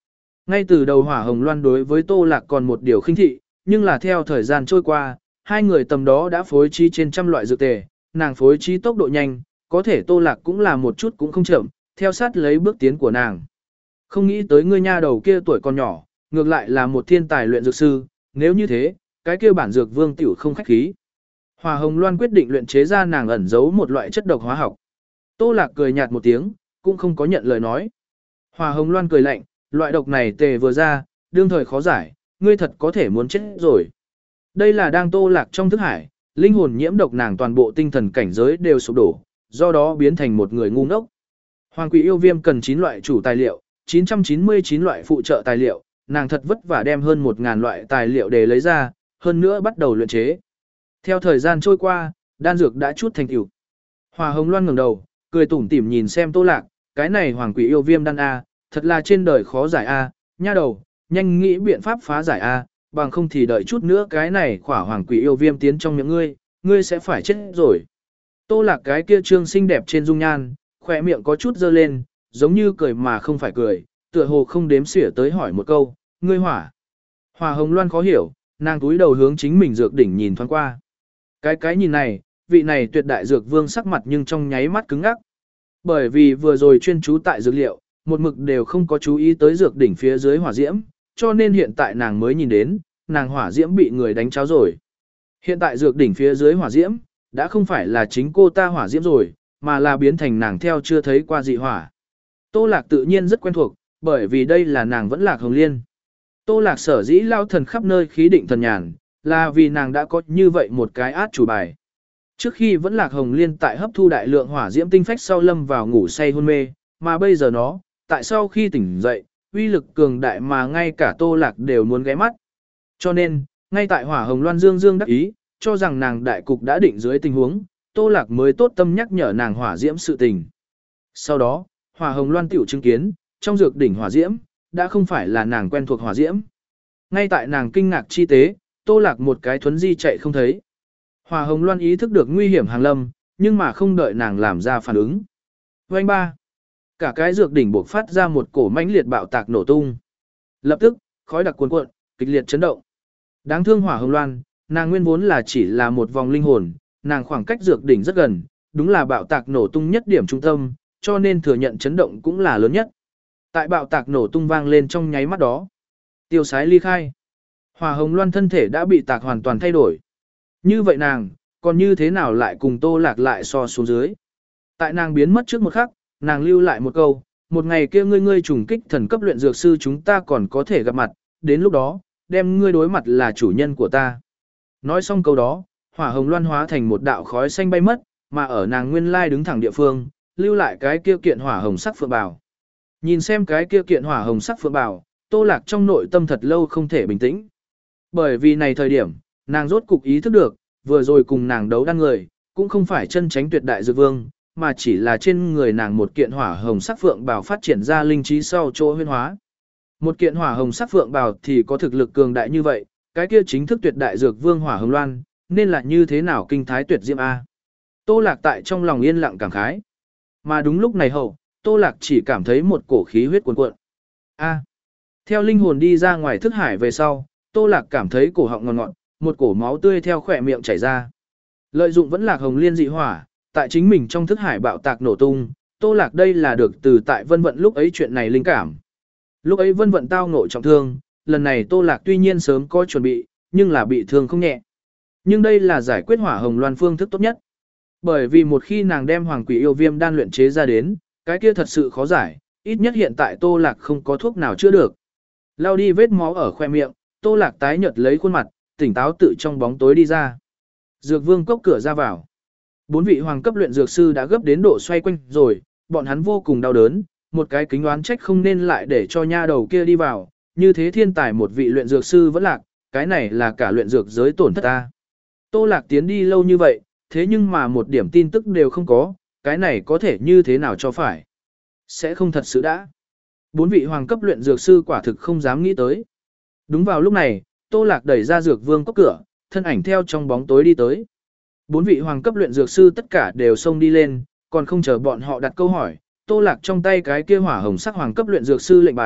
Ngay từ đầu Hỏa Hồng Loan đối với Tô Lạc còn một điều khinh thị, nhưng là theo thời gian trôi qua, hai người tầm đó đã phối trí trên trăm loại dược tề, nàng phối trí tốc độ nhanh, có thể Tô Lạc cũng là một chút cũng không chậm, theo sát lấy bước tiến của nàng. Không nghĩ tới ngươi nha đầu kia tuổi còn nhỏ, ngược lại là một thiên tài luyện dược sư, nếu như thế, cái kia bản dược vương tiểu không khách khí. Hỏa Hồng Loan quyết định luyện chế ra nàng ẩn giấu một loại chất độc hóa học. Tô Lạc cười nhạt một tiếng, cũng không có nhận lời nói. Hỏa Hồng Loan cười lạnh, loại độc này tề vừa ra, đương thời khó giải, ngươi thật có thể muốn chết rồi. Đây là đang Tô Lạc trong thức hải, linh hồn nhiễm độc nàng toàn bộ tinh thần cảnh giới đều sụp đổ, do đó biến thành một người ngu ngốc. Hoàng Quỷ Yêu Viêm cần chín loại chủ tài liệu, chín trăm chín mươi chín loại phụ trợ tài liệu, nàng thật vất vả đem hơn một nghìn loại tài liệu để lấy ra, hơn nữa bắt đầu luyện chế. Theo thời gian trôi qua, đan dược đã chút thành tựu. Hỏa Hồng Loan ngẩng đầu, cười tủm tỉm nhìn xem Tô Lạc, cái này Hoàng Quỷ Yêu Viêm đan a, thật là trên đời khó giải a, nha đầu, nhanh nghĩ biện pháp phá giải a, bằng không thì đợi chút nữa cái này khỏa Hoàng Quỷ Yêu Viêm tiến trong miệng ngươi, ngươi sẽ phải chết rồi. Tô Lạc cái kia trương xinh đẹp trên dung nhan, khỏe miệng có chút dơ lên, giống như cười mà không phải cười, tựa hồ không đếm xỉa tới hỏi một câu, ngươi hỏa. Hỏa Hồng Loan khó hiểu, nàng túi đầu hướng chính mình dược đỉnh nhìn thoáng qua. Cái cái nhìn này, vị này tuyệt đại dược vương sắc mặt nhưng trong nháy mắt cứng ngắc. Bởi vì vừa rồi chuyên chú tại dược liệu, một mực đều không có chú ý tới dược đỉnh phía dưới hỏa diễm, cho nên hiện tại nàng mới nhìn đến, nàng hỏa diễm bị người đánh cháo rồi. Hiện tại dược đỉnh phía dưới hỏa diễm, đã không phải là chính cô ta hỏa diễm rồi, mà là biến thành nàng theo chưa thấy qua dị hỏa. Tô Lạc tự nhiên rất quen thuộc, bởi vì đây là nàng vẫn Lạc Hồng Liên. Tô Lạc sở dĩ lao thần khắp nơi khí định thần nhàn, là vì nàng đã có như vậy một cái át chủ bài. Trước khi vẫn Lạc Hồng Liên tại hấp thu đại lượng hỏa diễm tinh phách sau lâm vào ngủ say hôn mê, mà bây giờ nó, tại sau khi tỉnh dậy, uy lực cường đại mà ngay cả Tô Lạc đều muốn ghé mắt. Cho nên, ngay tại Hỏa Hồng Loan dương dương đắc ý, cho rằng nàng đại cục đã định dưới tình huống, Tô Lạc mới tốt tâm nhắc nhở nàng hỏa diễm sự tình. Sau đó, Hỏa Hồng Loan tiểu chứng kiến, trong dược đỉnh hỏa diễm, đã không phải là nàng quen thuộc hỏa diễm. Ngay tại nàng kinh ngạc chi tế, Tô Lạc một cái thuấn di chạy không thấy. Hỏa Hồng Loan ý thức được nguy hiểm hàng lâm, nhưng mà không đợi nàng làm ra phản ứng. Vành ba, cả cái dược đỉnh buộc phát ra một cổ mãnh liệt bạo tạc nổ tung. Lập tức, khói đặc cuồn cuộn, kịch liệt chấn động. Đáng thương Hỏa Hồng Loan, nàng nguyên vốn là chỉ là một vòng linh hồn, nàng khoảng cách dược đỉnh rất gần, đúng là bạo tạc nổ tung nhất điểm trung tâm, cho nên thừa nhận chấn động cũng là lớn nhất. Tại bạo tạc nổ tung vang lên trong nháy mắt đó, tiêu sái ly khai. Hỏa Hồng Loan thân thể đã bị tạc hoàn toàn thay đổi. Như vậy nàng, còn như thế nào lại cùng Tô Lạc lại so xuống dưới. Tại nàng biến mất trước một khắc, nàng lưu lại một câu, một ngày kia ngươi ngươi trùng kích thần cấp luyện dược sư chúng ta còn có thể gặp mặt, đến lúc đó, đem ngươi đối mặt là chủ nhân của ta. Nói xong câu đó, Hỏa Hồng Loan hóa thành một đạo khói xanh bay mất, mà ở nàng nguyên lai đứng thẳng địa phương, lưu lại cái kia kiện hỏa hồng sắc phượng bào. Nhìn xem cái kia kiện hỏa hồng sắc phượng bào, Tô Lạc trong nội tâm thật lâu không thể bình tĩnh. Bởi vì này thời điểm, nàng rốt cục ý thức được, vừa rồi cùng nàng đấu đan người, cũng không phải chân tránh tuyệt đại dược vương, mà chỉ là trên người nàng một kiện hỏa hồng sắc phượng bào phát triển ra linh trí sau chỗ huyên hóa. Một kiện hỏa hồng sắc phượng bào thì có thực lực cường đại như vậy, cái kia chính thức tuyệt đại dược vương Hỏa Hồng Loan, nên là như thế nào kinh thái tuyệt diễm a. Tô Lạc tại trong lòng yên lặng cảm khái. Mà đúng lúc này hậu, Tô Lạc chỉ cảm thấy một cổ khí huyết cuồn cuộn. A. Theo linh hồn đi ra ngoài thức hải về sau, Tô Lạc cảm thấy cổ họng ngọt ngọt, một cổ máu tươi theo khỏe miệng chảy ra. Lợi dụng vẫn Lạc Hồng Liên dị hỏa, tại chính mình trong thức hải bạo tạc nổ tung, Tô Lạc đây là được từ tại Vân Vận lúc ấy chuyện này linh cảm. Lúc ấy Vân Vận tao ngộ trọng thương, lần này Tô Lạc tuy nhiên sớm có chuẩn bị, nhưng là bị thương không nhẹ. Nhưng đây là giải quyết Hỏa Hồng Loan phương thức tốt nhất. Bởi vì một khi nàng đem Hoàng Quỷ Yêu Viêm đan luyện chế ra đến, cái kia thật sự khó giải, ít nhất hiện tại Tô Lạc không có thuốc nào chữa được. Lao đi vết máu ở khoe miệng, Tô Lạc tái nhợt lấy khuôn mặt, tỉnh táo tự trong bóng tối đi ra. Dược Vương cốc cửa ra vào. Bốn vị hoàng cấp luyện dược sư đã gấp đến độ xoay quanh rồi, bọn hắn vô cùng đau đớn, một cái kính oán trách không nên lại để cho nha đầu kia đi vào, như thế thiên tài một vị luyện dược sư vẫn lạc, cái này là cả luyện dược giới tổn thất ta. Tô Lạc tiến đi lâu như vậy, thế nhưng mà một điểm tin tức đều không có, cái này có thể như thế nào cho phải. Sẽ không thật sự đã. Bốn vị hoàng cấp luyện dược sư quả thực không dám nghĩ tới. Đúng vào lúc này, Tô Lạc đẩy ra dược vương cốc cửa, thân ảnh theo trong bóng tối đi tới. Bốn vị hoàng cấp luyện dược sư tất cả đều xông đi lên, còn không chờ bọn họ đặt câu hỏi, Tô Lạc trong tay cái kia hỏa hồng sắc hoàng cấp luyện dược sư lệnh bài,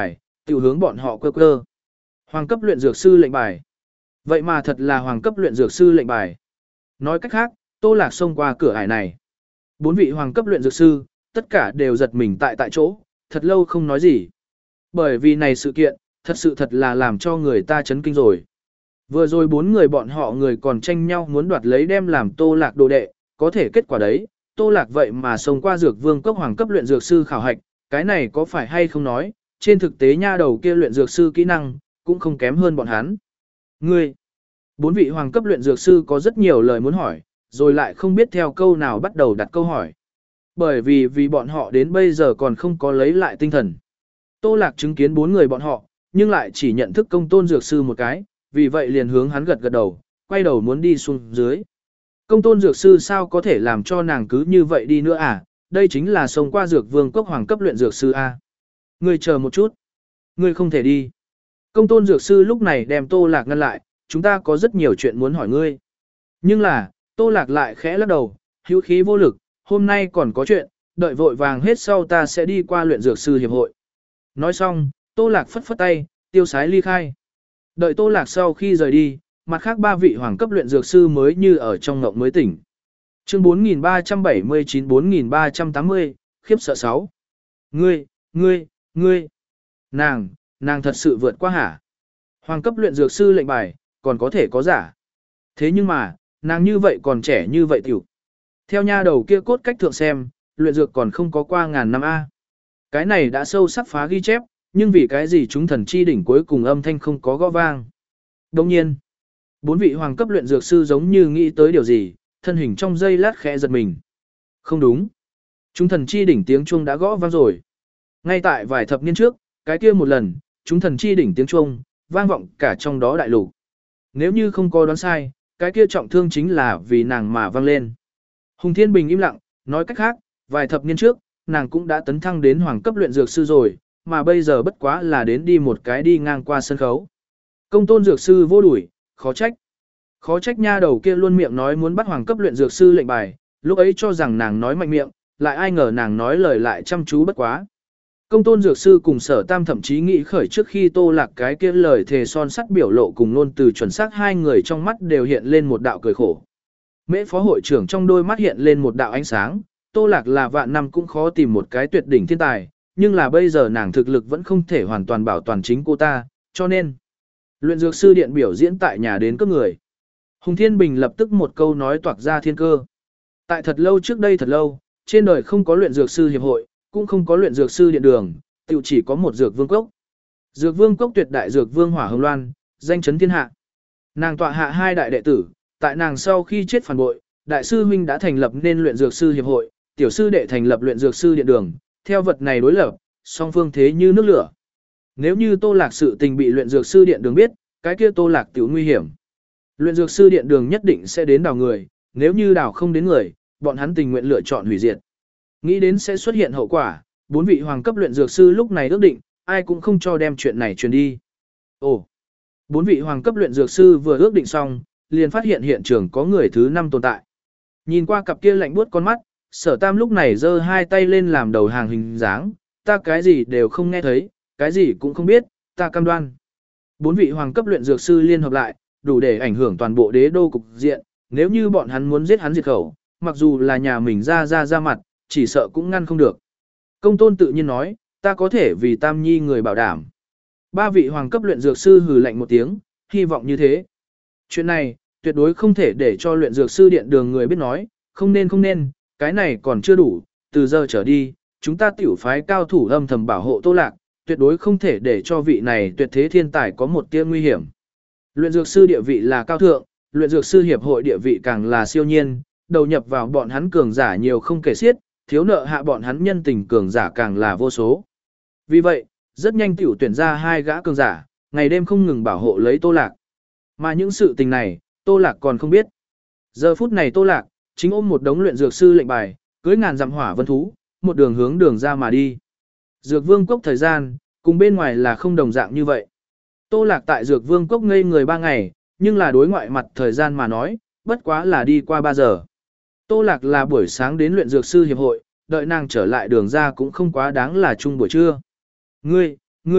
Tiểu hướng bọn họ quơ quơ. Hoàng cấp luyện dược sư lệnh bài. Vậy mà thật là hoàng cấp luyện dược sư lệnh bài. Nói cách khác, Tô Lạc xông qua cửa ải này. Bốn vị hoàng cấp luyện dược sư, tất cả đều giật mình tại tại chỗ, thật lâu không nói gì. Bởi vì này sự kiện, thật sự thật là làm cho người ta chấn kinh rồi. Vừa rồi bốn người bọn họ người còn tranh nhau muốn đoạt lấy đem làm Tô Lạc đồ đệ, có thể kết quả đấy, Tô Lạc vậy mà xông qua dược vương cốc hoàng cấp luyện dược sư khảo hạch, cái này có phải hay không nói, trên thực tế nha đầu kia luyện dược sư kỹ năng, cũng không kém hơn bọn hắn. Ngươi, bốn vị hoàng cấp luyện dược sư có rất nhiều lời muốn hỏi, rồi lại không biết theo câu nào bắt đầu đặt câu hỏi. Bởi vì vì bọn họ đến bây giờ còn không có lấy lại tinh thần. Tô Lạc chứng kiến bốn người bọn họ, nhưng lại chỉ nhận thức công tôn dược sư một cái, vì vậy liền hướng hắn gật gật đầu, quay đầu muốn đi xuống dưới. Công tôn dược sư sao có thể làm cho nàng cứ như vậy đi nữa à, đây chính là sống qua dược vương cốc hoàng cấp luyện dược sư A. Ngươi chờ một chút. Ngươi không thể đi. Công tôn dược sư lúc này đem Tô Lạc ngăn lại, chúng ta có rất nhiều chuyện muốn hỏi ngươi. Nhưng là, Tô Lạc lại khẽ lắc đầu, hữu khí vô lực, hôm nay còn có chuyện, đợi vội vàng hết sau ta sẽ đi qua luyện dược sư hiệp hội. Nói xong, Tô Lạc phất phất tay, tiêu sái ly khai. Đợi Tô Lạc sau khi rời đi, mặt khác ba vị hoàng cấp luyện dược sư mới như ở trong ngộng mới tỉnh. Chương bốn nghìn ba trăm bảy mươi chín bốn nghìn ba trăm tám mươi, khiếp sợ sáu. Ngươi, ngươi, ngươi. Nàng, nàng thật sự vượt qua hả? Hoàng cấp luyện dược sư lệnh bài, còn có thể có giả. Thế nhưng mà, nàng như vậy còn trẻ như vậy tiểu. Theo nha đầu kia cốt cách thượng xem, luyện dược còn không có qua ngàn năm A. Cái này đã sâu sắc phá ghi chép, nhưng vì cái gì chúng thần chi đỉnh cuối cùng âm thanh không có gõ vang. Đồng nhiên, bốn vị hoàng cấp luyện dược sư giống như nghĩ tới điều gì, thân hình trong giây lát khẽ giật mình. Không đúng. Chúng thần chi đỉnh tiếng chuông đã gõ vang rồi. Ngay tại vài thập niên trước, cái kia một lần, chúng thần chi đỉnh tiếng chuông, vang vọng cả trong đó đại lục. Nếu như không có đoán sai, cái kia trọng thương chính là vì nàng mà vang lên. Hùng Thiên Bình im lặng, nói cách khác, vài thập niên trước, nàng cũng đã tấn thăng đến hoàng cấp luyện dược sư rồi, mà bây giờ bất quá là đến đi một cái đi ngang qua sân khấu. Công tôn dược sư vô đuổi, khó trách. Khó trách nha đầu kia luôn miệng nói muốn bắt hoàng cấp luyện dược sư lệnh bài, lúc ấy cho rằng nàng nói mạnh miệng, lại ai ngờ nàng nói lời lại chăm chú bất quá. Công tôn dược sư cùng sở tam thậm chí nghĩ khởi trước khi Tô Lạc cái kia lời thề son sắt biểu lộ cùng luôn từ chuẩn xác hai người trong mắt đều hiện lên một đạo cười khổ. Mễ phó hội trưởng trong đôi mắt hiện lên một đạo ánh sáng, Tô Lạc là vạn năm cũng khó tìm một cái tuyệt đỉnh thiên tài, nhưng là bây giờ nàng thực lực vẫn không thể hoàn toàn bảo toàn chính cô ta, cho nên luyện dược sư điện biểu diễn tại nhà đến cấp người. Hùng Thiên Bình lập tức một câu nói toạc ra thiên cơ. Tại thật lâu trước đây thật lâu, trên đời không có luyện dược sư hiệp hội, cũng không có luyện dược sư điện đường, tự chỉ có một dược vương cốc. Dược vương cốc tuyệt đại dược vương Hỏa Hồng Loan, danh chấn thiên hạ. Nàng tọa hạ hai đại đệ tử, tại nàng sau khi chết phản bội, đại sư huynh đã thành lập nên luyện dược sư hiệp hội, tiểu sư đệ thành lập luyện dược sư điện đường, theo vật này đối lập, song phương thế như nước lửa. Nếu như Tô Lạc sự tình bị luyện dược sư điện đường biết, cái kia Tô Lạc tiểu nguy hiểm. Luyện dược sư điện đường nhất định sẽ đến đào người, nếu như đào không đến người, bọn hắn tình nguyện lựa chọn hủy diệt. Nghĩ đến sẽ xuất hiện hậu quả, bốn vị hoàng cấp luyện dược sư lúc này ước định, ai cũng không cho đem chuyện này truyền đi. Ồ, bốn vị hoàng cấp luyện dược sư vừa ước định xong, liền phát hiện hiện trường có người thứ năm tồn tại. Nhìn qua cặp kia lạnh buốt con mắt, sở tam lúc này giơ hai tay lên làm đầu hàng hình dáng, ta cái gì đều không nghe thấy, cái gì cũng không biết, ta cam đoan. Bốn vị hoàng cấp luyện dược sư liên hợp lại, đủ để ảnh hưởng toàn bộ đế đô cục diện, nếu như bọn hắn muốn giết hắn diệt khẩu, mặc dù là nhà mình ra ra ra mặt, chỉ sợ cũng ngăn không được. Công tôn tự nhiên nói, ta có thể vì Tam Nhi người bảo đảm. Ba vị hoàng cấp luyện dược sư hừ lạnh một tiếng, hy vọng như thế. Chuyện này, tuyệt đối không thể để cho luyện dược sư điện đường người biết nói, không nên không nên, cái này còn chưa đủ, từ giờ trở đi, chúng ta tiểu phái cao thủ âm thầm bảo hộ Tô Lạc, tuyệt đối không thể để cho vị này tuyệt thế thiên tài có một tia nguy hiểm. Luyện dược sư địa vị là cao thượng, luyện dược sư hiệp hội địa vị càng là siêu nhiên, đầu nhập vào bọn hắn cường giả nhiều không kể xiết, thiếu nợ hạ bọn hắn nhân tình cường giả càng là vô số. Vì vậy, rất nhanh tiểu tuyển ra hai gã cường giả, ngày đêm không ngừng bảo hộ lấy Tô Lạc. Mà những sự tình này, Tô Lạc còn không biết. Giờ phút này Tô Lạc, chính ôm một đống luyện dược sư lệnh bài, cưới ngàn dặm hỏa vân thú, một đường hướng đường ra mà đi. Dược vương cốc thời gian, cùng bên ngoài là không đồng dạng như vậy. Tô Lạc tại Dược vương cốc ngây người ba ngày, nhưng là đối ngoại mặt thời gian mà nói, bất quá là đi qua ba giờ. Tô Lạc là buổi sáng đến luyện dược sư hiệp hội, đợi nàng trở lại đường ra cũng không quá đáng là chung buổi trưa. Ngươi, ngươi,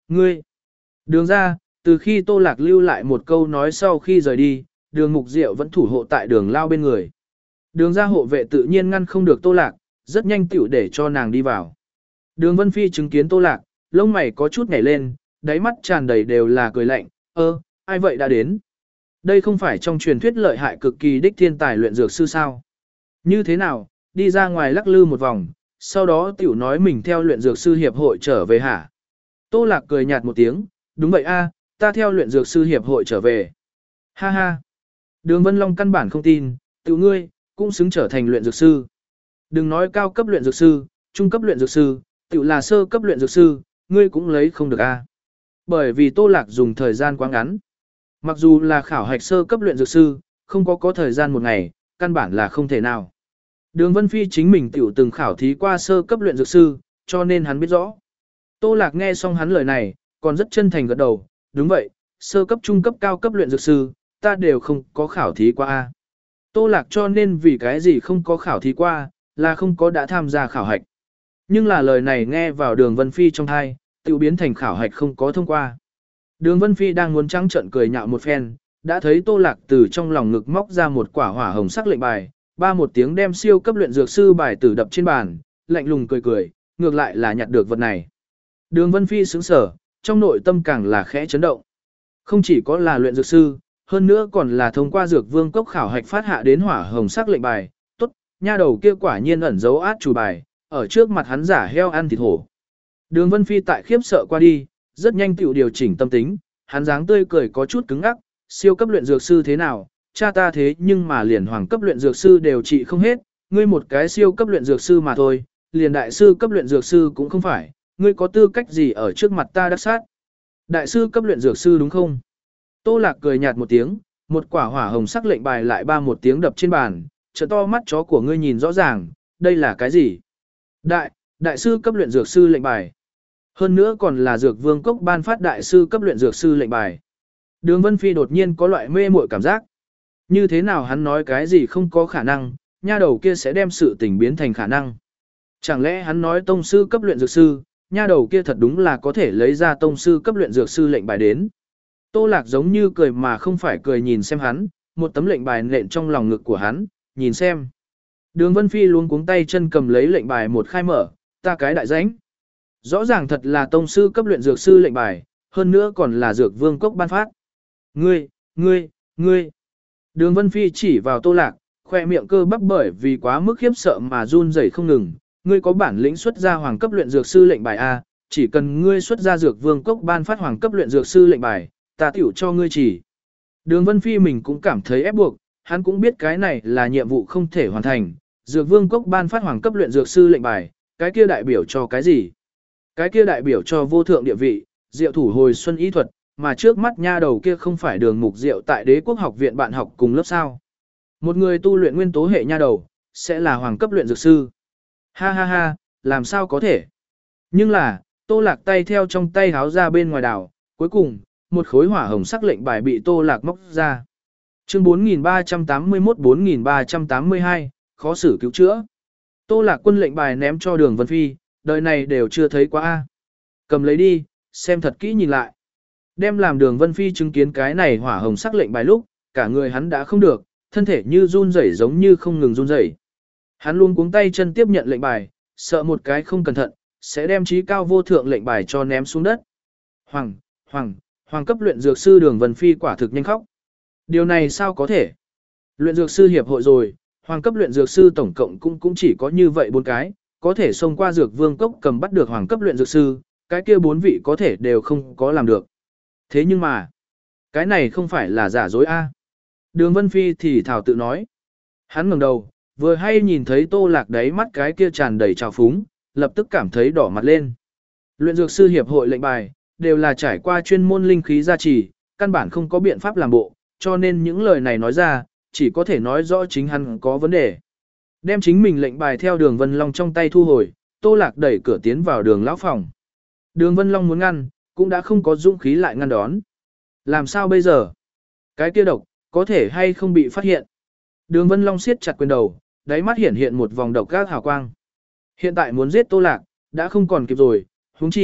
Ngươi! Đường ra, từ khi Tô Lạc lưu lại một câu nói sau khi rời đi, đường mục diệu vẫn thủ hộ tại đường lao bên người. Đường ra hộ vệ tự nhiên ngăn không được Tô Lạc, rất nhanh tiểu để cho nàng đi vào. Đường Vân Phi chứng kiến Tô Lạc, lông mày có chút nhảy lên, đáy mắt tràn đầy đều là cười lạnh, ơ, ai vậy đã đến? Đây không phải trong truyền thuyết lợi hại cực kỳ đích thiên tài luyện dược sư sao? Như thế nào, đi ra ngoài lắc lư một vòng, sau đó tiểu nói mình theo luyện dược sư hiệp hội trở về hả? Tô Lạc cười nhạt một tiếng, đúng vậy a, ta theo luyện dược sư hiệp hội trở về. Ha ha. Đường Vân Long căn bản không tin, tiểu ngươi, cũng xứng trở thành luyện dược sư. Đừng nói cao cấp luyện dược sư, trung cấp luyện dược sư, tiểu là sơ cấp luyện dược sư, ngươi cũng lấy không được a. Bởi vì Tô Lạc dùng thời gian quá ngắn. Mặc dù là khảo hạch sơ cấp luyện dược sư, không có có thời gian một ngày, căn bản là không thể nào. Đường Vân Phi chính mình tiểu từng khảo thí qua sơ cấp luyện dược sư, cho nên hắn biết rõ. Tô Lạc nghe xong hắn lời này, còn rất chân thành gật đầu, đúng vậy, sơ cấp trung cấp cao cấp luyện dược sư, ta đều không có khảo thí qua a. Tô Lạc cho nên vì cái gì không có khảo thí qua, là không có đã tham gia khảo hạch. Nhưng là lời này nghe vào đường Vân Phi trong thai, tiểu biến thành khảo hạch không có thông qua. Đường Vân Phi đang muốn trắng trợn cười nhạo một phen, đã thấy Tô Lạc từ trong lòng ngực móc ra một quả hỏa hồng sắc lệnh bài, ba một tiếng đem siêu cấp luyện dược sư bài tử đập trên bàn, lạnh lùng cười cười, ngược lại là nhặt được vật này. Đường Vân Phi sững sở, trong nội tâm càng là khẽ chấn động. Không chỉ có là luyện dược sư, hơn nữa còn là thông qua dược vương cốc khảo hạch phát hạ đến hỏa hồng sắc lệnh bài, tốt, nha đầu kia quả nhiên ẩn dấu át chủ bài, ở trước mặt hắn giả heo ăn thịt hổ. Đường Vân Phi tại khiếp sợ qua đi, rất nhanh tiểu điều chỉnh tâm tính, hắn dáng tươi cười có chút cứng ngắc, siêu cấp luyện dược sư thế nào, cha ta thế nhưng mà liền hoàng cấp luyện dược sư đều trị không hết, ngươi một cái siêu cấp luyện dược sư mà thôi, liền đại sư cấp luyện dược sư cũng không phải, ngươi có tư cách gì ở trước mặt ta đắc sát. Đại sư cấp luyện dược sư đúng không? Tô Lạc cười nhạt một tiếng, một quả hỏa hồng sắc lệnh bài lại ba một tiếng đập trên bàn, trợ to mắt chó của ngươi nhìn rõ ràng, đây là cái gì? Đại, đại sư cấp luyện dược sư lệnh bài. Hơn nữa còn là dược vương cốc ban phát đại sư cấp luyện dược sư lệnh bài. Đường Vân Phi đột nhiên có loại mê muội cảm giác. Như thế nào hắn nói cái gì không có khả năng, nha đầu kia sẽ đem sự tình biến thành khả năng. Chẳng lẽ hắn nói tông sư cấp luyện dược sư, nha đầu kia thật đúng là có thể lấy ra tông sư cấp luyện dược sư lệnh bài đến. Tô Lạc giống như cười mà không phải cười nhìn xem hắn, một tấm lệnh bài nện trong lòng ngực của hắn, nhìn xem. Đường Vân Phi luống cuống tay chân cầm lấy lệnh bài một khai mở, ta cái đại rãnh. Rõ ràng thật là tông sư cấp luyện dược sư lệnh bài, hơn nữa còn là dược vương cốc ban phát. Ngươi, ngươi, ngươi. Đường Vân Phi chỉ vào Tô Lạc, khoe miệng cơ bắp bởi vì quá mức khiếp sợ mà run rẩy không ngừng. Ngươi có bản lĩnh xuất ra hoàng cấp luyện dược sư lệnh bài A, chỉ cần ngươi xuất ra dược vương cốc ban phát hoàng cấp luyện dược sư lệnh bài, ta tiểu cho ngươi chỉ. Đường Vân Phi mình cũng cảm thấy ép buộc, hắn cũng biết cái này là nhiệm vụ không thể hoàn thành. Dược vương cốc ban phát hoàng cấp luyện dược sư lệnh bài, cái kia đại biểu cho cái gì? Cái kia đại biểu cho vô thượng địa vị, diệu thủ hồi xuân y thuật, mà trước mắt nha đầu kia không phải đường mục diệu tại đế quốc học viện bạn học cùng lớp sao. Một người tu luyện nguyên tố hệ nha đầu, sẽ là hoàng cấp luyện dược sư. Ha ha ha, làm sao có thể? Nhưng là, Tô Lạc tay theo trong tay háo ra bên ngoài đảo, cuối cùng, một khối hỏa hồng sắc lệnh bài bị Tô Lạc móc ra. Chương bốn nghìn ba trăm tám mươi mốt bốn nghìn ba trăm tám mươi hai, khó xử cứu chữa. Tô Lạc quân lệnh bài ném cho đường Vân Phi, đời này đều chưa thấy quá a. Cầm lấy đi, xem thật kỹ nhìn lại. Đem làm đường Vân Phi chứng kiến cái này hỏa hồng sắc lệnh bài lúc, cả người hắn đã không được, thân thể như run rẩy giống như không ngừng run rẩy. Hắn luôn cuống tay chân tiếp nhận lệnh bài, sợ một cái không cẩn thận, sẽ đem trí cao vô thượng lệnh bài cho ném xuống đất. Hoàng, hoàng, hoàng cấp luyện dược sư đường Vân Phi quả thực nhanh khóc. Điều này sao có thể? Luyện dược sư hiệp hội rồi, hoàng cấp luyện dược sư tổng cộng cũng cũng chỉ có như vậy bốn cái, có thể xông qua dược vương cốc cầm bắt được hoàng cấp luyện dược sư, cái kia bốn vị có thể đều không có làm được. Thế nhưng mà, cái này không phải là giả dối a. Đường Vân Phi thì thảo tự nói. Hắn ngẩng đầu, vừa hay nhìn thấy Tô Lạc đáy mắt cái kia tràn đầy trào phúng, lập tức cảm thấy đỏ mặt lên. Luyện dược sư hiệp hội lệnh bài, đều là trải qua chuyên môn linh khí gia trì, căn bản không có biện pháp làm bộ, cho nên những lời này nói ra, chỉ có thể nói rõ chính hắn có vấn đề. Đem chính mình lệnh bài theo đường Vân Long trong tay thu hồi, Tô Lạc đẩy cửa tiến vào đường lão phòng. Đường Vân Long muốn ngăn, cũng đã không có dũng khí lại ngăn đón. Làm sao bây giờ? Cái kia độc, có thể hay không bị phát hiện? Đường Vân Long siết chặt quyền đầu, đáy mắt hiện hiện một vòng độc gác hào quang. Hiện tại muốn giết Tô Lạc, đã không còn kịp rồi, huống chi,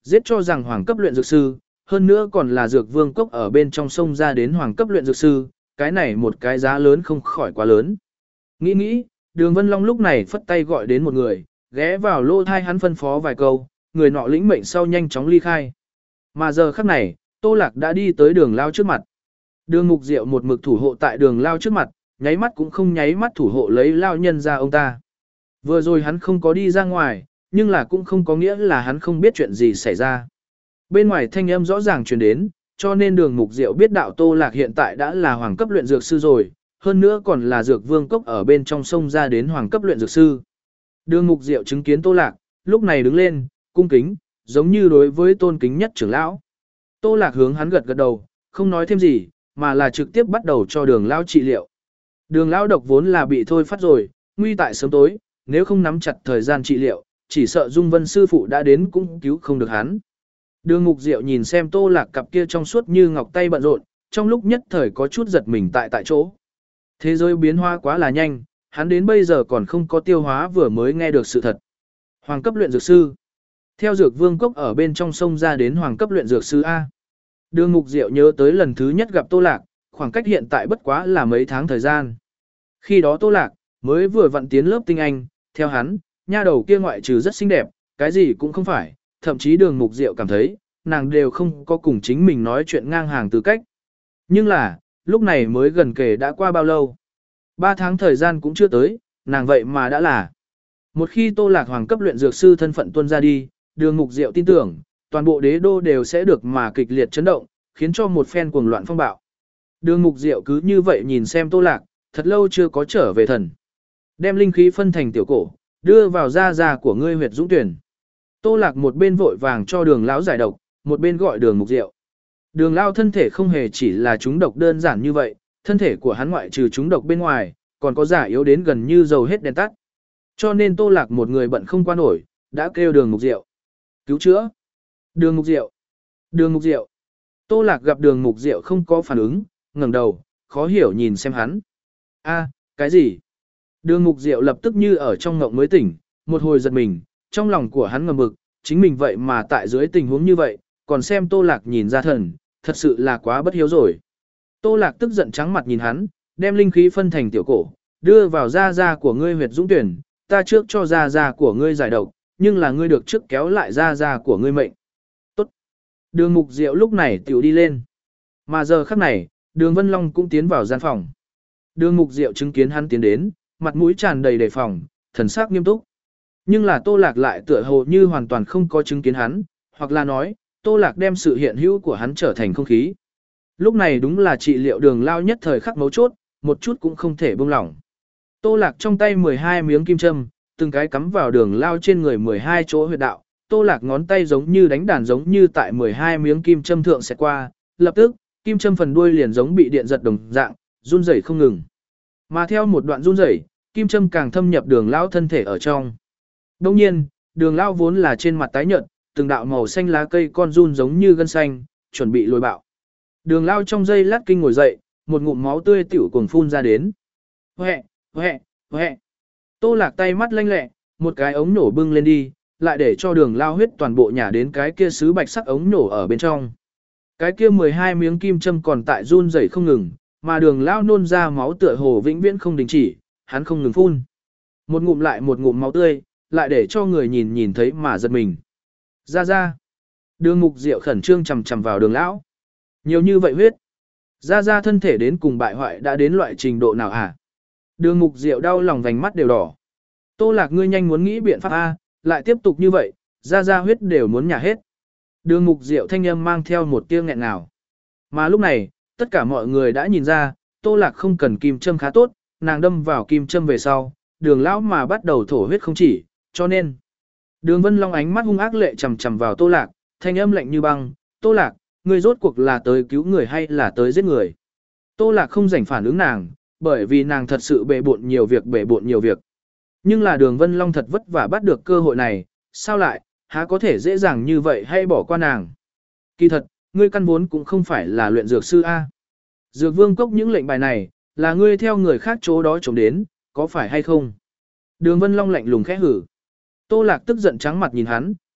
giết cho rằng hoàng cấp luyện dược sư, hơn nữa còn là dược vương cốc ở bên trong sông ra đến hoàng cấp luyện dược sư, cái này một cái giá lớn không khỏi quá lớn. Nghĩ nghĩ, Đường Vân Long lúc này phất tay gọi đến một người, ghé vào lô thai hắn phân phó vài câu, người nọ lĩnh mệnh sau nhanh chóng ly khai. Mà giờ khắc này, Tô Lạc đã đi tới đường lao trước mặt. Đường Mục Diệu một mực thủ hộ tại đường lao trước mặt, nháy mắt cũng không nháy mắt thủ hộ lấy lao nhân ra ông ta. Vừa rồi hắn không có đi ra ngoài, nhưng là cũng không có nghĩa là hắn không biết chuyện gì xảy ra. Bên ngoài thanh âm rõ ràng truyền đến, cho nên đường Mục Diệu biết đạo Tô Lạc hiện tại đã là hoàng cấp luyện dược sư rồi, hơn nữa còn là dược vương cốc ở bên trong sông ra đến hoàng cấp luyện dược sư. Đường Mục Diệu chứng kiến Tô Lạc, lúc này đứng lên, cung kính, giống như đối với tôn kính nhất trưởng lão. Tô Lạc hướng hắn gật gật đầu, không nói thêm gì, mà là trực tiếp bắt đầu cho đường lão trị liệu. Đường lão độc vốn là bị thôi phát rồi, nguy tại sớm tối, nếu không nắm chặt thời gian trị liệu, chỉ sợ Dung Vân sư phụ đã đến cũng cứu không được hắn. Đường Mục Diệu nhìn xem Tô Lạc cặp kia trong suốt như ngọc tay bận rộn, trong lúc nhất thời có chút giật mình tại tại chỗ. Thế giới biến hóa quá là nhanh, hắn đến bây giờ còn không có tiêu hóa vừa mới nghe được sự thật. Hoàng cấp luyện dược sư. Theo dược vương cốc ở bên trong sông ra đến hoàng cấp luyện dược sư A. Đường Mục Diệu nhớ tới lần thứ nhất gặp Tô Lạc, khoảng cách hiện tại bất quá là mấy tháng thời gian. Khi đó Tô Lạc mới vừa vặn tiến lớp tinh anh, theo hắn, nha đầu kia ngoại trừ rất xinh đẹp, cái gì cũng không phải, thậm chí Đường Mục Diệu cảm thấy, nàng đều không có cùng chính mình nói chuyện ngang hàng tư cách. Nhưng là, lúc này mới gần kể đã qua bao lâu? Ba tháng thời gian cũng chưa tới, nàng vậy mà đã là. Một khi Tô Lạc hoàng cấp luyện dược sư thân phận tuân ra đi, Đường Mục Diệu tin tưởng, toàn bộ đế đô đều sẽ được mà kịch liệt chấn động, khiến cho một phen cuồng loạn phong bạo. Đường Mục Diệu cứ như vậy nhìn xem Tô Lạc, thật lâu chưa có trở về thần. Đem linh khí phân thành tiểu cổ, đưa vào da da của ngươi huyệt dũng tuyển. Tô Lạc một bên vội vàng cho Đường lão giải độc, một bên gọi Đường Mục Diệu. Đường lão thân thể không hề chỉ là trúng độc đơn giản như vậy, thân thể của hắn ngoại trừ trúng độc bên ngoài, còn có giả yếu đến gần như dầu hết đèn tắt. Cho nên Tô Lạc một người bận không qua nổi, đã kêu Đường Mục Diệu. Cứu chữa. Đường Mục Diệu. Đường Mục Diệu. Tô Lạc gặp Đường Mục Diệu không có phản ứng, ngẩng đầu, khó hiểu nhìn xem hắn. A, cái gì? Đường Mục Diệu lập tức như ở trong ngộng mới tỉnh, một hồi giật mình, trong lòng của hắn ngầm bực, chính mình vậy mà tại dưới tình huống như vậy, còn xem Tô Lạc nhìn ra thần, thật sự là quá bất hiếu rồi. Tô Lạc tức giận trắng mặt nhìn hắn, đem linh khí phân thành tiểu cổ, đưa vào da da của ngươi huyệt dũng tuyển, ta trước cho da da của ngươi giải độc, nhưng là ngươi được trước kéo lại da da của ngươi mệnh. Tốt. Đường Mục Diệu lúc này tiểu đi lên. Mà giờ khắc này, Đường Vân Long cũng tiến vào gian phòng. Đường Mục Diệu chứng kiến hắn tiến đến, mặt mũi tràn đầy đề phòng, thần sắc nghiêm túc. Nhưng là Tô Lạc lại tựa hồ như hoàn toàn không có chứng kiến hắn, hoặc là nói, Tô Lạc đem sự hiện hữu của hắn trở thành không khí. Lúc này đúng là trị liệu Đường lao nhất thời khắc mấu chốt, một chút cũng không thể buông lỏng. Tô Lạc trong tay mười hai miếng kim châm, từng cái cắm vào Đường lao trên người mười hai chỗ huyệt đạo. Tô Lạc ngón tay giống như đánh đàn giống như tại mười hai miếng kim châm thượng sẽ qua, lập tức, kim châm phần đuôi liền giống bị điện giật đồng dạng, run rẩy không ngừng. Mà theo một đoạn run rẩy, kim châm càng thâm nhập Đường lao thân thể ở trong. Đồng nhiên, Đường lao vốn là trên mặt tái nhợt, từng đạo màu xanh lá cây con run giống như gân xanh, chuẩn bị lùi bạo. Đường lao trong giây lát kinh ngồi dậy, một ngụm máu tươi tiểu cuồng phun ra đến. Huệ, huệ, huệ. Tô Lạc tay mắt lanh lẹ, một cái ống nổ bưng lên đi, lại để cho Đường lao huyết toàn bộ nhả đến cái kia sứ bạch sắc ống nổ ở bên trong. Cái kia mười hai miếng kim châm còn tại run rẩy không ngừng, mà Đường lao nôn ra máu tựa hồ vĩnh viễn không đình chỉ, hắn không ngừng phun. Một ngụm lại một ngụm máu tươi, lại để cho người nhìn nhìn thấy mà giật mình. Ra ra. Đường Mục Diệu khẩn trương chằm chằm vào Đường lão. Nhiều như vậy huyết. Ra ra thân thể đến cùng bại hoại đã đến loại trình độ nào hả? Đường Mục Diệu đau lòng vành mắt đều đỏ. Tô Lạc ngươi nhanh muốn nghĩ biện pháp A, lại tiếp tục như vậy, ra ra huyết đều muốn nhả hết. Đường Mục Diệu thanh âm mang theo một tia nghẹn ngào. Mà lúc này, tất cả mọi người đã nhìn ra, Tô Lạc không cần kim châm khá tốt, nàng đâm vào kim châm về sau, Đường lão mà bắt đầu thổ huyết không chỉ, cho nên. Đường Vân Long ánh mắt hung ác lệ chằm chằm vào Tô Lạc, thanh âm lạnh như băng, Tô Lạc, ngươi rốt cuộc là tới cứu người hay là tới giết người? Tô Lạc không rảnh phản ứng nàng, bởi vì nàng thật sự bệ bộn nhiều việc bệ bộn nhiều việc. Nhưng là Đường Vân Long thật vất vả bắt được cơ hội này, sao lại, há có thể dễ dàng như vậy hay bỏ qua nàng? Kỳ thật, ngươi căn vốn cũng không phải là luyện dược sư A. Dược vương cốc những lệnh bài này, là ngươi theo người khác chỗ đó trống đến, có phải hay không? Đường Vân Long lạnh lùng khẽ hử. Tô Lạc tức giận trắng mặt nhìn hắn,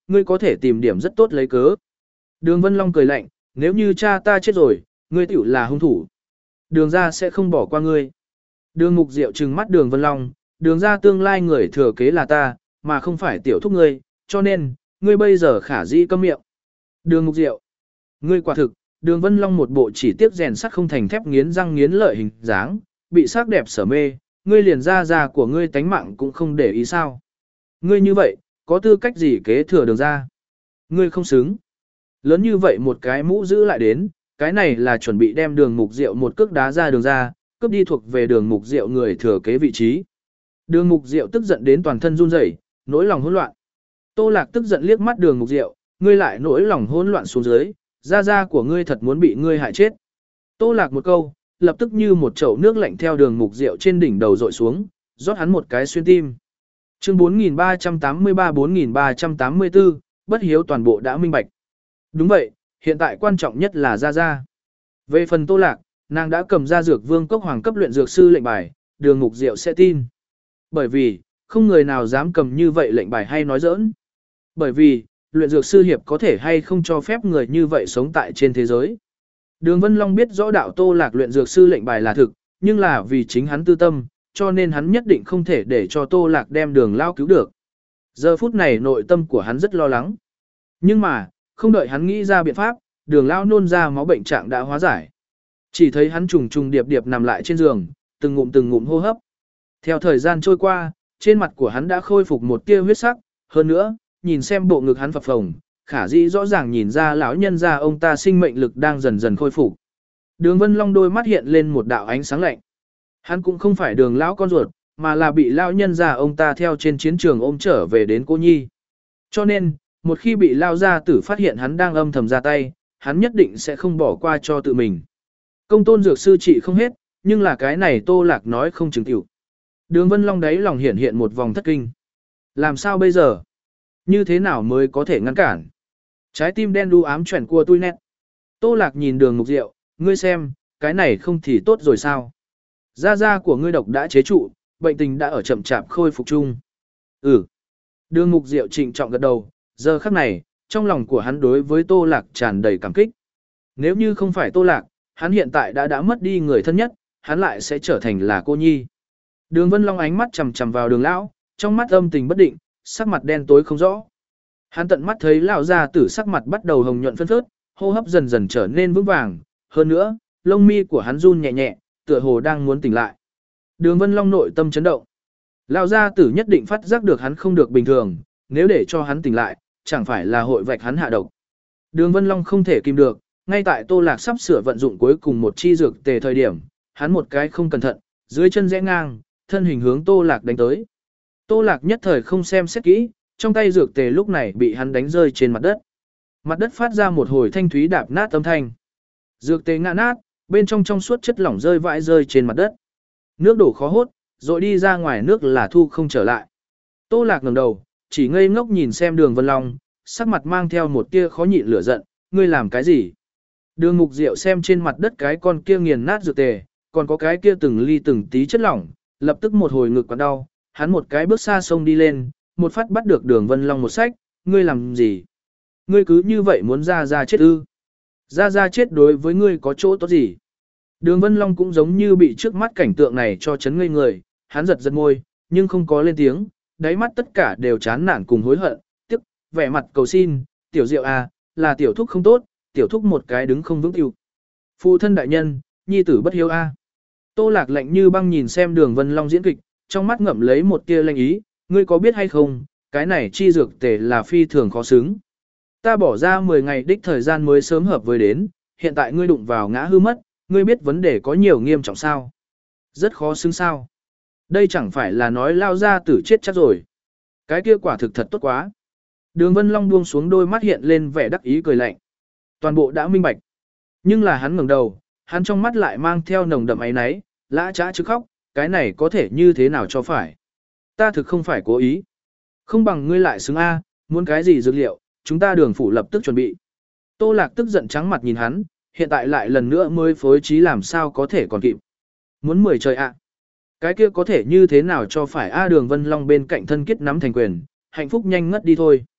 ngươi có thể tìm điểm rất tốt lấy cớ. Đường Vân Long cười lạnh, nếu như cha ta chết rồi, ngươi tiểu là hung thủ. Đường ra sẽ không bỏ qua ngươi. Đường Mục Diệu trừng mắt Đường Vân Long, đường ra tương lai người thừa kế là ta, mà không phải tiểu thúc ngươi, cho nên, ngươi bây giờ khả dĩ câm miệng. Đường Mục Diệu, ngươi quả thực, Đường Vân Long một bộ chỉ tiếc rèn sắt không thành thép nghiến răng nghiến lợi hình dáng, bị sắc đẹp sở mê, ngươi liền ra ra của ngươi tánh mạng cũng không để ý sao. Ngươi như vậy, có tư cách gì kế thừa đường ra? Ngươi không xứng. Lớn như vậy một cái mũ giữ lại đến, cái này là chuẩn bị đem Đường Mục Diệu một cước đá ra đường ra, cướp đi thuộc về Đường Mục Diệu người thừa kế vị trí. Đường Mục Diệu tức giận đến toàn thân run rẩy, nỗi lòng hỗn loạn. Tô Lạc tức giận liếc mắt Đường Mục Diệu, ngươi lại nỗi lòng hỗn loạn xuống dưới, gia gia của ngươi thật muốn bị ngươi hại chết. Tô Lạc một câu, lập tức như một chậu nước lạnh theo Đường Mục Diệu trên đỉnh đầu dội xuống, rót hắn một cái xuyên tim. Chương bốn nghìn ba trăm tám mươi ba bốn nghìn ba trăm tám mươi tư, bất hiếu toàn bộ đã minh bạch. Đúng vậy, hiện tại quan trọng nhất là gia gia. Về phần Tô Lạc, nàng đã cầm ra dược vương cốc hoàng cấp luyện dược sư lệnh bài, Đường Mục Diệu sẽ tin. Bởi vì, không người nào dám cầm như vậy lệnh bài hay nói giỡn. Bởi vì, luyện dược sư hiệp có thể hay không cho phép người như vậy sống tại trên thế giới. Đường Vân Long biết rõ đạo Tô Lạc luyện dược sư lệnh bài là thực, nhưng là vì chính hắn tư tâm, cho nên hắn nhất định không thể để cho Tô Lạc đem đường lao cứu được. Giờ phút này nội tâm của hắn rất lo lắng. Nhưng mà, không đợi hắn nghĩ ra biện pháp, đường lao nôn ra máu bệnh trạng đã hóa giải. Chỉ thấy hắn trùng trùng điệp điệp nằm lại trên giường, từng ngụm từng ngụm hô hấp. Theo thời gian trôi qua, trên mặt của hắn đã khôi phục một tia huyết sắc, hơn nữa, nhìn xem bộ ngực hắn phập phồng, khả dĩ rõ ràng nhìn ra lão nhân ra ông ta sinh mệnh lực đang dần dần khôi phục. Đường Vân Long đôi mắt hiện lên một đạo ánh sáng lạnh. Hắn cũng không phải đường lão con ruột, mà là bị lão nhân ra ông ta theo trên chiến trường ôm trở về đến cô nhi. Cho nên, một khi bị lao gia tử phát hiện hắn đang âm thầm ra tay, hắn nhất định sẽ không bỏ qua cho tự mình. Công tôn dược sư trị không hết, nhưng là cái này Tô Lạc nói không chứng tiểu. Đường Vân Long đấy lòng hiện hiện một vòng thất kinh. Làm sao bây giờ? Như thế nào mới có thể ngăn cản? Trái tim đen đu ám chuyển của tôi nét. Tô Lạc nhìn Đường Mục Diệu, ngươi xem, cái này không thì tốt rồi sao? Gia gia của ngươi độc đã chế trụ, bệnh tình đã ở chậm chạp khôi phục chung. Ừ. Đường Mục Diệu trịnh trọng gật đầu, giờ khắc này, trong lòng của hắn đối với Tô Lạc tràn đầy cảm kích. Nếu như không phải Tô Lạc, hắn hiện tại đã đã mất đi người thân nhất, hắn lại sẽ trở thành là cô nhi. Đường Vân Long ánh mắt chằm chằm vào Đường lão, trong mắt âm tình bất định, sắc mặt đen tối không rõ. Hắn tận mắt thấy lão gia tử sắc mặt bắt đầu hồng nhuận phân phớt, hô hấp dần dần trở nên vững vàng, hơn nữa, lông mi của hắn run nhẹ nhẹ, tựa hồ đang muốn tỉnh lại. Đường Vân Long nội tâm chấn động. Lão gia tử nhất định phát giác được hắn không được bình thường, nếu để cho hắn tỉnh lại, chẳng phải là hội vạch hắn hạ độc. Đường Vân Long không thể kìm được, ngay tại Tô Lạc sắp sửa vận dụng cuối cùng một chi dược tề thời điểm, hắn một cái không cẩn thận, dưới chân rẽ ngang, thân hình hướng Tô Lạc đánh tới. Tô Lạc nhất thời không xem xét kỹ, trong tay dược tề lúc này bị hắn đánh rơi trên mặt đất. Mặt đất phát ra một hồi thanh thúy đạp nát âm thanh. Dược tề ngã nát, bên trong trong suốt chất lỏng rơi vãi rơi trên mặt đất. Nước đổ khó hốt, rồi đi ra ngoài nước là thu không trở lại. Tô Lạc ngẩng đầu, chỉ ngây ngốc nhìn xem Đường Vân Long, sắc mặt mang theo một tia khó nhịn lửa giận, ngươi làm cái gì? Đường Mục Diệu xem trên mặt đất cái con kia nghiền nát dược tề, còn có cái kia từng ly từng tí chất lỏng, lập tức một hồi ngực quặn đau, hắn một cái bước xa sông đi lên, một phát bắt được Đường Vân Long một sách, ngươi làm gì? Ngươi cứ như vậy muốn ra ra chết ư? Ra ra chết đối với ngươi có chỗ tốt gì? Đường Vân Long cũng giống như bị trước mắt cảnh tượng này cho chấn ngây người, hắn giật giật môi, nhưng không có lên tiếng, đáy mắt tất cả đều chán nản cùng hối hận, tức, vẻ mặt cầu xin, tiểu Diệu à, là tiểu thúc không tốt, tiểu thúc một cái đứng không vững tiêu. Phụ thân đại nhân, nhi tử bất hiếu a. Tô Lạc lạnh như băng nhìn xem Đường Vân Long diễn kịch, trong mắt ngậm lấy một tia lanh ý, ngươi có biết hay không, cái này chi dược tề là phi thường khó xứng. Ta bỏ ra mười ngày đích thời gian mới sớm hợp với đến, hiện tại ngươi đụng vào ngã hư mất, ngươi biết vấn đề có nhiều nghiêm trọng sao? Rất khó xứng sao? Đây chẳng phải là nói lao ra tử chết chắc rồi. Cái kia quả thực thật tốt quá. Đường Vân Long buông xuống đôi mắt hiện lên vẻ đắc ý cười lạnh. Toàn bộ đã minh bạch. Nhưng là hắn ngẩng đầu, hắn trong mắt lại mang theo nồng đậm áy náy, lã trá chứ khóc, cái này có thể như thế nào cho phải. Ta thực không phải cố ý. Không bằng ngươi lại xứng A, muốn cái gì dược liệu, chúng ta Đường phủ lập tức chuẩn bị. Tô Lạc tức giận trắng mặt nhìn hắn, hiện tại lại lần nữa mới phối trí làm sao có thể còn kịp. Muốn mười trời ạ. Cái kia có thể như thế nào cho phải A. Đường Vân Long bên cạnh thân kết nắm thành quyền, hạnh phúc nhanh ngất đi thôi.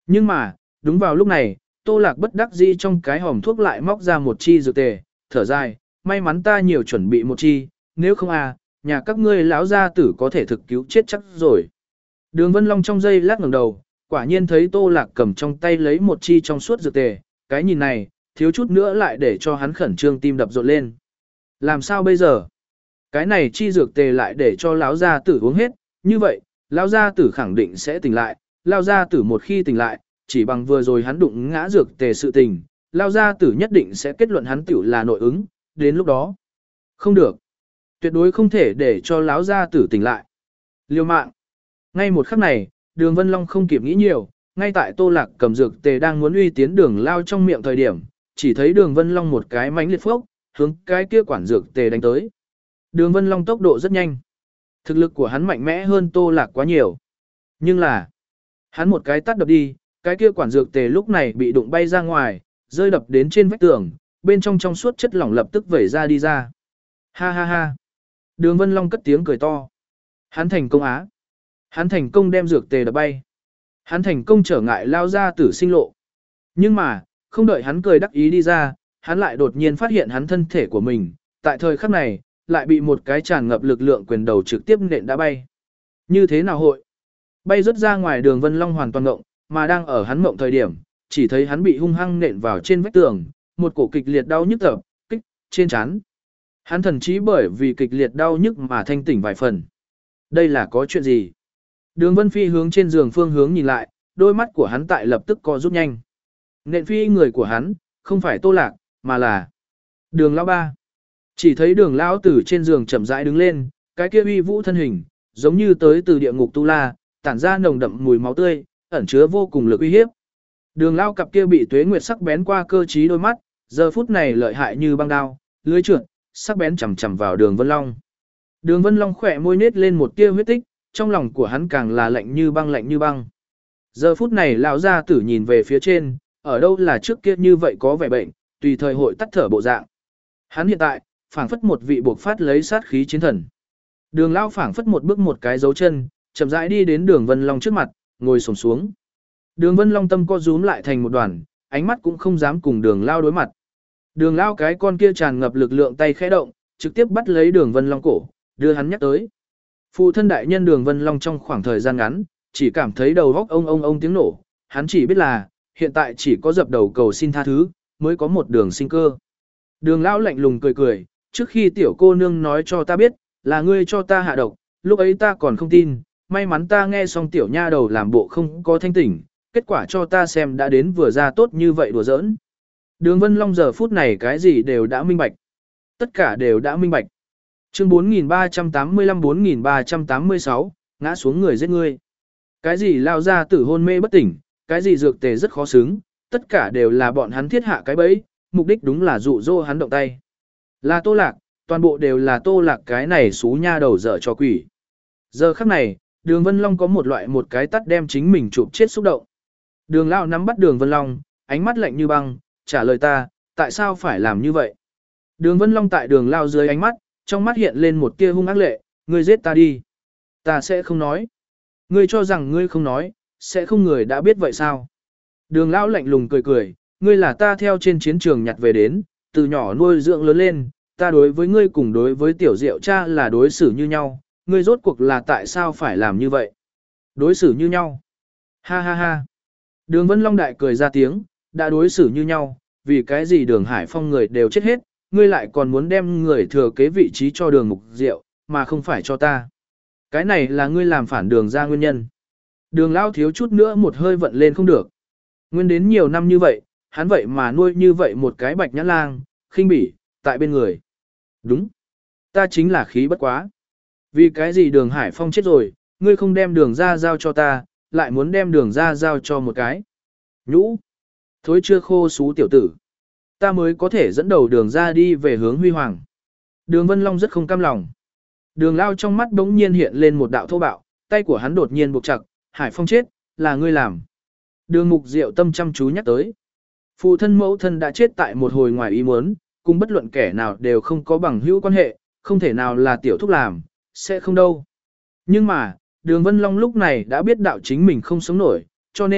Nhưng mà, đúng vào lúc này, Tô Lạc bất đắc dĩ trong cái hòm thuốc lại móc ra một chi dược tề, thở dài, may mắn ta nhiều chuẩn bị một chi, nếu không à, nhà các ngươi lão gia tử có thể thực cứu chết chắc rồi. Đường Vân Long trong giây lát ngẩng đầu, quả nhiên thấy Tô Lạc cầm trong tay lấy một chi trong suốt dược tề, cái nhìn này, thiếu chút nữa lại để cho hắn khẩn trương tim đập rộn lên. Làm sao bây giờ? Cái này chi dược tề lại để cho lão gia tử uống hết, như vậy, lão gia tử khẳng định sẽ tỉnh lại, lão gia tử một khi tỉnh lại, chỉ bằng vừa rồi hắn đụng ngã dược tề sự tình, lão gia tử nhất định sẽ kết luận hắn tiểu là nội ứng, đến lúc đó. Không được. Tuyệt đối không thể để cho lão gia tử tỉnh lại. Liêu mạng. Ngay một khắc này, Đường Vân Long không kịp nghĩ nhiều, ngay tại Tô Lạc cầm dược tề đang muốn uy tiến đường lao trong miệng thời điểm, chỉ thấy Đường Vân Long một cái mánh liệt phốc, hướng cái kia quản dược tề đánh tới. Đường Vân Long tốc độ rất nhanh. Thực lực của hắn mạnh mẽ hơn Tô Lạc quá nhiều. Nhưng là, hắn một cái tát đập đi, cái kia quản dược tề lúc này bị đụng bay ra ngoài, rơi đập đến trên vách tường, bên trong trong suốt chất lỏng lập tức vẩy ra đi ra. Ha ha ha. Đường Vân Long cất tiếng cười to. Hắn thành công á. Hắn thành công đem dược tề đập bay. Hắn thành công trở ngại lao ra tử sinh lộ. Nhưng mà, không đợi hắn cười đắc ý đi ra, hắn lại đột nhiên phát hiện hắn thân thể của mình, tại thời khắc này, lại bị một cái tràn ngập lực lượng quyền đầu trực tiếp nện đã bay. Như thế nào hội? Bay rất ra ngoài Đường Vân Long hoàn toàn ngộng, mà đang ở hắn ngộng thời điểm, chỉ thấy hắn bị hung hăng nện vào trên vách tường, một cổ kịch liệt đau nhức tập, kích, trên trán. Hắn thần chí bởi vì kịch liệt đau nhức mà thanh tỉnh vài phần. Đây là có chuyện gì? Đường Vân Phi hướng trên giường phương hướng nhìn lại, đôi mắt của hắn tại lập tức co rút nhanh. Nện phi người của hắn, không phải Tô Lạc, mà là Đường Lão Ba. Chỉ thấy Đường Lão từ trên giường chậm rãi đứng lên, cái kia uy vũ thân hình, giống như tới từ địa ngục Tu La, tản ra nồng đậm mùi máu tươi, ẩn chứa vô cùng lực uy hiếp. Đường Lão cặp kia bị tuế nguyệt sắc bén qua cơ trí đôi mắt, giờ phút này lợi hại như băng đao, lưới trượt, sắc bén chằm chằm vào Đường Vân Long. Đường Vân Long khỏe môi nết lên một tia huyết tích, trong lòng của hắn càng là lạnh như băng lạnh như băng. Giờ phút này lão gia tử nhìn về phía trên, ở đâu là trước kia như vậy có vẻ bệnh, tùy thời hội tắt thở bộ dạng. Hắn hiện tại, phảng phất một vị buộc phát lấy sát khí chiến thần. Đường lão phảng phất một bước một cái dấu chân, chậm rãi đi đến Đường Vân Long trước mặt, ngồi xổm xuống. Đường Vân Long tâm co rúm lại thành một đoàn, ánh mắt cũng không dám cùng Đường lão đối mặt. Đường lão cái con kia tràn ngập lực lượng tay khẽ động, trực tiếp bắt lấy Đường Vân Long cổ, đưa hắn nhắc tới. Phụ thân đại nhân Đường Vân Long trong khoảng thời gian ngắn, chỉ cảm thấy đầu óc ông ông ông tiếng nổ, hắn chỉ biết là, hiện tại chỉ có dập đầu cầu xin tha thứ, mới có một đường sinh cơ. Đường lão lạnh lùng cười cười, trước khi tiểu cô nương nói cho ta biết, là ngươi cho ta hạ độc, lúc ấy ta còn không tin, may mắn ta nghe xong tiểu nha đầu làm bộ không có thanh tỉnh, kết quả cho ta xem đã đến vừa ra tốt như vậy đùa giỡn. Đường Vân Long giờ phút này cái gì đều đã minh bạch. Tất cả đều đã minh bạch. Chương bốn nghìn ba trăm tám mươi lăm bốn nghìn ba trăm tám mươi sáu, ngã xuống người giết ngươi. Cái gì lao ra tử hôn mê bất tỉnh, cái gì dược tề rất khó xứng, tất cả đều là bọn hắn thiết hạ cái bẫy, mục đích đúng là dụ dỗ hắn động tay. Là Tô Lạc, toàn bộ đều là Tô Lạc cái này xú nha đầu dở cho quỷ. Giờ khắc này, Đường Vân Long có một loại một cái tắt đem chính mình chụp chết xúc động. Đường Lão nắm bắt Đường Vân Long, ánh mắt lạnh như băng, trả lời ta, tại sao phải làm như vậy? Đường Vân Long tại Đường Lão dưới ánh mắt, trong mắt hiện lên một tia hung ác lệ, ngươi giết ta đi. Ta sẽ không nói. Ngươi cho rằng ngươi không nói, sẽ không người đã biết vậy sao? Đường Lão lạnh lùng cười cười, ngươi là ta theo trên chiến trường nhặt về đến, từ nhỏ nuôi dưỡng lớn lên, ta đối với ngươi cùng đối với tiểu diệu cha là đối xử như nhau, ngươi rốt cuộc là tại sao phải làm như vậy? Đối xử như nhau. Ha ha ha. Đường Vân Long đại cười ra tiếng, đã đối xử như nhau, vì cái gì Đường Hải Phong người đều chết hết, ngươi lại còn muốn đem người thừa kế vị trí cho Đường Mục Diệu, mà không phải cho ta. Cái này là ngươi làm phản Đường ra nguyên nhân. Đường Lão thiếu chút nữa một hơi vận lên không được. Nguyên đến nhiều năm như vậy, hắn vậy mà nuôi như vậy một cái bạch nhãn lang, khinh bỉ, tại bên người. Đúng. Ta chính là khí bất quá. Vì cái gì Đường Hải Phong chết rồi, ngươi không đem Đường ra giao cho ta, lại muốn đem Đường ra giao cho một cái. Nhũ. Thối chưa khô xú tiểu tử. Ta mới có thể dẫn đầu Đường ra đi về hướng huy hoàng. Đường Vân Long rất không cam lòng. Đường Lao trong mắt bỗng nhiên hiện lên một đạo thô bạo, tay của hắn đột nhiên buộc chặt, Hải Phong chết, là ngươi làm. Đường Mục Diệu tâm chăm chú nhắc tới. Phụ thân mẫu thân đã chết tại một hồi ngoài ý muốn, cùng bất luận kẻ nào đều không có bằng hữu quan hệ, không thể nào là tiểu thúc làm, sẽ không đâu. Nhưng mà, Đường Vân Long lúc này đã biết đạo chính mình không sống nổi, cho nên,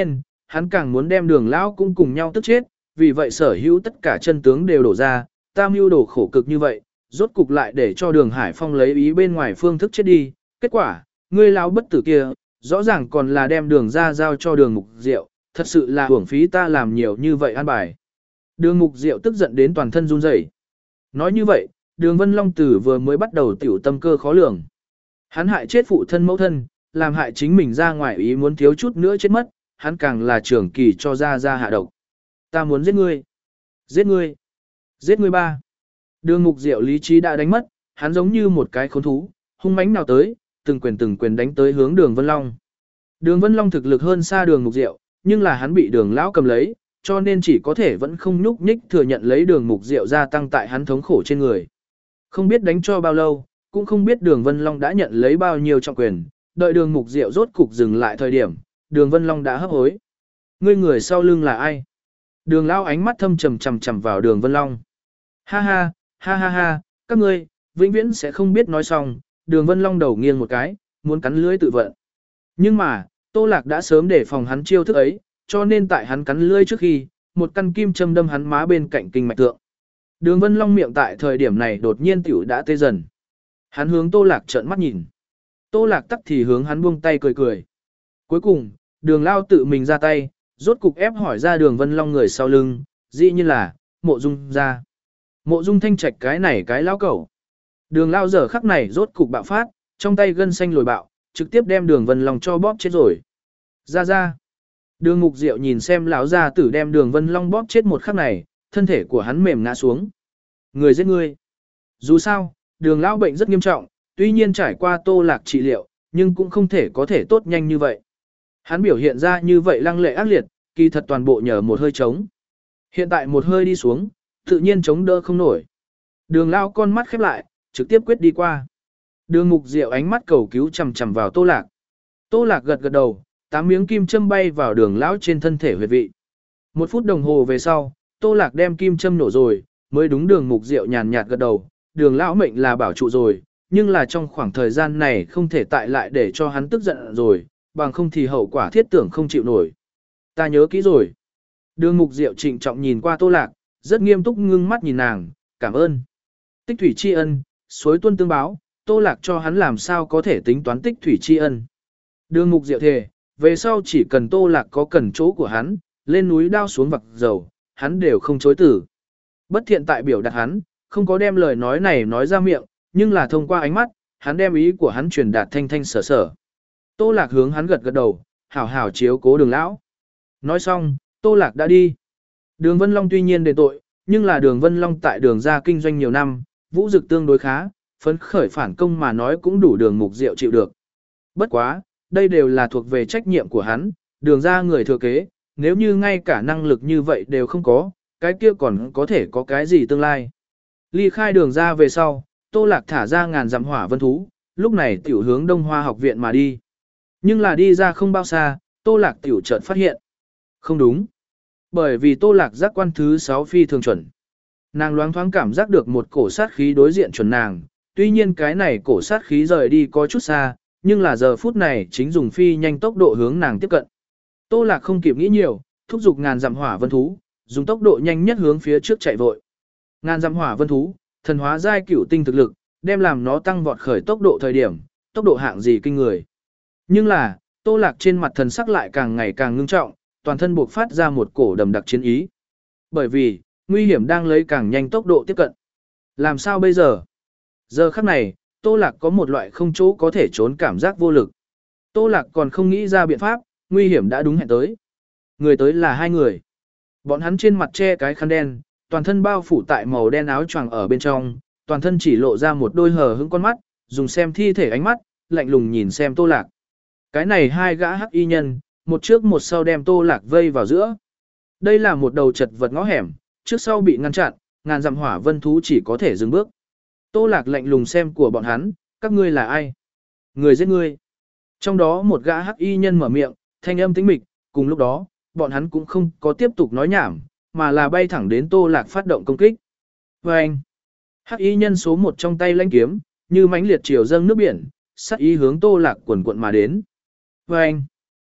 hắn càng muốn đem đường lão cũng cùng nhau tức chết, vì vậy sở hữu tất cả chân tướng đều đổ ra, ta mưu đồ khổ cực như vậy, rốt cục lại để cho đường Hải Phong lấy ý bên ngoài phương thức chết đi, kết quả, ngươi lão bất tử kia, rõ ràng còn là đem đường ra giao cho đường mục diệu, thật sự là hưởng phí ta làm nhiều như vậy an bài. Đường mục diệu tức giận đến toàn thân run rẩy. Nói như vậy, đường Vân Long Tử vừa mới bắt đầu tiểu tâm cơ khó lường. Hắn hại chết phụ thân mẫu thân, làm hại chính mình ra ngoài ý muốn thiếu chút nữa chết mất, hắn càng là trưởng kỳ cho ra ra hạ độc. Ta muốn giết ngươi. Giết ngươi. Giết ngươi ba. Đường mục diệu lý trí đã đánh mất, hắn giống như một cái khốn thú, hung mãnh nào tới, từng quyền từng quyền đánh tới hướng đường Vân Long. Đường Vân Long thực lực hơn xa đường mục diệu, nhưng là hắn bị đường lão cầm lấy, cho nên chỉ có thể vẫn không nhúc nhích thừa nhận lấy đường mục diệu gia tăng tại hắn thống khổ trên người. Không biết đánh cho bao lâu, cũng không biết đường Vân Long đã nhận lấy bao nhiêu trọng quyền, đợi đường mục diệu rốt cục dừng lại thời điểm, đường Vân Long đã hấp hối. Ngươi người sau lưng là ai? Đường lão ánh mắt thâm trầm trầm trầm vào đường Vân Long. Ha ha, ha ha ha, các ngươi, vĩnh viễn sẽ không biết nói xong, đường Vân Long đầu nghiêng một cái, muốn cắn lưỡi tự vận. Nhưng mà, Tô Lạc đã sớm để phòng hắn chiêu thức ấy, cho nên tại hắn cắn lưỡi trước khi, một căn kim châm đâm hắn má bên cạnh kinh mạch tượng. Đường Vân Long miệng tại thời điểm này đột nhiên tiểu đã tê dần. Hắn hướng Tô Lạc trợn mắt nhìn. Tô Lạc tắc thì hướng hắn buông tay cười cười. Cuối cùng, đường lao tự mình ra tay, rốt cục ép hỏi ra đường Vân Long người sau lưng, dĩ như là, mộ dung ra. Mộ dung thanh trạch cái này cái lao cẩu. Đường lao giờ khắc này rốt cục bạo phát, trong tay gân xanh lồi bạo, trực tiếp đem đường Vân Long cho bóp chết rồi. Ra ra. Đường mục diệu nhìn xem lão gia tử đem đường Vân Long bóp chết một khắc này, thân thể của hắn mềm ngã xuống. Người giết ngươi. Dù sao, đường lão bệnh rất nghiêm trọng, tuy nhiên trải qua Tô Lạc trị liệu, nhưng cũng không thể có thể tốt nhanh như vậy. Hắn biểu hiện ra như vậy lăng lệ ác liệt, kỳ thật toàn bộ nhờ một hơi trống. Hiện tại một hơi đi xuống, tự nhiên chống đỡ không nổi. Đường lão con mắt khép lại, trực tiếp quyết đi qua. Đường mục diệu ánh mắt cầu cứu chằm chằm vào Tô Lạc. Tô Lạc gật gật đầu, tám miếng kim châm bay vào đường lão trên thân thể huyệt vị. Một phút đồng hồ về sau, Tô Lạc đem kim châm nổ rồi, mới đúng đường mục diệu nhàn nhạt gật đầu, đường lão mệnh là bảo trụ rồi, nhưng là trong khoảng thời gian này không thể tại lại để cho hắn tức giận rồi, bằng không thì hậu quả thiết tưởng không chịu nổi. Ta nhớ kỹ rồi. Đường mục diệu trịnh trọng nhìn qua Tô Lạc, rất nghiêm túc ngưng mắt nhìn nàng, cảm ơn. Tích thủy tri ân, suối tuân tương báo, Tô Lạc cho hắn làm sao có thể tính toán tích thủy tri ân. Đường mục diệu thề, về sau chỉ cần Tô Lạc có cần chỗ của hắn, lên núi đao xuống vặc dầu, hắn đều không chối từ. Bất thiện tại biểu đạt hắn, không có đem lời nói này nói ra miệng, nhưng là thông qua ánh mắt, hắn đem ý của hắn truyền đạt thanh thanh sở sở. Tô Lạc hướng hắn gật gật đầu, hảo hảo chiếu cố đường lão. Nói xong, Tô Lạc đã đi. Đường Vân Long tuy nhiên đền tội, nhưng là đường Vân Long tại đường ra kinh doanh nhiều năm, vũ dực tương đối khá, phấn khởi phản công mà nói cũng đủ đường mục diệu chịu được. Bất quá, đây đều là thuộc về trách nhiệm của hắn, đường ra người thừa kế, nếu như ngay cả năng lực như vậy đều không có, cái kia còn có thể có cái gì tương lai. Ly khai đường ra về sau, Tô Lạc thả ra ngàn dặm hỏa vân thú, lúc này tiểu hướng Đông Hoa học viện mà đi. Nhưng là đi ra không bao xa, Tô Lạc tiểu chợt phát hiện. Không đúng. Bởi vì Tô Lạc giác quan thứ sáu phi thường chuẩn. Nàng loáng thoáng cảm giác được một cổ sát khí đối diện chuẩn nàng, tuy nhiên cái này cổ sát khí rời đi có chút xa, nhưng là giờ phút này chính dùng phi nhanh tốc độ hướng nàng tiếp cận. Tô Lạc không kịp nghĩ nhiều, thúc giục ngàn dặm hỏa vân thú, dùng tốc độ nhanh nhất hướng phía trước chạy vội. Ngàn dặm hỏa vân thú, thần hóa giai cửu tinh thực lực, đem làm nó tăng vọt khởi tốc độ thời điểm, tốc độ hạng gì kinh người. Nhưng là, Tô Lạc trên mặt thần sắc lại càng ngày càng ngưng trọng, toàn thân buộc phát ra một cổ đầm đặc chiến ý. Bởi vì, nguy hiểm đang lấy càng nhanh tốc độ tiếp cận. Làm sao bây giờ? Giờ khắc này, Tô Lạc có một loại không chỗ có thể trốn cảm giác vô lực. Tô Lạc còn không nghĩ ra biện pháp, nguy hiểm đã đúng hẹn tới. Người tới là hai người. Bọn hắn trên mặt che cái khăn đen, toàn thân bao phủ tại màu đen áo choàng ở bên trong, toàn thân chỉ lộ ra một đôi hờ hững con mắt, dùng xem thi thể ánh mắt, lạnh lùng nhìn xem Tô Lạc. Cái này hai gã hắc y nhân, một trước một sau đem Tô Lạc vây vào giữa. Đây là một đầu chật vật ngõ hẻm, trước sau bị ngăn chặn, ngàn dặm hỏa vân thú chỉ có thể dừng bước. Tô Lạc lạnh lùng xem của bọn hắn, các ngươi là ai? Người giết ngươi. Trong đó một gã hắc y nhân mở miệng, thanh âm tĩnh mịch, cùng lúc đó, bọn hắn cũng không có tiếp tục nói nhảm, mà là bay thẳng đến Tô Lạc phát động công kích. Và anh, hắc y nhân số một trong tay lãnh kiếm, như mãnh liệt chiều dâng nước biển, sát ý hướng Tô Lạc quần quận mà đến. Và anh,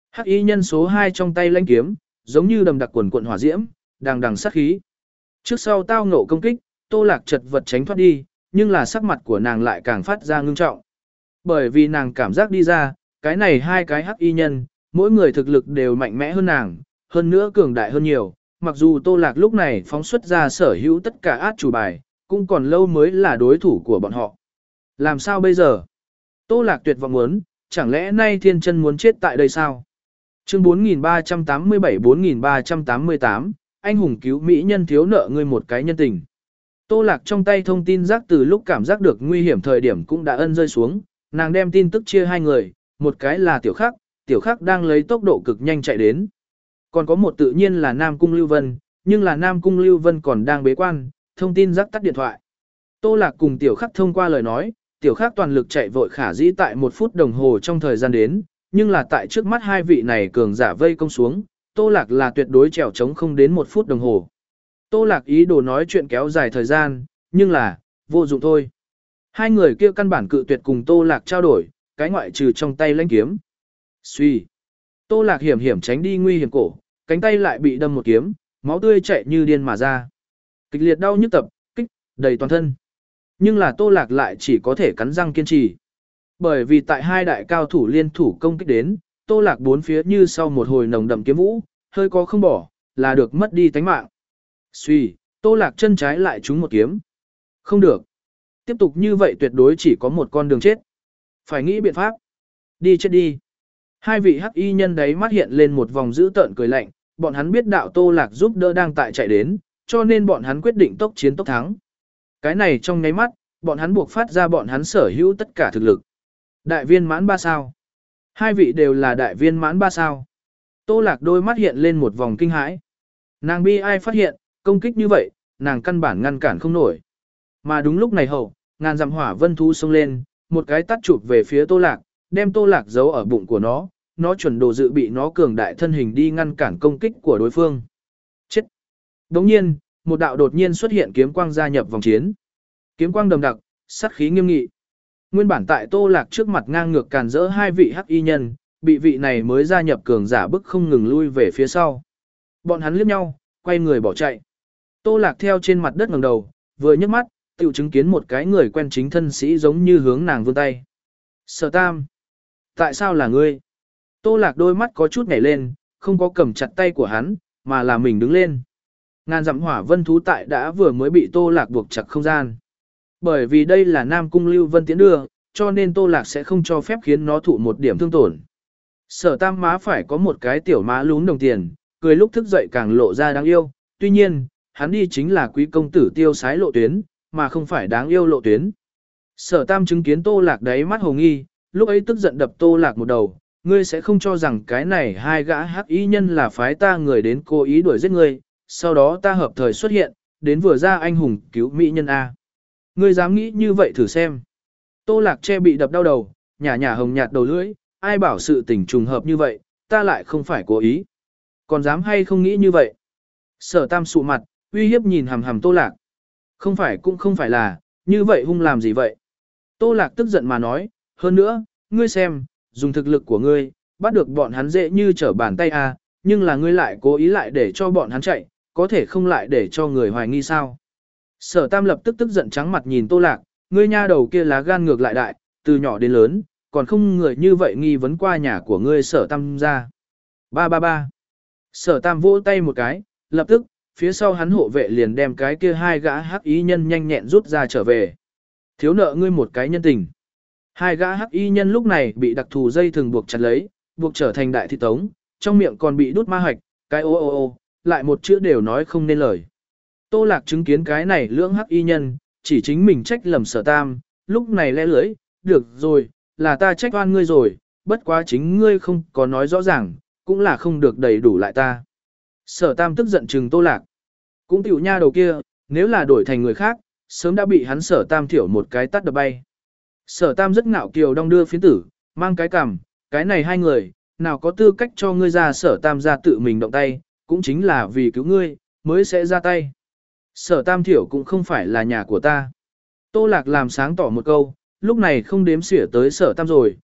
Hắc y nhân số hai trong tay lãnh kiếm, giống như đầm đặc quần quận hỏa diễm, đằng đằng sát khí. Trước sau tao ngộ công kích, Tô Lạc chật vật tránh thoát đi, nhưng là sắc mặt của nàng lại càng phát ra ngưng trọng. Bởi vì nàng cảm giác đi ra, cái này hai cái hắc y nhân, mỗi người thực lực đều mạnh mẽ hơn nàng, hơn nữa cường đại hơn nhiều, mặc dù Tô Lạc lúc này phóng xuất ra sở hữu tất cả át chủ bài, cũng còn lâu mới là đối thủ của bọn họ. Làm sao bây giờ? Tô Lạc tuyệt vọng muốn, chẳng lẽ nay thiên chân muốn chết tại đây sao? Chương bốn nghìn ba trăm tám mươi bảy bốn nghìn ba trăm tám mươi tám, anh hùng cứu mỹ nhân thiếu nợ ngươi một cái nhân tình. Tô Lạc trong tay thông tin giác từ lúc cảm giác được nguy hiểm thời điểm cũng đã ân rơi xuống, nàng đem tin tức chia hai người, một cái là Tiểu Khắc, Tiểu Khắc đang lấy tốc độ cực nhanh chạy đến. Còn có một tự nhiên là Nam Cung Lưu Vân, nhưng là Nam Cung Lưu Vân còn đang bế quan, thông tin giác tắt điện thoại. Tô Lạc cùng Tiểu Khắc thông qua lời nói, Tiểu Khắc toàn lực chạy vội khả dĩ tại một phút đồng hồ trong thời gian đến, nhưng là tại trước mắt hai vị này cường giả vây công xuống, Tô Lạc là tuyệt đối trèo trống không đến một phút đồng hồ. Tô Lạc ý đồ nói chuyện kéo dài thời gian, nhưng là, vô dụng thôi. Hai người kia căn bản cự tuyệt cùng Tô Lạc trao đổi, cái ngoại trừ trong tay lãnh kiếm. Suy. Tô Lạc hiểm hiểm tránh đi nguy hiểm cổ, cánh tay lại bị đâm một kiếm, máu tươi chảy như điên mà ra. Kịch liệt đau nhức tập, kích, đầy toàn thân. Nhưng là Tô Lạc lại chỉ có thể cắn răng kiên trì. Bởi vì tại hai đại cao thủ liên thủ công kích đến, Tô Lạc bốn phía như sau một hồi nồng đậm kiếm vũ, hơi có không bỏ, là được mất đi tánh mạng. Suy, Tô Lạc chân trái lại trúng một kiếm. Không được. Tiếp tục như vậy tuyệt đối chỉ có một con đường chết. Phải nghĩ biện pháp. Đi chết đi. Hai vị hắc y nhân đấy mắt hiện lên một vòng dữ tợn cười lạnh, bọn hắn biết đạo Tô Lạc giúp đỡ đang tại chạy đến, cho nên bọn hắn quyết định tốc chiến tốc thắng. Cái này trong nháy mắt, bọn hắn buộc phát ra bọn hắn sở hữu tất cả thực lực. Đại viên mãn ba sao. Hai vị đều là đại viên mãn ba sao. Tô Lạc đôi mắt hiện lên một vòng kinh hãi. Nàng bi ai phát hiện, công kích như vậy, nàng căn bản ngăn cản không nổi. Mà đúng lúc này hậu, ngàn dặm hỏa vân thú xông lên, một cái tát chụp về phía Tô Lạc, đem Tô Lạc giấu ở bụng của nó, nó chuẩn đồ dự bị nó cường đại thân hình đi ngăn cản công kích của đối phương. Chết! Đồng nhiên, một đạo đột nhiên xuất hiện kiếm quang gia nhập vòng chiến. Kiếm quang đầm đặc, sát khí nghiêm nghị. Nguyên bản tại Tô Lạc trước mặt ngang ngược càn rỡ hai vị hắc y nhân, bị vị này mới gia nhập cường giả bức không ngừng lui về phía sau. Bọn hắn liếc nhau, quay người bỏ chạy. Tô Lạc theo trên mặt đất ngẩng đầu, vừa nhấc mắt, tiểu chứng kiến một cái người quen chính thân sĩ giống như hướng nàng vươn tay. Sở Tam! Tại sao là ngươi? Tô Lạc đôi mắt có chút nhảy lên, không có cầm chặt tay của hắn, mà là mình đứng lên. Ngàn dặm hỏa vân thú tại đã vừa mới bị Tô Lạc buộc chặt không gian. Bởi vì đây là Nam Cung Lưu Vân tiến đưa, cho nên Tô Lạc sẽ không cho phép khiến nó thụ một điểm thương tổn. Sở Tam má phải có một cái tiểu má lún đồng tiền, cười lúc thức dậy càng lộ ra đáng yêu, tuy nhiên, hắn đi chính là quý công tử tiêu sái lộ tuyến, mà không phải đáng yêu lộ tuyến. Sở Tam chứng kiến Tô Lạc đáy mắt hồ nghi, lúc ấy tức giận đập Tô Lạc một đầu, ngươi sẽ không cho rằng cái này hai gã hắc y nhân là phái ta người đến cố ý đuổi giết ngươi, sau đó ta hợp thời xuất hiện, đến vừa ra anh hùng cứu mỹ nhân A. Ngươi dám nghĩ như vậy thử xem. Tô Lạc che bị đập đau đầu, nhả nhả hồng nhạt đầu lưỡi, ai bảo sự tình trùng hợp như vậy, ta lại không phải cố ý. Còn dám hay không nghĩ như vậy? Sở Tam sụ mặt, uy hiếp nhìn hằm hằm Tô Lạc. Không phải cũng không phải là, như vậy hung làm gì vậy? Tô Lạc tức giận mà nói, hơn nữa, ngươi xem, dùng thực lực của ngươi, bắt được bọn hắn dễ như trở bàn tay à, nhưng là ngươi lại cố ý lại để cho bọn hắn chạy, có thể không lại để cho người hoài nghi sao? Sở Tam lập tức tức giận trắng mặt nhìn Tô Lạc, ngươi nha đầu kia lá gan ngược lại đại, từ nhỏ đến lớn, còn không người như vậy nghi vấn qua nhà của ngươi Sở Tam ra. Ba ba ba. Sở Tam vỗ tay một cái, lập tức, phía sau hắn hộ vệ liền đem cái kia hai gã hắc y nhân nhanh nhẹn rút ra trở về. Thiếu nợ ngươi một cái nhân tình. Hai gã hắc y nhân lúc này bị đặc thù dây thừng buộc chặt lấy, buộc trở thành đại thị tống, trong miệng còn bị đút ma hạch, cái ô ô ô, lại một chữ đều nói không nên lời. Tô Lạc chứng kiến cái này lưỡng hắc y nhân, chỉ chính mình trách lầm Sở Tam, lúc này lẽ lưỡi, được rồi, là ta trách oan ngươi rồi, bất quá chính ngươi không có nói rõ ràng, cũng là không được đầy đủ lại ta. Sở Tam tức giận trừng Tô Lạc. Cũng tiểu nha đầu kia, nếu là đổi thành người khác, sớm đã bị hắn Sở Tam thiểu một cái tát đập bay. Sở Tam rất ngạo kiều đong đưa phiến tử, mang cái cằm, cái này hai người, nào có tư cách cho ngươi ra Sở Tam ra tự mình động tay, cũng chính là vì cứu ngươi, mới sẽ ra tay. Sở Tam thiểu cũng không phải là nhà của ta. Tô Lạc làm sáng tỏ một câu, lúc này không đếm xỉa tới Sở Tam rồi,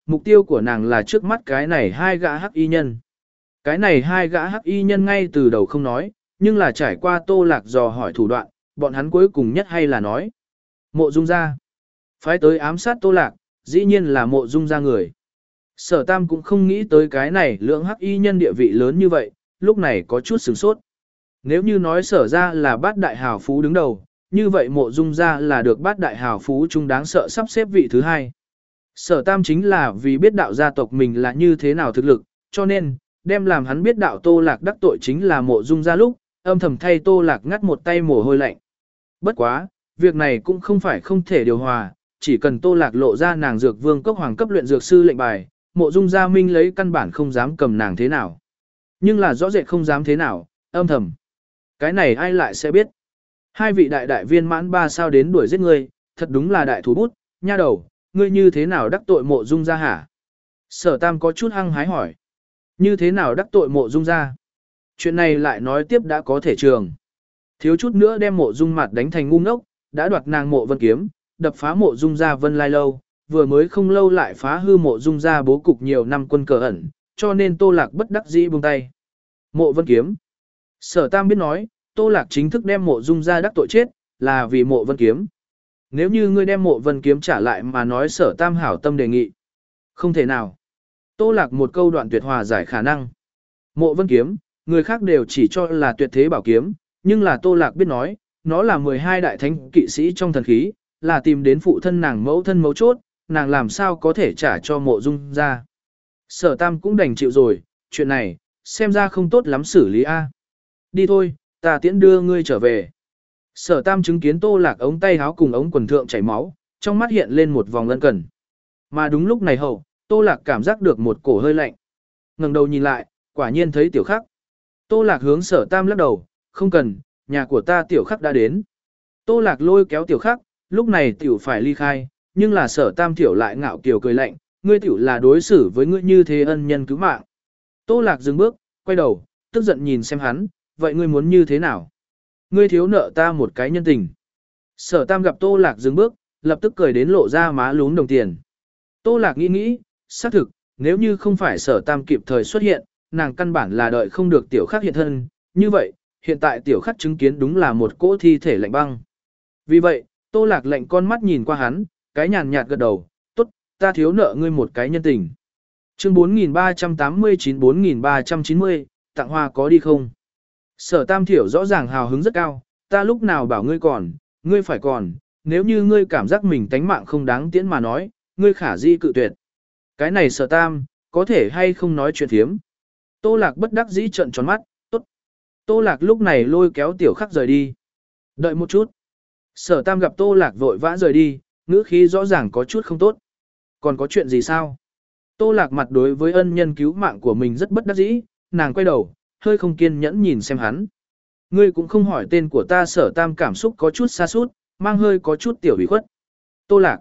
mục tiêu của nàng là trước mắt cái này hai gã hắc y nhân. Cái này hai gã hắc y nhân ngay từ đầu không nói, nhưng là trải qua Tô Lạc dò hỏi thủ đoạn, bọn hắn cuối cùng nhất hay là nói. Mộ Dung gia. Phái tới ám sát Tô Lạc, dĩ nhiên là Mộ Dung gia người. Sở Tam cũng không nghĩ tới cái này lượng hắc y nhân địa vị lớn như vậy, lúc này có chút sửng sốt. Nếu như nói sở ra là bát đại hào phú đứng đầu, như vậy Mộ Dung gia là được bát đại hào phú chung đáng sợ sắp xếp vị thứ hai. Sở Tam chính là vì biết đạo gia tộc mình là như thế nào thực lực, cho nên, đem làm hắn biết đạo Tô Lạc đắc tội chính là Mộ Dung gia lúc, âm thầm thay Tô Lạc ngắt một tay mồ hôi lạnh. Bất quá, việc này cũng không phải không thể điều hòa, chỉ cần Tô Lạc lộ ra nàng dược vương cốc hoàng cấp luyện dược sư lệnh bài, Mộ Dung gia minh lấy căn bản không dám cầm nàng thế nào. Nhưng là rõ rệt không dám thế nào, âm thầm. Cái này ai lại sẽ biết. Hai vị đại đại viên mãn ba sao đến đuổi giết ngươi, thật đúng là đại thủ bút, nha đầu, ngươi như thế nào đắc tội Mộ Dung gia hả? Sở Tam có chút hăng hái hỏi. Như thế nào đắc tội Mộ Dung gia? Chuyện này lại nói tiếp đã có thể trường. Thiếu chút nữa đem Mộ Dung mặt đánh thành ngu ngốc, đã đoạt nàng Mộ Vân kiếm, đập phá Mộ Dung gia Vân Lai lâu, vừa mới không lâu lại phá hư Mộ Dung gia bố cục nhiều năm quân cờ ẩn, cho nên Tô Lạc bất đắc dĩ buông tay. Mộ Vân kiếm. Sở Tam biết nói, Tô Lạc chính thức đem Mộ Dung gia đắc tội chết, là vì Mộ Vân kiếm. Nếu như ngươi đem Mộ Vân kiếm trả lại mà nói Sở Tam hảo tâm đề nghị. Không thể nào. Tô Lạc một câu đoạn tuyệt hòa giải khả năng. Mộ Vân kiếm, người khác đều chỉ cho là tuyệt thế bảo kiếm, nhưng là Tô Lạc biết nói, nó là mười hai đại thánh kỵ sĩ trong thần khí, là tìm đến phụ thân nàng mẫu thân mấu chốt, nàng làm sao có thể trả cho Mộ Dung ra. Sở Tam cũng đành chịu rồi, chuyện này, xem ra không tốt lắm xử lý a. Đi thôi, ta tiễn đưa ngươi trở về. Sở Tam chứng kiến Tô Lạc ống tay áo cùng ống quần thượng chảy máu, trong mắt hiện lên một vòng ân cần. Mà đúng lúc này hậu, Tô Lạc cảm giác được một cổ hơi lạnh. Ngẩng đầu nhìn lại, quả nhiên thấy Tiểu Khắc. Tô Lạc hướng Sở Tam lắc đầu, không cần, nhà của ta Tiểu Khắc đã đến. Tô Lạc lôi kéo Tiểu Khắc, lúc này Tiểu phải ly khai, nhưng là Sở Tam Tiểu lại ngạo kiều cười lạnh, ngươi Tiểu là đối xử với ngươi như thế ân nhân cứu mạng. Tô Lạc dừng bước, quay đầu, tức giận nhìn xem hắn, vậy ngươi muốn như thế nào? Ngươi thiếu nợ ta một cái nhân tình. Sở Tam gặp Tô Lạc dừng bước, lập tức cười đến lộ ra má lún đồng tiền. Tô Lạc nghĩ nghĩ, xác thực, nếu như không phải Sở Tam kịp thời xuất hiện, nàng căn bản là đợi không được Tiểu Khắc hiện thân, như vậy, hiện tại Tiểu Khắc chứng kiến đúng là một cỗ thi thể lạnh băng. Vì vậy, Tô Lạc lạnh con mắt nhìn qua hắn, cái nhàn nhạt gật đầu, tốt, ta thiếu nợ ngươi một cái nhân tình. Chương bốn nghìn ba trăm tám mươi chín bốn nghìn ba trăm chín mươi, tặng hoa có đi không? Sở Tam Thiểu rõ ràng hào hứng rất cao, ta lúc nào bảo ngươi còn, ngươi phải còn, nếu như ngươi cảm giác mình tánh mạng không đáng tiễn mà nói, ngươi khả di cự tuyệt. Cái này Sở Tam, có thể hay không nói chuyện thiếm? Tô Lạc bất đắc dĩ trợn tròn mắt, tốt. Tô Lạc lúc này lôi kéo Tiểu Khắc rời đi. Đợi một chút. Sở Tam gặp Tô Lạc vội vã rời đi, ngữ khí rõ ràng có chút không tốt. Còn có chuyện gì sao? Tô Lạc mặt đối với ân nhân cứu mạng của mình rất bất đắc dĩ, nàng quay đầu, hơi không kiên nhẫn nhìn xem hắn. Ngươi cũng không hỏi tên của ta. Sở Tam cảm xúc có chút xa sút, mang hơi có chút tiểu ủy khuất. Tô Lạc.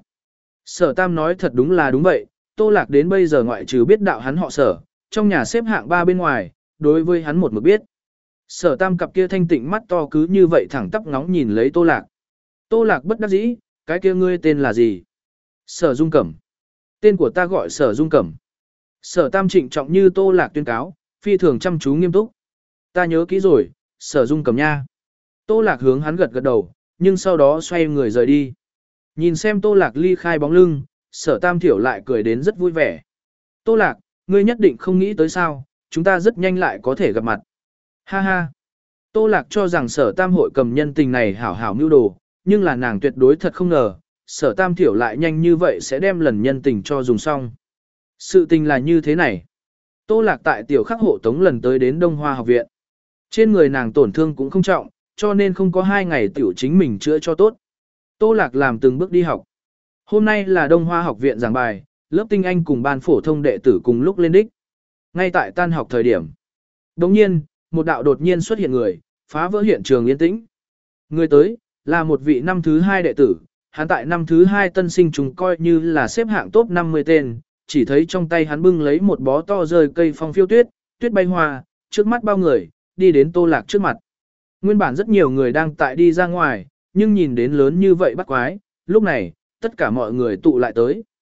Sở Tam nói thật đúng là đúng vậy, Tô Lạc đến bây giờ ngoại trừ biết đạo hắn họ Sở, trong nhà xếp hạng ba bên ngoài, đối với hắn một mực biết. Sở Tam cặp kia thanh tịnh mắt to cứ như vậy thẳng tắp ngóng nhìn lấy Tô Lạc. Tô Lạc bất đắc dĩ, cái kia ngươi tên là gì? Sở Dung Cẩm. Tên của ta gọi Sở Dung Cẩm. Sở Tam trịnh trọng như Tô Lạc tuyên cáo, phi thường chăm chú nghiêm túc. Ta nhớ kỹ rồi, Sở Dung Cẩm nha. Tô Lạc hướng hắn gật gật đầu, nhưng sau đó xoay người rời đi. Nhìn xem Tô Lạc ly khai bóng lưng, Sở Tam Thiểu lại cười đến rất vui vẻ. Tô Lạc, ngươi nhất định không nghĩ tới sao, chúng ta rất nhanh lại có thể gặp mặt. Ha ha. Tô Lạc cho rằng Sở Tam hội cầm nhân tình này hảo hảo mưu đồ, nhưng là nàng tuyệt đối thật không ngờ, Sở Tam Thiểu lại nhanh như vậy sẽ đem lần nhân tình cho dùng xong. Sự tình là như thế này. Tô Lạc tại Tiểu Khắc hộ tống lần tới đến Đông Hoa học viện. Trên người nàng tổn thương cũng không trọng, cho nên không có hai ngày Tiểu chính mình chữa cho tốt. Tô Lạc làm từng bước đi học. Hôm nay là Đông Hoa học viện giảng bài, lớp tinh anh cùng ban phổ thông đệ tử cùng lúc lên đích. Ngay tại tan học thời điểm. Đồng nhiên, một đạo đột nhiên xuất hiện người, phá vỡ hiện trường yên tĩnh. Người tới, là một vị năm thứ hai đệ tử, hắn tại năm thứ hai tân sinh chúng coi như là xếp hạng top năm mươi tên, chỉ thấy trong tay hắn bưng lấy một bó to rơi cây phong phiêu tuyết, tuyết bay hoa, trước mắt bao người, đi đến Tô Lạc trước mặt. Nguyên bản rất nhiều người đang tại đi ra ngoài, nhưng nhìn đến lớn như vậy bắt quái, lúc này, tất cả mọi người tụ lại tới.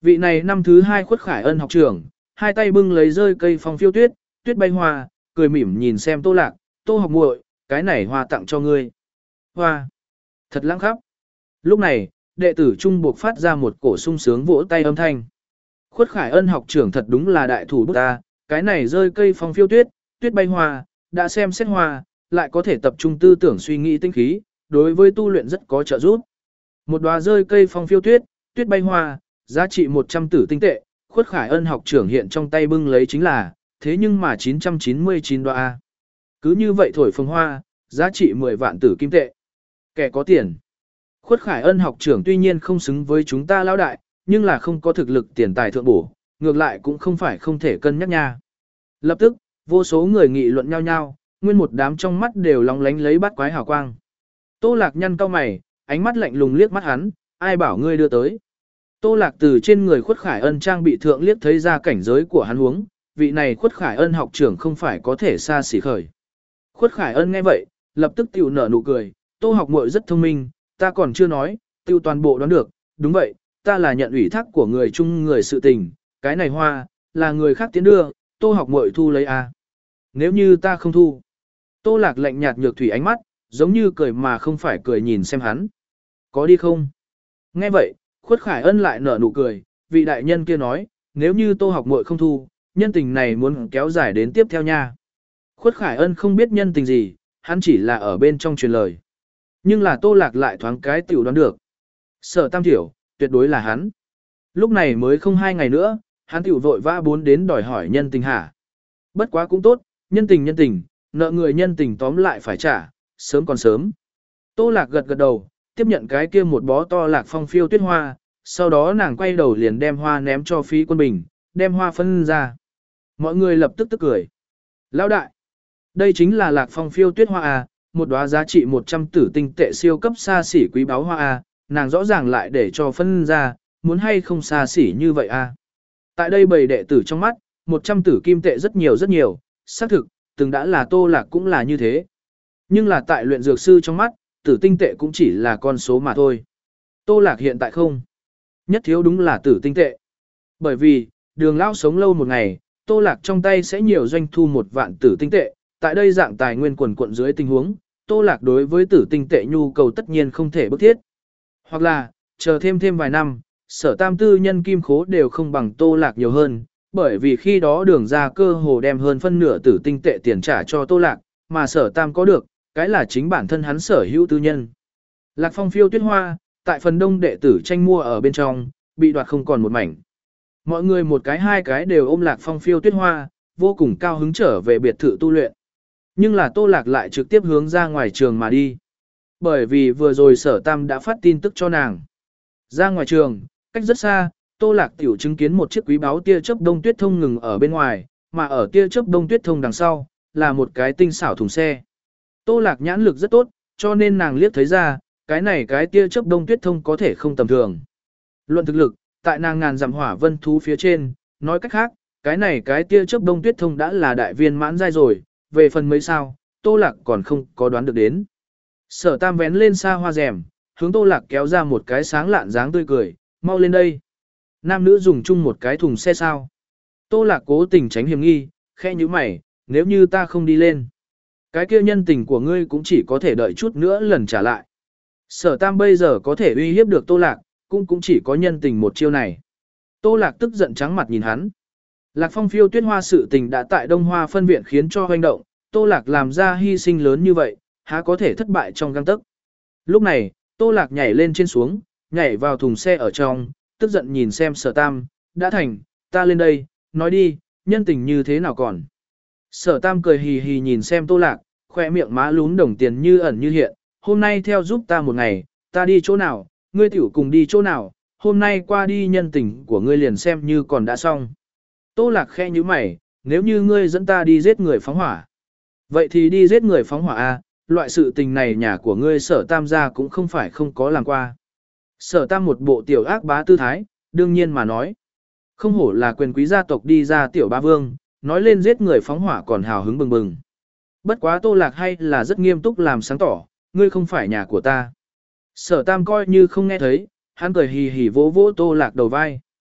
Vị này năm thứ hai Khuất Khải Ân học trưởng, hai tay bưng lấy rơi cây phong phiêu tuyết, tuyết bay hoa, cười mỉm nhìn xem Tô Lạc, Tô học muội, cái này hoa tặng cho ngươi. Hoa, thật lãng khắp. Lúc này, đệ tử trung buộc phát ra một cổ sung sướng vỗ tay âm thanh. Khuất Khải Ân học trưởng thật đúng là đại thủ bút ta, cái này rơi cây phong phiêu tuyết, tuyết bay hoa, đã xem xét hoa, lại có thể tập trung tư tưởng suy nghĩ tinh khí, đối với tu luyện rất có trợ giúp. Một đóa rơi cây phong phiêu tuyết, tuyết bay hoa, giá trị một trăm tử tinh tệ, Khuất Khải Ân học trưởng hiện trong tay bưng lấy chính là, thế nhưng mà chín trăm chín mươi chín đóa. Cứ như vậy thổi phồng hoa, giá trị mười vạn tử kim tệ. Kẻ có tiền. Khuất Khải Ân học trưởng tuy nhiên không xứng với chúng ta lão đại, nhưng là không có thực lực tiền tài thượng bổ, ngược lại cũng không phải không thể cân nhắc nha. Lập tức, vô số người nghị luận nhau nhau, nguyên một đám trong mắt đều lóng lánh lấy bát quái hào quang. Tô Lạc nhăn cau mày, ánh mắt lạnh lùng liếc mắt hắn, ai bảo ngươi đưa tới. Tô Lạc từ trên người Khuất Khải Ân trang bị thượng liếc thấy ra cảnh giới của hắn huống, vị này Khuất Khải Ân học trưởng không phải có thể xa xỉ khởi. Khuất Khải Ân nghe vậy, lập tức tiểu nở nụ cười, Tô học muội rất thông minh, ta còn chưa nói, tiêu toàn bộ đoán được, đúng vậy, ta là nhận ủy thác của người chung người sự tình, cái này hoa, là người khác tiến đưa, Tô học muội thu lấy à. Nếu như ta không thu. Tô Lạc lạnh nhạt nhược thủy ánh mắt, giống như cười mà không phải cười nhìn xem hắn. Có đi không? Nghe vậy, Khuất Khải Ân lại nở nụ cười, vị đại nhân kia nói, nếu như Tô học muội không thu, nhân tình này muốn kéo dài đến tiếp theo nha. Khuất Khải Ân không biết nhân tình gì, hắn chỉ là ở bên trong truyền lời. Nhưng là Tô Lạc lại thoáng cái tiểu đoán được. Sở Tam Thiểu, tuyệt đối là hắn. Lúc này mới không hai ngày nữa, hắn tiểu vội vã bốn đến đòi hỏi nhân tình hả. Bất quá cũng tốt, nhân tình nhân tình, nợ người nhân tình tóm lại phải trả, sớm còn sớm. Tô Lạc gật gật đầu, tiếp nhận cái kia một bó to lạc phong phiêu tuyết hoa, sau đó nàng quay đầu liền đem hoa ném cho Phí Quân Bình, đem hoa phân ra. Mọi người lập tức tức cười. Lão đại, đây chính là lạc phong phiêu tuyết hoa à, một đóa giá trị một trăm tử tinh tệ siêu cấp xa xỉ quý báu hoa à, nàng rõ ràng lại để cho phân ra, muốn hay không xa xỉ như vậy à. Tại đây bầy đệ tử trong mắt, một trăm tử kim tệ rất nhiều rất nhiều, xác thực, từng đã là Tô Lạc cũng là như thế. Nhưng là tại luyện dược sư trong mắt, tử tinh tệ cũng chỉ là con số mà thôi. Tô Lạc hiện tại không. Nhất thiếu đúng là tử tinh tệ. Bởi vì, đường lão sống lâu một ngày, Tô Lạc trong tay sẽ nhiều doanh thu một vạn tử tinh tệ. Tại đây dạng tài nguyên quần quận dưới tình huống, Tô Lạc đối với tử tinh tệ nhu cầu tất nhiên không thể bức thiết. Hoặc là, chờ thêm thêm vài năm, sở tam tư nhân kim khố đều không bằng Tô Lạc nhiều hơn, bởi vì khi đó đường ra cơ hồ đem hơn phân nửa tử tinh tệ tiền trả cho Tô Lạc, mà sở tam có được, cái là chính bản thân hắn sở hữu tư nhân. Lạc phong phiêu tuyết hoa, tại phần đông đệ tử tranh mua ở bên trong, bị đoạt không còn một mảnh. Mọi người một cái hai cái đều ôm lạc phong phiêu tuyết hoa, vô cùng cao hứng trở về biệt thự tu luyện. Nhưng là Tô Lạc lại trực tiếp hướng ra ngoài trường mà đi. Bởi vì vừa rồi sở tam đã phát tin tức cho nàng. Ra ngoài trường, cách rất xa, Tô Lạc tiểu chứng kiến một chiếc quý báo tia chớp đông tuyết thông ngừng ở bên ngoài, mà ở tia chớp đông tuyết thông đằng sau, là một cái tinh xảo thùng xe. Tô Lạc nhãn lực rất tốt, cho nên nàng liếc thấy ra, cái này cái tia chớp đông tuyết thông có thể không tầm thường. Luận thực lực, tại nàng ngàn dặm hỏa vân thú phía trên, nói cách khác, cái này cái tia chớp đông tuyết thông đã là đại viên mãn giai rồi, về phần mấy sao, Tô Lạc còn không có đoán được đến. Sở Tam vén lên xa hoa rèm, hướng Tô Lạc kéo ra một cái sáng lạn dáng tươi cười, mau lên đây. Nam nữ dùng chung một cái thùng xe sao. Tô Lạc cố tình tránh hiểm nghi, khẽ như mày, nếu như ta không đi lên. Cái kia nhân tình của ngươi cũng chỉ có thể đợi chút nữa lần trả lại. Sở Tam bây giờ có thể uy hiếp được Tô Lạc, cũng cũng chỉ có nhân tình một chiêu này. Tô Lạc tức giận trắng mặt nhìn hắn. Lạc phong phiêu tuyết hoa sự tình đã tại Đông Hoa phân viện khiến cho hoành động, Tô Lạc làm ra hy sinh lớn như vậy, há có thể thất bại trong gang tấc. Lúc này, Tô Lạc nhảy lên trên xuống, nhảy vào thùng xe ở trong, tức giận nhìn xem Sở Tam, đã thành, ta lên đây, nói đi, nhân tình như thế nào còn. Sở Tam cười hì hì nhìn xem Tô Lạc, khoe miệng má lún đồng tiền như ẩn như hiện, hôm nay theo giúp ta một ngày, ta đi chỗ nào, ngươi tiểu cùng đi chỗ nào, hôm nay qua đi nhân tình của ngươi liền xem như còn đã xong. Tô Lạc khẽ như mày, nếu như ngươi dẫn ta đi giết người phóng hỏa. Vậy thì đi giết người phóng hỏa a, loại sự tình này nhà của ngươi Sở Tam gia cũng không phải không có làm qua. Sở Tam một bộ tiểu ác bá tư thái, đương nhiên mà nói. Không hổ là quyền quý gia tộc đi ra tiểu ba vương, nói lên giết người phóng hỏa còn hào hứng bừng bừng. Bất quá Tô Lạc hay là rất nghiêm túc làm sáng tỏ, ngươi không phải nhà của ta. Sở Tam coi như không nghe thấy, hắn cười hì hì vỗ vỗ Tô Lạc đầu vai.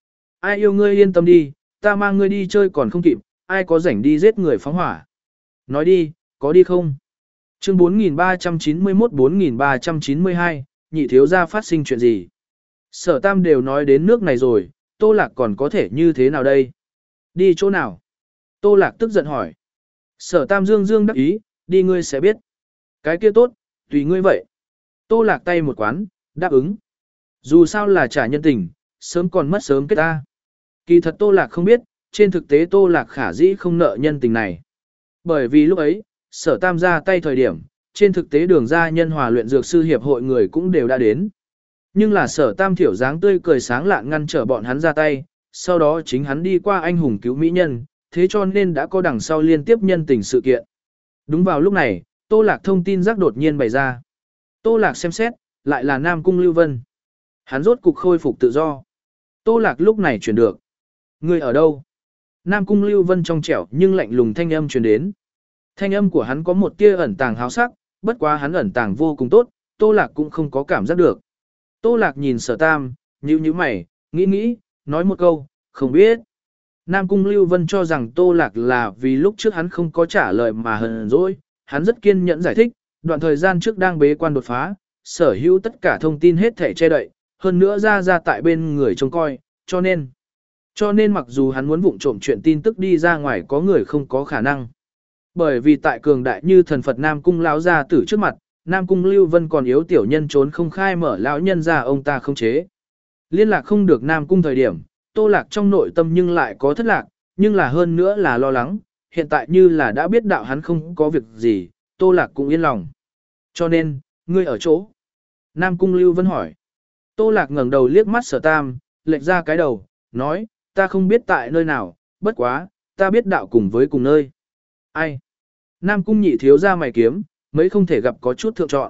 Ai yêu ngươi yên tâm đi, ta mang ngươi đi chơi còn không kịp, ai có rảnh đi giết người phóng hỏa. Nói đi, có đi không? Chương bốn nghìn ba trăm chín mươi mốt bốn nghìn ba trăm chín mươi hai, nhị thiếu gia phát sinh chuyện gì? Sở Tam đều nói đến nước này rồi, Tô Lạc còn có thể như thế nào đây? Đi chỗ nào? Tô Lạc tức giận hỏi. Sở Tam dương dương đắc ý, đi ngươi sẽ biết. Cái kia tốt, tùy ngươi vậy. Tô Lạc tay một quán, đáp ứng. Dù sao là trả nhân tình, sớm còn mất sớm kết ta. Kỳ thật Tô Lạc không biết, trên thực tế Tô Lạc khả dĩ không nợ nhân tình này. Bởi vì lúc ấy, Sở Tam ra tay thời điểm, trên thực tế đường ra nhân hòa luyện dược sư hiệp hội người cũng đều đã đến. Nhưng là Sở Tam thiểu dáng tươi cười sáng lạn ngăn trở bọn hắn ra tay, sau đó chính hắn đi qua anh hùng cứu mỹ nhân, thế cho nên đã có đằng sau liên tiếp nhân tình sự kiện. Đúng vào lúc này, Tô Lạc thông tin rắc đột nhiên bày ra. Tô Lạc xem xét, lại là Nam Cung Lưu Vân. Hắn rốt cục khôi phục tự do. Tô Lạc lúc này chuyển được. Người ở đâu? Nam Cung Lưu Vân trong trẻo nhưng lạnh lùng thanh âm truyền đến. Thanh âm của hắn có một tia ẩn tàng háo sắc, bất quá hắn ẩn tàng vô cùng tốt, Tô Lạc cũng không có cảm giác được. Tô Lạc nhìn Sở Tam, nhíu nhíu mày, nghĩ nghĩ, nói một câu, không biết. Nam Cung Lưu Vân cho rằng Tô Lạc là vì lúc trước hắn không có trả lời mà hờn dỗi, hắn rất kiên nhẫn giải thích, đoạn thời gian trước đang bế quan đột phá, sở hữu tất cả thông tin hết thể che đậy, hơn nữa ra ra tại bên người trông coi, cho nên. Cho nên mặc dù hắn muốn vụng trộm chuyện tin tức đi ra ngoài có người không có khả năng. Bởi vì tại cường đại như thần Phật Nam Cung lão gia tử trước mặt, Nam Cung Lưu Vân còn yếu tiểu nhân trốn không khai mở lão nhân ra ông ta không chế. Liên lạc không được Nam Cung thời điểm, Tô Lạc trong nội tâm nhưng lại có thất lạc, nhưng là hơn nữa là lo lắng, hiện tại như là đã biết đạo hắn không có việc gì, Tô Lạc cũng yên lòng. Cho nên, ngươi ở chỗ. Nam Cung Lưu Vân hỏi. Tô Lạc ngẩng đầu liếc mắt Sở Tam, lệch ra cái đầu, nói, ta không biết tại nơi nào, bất quá, ta biết đạo cùng với cùng nơi. Ai? Nam Cung nhị thiếu ra mày kiếm, mấy không thể gặp có chút thượng chọn.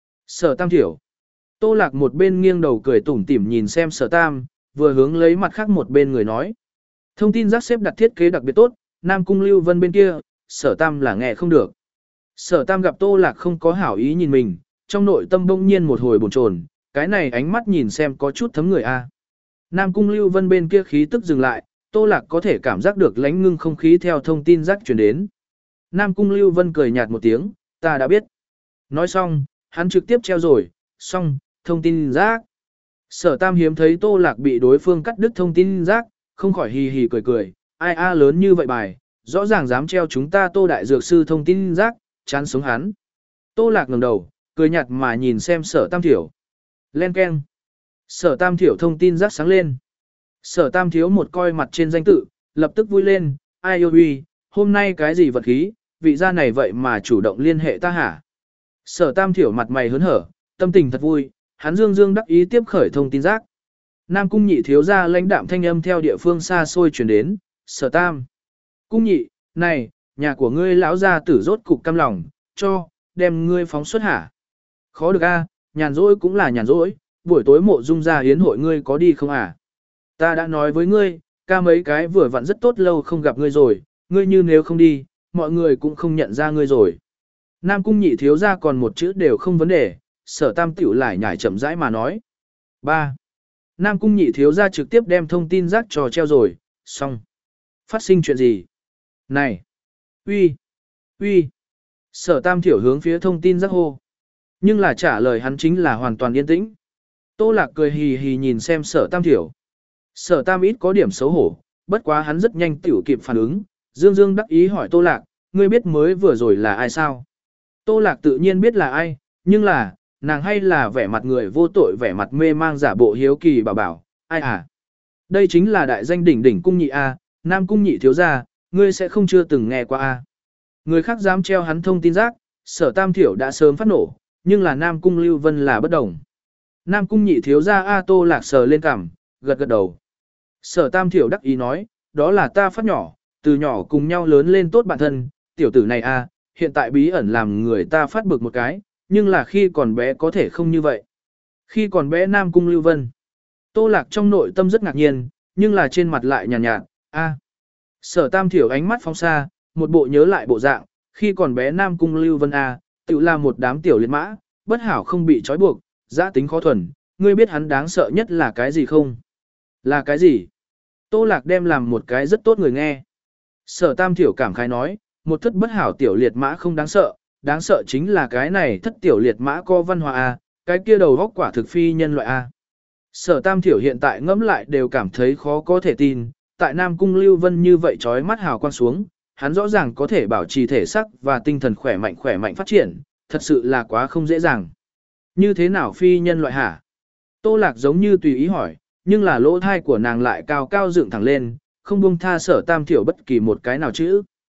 Sở Tam thiểu. Tô Lạc một bên nghiêng đầu cười tủm tỉm nhìn xem Sở Tam, vừa hướng lấy mặt khác một bên người nói. Thông tin giác xếp đặt thiết kế đặc biệt tốt, Nam Cung Lưu Vân bên kia, Sở Tam là nghe không được. Sở Tam gặp Tô Lạc không có hảo ý nhìn mình, trong nội tâm bỗng nhiên một hồi bồn chồn, cái này ánh mắt nhìn xem có chút thấm người a. Nam Cung Lưu Vân bên kia khí tức dừng lại, Tô Lạc có thể cảm giác được lánh ngưng không khí theo thông tin giác truyền đến. Nam Cung Lưu Vân cười nhạt một tiếng, ta đã biết. Nói xong, hắn trực tiếp treo rồi, xong, thông tin giác. Sở Tam hiếm thấy Tô Lạc bị đối phương cắt đứt thông tin giác, không khỏi hì hì cười cười, ai a lớn như vậy bài, rõ ràng dám treo chúng ta Tô Đại Dược Sư thông tin giác, chán sống hắn. Tô Lạc ngẩng đầu, cười nhạt mà nhìn xem Sở Tam Thiểu. Len keng. Sở Tam Thiểu thông tin giác sáng lên. Sở Tam Thiếu một coi mặt trên danh tự, lập tức vui lên, ai yêu huy, hôm nay cái gì vật khí, vị gia này vậy mà chủ động liên hệ ta hả? Sở Tam Thiểu mặt mày hớn hở, tâm tình thật vui, hắn dương dương đắc ý tiếp khởi thông tin giác. Nam Cung nhị thiếu gia lãnh đạm thanh âm theo địa phương xa xôi truyền đến, Sở Tam. Cung nhị, này, nhà của ngươi lão gia tử rốt cục căm lòng, cho, đem ngươi phóng xuất hả? Khó được a, nhàn rỗi cũng là nhàn rỗi, buổi tối mộ dung gia hiến hội ngươi có đi không à? Ta đã nói với ngươi, ca mấy cái vừa vặn rất tốt lâu không gặp ngươi rồi, ngươi như nếu không đi, mọi người cũng không nhận ra ngươi rồi. Nam Cung nhị thiếu gia còn một chữ đều không vấn đề, Sở Tam tiểu lại nhảy chậm rãi mà nói. ba. Nam Cung nhị thiếu gia trực tiếp đem thông tin rác trò treo rồi, xong. Phát sinh chuyện gì? Này! Uy! Uy! Sở Tam thiểu hướng phía thông tin rác hô. Nhưng là trả lời hắn chính là hoàn toàn yên tĩnh. Tô Lạc cười hì hì nhìn xem Sở Tam thiểu. Sở Tam ít có điểm xấu hổ, bất quá hắn rất nhanh tiểu kịp phản ứng, dương dương đắc ý hỏi Tô Lạc, ngươi biết mới vừa rồi là ai sao? Tô Lạc tự nhiên biết là ai, nhưng là, nàng hay là vẻ mặt người vô tội vẻ mặt mê mang giả bộ hiếu kỳ bảo bảo, ai à? Đây chính là đại danh đỉnh đỉnh cung nhị A, Nam Cung nhị thiếu gia, ngươi sẽ không chưa từng nghe qua A. Người khác dám treo hắn thông tin rác, Sở Tam thiểu đã sớm phát nổ, nhưng là Nam Cung Lưu Vân là bất đồng. Nam Cung nhị thiếu gia A Tô Lạc sờ lên cằm, gật gật đầu. Sở Tam thiểu đắc ý nói, đó là ta phát nhỏ, từ nhỏ cùng nhau lớn lên tốt bạn thân, tiểu tử này A, hiện tại bí ẩn làm người ta phát bực một cái, nhưng là khi còn bé có thể không như vậy. Khi còn bé Nam Cung Lưu Vân, Tô Lạc trong nội tâm rất ngạc nhiên, nhưng là trên mặt lại nhàn nhạt, nhạt, a. Sở Tam thiểu ánh mắt phóng xa, một bộ nhớ lại bộ dạng, khi còn bé Nam Cung Lưu Vân a, tự là một đám tiểu liệt mã, bất hảo không bị trói buộc, giã tính khó thuần, ngươi biết hắn đáng sợ nhất là cái gì không? Là cái gì? Tô Lạc đem làm một cái rất tốt người nghe. Sở Tam Thiểu cảm khái nói, một thất bất hảo tiểu liệt mã không đáng sợ, đáng sợ chính là cái này thất tiểu liệt mã có văn hóa A, cái kia đầu góc quả thực phi nhân loại A. Sở Tam Thiểu hiện tại ngẫm lại đều cảm thấy khó có thể tin, tại Nam Cung Lưu Vân như vậy trói mắt hào quang xuống, hắn rõ ràng có thể bảo trì thể sắc và tinh thần khỏe mạnh khỏe mạnh phát triển, thật sự là quá không dễ dàng. Như thế nào phi nhân loại hả? Tô Lạc giống như tùy ý hỏi, nhưng là lỗ thai của nàng lại cao cao dựng thẳng lên, không buông tha Sở Tam Thiểu bất kỳ một cái nào chữ.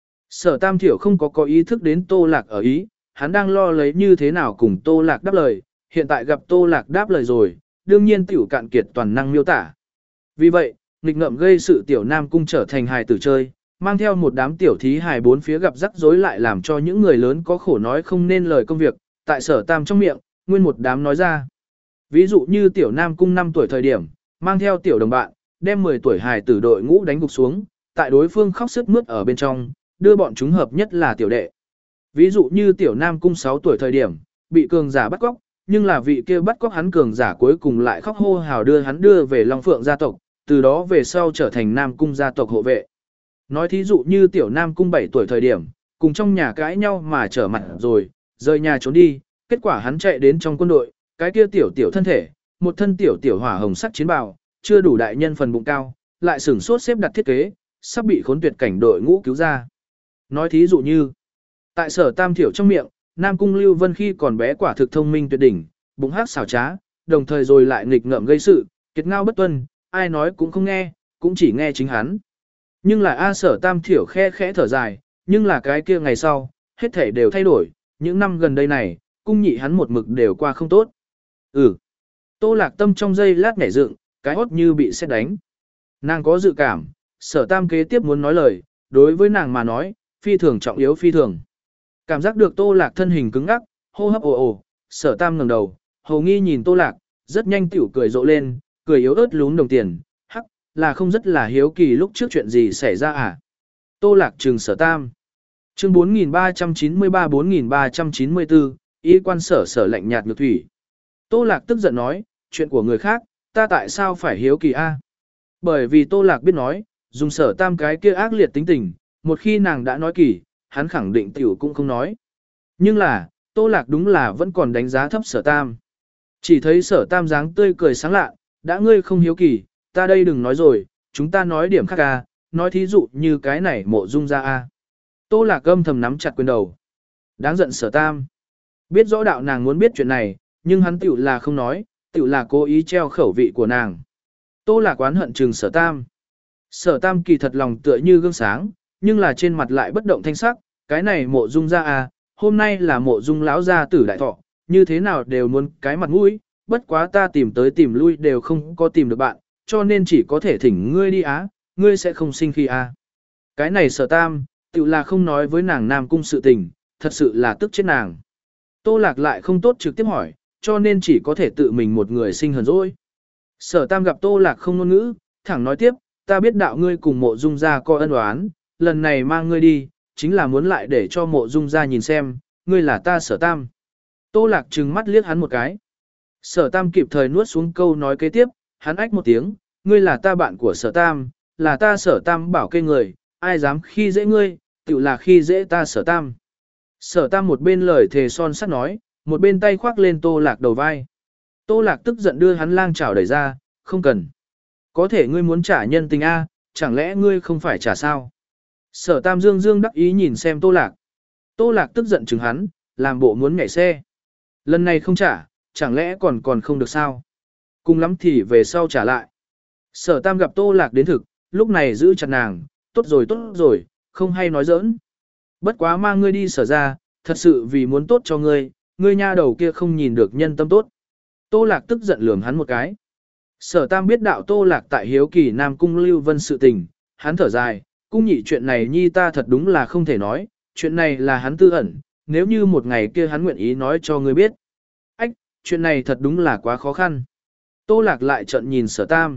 Sở Tam Thiểu không có có ý thức đến Tô Lạc ở ý, hắn đang lo lấy như thế nào cùng Tô Lạc đáp lời, hiện tại gặp Tô Lạc đáp lời rồi, đương nhiên tiểu cạn kiệt toàn năng miêu tả. Vì vậy, nghịch ngợm gây sự tiểu Nam Cung trở thành hài tử chơi, mang theo một đám tiểu thí hài bốn phía gặp rắc rối lại làm cho những người lớn có khổ nói không nên lời công việc, tại Sở Tam trong miệng, nguyên một đám nói ra. Ví dụ như tiểu Nam Cung năm tuổi thời điểm, mang theo tiểu đồng bạn, đem mười tuổi hài tử đội ngũ đánh gục xuống, tại đối phương khóc sướt mướt ở bên trong, đưa bọn chúng hợp nhất là tiểu đệ. Ví dụ như tiểu Nam Cung sáu tuổi thời điểm, bị cường giả bắt cóc, nhưng là vị kia bắt cóc hắn cường giả cuối cùng lại khóc hô hào đưa hắn đưa về Long Phượng gia tộc, từ đó về sau trở thành Nam Cung gia tộc hộ vệ. Nói thí dụ như tiểu Nam Cung bảy tuổi thời điểm, cùng trong nhà cãi nhau mà trở mặt rồi, rời nhà trốn đi, kết quả hắn chạy đến trong quân đội, cái kia tiểu tiểu thân thể, một thân tiểu tiểu hỏa hồng sắc chiến bào, chưa đủ đại nhân phần bụng cao, lại sửng sốt xếp đặt thiết kế, sắp bị khốn tuyệt cảnh đội ngũ cứu ra. Nói thí dụ như, tại Sở Tam Thiểu trong miệng, Nam Cung Lưu Vân khi còn bé quả thực thông minh tuyệt đỉnh, bụng hắc xảo trá, đồng thời rồi lại nghịch ngợm gây sự, kiệt ngao bất tuân, ai nói cũng không nghe, cũng chỉ nghe chính hắn. Nhưng là A Sở Tam Thiểu khe khẽ thở dài, nhưng là cái kia ngày sau, hết thể đều thay đổi, những năm gần đây này, cung nhị hắn một mực đều qua không tốt. Ừ. Tô Lạc Tâm trong giây lát nhảy dựng, cái hốt như bị sét đánh. Nàng có dự cảm, Sở Tam kế tiếp muốn nói lời, đối với nàng mà nói, phi thường trọng yếu phi thường. Cảm giác được Tô Lạc thân hình cứng ngắc, hô hấp ồ ồ, Sở Tam ngẩng đầu, hầu nghi nhìn Tô Lạc, rất nhanh tiểu cười rộ lên, cười yếu ớt lún đồng tiền, hắc, là không rất là hiếu kỳ lúc trước chuyện gì xảy ra à. Tô Lạc trừng Sở Tam. Chương bốn nghìn ba trăm chín mươi ba bốn nghìn ba trăm chín mươi tư, y quan Sở Sở lạnh nhạt nhược thủy. Tô Lạc tức giận nói, chuyện của người khác, ta tại sao phải hiếu kỳ a? Bởi vì Tô Lạc biết nói, dùng Sở Tam cái kia ác liệt tính tình, một khi nàng đã nói kỳ, hắn khẳng định tiểu cũng không nói. Nhưng là, Tô Lạc đúng là vẫn còn đánh giá thấp Sở Tam. Chỉ thấy Sở Tam dáng tươi cười sáng lạ, đã ngươi không hiếu kỳ, ta đây đừng nói rồi, chúng ta nói điểm khác a, nói thí dụ như cái này Mộ Dung ra a. Tô Lạc âm thầm nắm chặt quyền đầu. Đáng giận Sở Tam. Biết rõ đạo nàng muốn biết chuyện này, nhưng hắn tiểu là không nói, tiểu là cố ý treo khẩu vị của nàng. Tô Lạc oán hận trừng Sở Tam. Sở Tam kỳ thật lòng tựa như gương sáng, nhưng là trên mặt lại bất động thanh sắc, cái này Mộ Dung ra à, hôm nay là Mộ Dung lão gia tử đại thọ, như thế nào đều muốn cái mặt mũi, bất quá ta tìm tới tìm lui đều không có tìm được bạn, cho nên chỉ có thể thỉnh ngươi đi á, ngươi sẽ không sinh khi à. Cái này Sở Tam, tự là không nói với nàng Nam Cung sự tình, thật sự là tức chết nàng. Tô Lạc lại không tốt trực tiếp hỏi, cho nên chỉ có thể tự mình một người sinh hờn dỗi. Sở Tam gặp Tô Lạc không ngôn ngữ, thẳng nói tiếp, ta biết đạo ngươi cùng Mộ Dung gia có ân oán, lần này mang ngươi đi, chính là muốn lại để cho Mộ Dung gia nhìn xem, ngươi là ta Sở Tam. Tô Lạc trừng mắt liếc hắn một cái. Sở Tam kịp thời nuốt xuống câu nói kế tiếp, hắn ách một tiếng, ngươi là ta bạn của Sở Tam, là ta Sở Tam bảo kê người, ai dám khi dễ ngươi, tự là khi dễ ta Sở Tam. Sở Tam một bên lời thề son sắt nói, một bên tay khoác lên Tô Lạc đầu vai. Tô Lạc tức giận đưa hắn lang chảo đẩy ra, không cần. Có thể ngươi muốn trả nhân tình A, chẳng lẽ ngươi không phải trả sao? Sở Tam dương dương đắc ý nhìn xem Tô Lạc. Tô Lạc tức giận chừng hắn, làm bộ muốn nhảy xe. Lần này không trả, chẳng lẽ còn còn không được sao? Cùng lắm thì về sau trả lại. Sở Tam gặp Tô Lạc đến thực, lúc này giữ chặt nàng, tốt rồi tốt rồi, không hay nói giỡn. Bất quá mang ngươi đi Sở ra, thật sự vì muốn tốt cho ngươi, ngươi nha đầu kia không nhìn được nhân tâm tốt. Tô Lạc tức giận lườm hắn một cái. Sở Tam biết đạo Tô Lạc tại hiếu kỳ Nam Cung Lưu Vân sự tình, hắn thở dài, cung nhị chuyện này nhi ta thật đúng là không thể nói, chuyện này là hắn tư ẩn, nếu như một ngày kia hắn nguyện ý nói cho ngươi biết. Ách, chuyện này thật đúng là quá khó khăn. Tô Lạc lại trợn nhìn Sở Tam.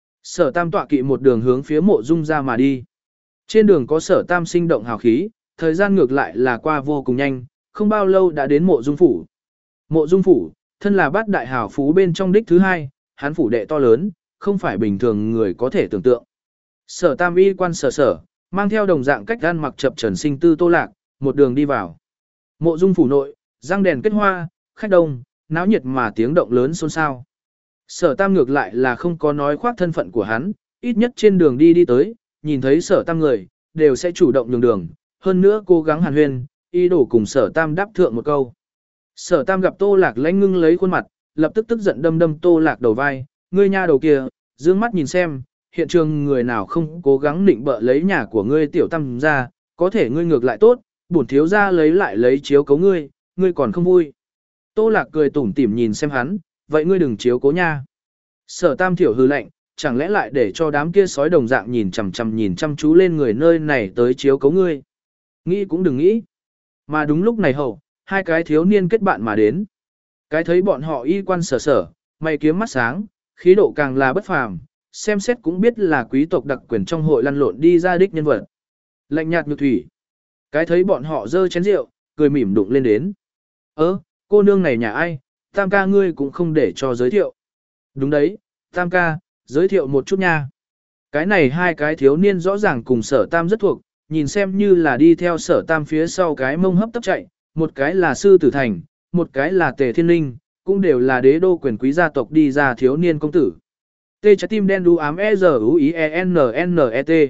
Sở Tam tọa kỵ một đường hướng phía Mộ Dung ra mà đi. Trên đường có Sở Tam sinh động hào khí, thời gian ngược lại là qua vô cùng nhanh, không bao lâu đã đến Mộ Dung phủ. Mộ Dung phủ, thân là bát đại hào phú bên trong đích thứ hai, hắn phủ đệ to lớn, không phải bình thường người có thể tưởng tượng. Sở Tam y quan sở sở, mang theo đồng dạng cách ăn mặc chập trần sinh tư Tô Lạc, một đường đi vào. Mộ Dung phủ nội, răng đèn kết hoa, khách đông, náo nhiệt mà tiếng động lớn xôn xao. Sở Tam ngược lại là không có nói khoác thân phận của hắn, ít nhất trên đường đi đi tới, nhìn thấy Sở Tam người, đều sẽ chủ động nhường đường, hơn nữa cố gắng hàn huyên, ý đồ cùng Sở Tam đáp thượng một câu. Sở Tam gặp Tô Lạc lãnh ngưng lấy khuôn mặt, lập tức tức giận đâm đâm Tô Lạc đầu vai, ngươi nha đầu kia, dương mắt nhìn xem, hiện trường người nào không cố gắng định bợ lấy nhà của ngươi tiểu Tam ra, có thể ngươi ngược lại tốt, bổn thiếu ra lấy lại lấy chiếu cấu ngươi, ngươi còn không vui. Tô Lạc cười tủm tỉm nhìn xem hắn, vậy ngươi đừng chiếu cố nha. Sở Tam thiểu hư lạnh, chẳng lẽ lại để cho đám kia sói đồng dạng nhìn chằm chằm nhìn chăm chú lên người nơi này tới chiếu cấu ngươi. Nghĩ cũng đừng nghĩ. Mà đúng lúc này hậu, hai cái thiếu niên kết bạn mà đến. Cái thấy bọn họ y quan sở sở, mày kiếm mắt sáng, khí độ càng là bất phàm, xem xét cũng biết là quý tộc đặc quyền trong hội lăn lộn đi ra đích nhân vật. Lạnh nhạt như thủy. Cái thấy bọn họ dơ chén rượu, cười mỉm đụng lên đến. Ơ, cô nương này nhà ai, Tam ca ngươi cũng không để cho giới thiệu. Đúng đấy, Tam ca, giới thiệu một chút nha. Cái này hai cái thiếu niên rõ ràng cùng Sở Tam rất thuộc, nhìn xem như là đi theo Sở Tam phía sau cái mông hấp tấp chạy, một cái là Sư Tử Thành, một cái là Tề Thiên Linh, cũng đều là đế đô quyền quý gia tộc đi ra thiếu niên công tử. Tê trái tim đen đu ám e r u i e n n e t.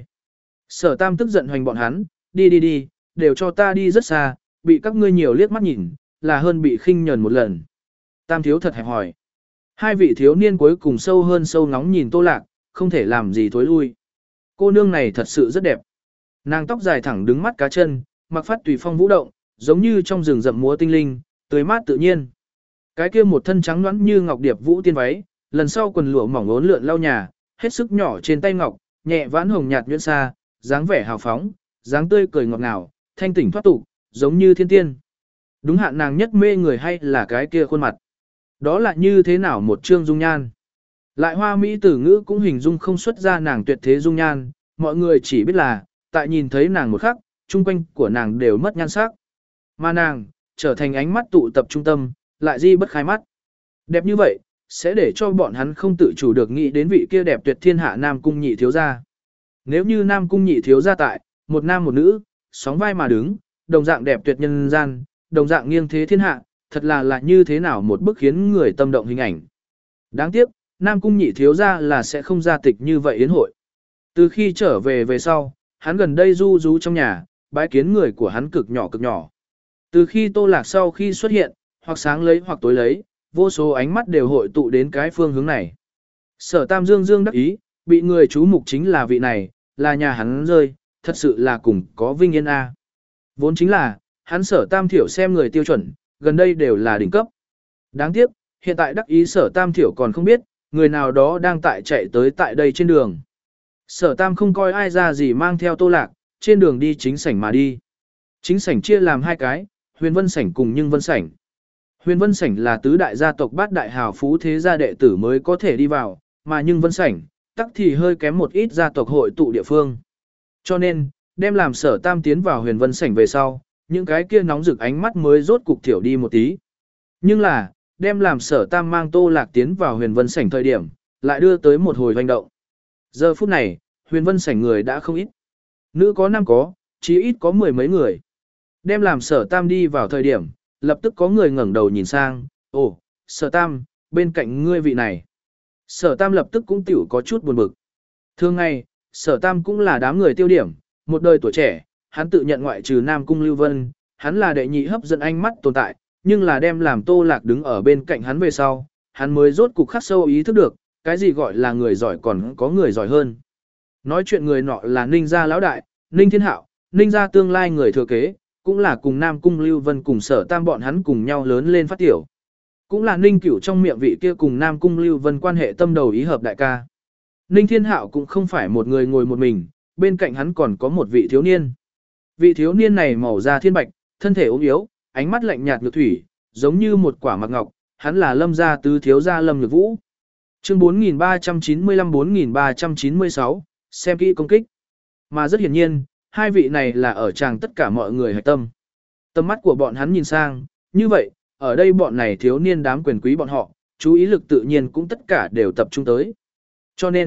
Sở Tam tức giận hoành bọn hắn, đi đi đi, đều cho ta đi rất xa, bị các ngươi nhiều liếc mắt nhìn, là hơn bị khinh nhờn một lần. Tam thiếu thật hẹp hỏi. Hai vị thiếu niên cuối cùng sâu hơn sâu ngóng nhìn Tô Lạc, không thể làm gì thối lui. Cô nương này thật sự rất đẹp. Nàng tóc dài thẳng đứng mắt cá chân, mặc phát tùy phong vũ động, giống như trong rừng rậm múa tinh linh, tươi mát tự nhiên. Cái kia một thân trắng nõn như ngọc điệp vũ tiên váy, lần sau quần lụa mỏng ốn lượn lau nhà, hết sức nhỏ trên tay ngọc, nhẹ vãn hồng nhạt nhuyễn xa, dáng vẻ hào phóng, dáng tươi cười ngọt ngào, thanh tỉnh thoát tục, giống như thiên tiên. Đúng hạn nàng nhất mê người hay là cái kia khuôn mặt. Đó là như thế nào một trương dung nhan. Lại hoa mỹ tử ngữ cũng hình dung không xuất ra nàng tuyệt thế dung nhan, mọi người chỉ biết là, tại nhìn thấy nàng một khắc, chung quanh của nàng đều mất nhan sắc. Mà nàng, trở thành ánh mắt tụ tập trung tâm, lại di bất khai mắt. Đẹp như vậy, sẽ để cho bọn hắn không tự chủ được nghĩ đến vị kia đẹp tuyệt thiên hạ Nam Cung Nhị thiếu gia. Nếu như Nam Cung Nhị thiếu gia tại, một nam một nữ, sóng vai mà đứng, đồng dạng đẹp tuyệt nhân gian, đồng dạng nghiêng thế thiên hạ, thật là là như thế nào một bức khiến người tâm động hình ảnh. Đáng tiếc, Nam Cung Nhị thiếu gia là sẽ không ra tịch như vậy yến hội. Từ khi trở về về sau, hắn gần đây du rú trong nhà, bái kiến người của hắn cực nhỏ cực nhỏ. Từ khi Tô Lạc sau khi xuất hiện, hoặc sáng lấy hoặc tối lấy, vô số ánh mắt đều hội tụ đến cái phương hướng này. Sở Tam dương dương đắc ý, bị người chú mục chính là vị này, là nhà hắn rơi, thật sự là cùng có vinh yên a. Vốn chính là, hắn Sở Tam thiểu xem người tiêu chuẩn, gần đây đều là đỉnh cấp. Đáng tiếc, hiện tại đắc ý Sở Tam thiểu còn không biết, người nào đó đang tại chạy tới tại đây trên đường. Sở Tam không coi ai ra gì mang theo Tô Lạc, trên đường đi chính sảnh mà đi. Chính sảnh chia làm hai cái, Huyền Vân sảnh cùng Nhưng Vân sảnh. Huyền Vân sảnh là tứ đại gia tộc bát đại hào phú thế gia đệ tử mới có thể đi vào, mà Nhưng Vân sảnh, tắc thì hơi kém một ít gia tộc hội tụ địa phương. Cho nên, đem làm Sở Tam tiến vào Huyền Vân sảnh về sau, những cái kia nóng rực ánh mắt mới rốt cục thiểu đi một tí. Nhưng là, đem làm Sở Tam mang Tô Lạc tiến vào Huyền Vân sảnh thời điểm, lại đưa tới một hồi hoành động. Giờ phút này, Huyền Vân sảnh người đã không ít. Nữ có nam có, chí ít có mười mấy người. Đem làm Sở Tam đi vào thời điểm, lập tức có người ngẩng đầu nhìn sang, ồ, Sở Tam, bên cạnh ngươi vị này. Sở Tam lập tức cũng tiểu có chút buồn bực. Thường ngày, Sở Tam cũng là đám người tiêu điểm, một đời tuổi trẻ, hắn tự nhận ngoại trừ Nam Cung Lưu Vân, hắn là đệ nhị hấp dẫn ánh mắt tồn tại, nhưng là đem làm Tô Lạc đứng ở bên cạnh hắn về sau, hắn mới rốt cục khắc sâu ý thức được, cái gì gọi là người giỏi còn có người giỏi hơn. Nói chuyện người nọ là Ninh gia lão đại, Ninh Thiên Hạo, Ninh gia tương lai người thừa kế, cũng là cùng Nam Cung Lưu Vân cùng Sở Tam bọn hắn cùng nhau lớn lên phát tiểu. Cũng là Ninh Cửu trong miệng vị kia cùng Nam Cung Lưu Vân quan hệ tâm đầu ý hợp đại ca. Ninh Thiên Hạo cũng không phải một người ngồi một mình, bên cạnh hắn còn có một vị thiếu niên. Vị thiếu niên này màu da thiên bạch, thân thể ốm yếu, ánh mắt lạnh nhạt nhược thủy, giống như một quả mạc ngọc, hắn là Lâm gia tứ thiếu gia Lâm Nhược Vũ. Chương bốn nghìn ba trăm chín mươi lăm bốn nghìn ba trăm chín mươi sáu, xem kỹ công kích. Mà rất hiển nhiên, hai vị này là ở tràng tất cả mọi người hạch tâm. Tầm mắt của bọn hắn nhìn sang, như vậy, ở đây bọn này thiếu niên đám quyền quý bọn họ, chú ý lực tự nhiên cũng tất cả đều tập trung tới. Cho nên,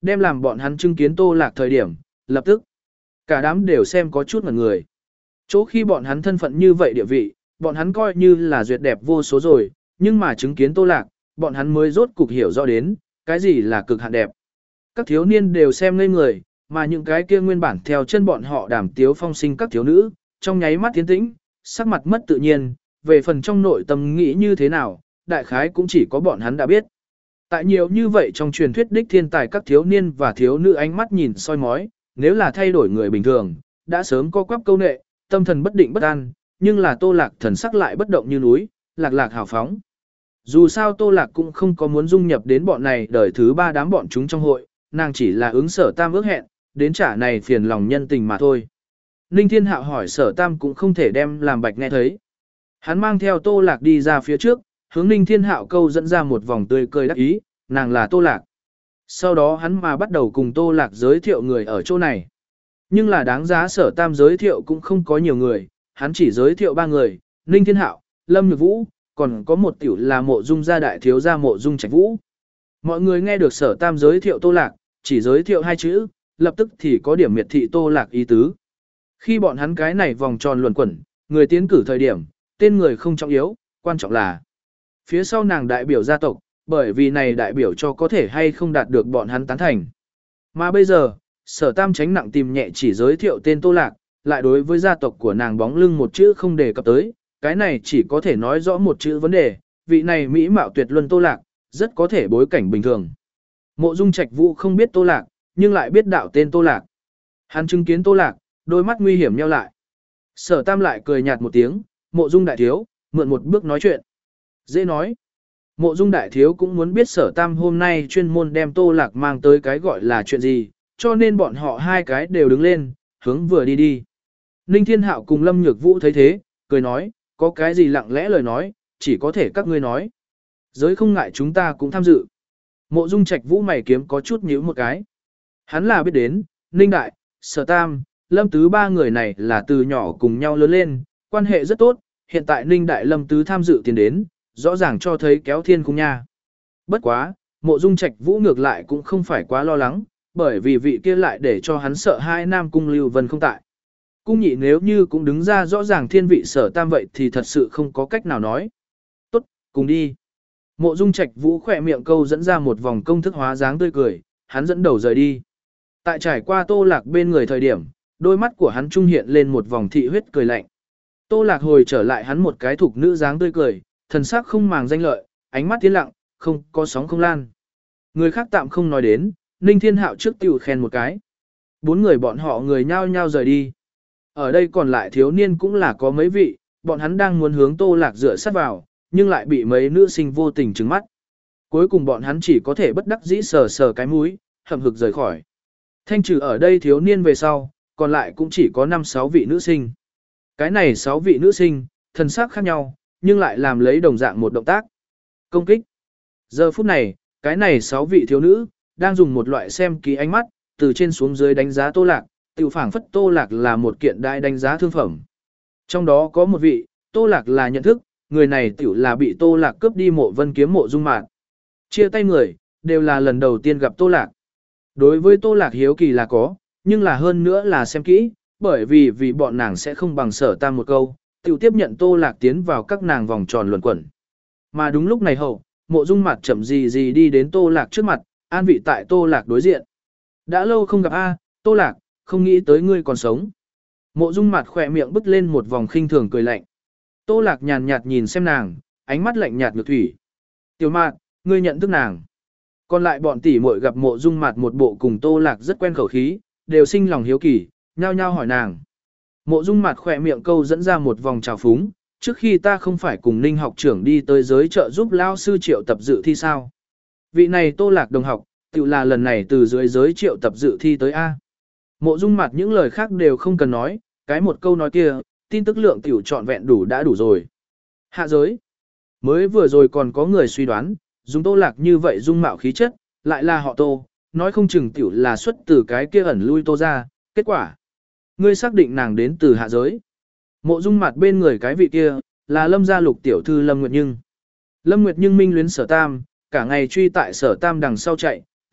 Đem làm bọn hắn chứng kiến Tô Lạc thời điểm, lập tức, cả đám đều xem có chút ngẩn người. Chỗ khi bọn hắn thân phận như vậy địa vị, bọn hắn coi như là duyệt đẹp vô số rồi, nhưng mà chứng kiến Tô Lạc, bọn hắn mới rốt cục hiểu rõ đến, cái gì là cực hạn đẹp. Các thiếu niên đều xem ngây người, mà những cái kia nguyên bản theo chân bọn họ đàm tiếu phong sinh các thiếu nữ, trong nháy mắt tiến tĩnh, sắc mặt mất tự nhiên, về phần trong nội tâm nghĩ như thế nào, đại khái cũng chỉ có bọn hắn đã biết. Tại nhiều như vậy trong truyền thuyết đích thiên tài các thiếu niên và thiếu nữ ánh mắt nhìn soi mói, nếu là thay đổi người bình thường, đã sớm co quắp câu nệ, tâm thần bất định bất an, nhưng là Tô Lạc thần sắc lại bất động như núi, lạc lạc hào phóng. Dù sao Tô Lạc cũng không có muốn dung nhập đến bọn này đời thứ ba đám bọn chúng trong hội, nàng chỉ là ứng Sở Tam ước hẹn, đến trả này phiền lòng nhân tình mà thôi. Ninh Thiên Hạo hỏi Sở Tam cũng không thể đem làm bạch nghe thấy. Hắn mang theo Tô Lạc đi ra phía trước, hướng Ninh Thiên Hạo câu dẫn ra một vòng tươi cười đắc ý, nàng là Tô Lạc. Sau đó hắn mà bắt đầu cùng Tô Lạc giới thiệu người ở chỗ này. Nhưng là đáng giá Sở Tam giới thiệu cũng không có nhiều người, hắn chỉ giới thiệu ba người, Ninh Thiên Hạo, Lâm Nhược Vũ, còn có một tiểu là Mộ Dung gia đại thiếu gia Mộ Dung Trạch Vũ. Mọi người nghe được Sở Tam giới thiệu Tô Lạc, chỉ giới thiệu hai chữ, lập tức thì có điểm miệt thị Tô Lạc ý tứ. Khi bọn hắn cái này vòng tròn luẩn quẩn, người tiến cử thời điểm, tên người không trọng yếu, quan trọng là phía sau nàng đại biểu gia tộc, bởi vì này đại biểu cho có thể hay không đạt được bọn hắn tán thành. Mà bây giờ, Sở Tam tránh nặng tìm nhẹ chỉ giới thiệu tên Tô Lạc, lại đối với gia tộc của nàng bóng lưng một chữ không đề cập tới, cái này chỉ có thể nói rõ một chữ vấn đề, vị này mỹ mạo tuyệt luân Tô Lạc, rất có thể bối cảnh bình thường. Mộ Dung Trạch Vũ không biết Tô Lạc, nhưng lại biết đạo tên Tô Lạc. Hắn chứng kiến Tô Lạc, đôi mắt nguy hiểm nheo lại. Sở Tam lại cười nhạt một tiếng, Mộ Dung đại thiếu, mượn một bước nói chuyện. Dễ nói. Mộ Dung đại thiếu cũng muốn biết Sở Tam hôm nay chuyên môn đem Tô Lạc mang tới cái gọi là chuyện gì, cho nên bọn họ hai cái đều đứng lên, hướng vừa đi đi. Ninh Thiên Hạo cùng Lâm Nhược Vũ thấy thế, cười nói, có cái gì lặng lẽ lời nói, chỉ có thể các ngươi nói. Giới không ngại chúng ta cũng tham dự. Mộ Dung Trạch Vũ mày kiếm có chút nhíu một cái. Hắn là biết đến, Ninh Đại, Sở Tam, Lâm Tứ ba người này là từ nhỏ cùng nhau lớn lên, quan hệ rất tốt, hiện tại Ninh Đại Lâm Tứ tham dự tiền đến, rõ ràng cho thấy kéo thiên cung nha. Bất quá, Mộ Dung Trạch Vũ ngược lại cũng không phải quá lo lắng, bởi vì vị kia lại để cho hắn sợ hai Nam Cung Lưu Vân không tại. Cung nhị nếu như cũng đứng ra rõ ràng thiên vị Sở Tam vậy thì thật sự không có cách nào nói. Tốt, cùng đi. Mộ Dung Trạch Vũ khỏe miệng câu dẫn ra một vòng công thức hóa dáng tươi cười, hắn dẫn đầu rời đi. Tại trải qua Tô Lạc bên người thời điểm, đôi mắt của hắn trung hiện lên một vòng thị huyết cười lạnh. Tô Lạc hồi trở lại hắn một cái thục nữ dáng tươi cười, thần sắc không màng danh lợi, ánh mắt tiến lặng, không có sóng không lan. Người khác tạm không nói đến, Ninh Thiên Hạo trước tiểu khen một cái. Bốn người bọn họ người nhao nhao rời đi. Ở đây còn lại thiếu niên cũng là có mấy vị, bọn hắn đang muốn hướng Tô Lạc dựa sát vào, nhưng lại bị mấy nữ sinh vô tình trừng mắt. Cuối cùng bọn hắn chỉ có thể bất đắc dĩ sờ sờ cái mũi, hậm hực rời khỏi. Thanh trừ ở đây thiếu niên về sau, còn lại cũng chỉ có năm sáu vị nữ sinh. Cái này sáu vị nữ sinh, thần sắc khác nhau, nhưng lại làm lấy đồng dạng một động tác. Công kích. Giờ phút này, cái này sáu vị thiếu nữ, đang dùng một loại xem kỹ ánh mắt, từ trên xuống dưới đánh giá Tô Lạc, tiểu phảng phất Tô Lạc là một kiện đại đánh giá thương phẩm. Trong đó có một vị, Tô Lạc là nhận thức, người này tiểu là bị Tô Lạc cướp đi Mộ Vân kiếm Mộ Dung Mạn. Chia tay người, đều là lần đầu tiên gặp Tô Lạc. Đối với Tô Lạc hiếu kỳ là có, nhưng là hơn nữa là xem kỹ, bởi vì vì bọn nàng sẽ không bằng Sở Tam một câu, tiểu tiếp nhận Tô Lạc tiến vào các nàng vòng tròn luẩn quẩn. Mà đúng lúc này hậu, Mộ Dung Mạn chậm gì gì đi đến Tô Lạc trước mặt, an vị tại Tô Lạc đối diện. Đã lâu không gặp a, Tô Lạc, không nghĩ tới ngươi còn sống. Mộ Dung Mạn khỏe miệng bứt lên một vòng khinh thường cười lạnh. Tô Lạc nhàn nhạt nhìn xem nàng, ánh mắt lạnh nhạt nhược thủy. Tiểu Mạn, ngươi nhận thức nàng. Còn lại bọn tỷ muội gặp Mộ Dung Mạn một bộ cùng Tô Lạc rất quen khẩu khí, đều sinh lòng hiếu kỳ, nhao nhao hỏi nàng. Mộ Dung Mạn khỏe miệng câu dẫn ra một vòng trào phúng, trước khi ta không phải cùng Ninh học trưởng đi tới giới trợ giúp lao sư Triệu tập dự thi sao? Vị này Tô Lạc đồng học, tự là lần này từ dưới giới Triệu tập dự thi tới A. Mộ Dung Mạn những lời khác đều không cần nói, cái một câu nói kia, tin tức lượng tiểu trọn vẹn đủ đã đủ rồi. Hạ giới. Mới vừa rồi còn có người suy đoán, dùng Tô Lạc như vậy dung mạo khí chất, lại là họ Tô, nói không chừng tiểu là xuất từ cái kia ẩn lui Tô ra, kết quả. Ngươi xác định nàng đến từ hạ giới. Mộ Dung Mạn bên người cái vị kia, là Lâm gia lục tiểu thư Lâm Nguyệt Nhưng. Lâm Nguyệt Nhưng minh luyến Sở Tam, cả ngày truy tại Sở Tam đằng sau chạy,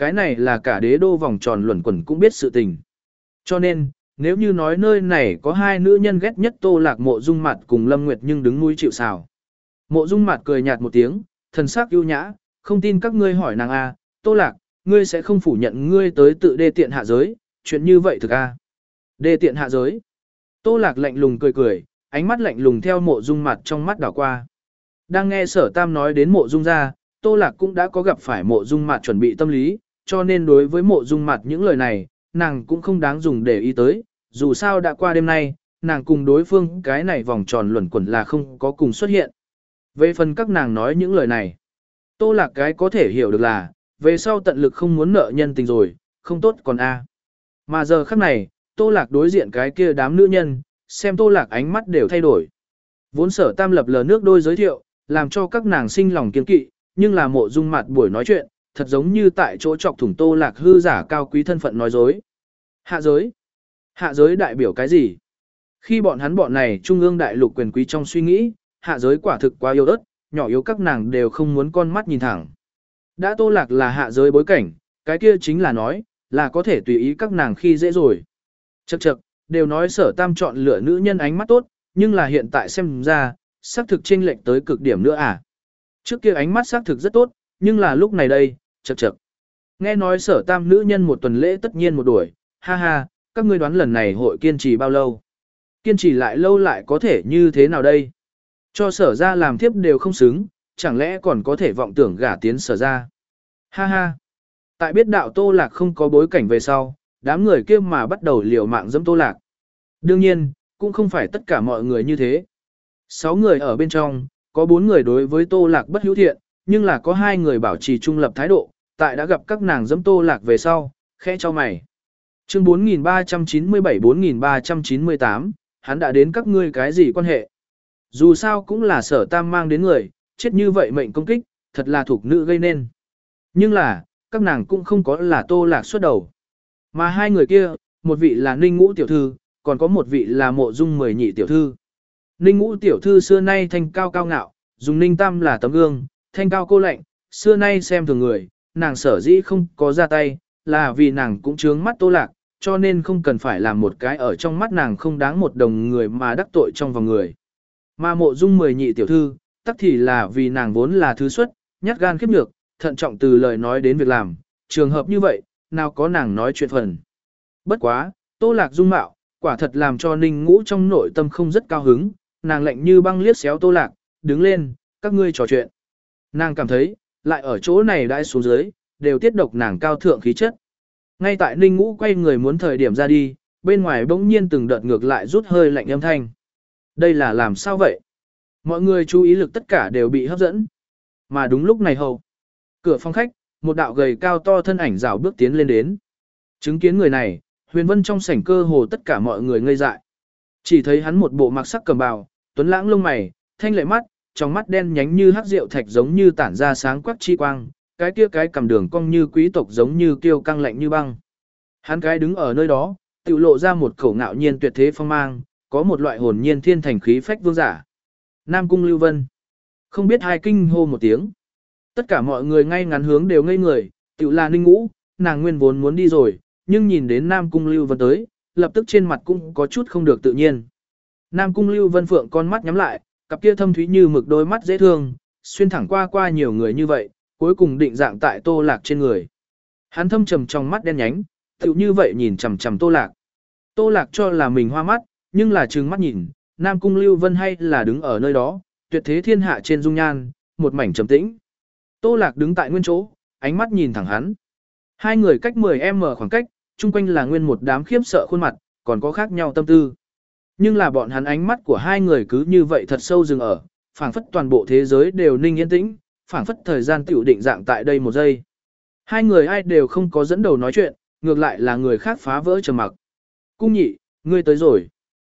cái này là cả đế đô vòng tròn luẩn quẩn cũng biết sự tình. Cho nên, nếu như nói nơi này có hai nữ nhân ghét nhất Tô Lạc Mộ Dung Mạt cùng Lâm Nguyệt nhưng đứng nuôi chịu sào. Mộ Dung Mạt cười nhạt một tiếng, thần sắc ưu nhã, không tin các ngươi hỏi nàng a, Tô Lạc, ngươi sẽ không phủ nhận ngươi tới tự đê tiện hạ giới, chuyện như vậy thực a? Đê tiện hạ giới. Tô Lạc lạnh lùng cười cười, ánh mắt lạnh lùng theo Mộ Dung Mạt trong mắt đảo qua. Đang nghe Sở Tam nói đến Mộ Dung gia, Tô Lạc cũng đã có gặp phải Mộ Dung Mạt chuẩn bị tâm lý, cho nên đối với Mộ Dung Mạt những lời này, nàng cũng không đáng dùng để ý tới, dù sao đã qua đêm nay, nàng cùng đối phương cái này vòng tròn luẩn quẩn là không có cùng xuất hiện. Về phần các nàng nói những lời này, Tô Lạc cái có thể hiểu được là, về sau tận lực không muốn nợ nhân tình rồi, không tốt còn a. Mà giờ khắc này, Tô Lạc đối diện cái kia đám nữ nhân, xem Tô Lạc ánh mắt đều thay đổi. Vốn Sở Tam lập lờ nước đôi giới thiệu, làm cho các nàng sinh lòng kiên kỵ, nhưng là Mộ Dung Mạt buổi nói chuyện, thật giống như tại chỗ chọc thủng Tô Lạc hư giả cao quý thân phận nói dối. Hạ giới. Hạ giới đại biểu cái gì? Khi bọn hắn bọn này trung ương đại lục quyền quý trong suy nghĩ, hạ giới quả thực quá yếu ớt, nhỏ yếu các nàng đều không muốn con mắt nhìn thẳng. Đã Tô Lạc là hạ giới bối cảnh, cái kia chính là nói, là có thể tùy ý các nàng khi dễ rồi. Chậc chậc, đều nói Sở Tam chọn lựa nữ nhân ánh mắt tốt, nhưng là hiện tại xem ra, xác thực chênh lệch tới cực điểm nữa à. Trước kia ánh mắt xác thực rất tốt, nhưng là lúc này đây, chậc chậc. Nghe nói Sở Tam nữ nhân một tuần lễ tất nhiên một đuổi, ha ha, các ngươi đoán lần này hội kiên trì bao lâu? Kiên trì lại lâu lại có thể như thế nào đây? Cho Sở ra làm tiếp đều không xứng, chẳng lẽ còn có thể vọng tưởng gả tiến Sở ra? Ha ha. Tại biết đạo Tô Lạc không có bối cảnh về sau, đám người kia mà bắt đầu liều mạng dẫm Tô Lạc. Đương nhiên, cũng không phải tất cả mọi người như thế. Sáu người ở bên trong, có bốn người đối với Tô Lạc bất hữu thiện, nhưng là có hai người bảo trì trung lập thái độ, tại đã gặp các nàng dẫm Tô Lạc về sau, khẽ cho mày. Chương bốn nghìn ba trăm chín mươi bảy bốn nghìn ba trăm chín mươi tám, hắn đã đến các ngươi cái gì quan hệ? Dù sao cũng là Sở Tam mang đến người, chết như vậy mệnh công kích, thật là thuộc nữ gây nên. Nhưng là, các nàng cũng không có là Tô Lạc xuất đầu. Mà hai người kia, một vị là Ninh Ngũ tiểu thư, còn có một vị là Mộ Dung mười nhị tiểu thư. Ninh Ngũ tiểu thư xưa nay thanh cao cao ngạo, dùng Ninh Tam là tấm gương, thanh cao cô lạnh, xưa nay xem thường người, nàng sở dĩ không có ra tay, là vì nàng cũng chướng mắt Tô Lạc, cho nên không cần phải làm một cái ở trong mắt nàng không đáng một đồng người mà đắc tội trong vòng người. Mà Mộ Dung mười nhị tiểu thư, tắc thì là vì nàng vốn là thứ xuất, nhát gan khiếp nhược, thận trọng từ lời nói đến việc làm, trường hợp như vậy, nào có nàng nói chuyện phần. Bất quá, Tô Lạc dung mạo, quả thật làm cho Ninh Ngũ trong nội tâm không rất cao hứng, nàng lạnh như băng liếc xéo Tô Lạc, đứng lên, các ngươi trò chuyện. Nàng cảm thấy, lại ở chỗ này đãi xuống dưới, đều tiết độc nàng cao thượng khí chất. Ngay tại Ninh Ngũ quay người muốn thời điểm ra đi, bên ngoài bỗng nhiên từng đợt ngược lại rút hơi lạnh âm thanh. Đây là làm sao vậy? Mọi người chú ý lực tất cả đều bị hấp dẫn. Mà đúng lúc này hầu, cửa phòng khách, một đạo gầy cao to thân ảnh rảo bước tiến lên đến. Chứng kiến người này, Huyền Vân trong sảnh cơ hồ tất cả mọi người ngây dại. Chỉ thấy hắn một bộ mặc sắc cầm bào, tuấn lãng lông mày, thanh lệ mắt, trong mắt đen nhánh như hắc rượu thạch giống như tản ra sáng quắc chi quang, cái kia cái cầm đường cong như quý tộc giống như kiêu căng lạnh như băng. Hắn cái đứng ở nơi đó, tự lộ ra một khẩu ngạo nhiên tuyệt thế phong mang, có một loại hồn nhiên thiên thành khí phách vương giả. Nam Cung Lưu Vân. Không biết hai kinh hô một tiếng. Tất cả mọi người ngay ngắn hướng đều ngây người, tự là Ninh Ngũ, nàng nguyên vốn muốn đi rồi, nhưng nhìn đến Nam Cung Lưu Vân tới, lập tức trên mặt cũng có chút không được tự nhiên. Nam Cung Lưu Vân phượng con mắt nhắm lại, cặp kia thâm thúy như mực đôi mắt dễ thương, xuyên thẳng qua qua nhiều người như vậy, cuối cùng định dạng tại Tô Lạc trên người. Hắn thâm trầm trong mắt đen nhánh, tựu như vậy nhìn chằm chằm Tô Lạc. Tô Lạc cho là mình hoa mắt, nhưng là trừng mắt nhìn, Nam Cung Lưu Vân hay là đứng ở nơi đó, tuyệt thế thiên hạ trên dung nhan, một mảnh trầm tĩnh. Tô Lạc đứng tại nguyên chỗ, ánh mắt nhìn thẳng hắn. Hai người cách mười mét khoảng cách, chung quanh là nguyên một đám khiếp sợ khuôn mặt, còn có khác nhau tâm tư. Nhưng là bọn hắn ánh mắt của hai người cứ như vậy thật sâu dừng ở, phảng phất toàn bộ thế giới đều ninh yên tĩnh, phảng phất thời gian tiểu định dạng tại đây một giây. Hai người ai đều không có dẫn đầu nói chuyện, ngược lại là người khác phá vỡ trầm mặc. Cung nhị, ngươi tới rồi.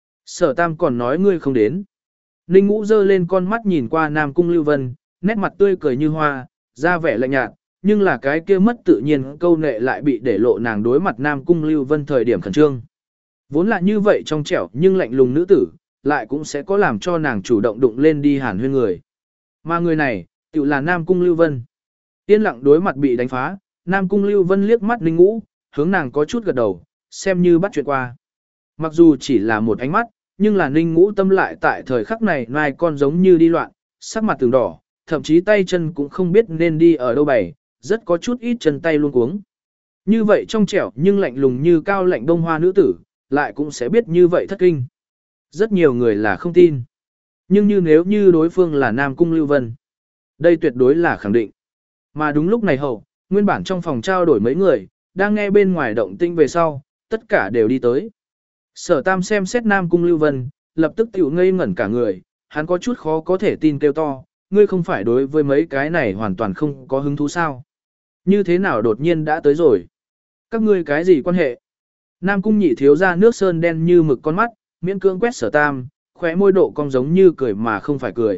Sở Tam còn nói ngươi không đến. Ninh Ngũ giơ lên con mắt nhìn qua Nam Cung Lưu Vân, nét mặt tươi cười như hoa, ra vẻ lạnh nhạt, nhưng là cái kia mất tự nhiên câu nệ lại bị để lộ nàng đối mặt Nam Cung Lưu Vân thời điểm khẩn trương. Vốn là như vậy trong trẻo nhưng lạnh lùng nữ tử, lại cũng sẽ có làm cho nàng chủ động đụng lên đi hàn huyên người. Mà người này, tự là Nam Cung Lưu Vân. Yên lặng đối mặt bị đánh phá, Nam Cung Lưu Vân liếc mắt Ninh Ngũ, hướng nàng có chút gật đầu, xem như bắt chuyện qua. Mặc dù chỉ là một ánh mắt, nhưng là Ninh Ngũ tâm lại tại thời khắc này nai con giống như đi loạn, sắc mặt từng đỏ, thậm chí tay chân cũng không biết nên đi ở đâu bày, rất có chút ít chân tay luôn cuống. Như vậy trong trẻo nhưng lạnh lùng như cao lạnh đông hoa nữ tử, lại cũng sẽ biết như vậy thất kinh. Rất nhiều người là không tin. Nhưng như nếu như đối phương là Nam Cung Lưu Vân, đây tuyệt đối là khẳng định. Mà đúng lúc này hậu, nguyên bản trong phòng trao đổi mấy người, đang nghe bên ngoài động tĩnh về sau, tất cả đều đi tới. Sở Tam xem xét Nam Cung Lưu Vân, lập tức tiểu ngây ngẩn cả người, hắn có chút khó có thể tin kêu to, ngươi không phải đối với mấy cái này hoàn toàn không có hứng thú sao. Như thế nào đột nhiên đã tới rồi? Các ngươi cái gì quan hệ? Nam Cung Nhị thiếu ra nước sơn đen như mực con mắt, miễn cưỡng quét Sở Tam, khóe môi độ cong giống như cười mà không phải cười.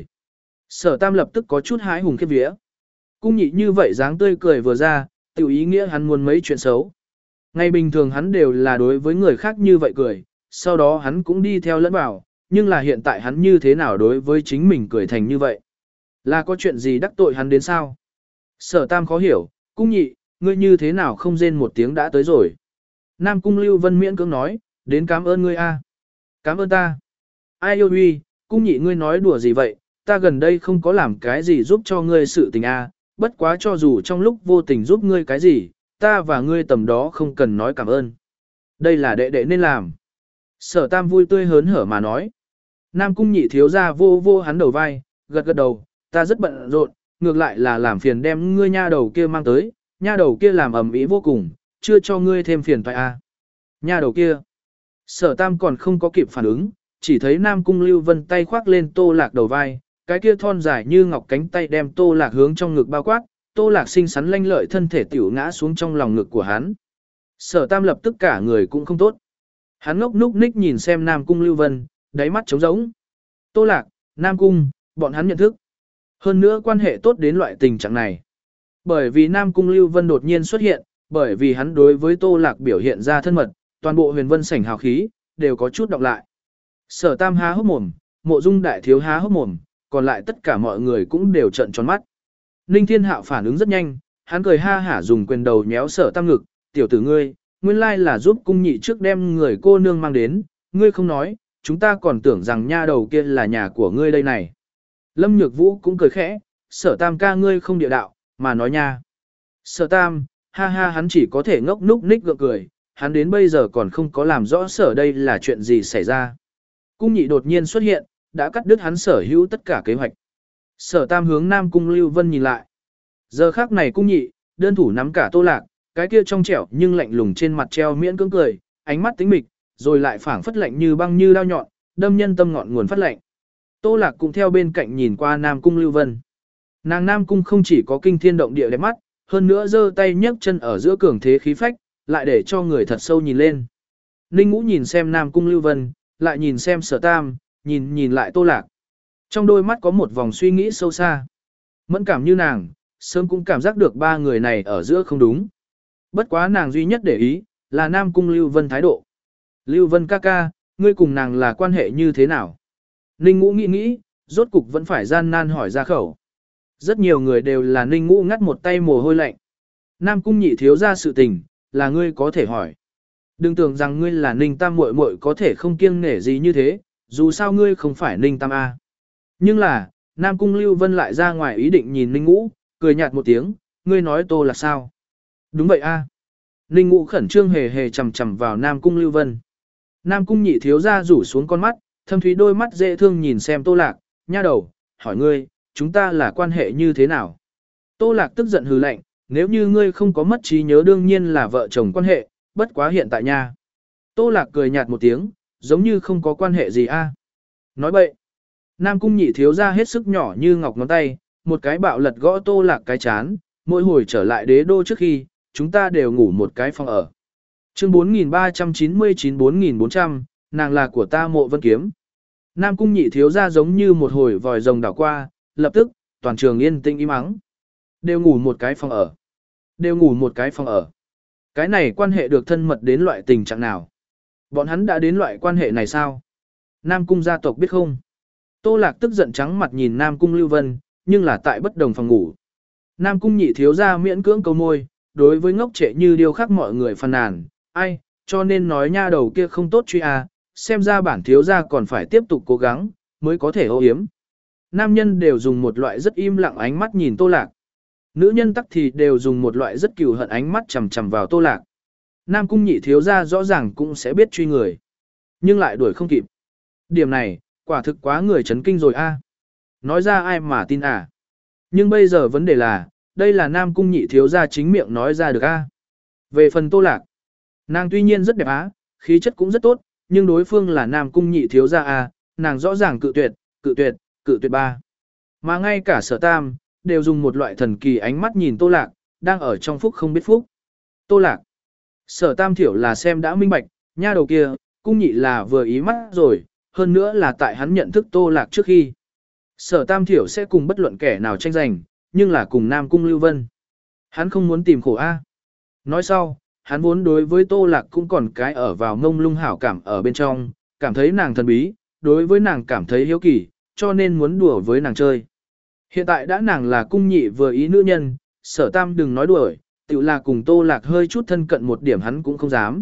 Sở Tam lập tức có chút hái hùng khiếp vía. Cung Nhị như vậy dáng tươi cười vừa ra, tiểu ý nghĩa hắn muốn mấy chuyện xấu. Ngày bình thường hắn đều là đối với người khác như vậy cười, sau đó hắn cũng đi theo lẫn vào, nhưng là hiện tại hắn như thế nào đối với chính mình cười thành như vậy? Là có chuyện gì đắc tội hắn đến sao? Sở Tam khó hiểu, Cung Nhị, ngươi như thế nào không rên một tiếng đã tới rồi? Nam Cung Lưu Vân miễn cưỡng nói, đến cảm ơn ngươi a. À. Cảm ơn ta. Ai yêu huy, Cung Nhị ngươi nói đùa gì vậy, ta gần đây không có làm cái gì giúp cho ngươi sự tình a, à. Bất quá cho dù trong lúc vô tình giúp ngươi cái gì, ta và ngươi tầm đó không cần nói cảm ơn. Đây là đệ đệ nên làm. Sở Tam vui tươi hớn hở mà nói. Nam Cung Nhị thiếu ra vô vô hắn đầu vai, gật gật đầu, ta rất bận rộn, ngược lại là làm phiền đem ngươi nha đầu kia mang tới, nha đầu kia làm ầm ĩ vô cùng, chưa cho ngươi thêm phiền phải à. Nha đầu kia. Sở Tam còn không có kịp phản ứng, chỉ thấy Nam Cung Lưu Vân tay khoác lên Tô Lạc đầu vai, cái kia thon dài như ngọc cánh tay đem Tô Lạc hướng trong ngực bao quát, Tô Lạc xinh xắn lanh lợi thân thể tiểu ngã xuống trong lòng ngực của hắn. Sở Tam lập tức cả người cũng không tốt. Hắn ngốc núc ních nhìn xem Nam Cung Lưu Vân, đáy mắt trống rỗng. Tô Lạc, Nam Cung, bọn hắn nhận thức. Hơn nữa quan hệ tốt đến loại tình trạng này. Bởi vì Nam Cung Lưu Vân đột nhiên xuất hiện, bởi vì hắn đối với Tô Lạc biểu hiện ra thân mật, toàn bộ huyền vân sảnh hào khí, đều có chút đọc lại. Sở Tam há hốc mồm, Mộ Dung đại thiếu há hốc mồm, còn lại tất cả mọi người cũng đều trợn tròn mắt. Ninh Thiên Hạo phản ứng rất nhanh, hắn cười ha hả dùng quyền đầu nhéo Sở Tam ngực, tiểu tử ngươi, nguyên lai là giúp Cung Nhị trước đem người cô nương mang đến, ngươi không nói, chúng ta còn tưởng rằng nha đầu kia là nhà của ngươi đây này. Lâm Nhược Vũ cũng cười khẽ, Sở Tam ca ngươi không địa đạo, mà nói nha. Sở Tam, ha ha hắn chỉ có thể ngốc núc ních gượng cười, hắn đến bây giờ còn không có làm rõ sở đây là chuyện gì xảy ra. Cung Nhị đột nhiên xuất hiện, đã cắt đứt hắn sở hữu tất cả kế hoạch. Sở Tam hướng Nam Cung Lưu Vân nhìn lại. Giờ khác này Cung Nhị, đơn thủ nắm cả Tô Lạc, cái kia trong trẻo nhưng lạnh lùng trên mặt treo miễn cưỡng cười, ánh mắt tính mịch, rồi lại phảng phất lạnh như băng như đao nhọn, đâm nhân tâm ngọn nguồn phát lạnh. Tô Lạc cũng theo bên cạnh nhìn qua Nam Cung Lưu Vân. Nàng Nam Cung không chỉ có kinh thiên động địa đẹp mắt, hơn nữa giơ tay nhấc chân ở giữa cường thế khí phách, lại để cho người thật sâu nhìn lên. Ninh Ngũ nhìn xem Nam Cung Lưu Vân, lại nhìn xem Sở Tam, nhìn nhìn lại Tô Lạc. Trong đôi mắt có một vòng suy nghĩ sâu xa. Mẫn cảm như nàng, sớm cũng cảm giác được ba người này ở giữa không đúng. Bất quá nàng duy nhất để ý, là Nam Cung Lưu Vân thái độ. Lưu Vân ca ca, ngươi cùng nàng là quan hệ như thế nào? Ninh Ngũ nghĩ nghĩ, rốt cục vẫn phải gian nan hỏi ra khẩu. Rất nhiều người đều là Ninh Ngũ ngắt một tay mồ hôi lạnh. Nam Cung Nhị thiếu ra sự tình, là ngươi có thể hỏi. Đừng tưởng rằng ngươi là Ninh Tam muội muội có thể không kiêng nể gì như thế, dù sao ngươi không phải Ninh Tam A. Nhưng là, Nam Cung Lưu Vân lại ra ngoài ý định nhìn Ninh Ngũ, cười nhạt một tiếng, ngươi nói Tô là sao? Đúng vậy A. Ninh Ngũ khẩn trương hề hề chầm chầm vào Nam Cung Lưu Vân. Nam Cung Nhị thiếu ra rủ xuống con mắt, thâm thúy đôi mắt dễ thương nhìn xem Tô Lạc, nha đầu, hỏi ngươi, chúng ta là quan hệ như thế nào? Tô Lạc tức giận hừ lạnh, nếu như ngươi không có mất trí nhớ đương nhiên là vợ chồng quan hệ, bất quá hiện tại nha. Tô Lạc cười nhạt một tiếng, giống như không có quan hệ gì a. Nói bậy. Nam Cung Nhị thiếu ra hết sức nhỏ như ngọc ngón tay, một cái bạo lật gõ Tô Lạc cái chán, mỗi hồi trở lại đế đô trước khi, chúng ta đều ngủ một cái phòng ở. Chương bốn nghìn ba trăm chín mươi chín bốn nghìn bốn trăm, nàng là của ta Mộ Vân Kiếm. Nam Cung Nhị thiếu ra giống như một hồi vòi rồng đảo qua, lập tức, toàn trường yên tĩnh im ắng. Đều ngủ một cái phòng ở. Đều ngủ một cái phòng ở. Cái này quan hệ được thân mật đến loại tình trạng nào? Bọn hắn đã đến loại quan hệ này sao? Nam Cung gia tộc biết không? Tô Lạc tức giận trắng mặt nhìn Nam Cung Lưu Vân, nhưng là tại bất đồng phòng ngủ. Nam Cung Nhị thiếu ra miễn cưỡng câu môi, đối với ngốc trệ như điêu khắc mọi người phàn nàn, ai, cho nên nói nha đầu kia không tốt truy à, xem ra bản thiếu gia còn phải tiếp tục cố gắng, mới có thể ô yếm. Nam nhân đều dùng một loại rất im lặng ánh mắt nhìn Tô Lạc. Nữ nhân tắc thì đều dùng một loại rất cừu hận ánh mắt chằm chằm vào Tô Lạc. Nam cung nhị thiếu gia rõ ràng cũng sẽ biết truy người, nhưng lại đuổi không kịp. Điểm này, quả thực quá người chấn kinh rồi a. Nói ra ai mà tin à. Nhưng bây giờ vấn đề là, đây là Nam cung nhị thiếu gia chính miệng nói ra được a. Về phần Tô Lạc, nàng tuy nhiên rất đẹp á, khí chất cũng rất tốt, nhưng đối phương là Nam cung nhị thiếu gia a, nàng rõ ràng cự tuyệt, cự tuyệt, cự tuyệt ba. Mà ngay cả Sở Tam, đều dùng một loại thần kỳ ánh mắt nhìn Tô Lạc, đang ở trong phúc không biết phúc. Tô Lạc. Sở Tam thiểu là xem đã minh bạch, nha đầu kia, cung nhị là vừa ý mắt rồi, hơn nữa là tại hắn nhận thức Tô Lạc trước khi. Sở Tam thiểu sẽ cùng bất luận kẻ nào tranh giành, nhưng là cùng Nam cung Lưu Vân. Hắn không muốn tìm khổ A. Nói sau, hắn vốn đối với Tô Lạc cũng còn cái ở vào ngông lung hảo cảm ở bên trong, cảm thấy nàng thần bí, đối với nàng cảm thấy hiếu kỳ, cho nên muốn đùa với nàng chơi. Hiện tại đã nàng là cung nhị vừa ý nữ nhân, Sở Tam đừng nói đuổi, tự là cùng Tô Lạc hơi chút thân cận một điểm hắn cũng không dám.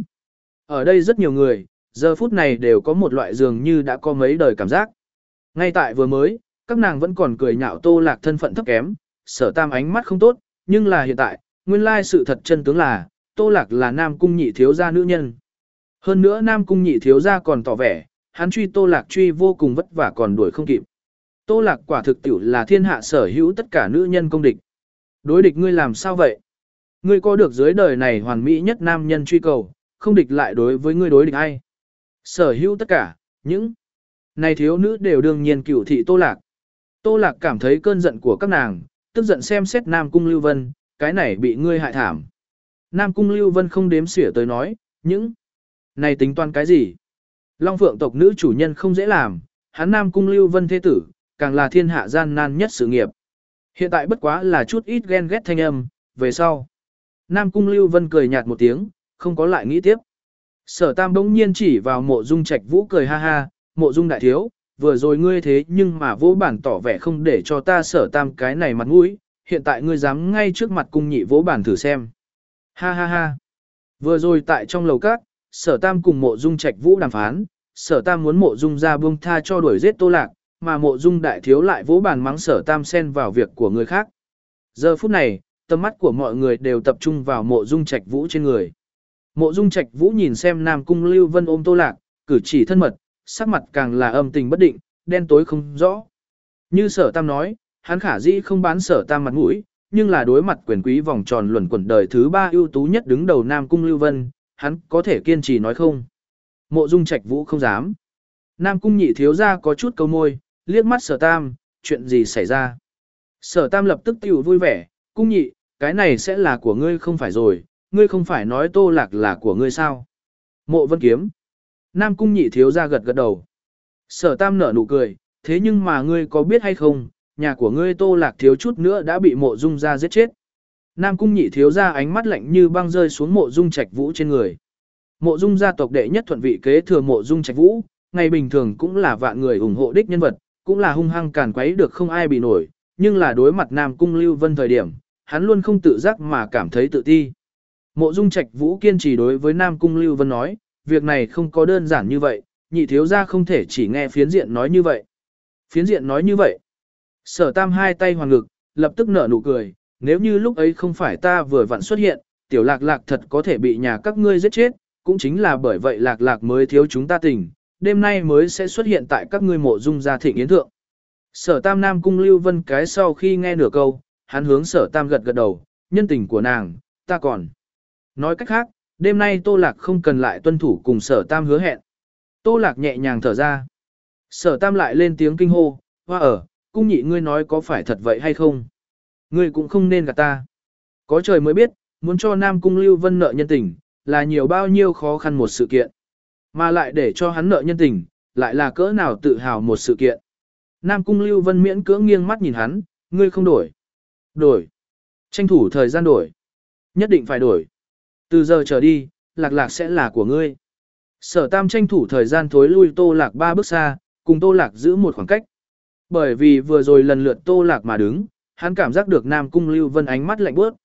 Ở đây rất nhiều người, giờ phút này đều có một loại dường như đã có mấy đời cảm giác. Ngay tại vừa mới, các nàng vẫn còn cười nhạo Tô Lạc thân phận thấp kém, Sở Tam ánh mắt không tốt, nhưng là hiện tại, nguyên lai sự thật chân tướng là, Tô Lạc là Nam cung nhị thiếu gia nữ nhân. Hơn nữa Nam cung nhị thiếu gia còn tỏ vẻ, hắn truy Tô Lạc truy vô cùng vất vả còn đuổi không kịp. Tô Lạc quả thực tiểu là thiên hạ sở hữu tất cả nữ nhân công địch. Đối địch ngươi làm sao vậy? Ngươi có được dưới đời này hoàn mỹ nhất nam nhân truy cầu, không địch lại đối với ngươi đối địch ai? Sở hữu tất cả, những này thiếu nữ đều đương nhiên cửu thị Tô Lạc. Tô Lạc cảm thấy cơn giận của các nàng, tức giận xem xét Nam cung Lưu Vân, cái này bị ngươi hại thảm. Nam cung Lưu Vân không đếm xỉa tới nói, những này tính toán cái gì? Long Phượng tộc nữ chủ nhân không dễ làm, hắn Nam cung Lưu Vân thế tử, càng là thiên hạ gian nan nhất sự nghiệp. Hiện tại bất quá là chút ít ghen ghét thanh âm, về sau. Nam cung Lưu Vân cười nhạt một tiếng, không có lại nghĩ tiếp. Sở Tam bỗng nhiên chỉ vào Mộ Dung Trạch Vũ cười ha ha, Mộ Dung đại thiếu, vừa rồi ngươi thế nhưng mà vỗ bản tỏ vẻ không để cho ta Sở Tam cái này mặt mũi, hiện tại ngươi dám ngay trước mặt cung nhị vỗ bản thử xem. Ha ha ha. Vừa rồi tại trong lầu các, Sở Tam cùng Mộ Dung Trạch Vũ đàm phán, Sở Tam muốn Mộ Dung ra buông tha cho đuổi giết Tô Lạc, mà Mộ Dung đại thiếu lại vỗ bàn mắng Sở Tam xen vào việc của người khác. Giờ phút này, tầm mắt của mọi người đều tập trung vào Mộ Dung Trạch Vũ trên người. Mộ Dung Trạch Vũ nhìn xem Nam cung Lưu Vân ôm Tô Lạc, cử chỉ thân mật, sắc mặt càng là âm tình bất định, đen tối không rõ. Như Sở Tam nói, hắn khả dĩ không bán Sở Tam mặt mũi, nhưng là đối mặt quyền quý vòng tròn luẩn quẩn đời thứ ba ưu tú nhất đứng đầu Nam cung Lưu Vân, hắn có thể kiên trì nói không. Mộ Dung Trạch Vũ không dám. Nam cung nhị thiếu gia có chút câu môi, liếc mắt Sở Tam, chuyện gì xảy ra. Sở Tam lập tức tiểu vui vẻ, cung nhị, cái này sẽ là của ngươi không phải rồi, ngươi không phải nói Tô Lạc là của ngươi sao. Mộ Vân Kiếm. Nam cung nhị thiếu gia gật gật đầu. Sở Tam nở nụ cười, thế nhưng mà ngươi có biết hay không, nhà của ngươi Tô Lạc thiếu chút nữa đã bị Mộ Dung gia giết chết. Nam cung nhị thiếu gia ánh mắt lạnh như băng rơi xuống Mộ Dung Trạch Vũ trên người. Mộ Dung gia tộc đệ nhất thuận vị kế thừa Mộ Dung Trạch Vũ, ngày bình thường cũng là vạn người ủng hộ đích nhân vật, cũng là hung hăng càn quấy được không ai bị nổi, nhưng là đối mặt Nam cung Lưu Vân thời điểm, hắn luôn không tự giác mà cảm thấy tự ti. Mộ Dung Trạch Vũ kiên trì đối với Nam cung Lưu Vân nói, việc này không có đơn giản như vậy, nhị thiếu gia không thể chỉ nghe phiến diện nói như vậy. Phiến diện nói như vậy. Sở Tam hai tay hoàn ngực, lập tức nở nụ cười, nếu như lúc ấy không phải ta vừa vặn xuất hiện, tiểu Lạc Lạc thật có thể bị nhà các ngươi giết chết, cũng chính là bởi vậy Lạc Lạc mới thiếu chúng ta tình, đêm nay mới sẽ xuất hiện tại các ngươi Mộ Dung gia thịnh yến thượng. Sở Tam Nam cung Lưu Vân cái sau khi nghe nửa câu, hắn hướng Sở Tam gật gật đầu, nhân tình của nàng, ta còn. Nói cách khác, đêm nay Tô Lạc không cần lại tuân thủ cùng Sở Tam hứa hẹn. Tô Lạc nhẹ nhàng thở ra. Sở Tam lại lên tiếng kinh hô, hoa ở, cung nhị ngươi nói có phải thật vậy hay không? Ngươi cũng không nên gạt ta. Có trời mới biết, muốn cho Nam cung Lưu Vân nợ nhân tình, là nhiều bao nhiêu khó khăn một sự kiện. Mà lại để cho hắn nợ nhân tình, lại là cỡ nào tự hào một sự kiện. Nam cung Lưu Vân miễn cưỡng nghiêng mắt nhìn hắn, ngươi không đổi. Đổi. Tranh thủ thời gian đổi. Nhất định phải đổi. Từ giờ trở đi, Lạc Lạc sẽ là của ngươi. Sở Tam tranh thủ thời gian thối lui Tô Lạc ba bước xa, cùng Tô Lạc giữ một khoảng cách. Bởi vì vừa rồi lần lượt Tô Lạc mà đứng, hắn cảm giác được Nam cung Lưu Vân ánh mắt lạnh bước.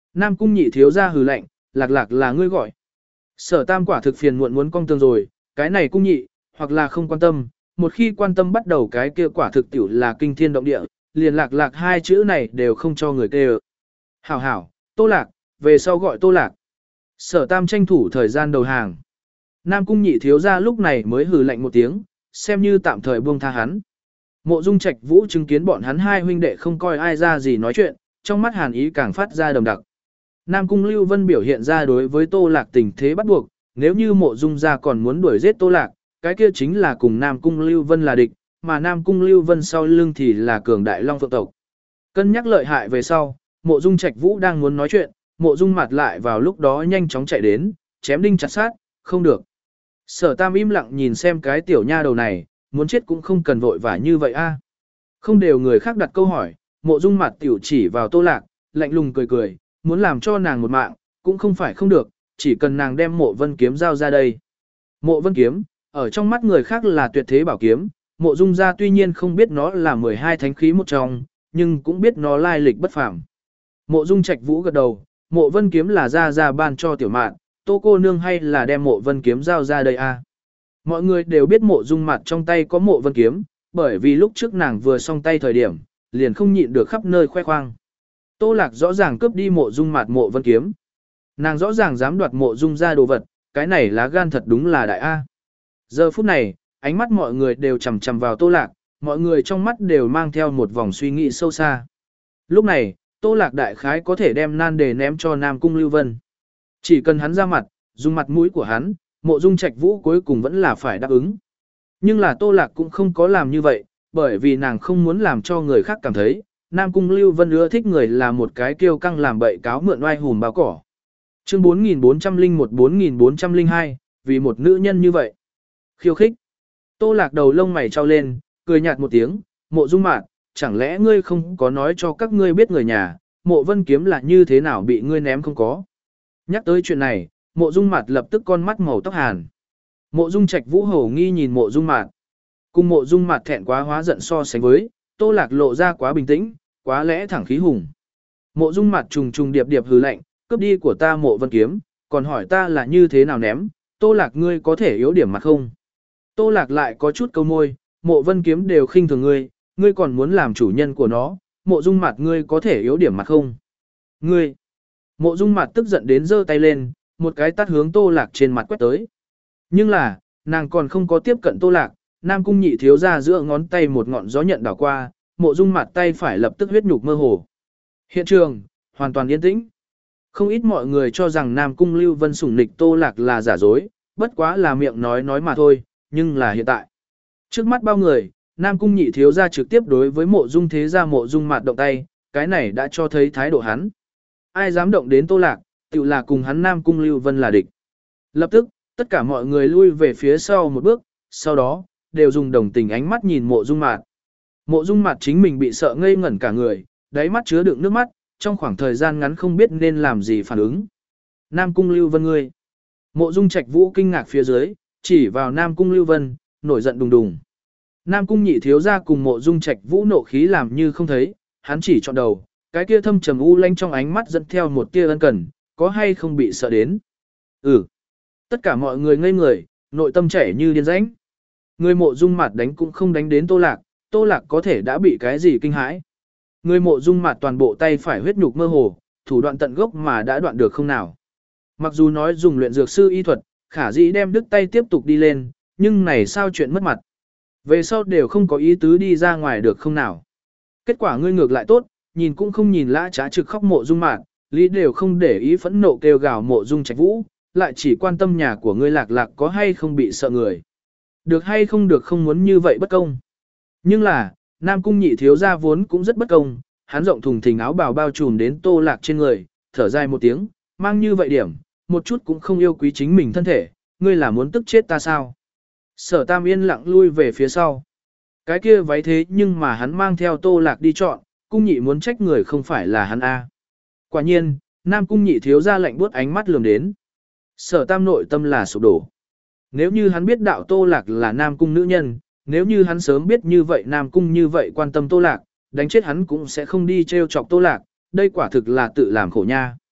Nam cung nhị thiếu ra hừ lạnh, lạc lạc là ngươi gọi. Sở tam quả thực phiền muộn muốn cong tường rồi, cái này cung nhị, hoặc là không quan tâm, một khi quan tâm bắt đầu cái kia quả thực tiểu là kinh thiên động địa, liền lạc lạc hai chữ này đều không cho người kêu. Hảo hảo, tô lạc, về sau gọi tô lạc. Sở tam tranh thủ thời gian đầu hàng. Nam cung nhị thiếu ra lúc này mới hừ lạnh một tiếng, xem như tạm thời buông tha hắn. Mộ Dung Trạch Vũ chứng kiến bọn hắn hai huynh đệ không coi ai ra gì nói chuyện, trong mắt hàn ý càng phát ra đầm đặc. Nam cung Lưu Vân biểu hiện ra đối với Tô Lạc tình thế bắt buộc, nếu như Mộ Dung gia còn muốn đuổi giết Tô Lạc, cái kia chính là cùng Nam cung Lưu Vân là địch, mà Nam cung Lưu Vân sau lưng thì là cường đại long phượng tộc. Cân nhắc lợi hại về sau, Mộ Dung Trạch Vũ đang muốn nói chuyện, Mộ Dung mặt lại vào lúc đó nhanh chóng chạy đến, chém đinh chặt sát, không được. Sở Tam im lặng nhìn xem cái tiểu nha đầu này, muốn chết cũng không cần vội vã như vậy a. Không đều người khác đặt câu hỏi, Mộ Dung mặt tiểu chỉ vào Tô Lạc, lạnh lùng cười cười, muốn làm cho nàng một mạng, cũng không phải không được, chỉ cần nàng đem Mộ Vân kiếm giao ra đây. Mộ Vân kiếm, ở trong mắt người khác là tuyệt thế bảo kiếm, Mộ Dung gia tuy nhiên không biết nó là mười hai thánh khí một trong, nhưng cũng biết nó lai lịch bất phàm. Mộ Dung Trạch Vũ gật đầu, Mộ Vân kiếm là gia gia ban cho tiểu mạn, Tô cô nương hay là đem Mộ Vân kiếm giao ra đây a? Mọi người đều biết Mộ Dung mặt trong tay có Mộ Vân kiếm, bởi vì lúc trước nàng vừa xong tay thời điểm, liền không nhịn được khắp nơi khoe khoang. Tô Lạc rõ ràng cướp đi Mộ Dung mặt Mộ Vân kiếm. Nàng rõ ràng dám đoạt Mộ Dung gia đồ vật, cái này lá gan thật đúng là đại a. Giờ phút này, ánh mắt mọi người đều chằm chằm vào Tô Lạc, mọi người trong mắt đều mang theo một vòng suy nghĩ sâu xa. Lúc này, Tô Lạc đại khái có thể đem nan đề ném cho Nam Cung Lưu Vân. Chỉ cần hắn ra mặt, dùng mặt mũi của hắn, Mộ Dung Trạch Vũ cuối cùng vẫn là phải đáp ứng. Nhưng là Tô Lạc cũng không có làm như vậy, bởi vì nàng không muốn làm cho người khác cảm thấy, Nam Cung Lưu Vân ưa thích người là một cái kiêu căng làm bậy cáo mượn oai hùm báo cỏ. Chương bốn nghìn bốn trăm lẻ một bốn nghìn bốn trăm lẻ hai, vì một nữ nhân như vậy. Khiêu khích. Tô Lạc đầu lông mày trao lên, cười nhạt một tiếng, Mộ Dung Mạn, chẳng lẽ ngươi không có nói cho các ngươi biết người nhà, Mộ Vân kiếm là như thế nào bị ngươi ném không có. Nhắc tới chuyện này, Mộ Dung Mạn lập tức con mắt màu tóc hàn. Mộ Dung Trạch Vũ hổ nghi nhìn Mộ Dung Mạn. Cùng Mộ Dung Mạn thẹn quá hóa giận so sánh với, Tô Lạc lộ ra quá bình tĩnh, quá lẽ thẳng khí hùng. Mộ Dung Mạn trùng trùng điệp điệp hừ lạnh, cướp đi của ta Mộ Vân kiếm, còn hỏi ta là như thế nào ném, Tô Lạc ngươi có thể yếu điểm mặt không? Tô Lạc lại có chút câu môi, Mộ Vân kiếm đều khinh thường ngươi, ngươi còn muốn làm chủ nhân của nó, Mộ Dung mặt ngươi có thể yếu điểm mặt không? Ngươi! Mộ Dung mặt tức giận đến giơ tay lên, một cái tát hướng Tô Lạc trên mặt quét tới. Nhưng là, nàng còn không có tiếp cận Tô Lạc, Nam Cung nhị thiếu ra giữa ngón tay một ngọn gió nhận đảo qua, Mộ Dung mặt tay phải lập tức huyết nhục mơ hồ. Hiện trường, hoàn toàn yên tĩnh. Không ít mọi người cho rằng Nam Cung Lưu Vân sủng nịch Tô Lạc là giả dối, bất quá là miệng nói nói mà thôi, nhưng là hiện tại. Trước mắt bao người, Nam Cung nhị thiếu ra trực tiếp đối với Mộ Dung thế gia Mộ Dung Mạt động tay, cái này đã cho thấy thái độ hắn. Ai dám động đến Tô Lạc, tự là cùng hắn Nam Cung Lưu Vân là địch. Lập tức, tất cả mọi người lui về phía sau một bước, sau đó, đều dùng đồng tình ánh mắt nhìn Mộ Dung Mạt. Mộ Dung Mạt chính mình bị sợ ngây ngẩn cả người, đáy mắt chứa đựng nước mắt, trong khoảng thời gian ngắn không biết nên làm gì phản ứng. Nam Cung Lưu Vân ngươi. Mộ Dung Trạch Vũ kinh ngạc phía dưới, chỉ vào Nam Cung Lưu Vân, nổi giận đùng đùng. Nam Cung nhị thiếu ra cùng Mộ Dung Trạch Vũ nộ khí làm như không thấy, hắn chỉ chọn đầu, cái kia thâm trầm u lanh trong ánh mắt dẫn theo một tia ân cần, có hay không bị sợ đến. Ừ. Tất cả mọi người ngây người, nội tâm chảy như điên rãnh. Người Mộ Dung Mạt đánh cũng không đánh đến Tô Lạc, Tô Lạc có thể đã bị cái gì kinh hãi. Người Mộ Dung Mạt toàn bộ tay phải huyết nhục mơ hồ, thủ đoạn tận gốc mà đã đoạn được không nào. Mặc dù nói dùng luyện dược sư y thuật, khả dĩ đem đứt tay tiếp tục đi lên, nhưng này sao chuyện mất mặt. Về sau đều không có ý tứ đi ra ngoài được không nào. Kết quả ngươi ngược lại tốt, nhìn cũng không nhìn lã trá trực khóc Mộ Dung Mạt, lý đều không để ý phẫn nộ kêu gào Mộ Dung Trạch Vũ, lại chỉ quan tâm nhà của ngươi Lạc Lạc có hay không bị sợ người. Được hay không được không muốn như vậy bất công. Nhưng là, Nam Cung nhị thiếu gia vốn cũng rất bất công, hắn rộng thùng thình áo bào bao trùm đến Tô Lạc trên người, thở dài một tiếng, mang như vậy điểm, một chút cũng không yêu quý chính mình thân thể, ngươi là muốn tức chết ta sao? Sở Tam yên lặng lui về phía sau. Cái kia váy thế nhưng mà hắn mang theo Tô Lạc đi chọn, cung nhị muốn trách người không phải là hắn a. Quả nhiên, Nam Cung nhị thiếu gia lạnh buốt ánh mắt lườm đến. Sở Tam nội tâm là sụp đổ. Nếu như hắn biết đạo Tô Lạc là Nam Cung nữ nhân, nếu như hắn sớm biết như vậy Nam Cung như vậy quan tâm Tô Lạc, đánh chết hắn cũng sẽ không đi trêu chọc Tô Lạc, đây quả thực là tự làm khổ nha.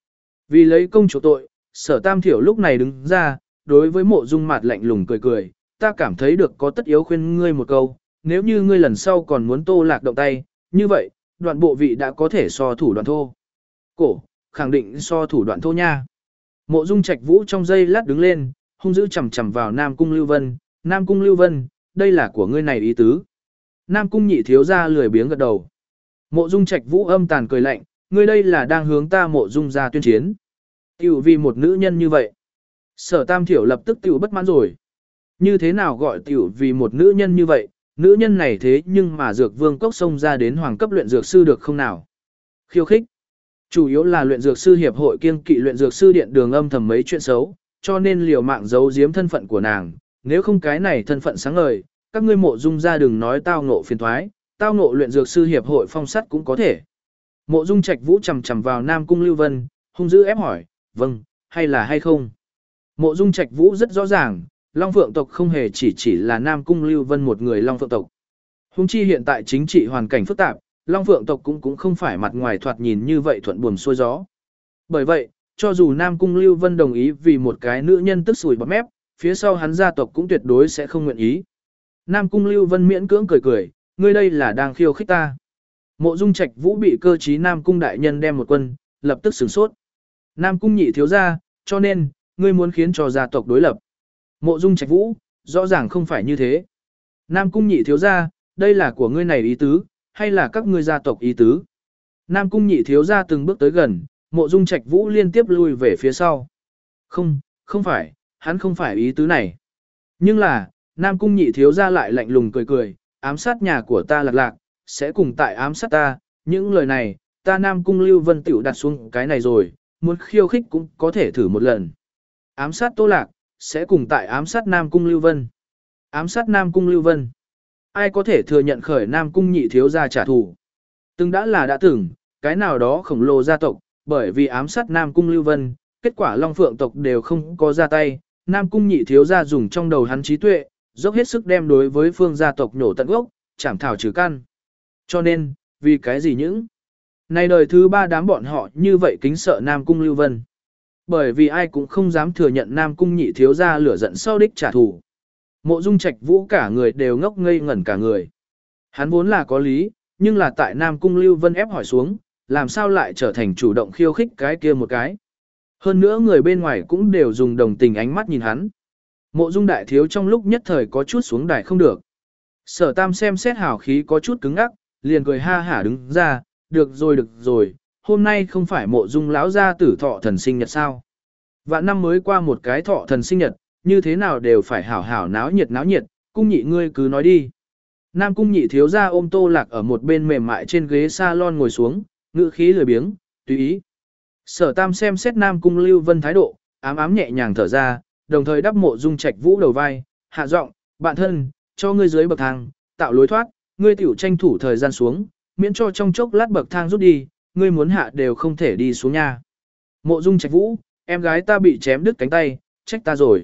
Vì lấy công chỗ tội, Sở Tam Thiểu lúc này đứng ra, đối với Mộ Dung Mạt lạnh lùng cười cười, ta cảm thấy được có tất yếu khuyên ngươi một câu, nếu như ngươi lần sau còn muốn Tô Lạc động tay, như vậy, đoạn bộ vị đã có thể so thủ đoạn thô. Cổ, khẳng định so thủ đoạn thô nha. Mộ Dung Trạch Vũ trong giây lát đứng lên, hung dữ chầm chầm vào Nam Cung Lưu Vân, Nam Cung Lưu Vân, đây là của ngươi này ý tứ. Nam Cung nhị thiếu ra lười biếng gật đầu. Mộ Dung Trạch Vũ âm tàn cười lạnh, ngươi đây là đang hướng ta Mộ Dung ra tuyên chiến. Tiểu vì một nữ nhân như vậy. Sở Tam Thiểu lập tức tiểu bất mãn rồi. Như thế nào gọi tiểu vì một nữ nhân như vậy, nữ nhân này thế nhưng mà dược vương cốc xông ra đến hoàng cấp luyện dược sư được không nào? Khiêu khích. Chủ yếu là luyện dược sư hiệp hội kiêng kỵ luyện dược sư điện đường âm thầm mấy chuyện xấu, cho nên liều mạng giấu giếm thân phận của nàng, nếu không cái này thân phận sáng ngời, các ngươi Mộ Dung ra đừng nói tao ngộ phiền thoái, tao ngộ luyện dược sư hiệp hội phong sắt cũng có thể. Mộ Dung Trạch Vũ chầm chầm vào Nam Cung Lưu Vân, hung dữ ép hỏi, vâng, hay là hay không? Mộ Dung Trạch Vũ rất rõ ràng, Long Phượng tộc không hề chỉ chỉ là Nam Cung Lưu Vân một người Long Phượng tộc. Hung chi hiện tại chính trị hoàn cảnh phức tạp, Long Phượng tộc cũng cũng không phải mặt ngoài thoạt nhìn như vậy thuận buồm xuôi gió. Bởi vậy, cho dù Nam Cung Lưu Vân đồng ý vì một cái nữ nhân tức sủi bọt mép, phía sau hắn gia tộc cũng tuyệt đối sẽ không nguyện ý. Nam Cung Lưu Vân miễn cưỡng cười cười, ngươi đây là đang khiêu khích ta. Mộ Dung Trạch Vũ bị cơ trí Nam Cung đại nhân đem một quân, lập tức sửng sốt. Nam Cung nhị thiếu gia, cho nên, ngươi muốn khiến cho gia tộc đối lập. Mộ Dung Trạch Vũ, rõ ràng không phải như thế. Nam Cung nhị thiếu gia, đây là của ngươi này ý tứ, hay là các ngươi gia tộc ý tứ? Nam Cung nhị thiếu gia từng bước tới gần, Mộ Dung Trạch Vũ liên tiếp lui về phía sau. Không, không phải, hắn không phải ý tứ này. Nhưng là, Nam Cung nhị thiếu gia lại lạnh lùng cười cười, ám sát nhà của ta Lạc Lạc, sẽ cùng tại ám sát ta, những lời này, ta Nam Cung Lưu Vân tiểu đặt xuống cái này rồi, muốn khiêu khích cũng có thể thử một lần. Ám sát Tô Lạc, sẽ cùng tại ám sát Nam Cung Lưu Vân. Ám sát Nam Cung Lưu Vân. Ai có thể thừa nhận khởi Nam Cung nhị thiếu gia trả thù? Từng đã là đã từng, cái nào đó khổng lồ gia tộc, bởi vì ám sát Nam Cung Lưu Vân, kết quả Long Phượng tộc đều không có ra tay, Nam Cung nhị thiếu gia dùng trong đầu hắn trí tuệ, dốc hết sức đem đối với phương gia tộc nhổ tận gốc, chảm thảo trừ căn. Cho nên, vì cái gì những? Này đời thứ ba đám bọn họ như vậy kính sợ Nam Cung Lưu Vân. Bởi vì ai cũng không dám thừa nhận Nam Cung nhị thiếu gia lửa giận sau đích trả thù. Mộ Dung Trạch Vũ cả người đều ngốc ngây ngẩn cả người. Hắn vốn là có lý, nhưng là tại Nam Cung Lưu Vân ép hỏi xuống, làm sao lại trở thành chủ động khiêu khích cái kia một cái. Hơn nữa người bên ngoài cũng đều dùng đồng tình ánh mắt nhìn hắn. Mộ Dung đại thiếu trong lúc nhất thời có chút xuống đài không được. Sở Tam xem xét hào khí có chút cứng ngắc, liền cười ha hả đứng ra, được rồi được rồi, hôm nay không phải Mộ Dung lão gia tử thọ thần sinh nhật sao? Vạn năm mới qua một cái thọ thần sinh nhật, như thế nào đều phải hảo hảo náo nhiệt náo nhiệt, cung nhị ngươi cứ nói đi. Nam cung nhị thiếu gia ôm Tô Lạc ở một bên mềm mại trên ghế salon ngồi xuống, ngữ khí lười biếng, tùy ý. Sở Tam xem xét Nam cung Lưu Vân thái độ, ám ám nhẹ nhàng thở ra, đồng thời đắp Mộ Dung Trạch Vũ đầu vai, hạ giọng, bạn thân, cho ngươi dưới bậc thang, tạo lối thoát, ngươi tiểu tranh thủ thời gian xuống, miễn cho trong chốc lát bậc thang rút đi, ngươi muốn hạ đều không thể đi xuống nha. Mộ Dung Trạch Vũ, em gái ta bị chém đứt cánh tay, trách ta rồi.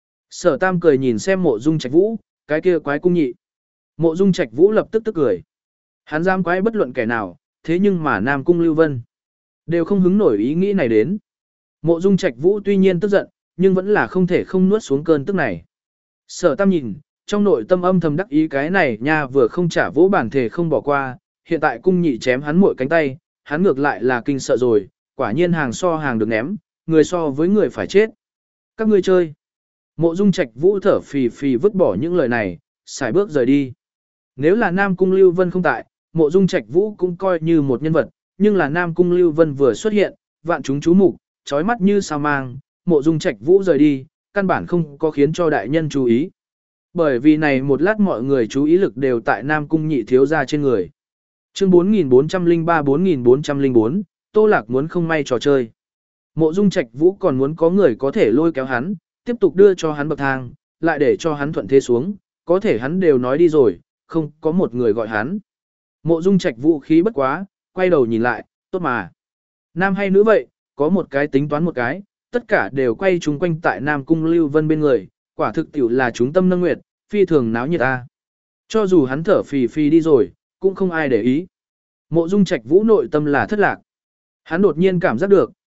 Sở Tam cười nhìn xem Mộ Dung Trạch Vũ, cái kia quái cung nhị. Mộ Dung Trạch Vũ lập tức tức cười. Hắn dám quái bất luận kẻ nào, thế nhưng mà Nam Cung Lưu Vân đều không hứng nổi ý nghĩ này đến. Mộ Dung Trạch Vũ tuy nhiên tức giận, nhưng vẫn là không thể không nuốt xuống cơn tức này. Sở Tam nhìn, trong nội tâm âm thầm đắc ý cái này nha vừa không trả vỗ bản thể không bỏ qua, hiện tại cung nhị chém hắn muội cánh tay, hắn ngược lại là kinh sợ rồi, quả nhiên hàng so hàng được ném, người so với người phải chết. Các ngươi chơi. Mộ Dung Trạch Vũ thở phì phì vứt bỏ những lời này, xài bước rời đi. Nếu là Nam Cung Lưu Vân không tại, Mộ Dung Trạch Vũ cũng coi như một nhân vật, nhưng là Nam Cung Lưu Vân vừa xuất hiện, vạn chúng chú mục, chói mắt như sao mang, Mộ Dung Trạch Vũ rời đi, căn bản không có khiến cho đại nhân chú ý. Bởi vì này một lát mọi người chú ý lực đều tại Nam Cung nhị thiếu gia trên người. Chương bốn nghìn bốn trăm lẻ ba bốn nghìn bốn trăm lẻ bốn, Tô Lạc muốn không may trò chơi. Mộ Dung Trạch Vũ còn muốn có người có thể lôi kéo hắn, tiếp tục đưa cho hắn bậc thang, lại để cho hắn thuận thế xuống, có thể hắn đều nói đi rồi, không có một người gọi hắn. Mộ Dung Trạch Vũ khí bất quá, quay đầu nhìn lại, tốt mà. Nam hay nữ vậy, có một cái tính toán một cái, tất cả đều quay chung quanh tại Nam Cung Lưu Vân bên người, quả thực tiểu là chúng tâm nâng nguyệt, phi thường náo nhiệt ta. Cho dù hắn thở phì phì đi rồi, cũng không ai để ý. Mộ Dung Trạch Vũ nội tâm là thất lạc. Hắn đột nhiên cảm giác được,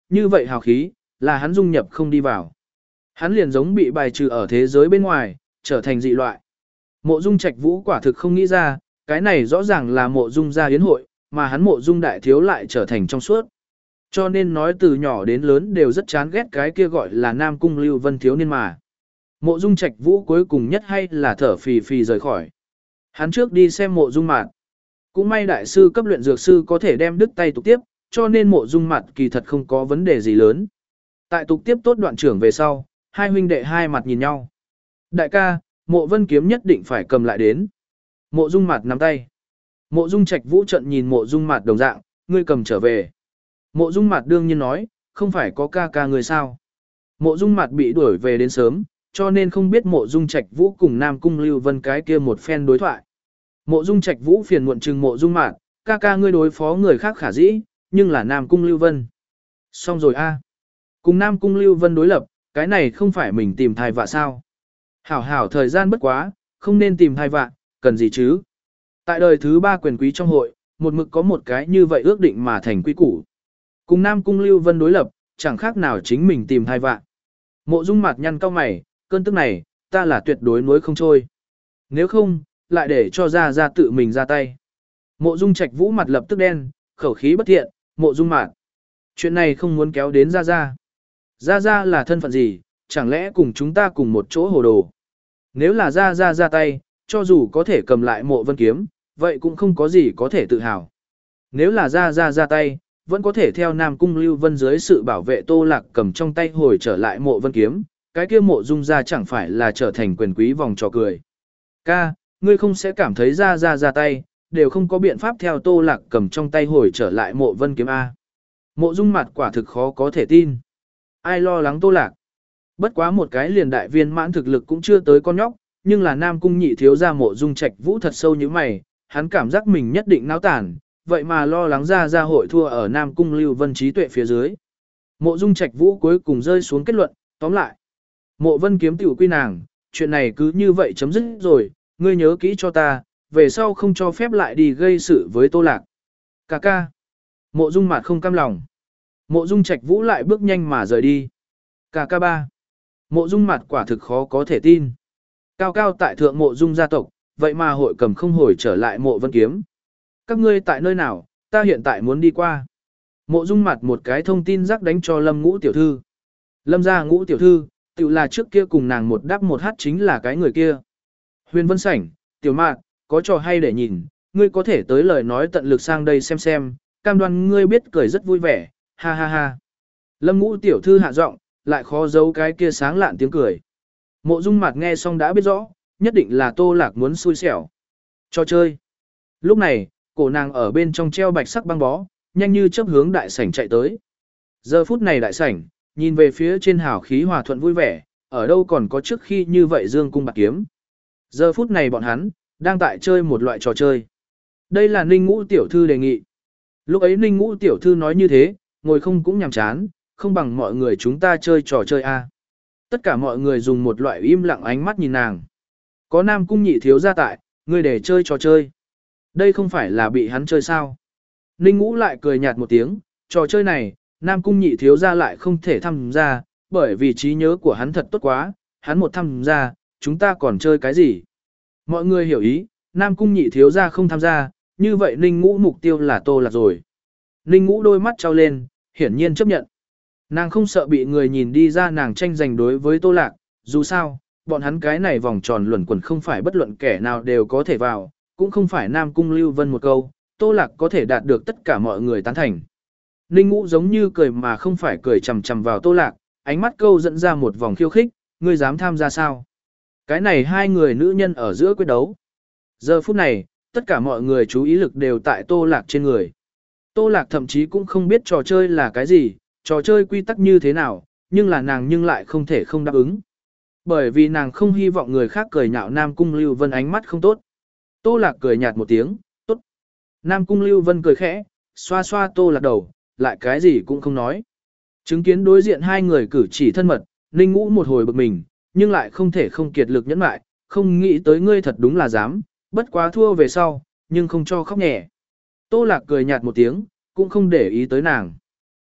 như vậy hào khí, là hắn dung nhập không đi vào. Hắn liền giống bị bài trừ ở thế giới bên ngoài, trở thành dị loại. Mộ Dung Trạch Vũ quả thực không nghĩ ra, cái này rõ ràng là Mộ Dung gia yến hội, mà hắn Mộ Dung đại thiếu lại trở thành trong suốt. Cho nên nói từ nhỏ đến lớn đều rất chán ghét cái kia gọi là Nam Cung Lưu Vân thiếu niên mà. Mộ Dung Trạch Vũ cuối cùng nhất hay là thở phì phì rời khỏi. Hắn trước đi xem Mộ Dung Mạt. Cũng may đại sư cấp luyện dược sư có thể đem đứt tay tục tiếp, cho nên Mộ Dung Mạt kỳ thật không có vấn đề gì lớn. Tại tục tiếp tốt đoạn trưởng về sau, hai huynh đệ hai mặt nhìn nhau. Đại ca, Mộ Vân kiếm nhất định phải cầm lại đến. Mộ Dung Mạt nắm tay. Mộ Dung Trạch Vũ trận nhìn Mộ Dung Mạt đồng dạng, ngươi cầm trở về. Mộ Dung Mạt đương nhiên nói, không phải có ca ca người sao. Mộ Dung Mạt bị đuổi về đến sớm, cho nên không biết Mộ Dung Trạch Vũ cùng Nam Cung Lưu Vân cái kia một phen đối thoại. Mộ Dung Trạch Vũ phiền muộn trừng Mộ Dung Mạt, ca ca ngươi đối phó người khác khả dĩ, nhưng là Nam Cung Lưu Vân. Xong rồi a, cùng Nam Cung Lưu Vân đối lập, cái này không phải mình tìm thai vạ sao. Hảo hảo thời gian bất quá, không nên tìm thai vạ, cần gì chứ. Tại đời thứ ba quyền quý trong hội, một mực có một cái như vậy ước định mà thành quy củ. Cùng Nam Cung Lưu Vân đối lập, chẳng khác nào chính mình tìm thai vạ. Mộ Dung Mạt nhăn cau mày, cơn tức này, ta là tuyệt đối nuối không trôi. Nếu không, lại để cho ra ra tự mình ra tay. Mộ Dung Trạch Vũ mặt lập tức đen, khẩu khí bất thiện, Mộ Dung Mạt. Chuyện này không muốn kéo đến ra ra. Ra ra là thân phận gì, chẳng lẽ cùng chúng ta cùng một chỗ hồ đồ. Nếu là ra ra ra tay, cho dù có thể cầm lại Mộ Vân kiếm, vậy cũng không có gì có thể tự hào. Nếu là ra ra ra tay, vẫn có thể theo Nam Cung Lưu Vân dưới sự bảo vệ Tô Lạc cầm trong tay hồi trở lại Mộ Vân kiếm, cái kia Mộ Dung gia chẳng phải là trở thành quyền quý vòng trò cười. Ca, ngươi không sẽ cảm thấy ra ra ra tay, đều không có biện pháp theo Tô Lạc cầm trong tay hồi trở lại Mộ Vân kiếm A. Mộ Dung mặt quả thực khó có thể tin. Ai lo lắng Tô Lạc? Bất quá một cái liền đại viên mãn thực lực cũng chưa tới con nhóc, nhưng là Nam Cung nhị thiếu gia Mộ Dung Trạch Vũ thật sâu như mày, hắn cảm giác mình nhất định náo tản, vậy mà lo lắng ra ra hội thua ở Nam Cung Lưu Vân trí tuệ phía dưới. Mộ Dung Trạch Vũ cuối cùng rơi xuống kết luận, tóm lại. Mộ Vân kiếm tiểu quy nàng, chuyện này cứ như vậy chấm dứt rồi, ngươi nhớ kỹ cho ta, về sau không cho phép lại đi gây sự với Tô Lạc. Cà ca. Mộ Dung Mạt không cam lòng. Mộ Dung Trạch Vũ lại bước nhanh mà rời đi. Cà ca ba. Mộ Dung Mạt quả thực khó có thể tin. Cao cao tại thượng Mộ Dung gia tộc, vậy mà hội cầm không hồi trở lại Mộ Vân kiếm. Các ngươi tại nơi nào, ta hiện tại muốn đi qua. Mộ Dung Mạt một cái thông tin rắc đánh cho Lâm Ngũ tiểu thư. Lâm gia Ngũ tiểu thư, tự là trước kia cùng nàng một đáp một hát chính là cái người kia. Huyền Vân Sảnh, tiểu Mạt, có trò hay để nhìn, ngươi có thể tới lời nói tận lực sang đây xem xem, cam đoan ngươi biết cười rất vui vẻ, ha ha ha. Lâm Ngũ tiểu thư hạ giọng, lại khó giấu cái kia sáng lạn tiếng cười. Mộ Dung Mạt nghe xong đã biết rõ, nhất định là Tô Lạc muốn xui xẻo. Cho chơi. Lúc này, cổ nàng ở bên trong treo bạch sắc băng bó, nhanh như chớp hướng đại sảnh chạy tới. Giờ phút này đại sảnh, nhìn về phía trên hào khí hòa thuận vui vẻ, ở đâu còn có trước khi như vậy dương cung bạc kiếm. Giờ phút này bọn hắn, đang tại chơi một loại trò chơi. Đây là Ninh Ngũ tiểu thư đề nghị. Lúc ấy Ninh Ngũ tiểu thư nói như thế, ngồi không cũng nhàm chán, không bằng mọi người chúng ta chơi trò chơi a. Tất cả mọi người dùng một loại im lặng ánh mắt nhìn nàng. Có Nam Cung nhị thiếu gia tại, ngươi để chơi trò chơi. Đây không phải là bị hắn chơi sao. Ninh Ngũ lại cười nhạt một tiếng, trò chơi này, Nam Cung nhị thiếu gia lại không thể tham gia, bởi vì trí nhớ của hắn thật tốt quá, hắn một tham gia, chúng ta còn chơi cái gì. Mọi người hiểu ý, Nam Cung nhị thiếu gia không tham gia, như vậy Ninh Ngũ mục tiêu là Tô Lạc rồi. Ninh Ngũ đôi mắt trao lên, hiển nhiên chấp nhận. Nàng không sợ bị người nhìn đi ra nàng tranh giành đối với Tô Lạc, dù sao, bọn hắn cái này vòng tròn luẩn quẩn không phải bất luận kẻ nào đều có thể vào, cũng không phải Nam Cung Lưu Vân một câu, Tô Lạc có thể đạt được tất cả mọi người tán thành. Ninh Ngũ giống như cười mà không phải cười chằm chằm vào Tô Lạc, ánh mắt câu dẫn ra một vòng khiêu khích, ngươi dám tham gia sao? Cái này hai người nữ nhân ở giữa quyết đấu. Giờ phút này, tất cả mọi người chú ý lực đều tại Tô Lạc trên người. Tô Lạc thậm chí cũng không biết trò chơi là cái gì, trò chơi quy tắc như thế nào, nhưng là nàng nhưng lại không thể không đáp ứng. Bởi vì nàng không hy vọng người khác cười nhạo Nam Cung Lưu Vân ánh mắt không tốt. Tô Lạc cười nhạt một tiếng, tốt. Nam Cung Lưu Vân cười khẽ, xoa xoa Tô Lạc đầu, lại cái gì cũng không nói. Chứng kiến đối diện hai người cử chỉ thân mật, Ninh Ngũ một hồi bực mình, nhưng lại không thể không kiệt lực nhẫn lại, không nghĩ tới ngươi thật đúng là dám, bất quá thua về sau, nhưng không cho khóc nhẹ. Tô Lạc cười nhạt một tiếng, cũng không để ý tới nàng.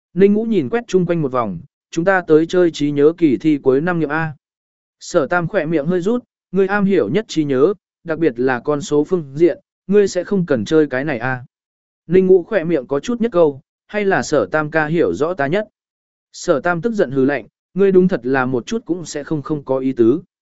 Ninh Ngũ nhìn quét chung quanh một vòng, chúng ta tới chơi trí nhớ kỳ thi cuối năm nghiệm A. Sở Tam khỏe miệng hơi rút, ngươi am hiểu nhất trí nhớ, đặc biệt là con số phương diện, ngươi sẽ không cần chơi cái này A. Ninh Ngũ khỏe miệng có chút nhất câu, hay là Sở Tam ca hiểu rõ ta nhất. Sở Tam tức giận hừ lạnh, ngươi đúng thật là một chút cũng sẽ không không có ý tứ.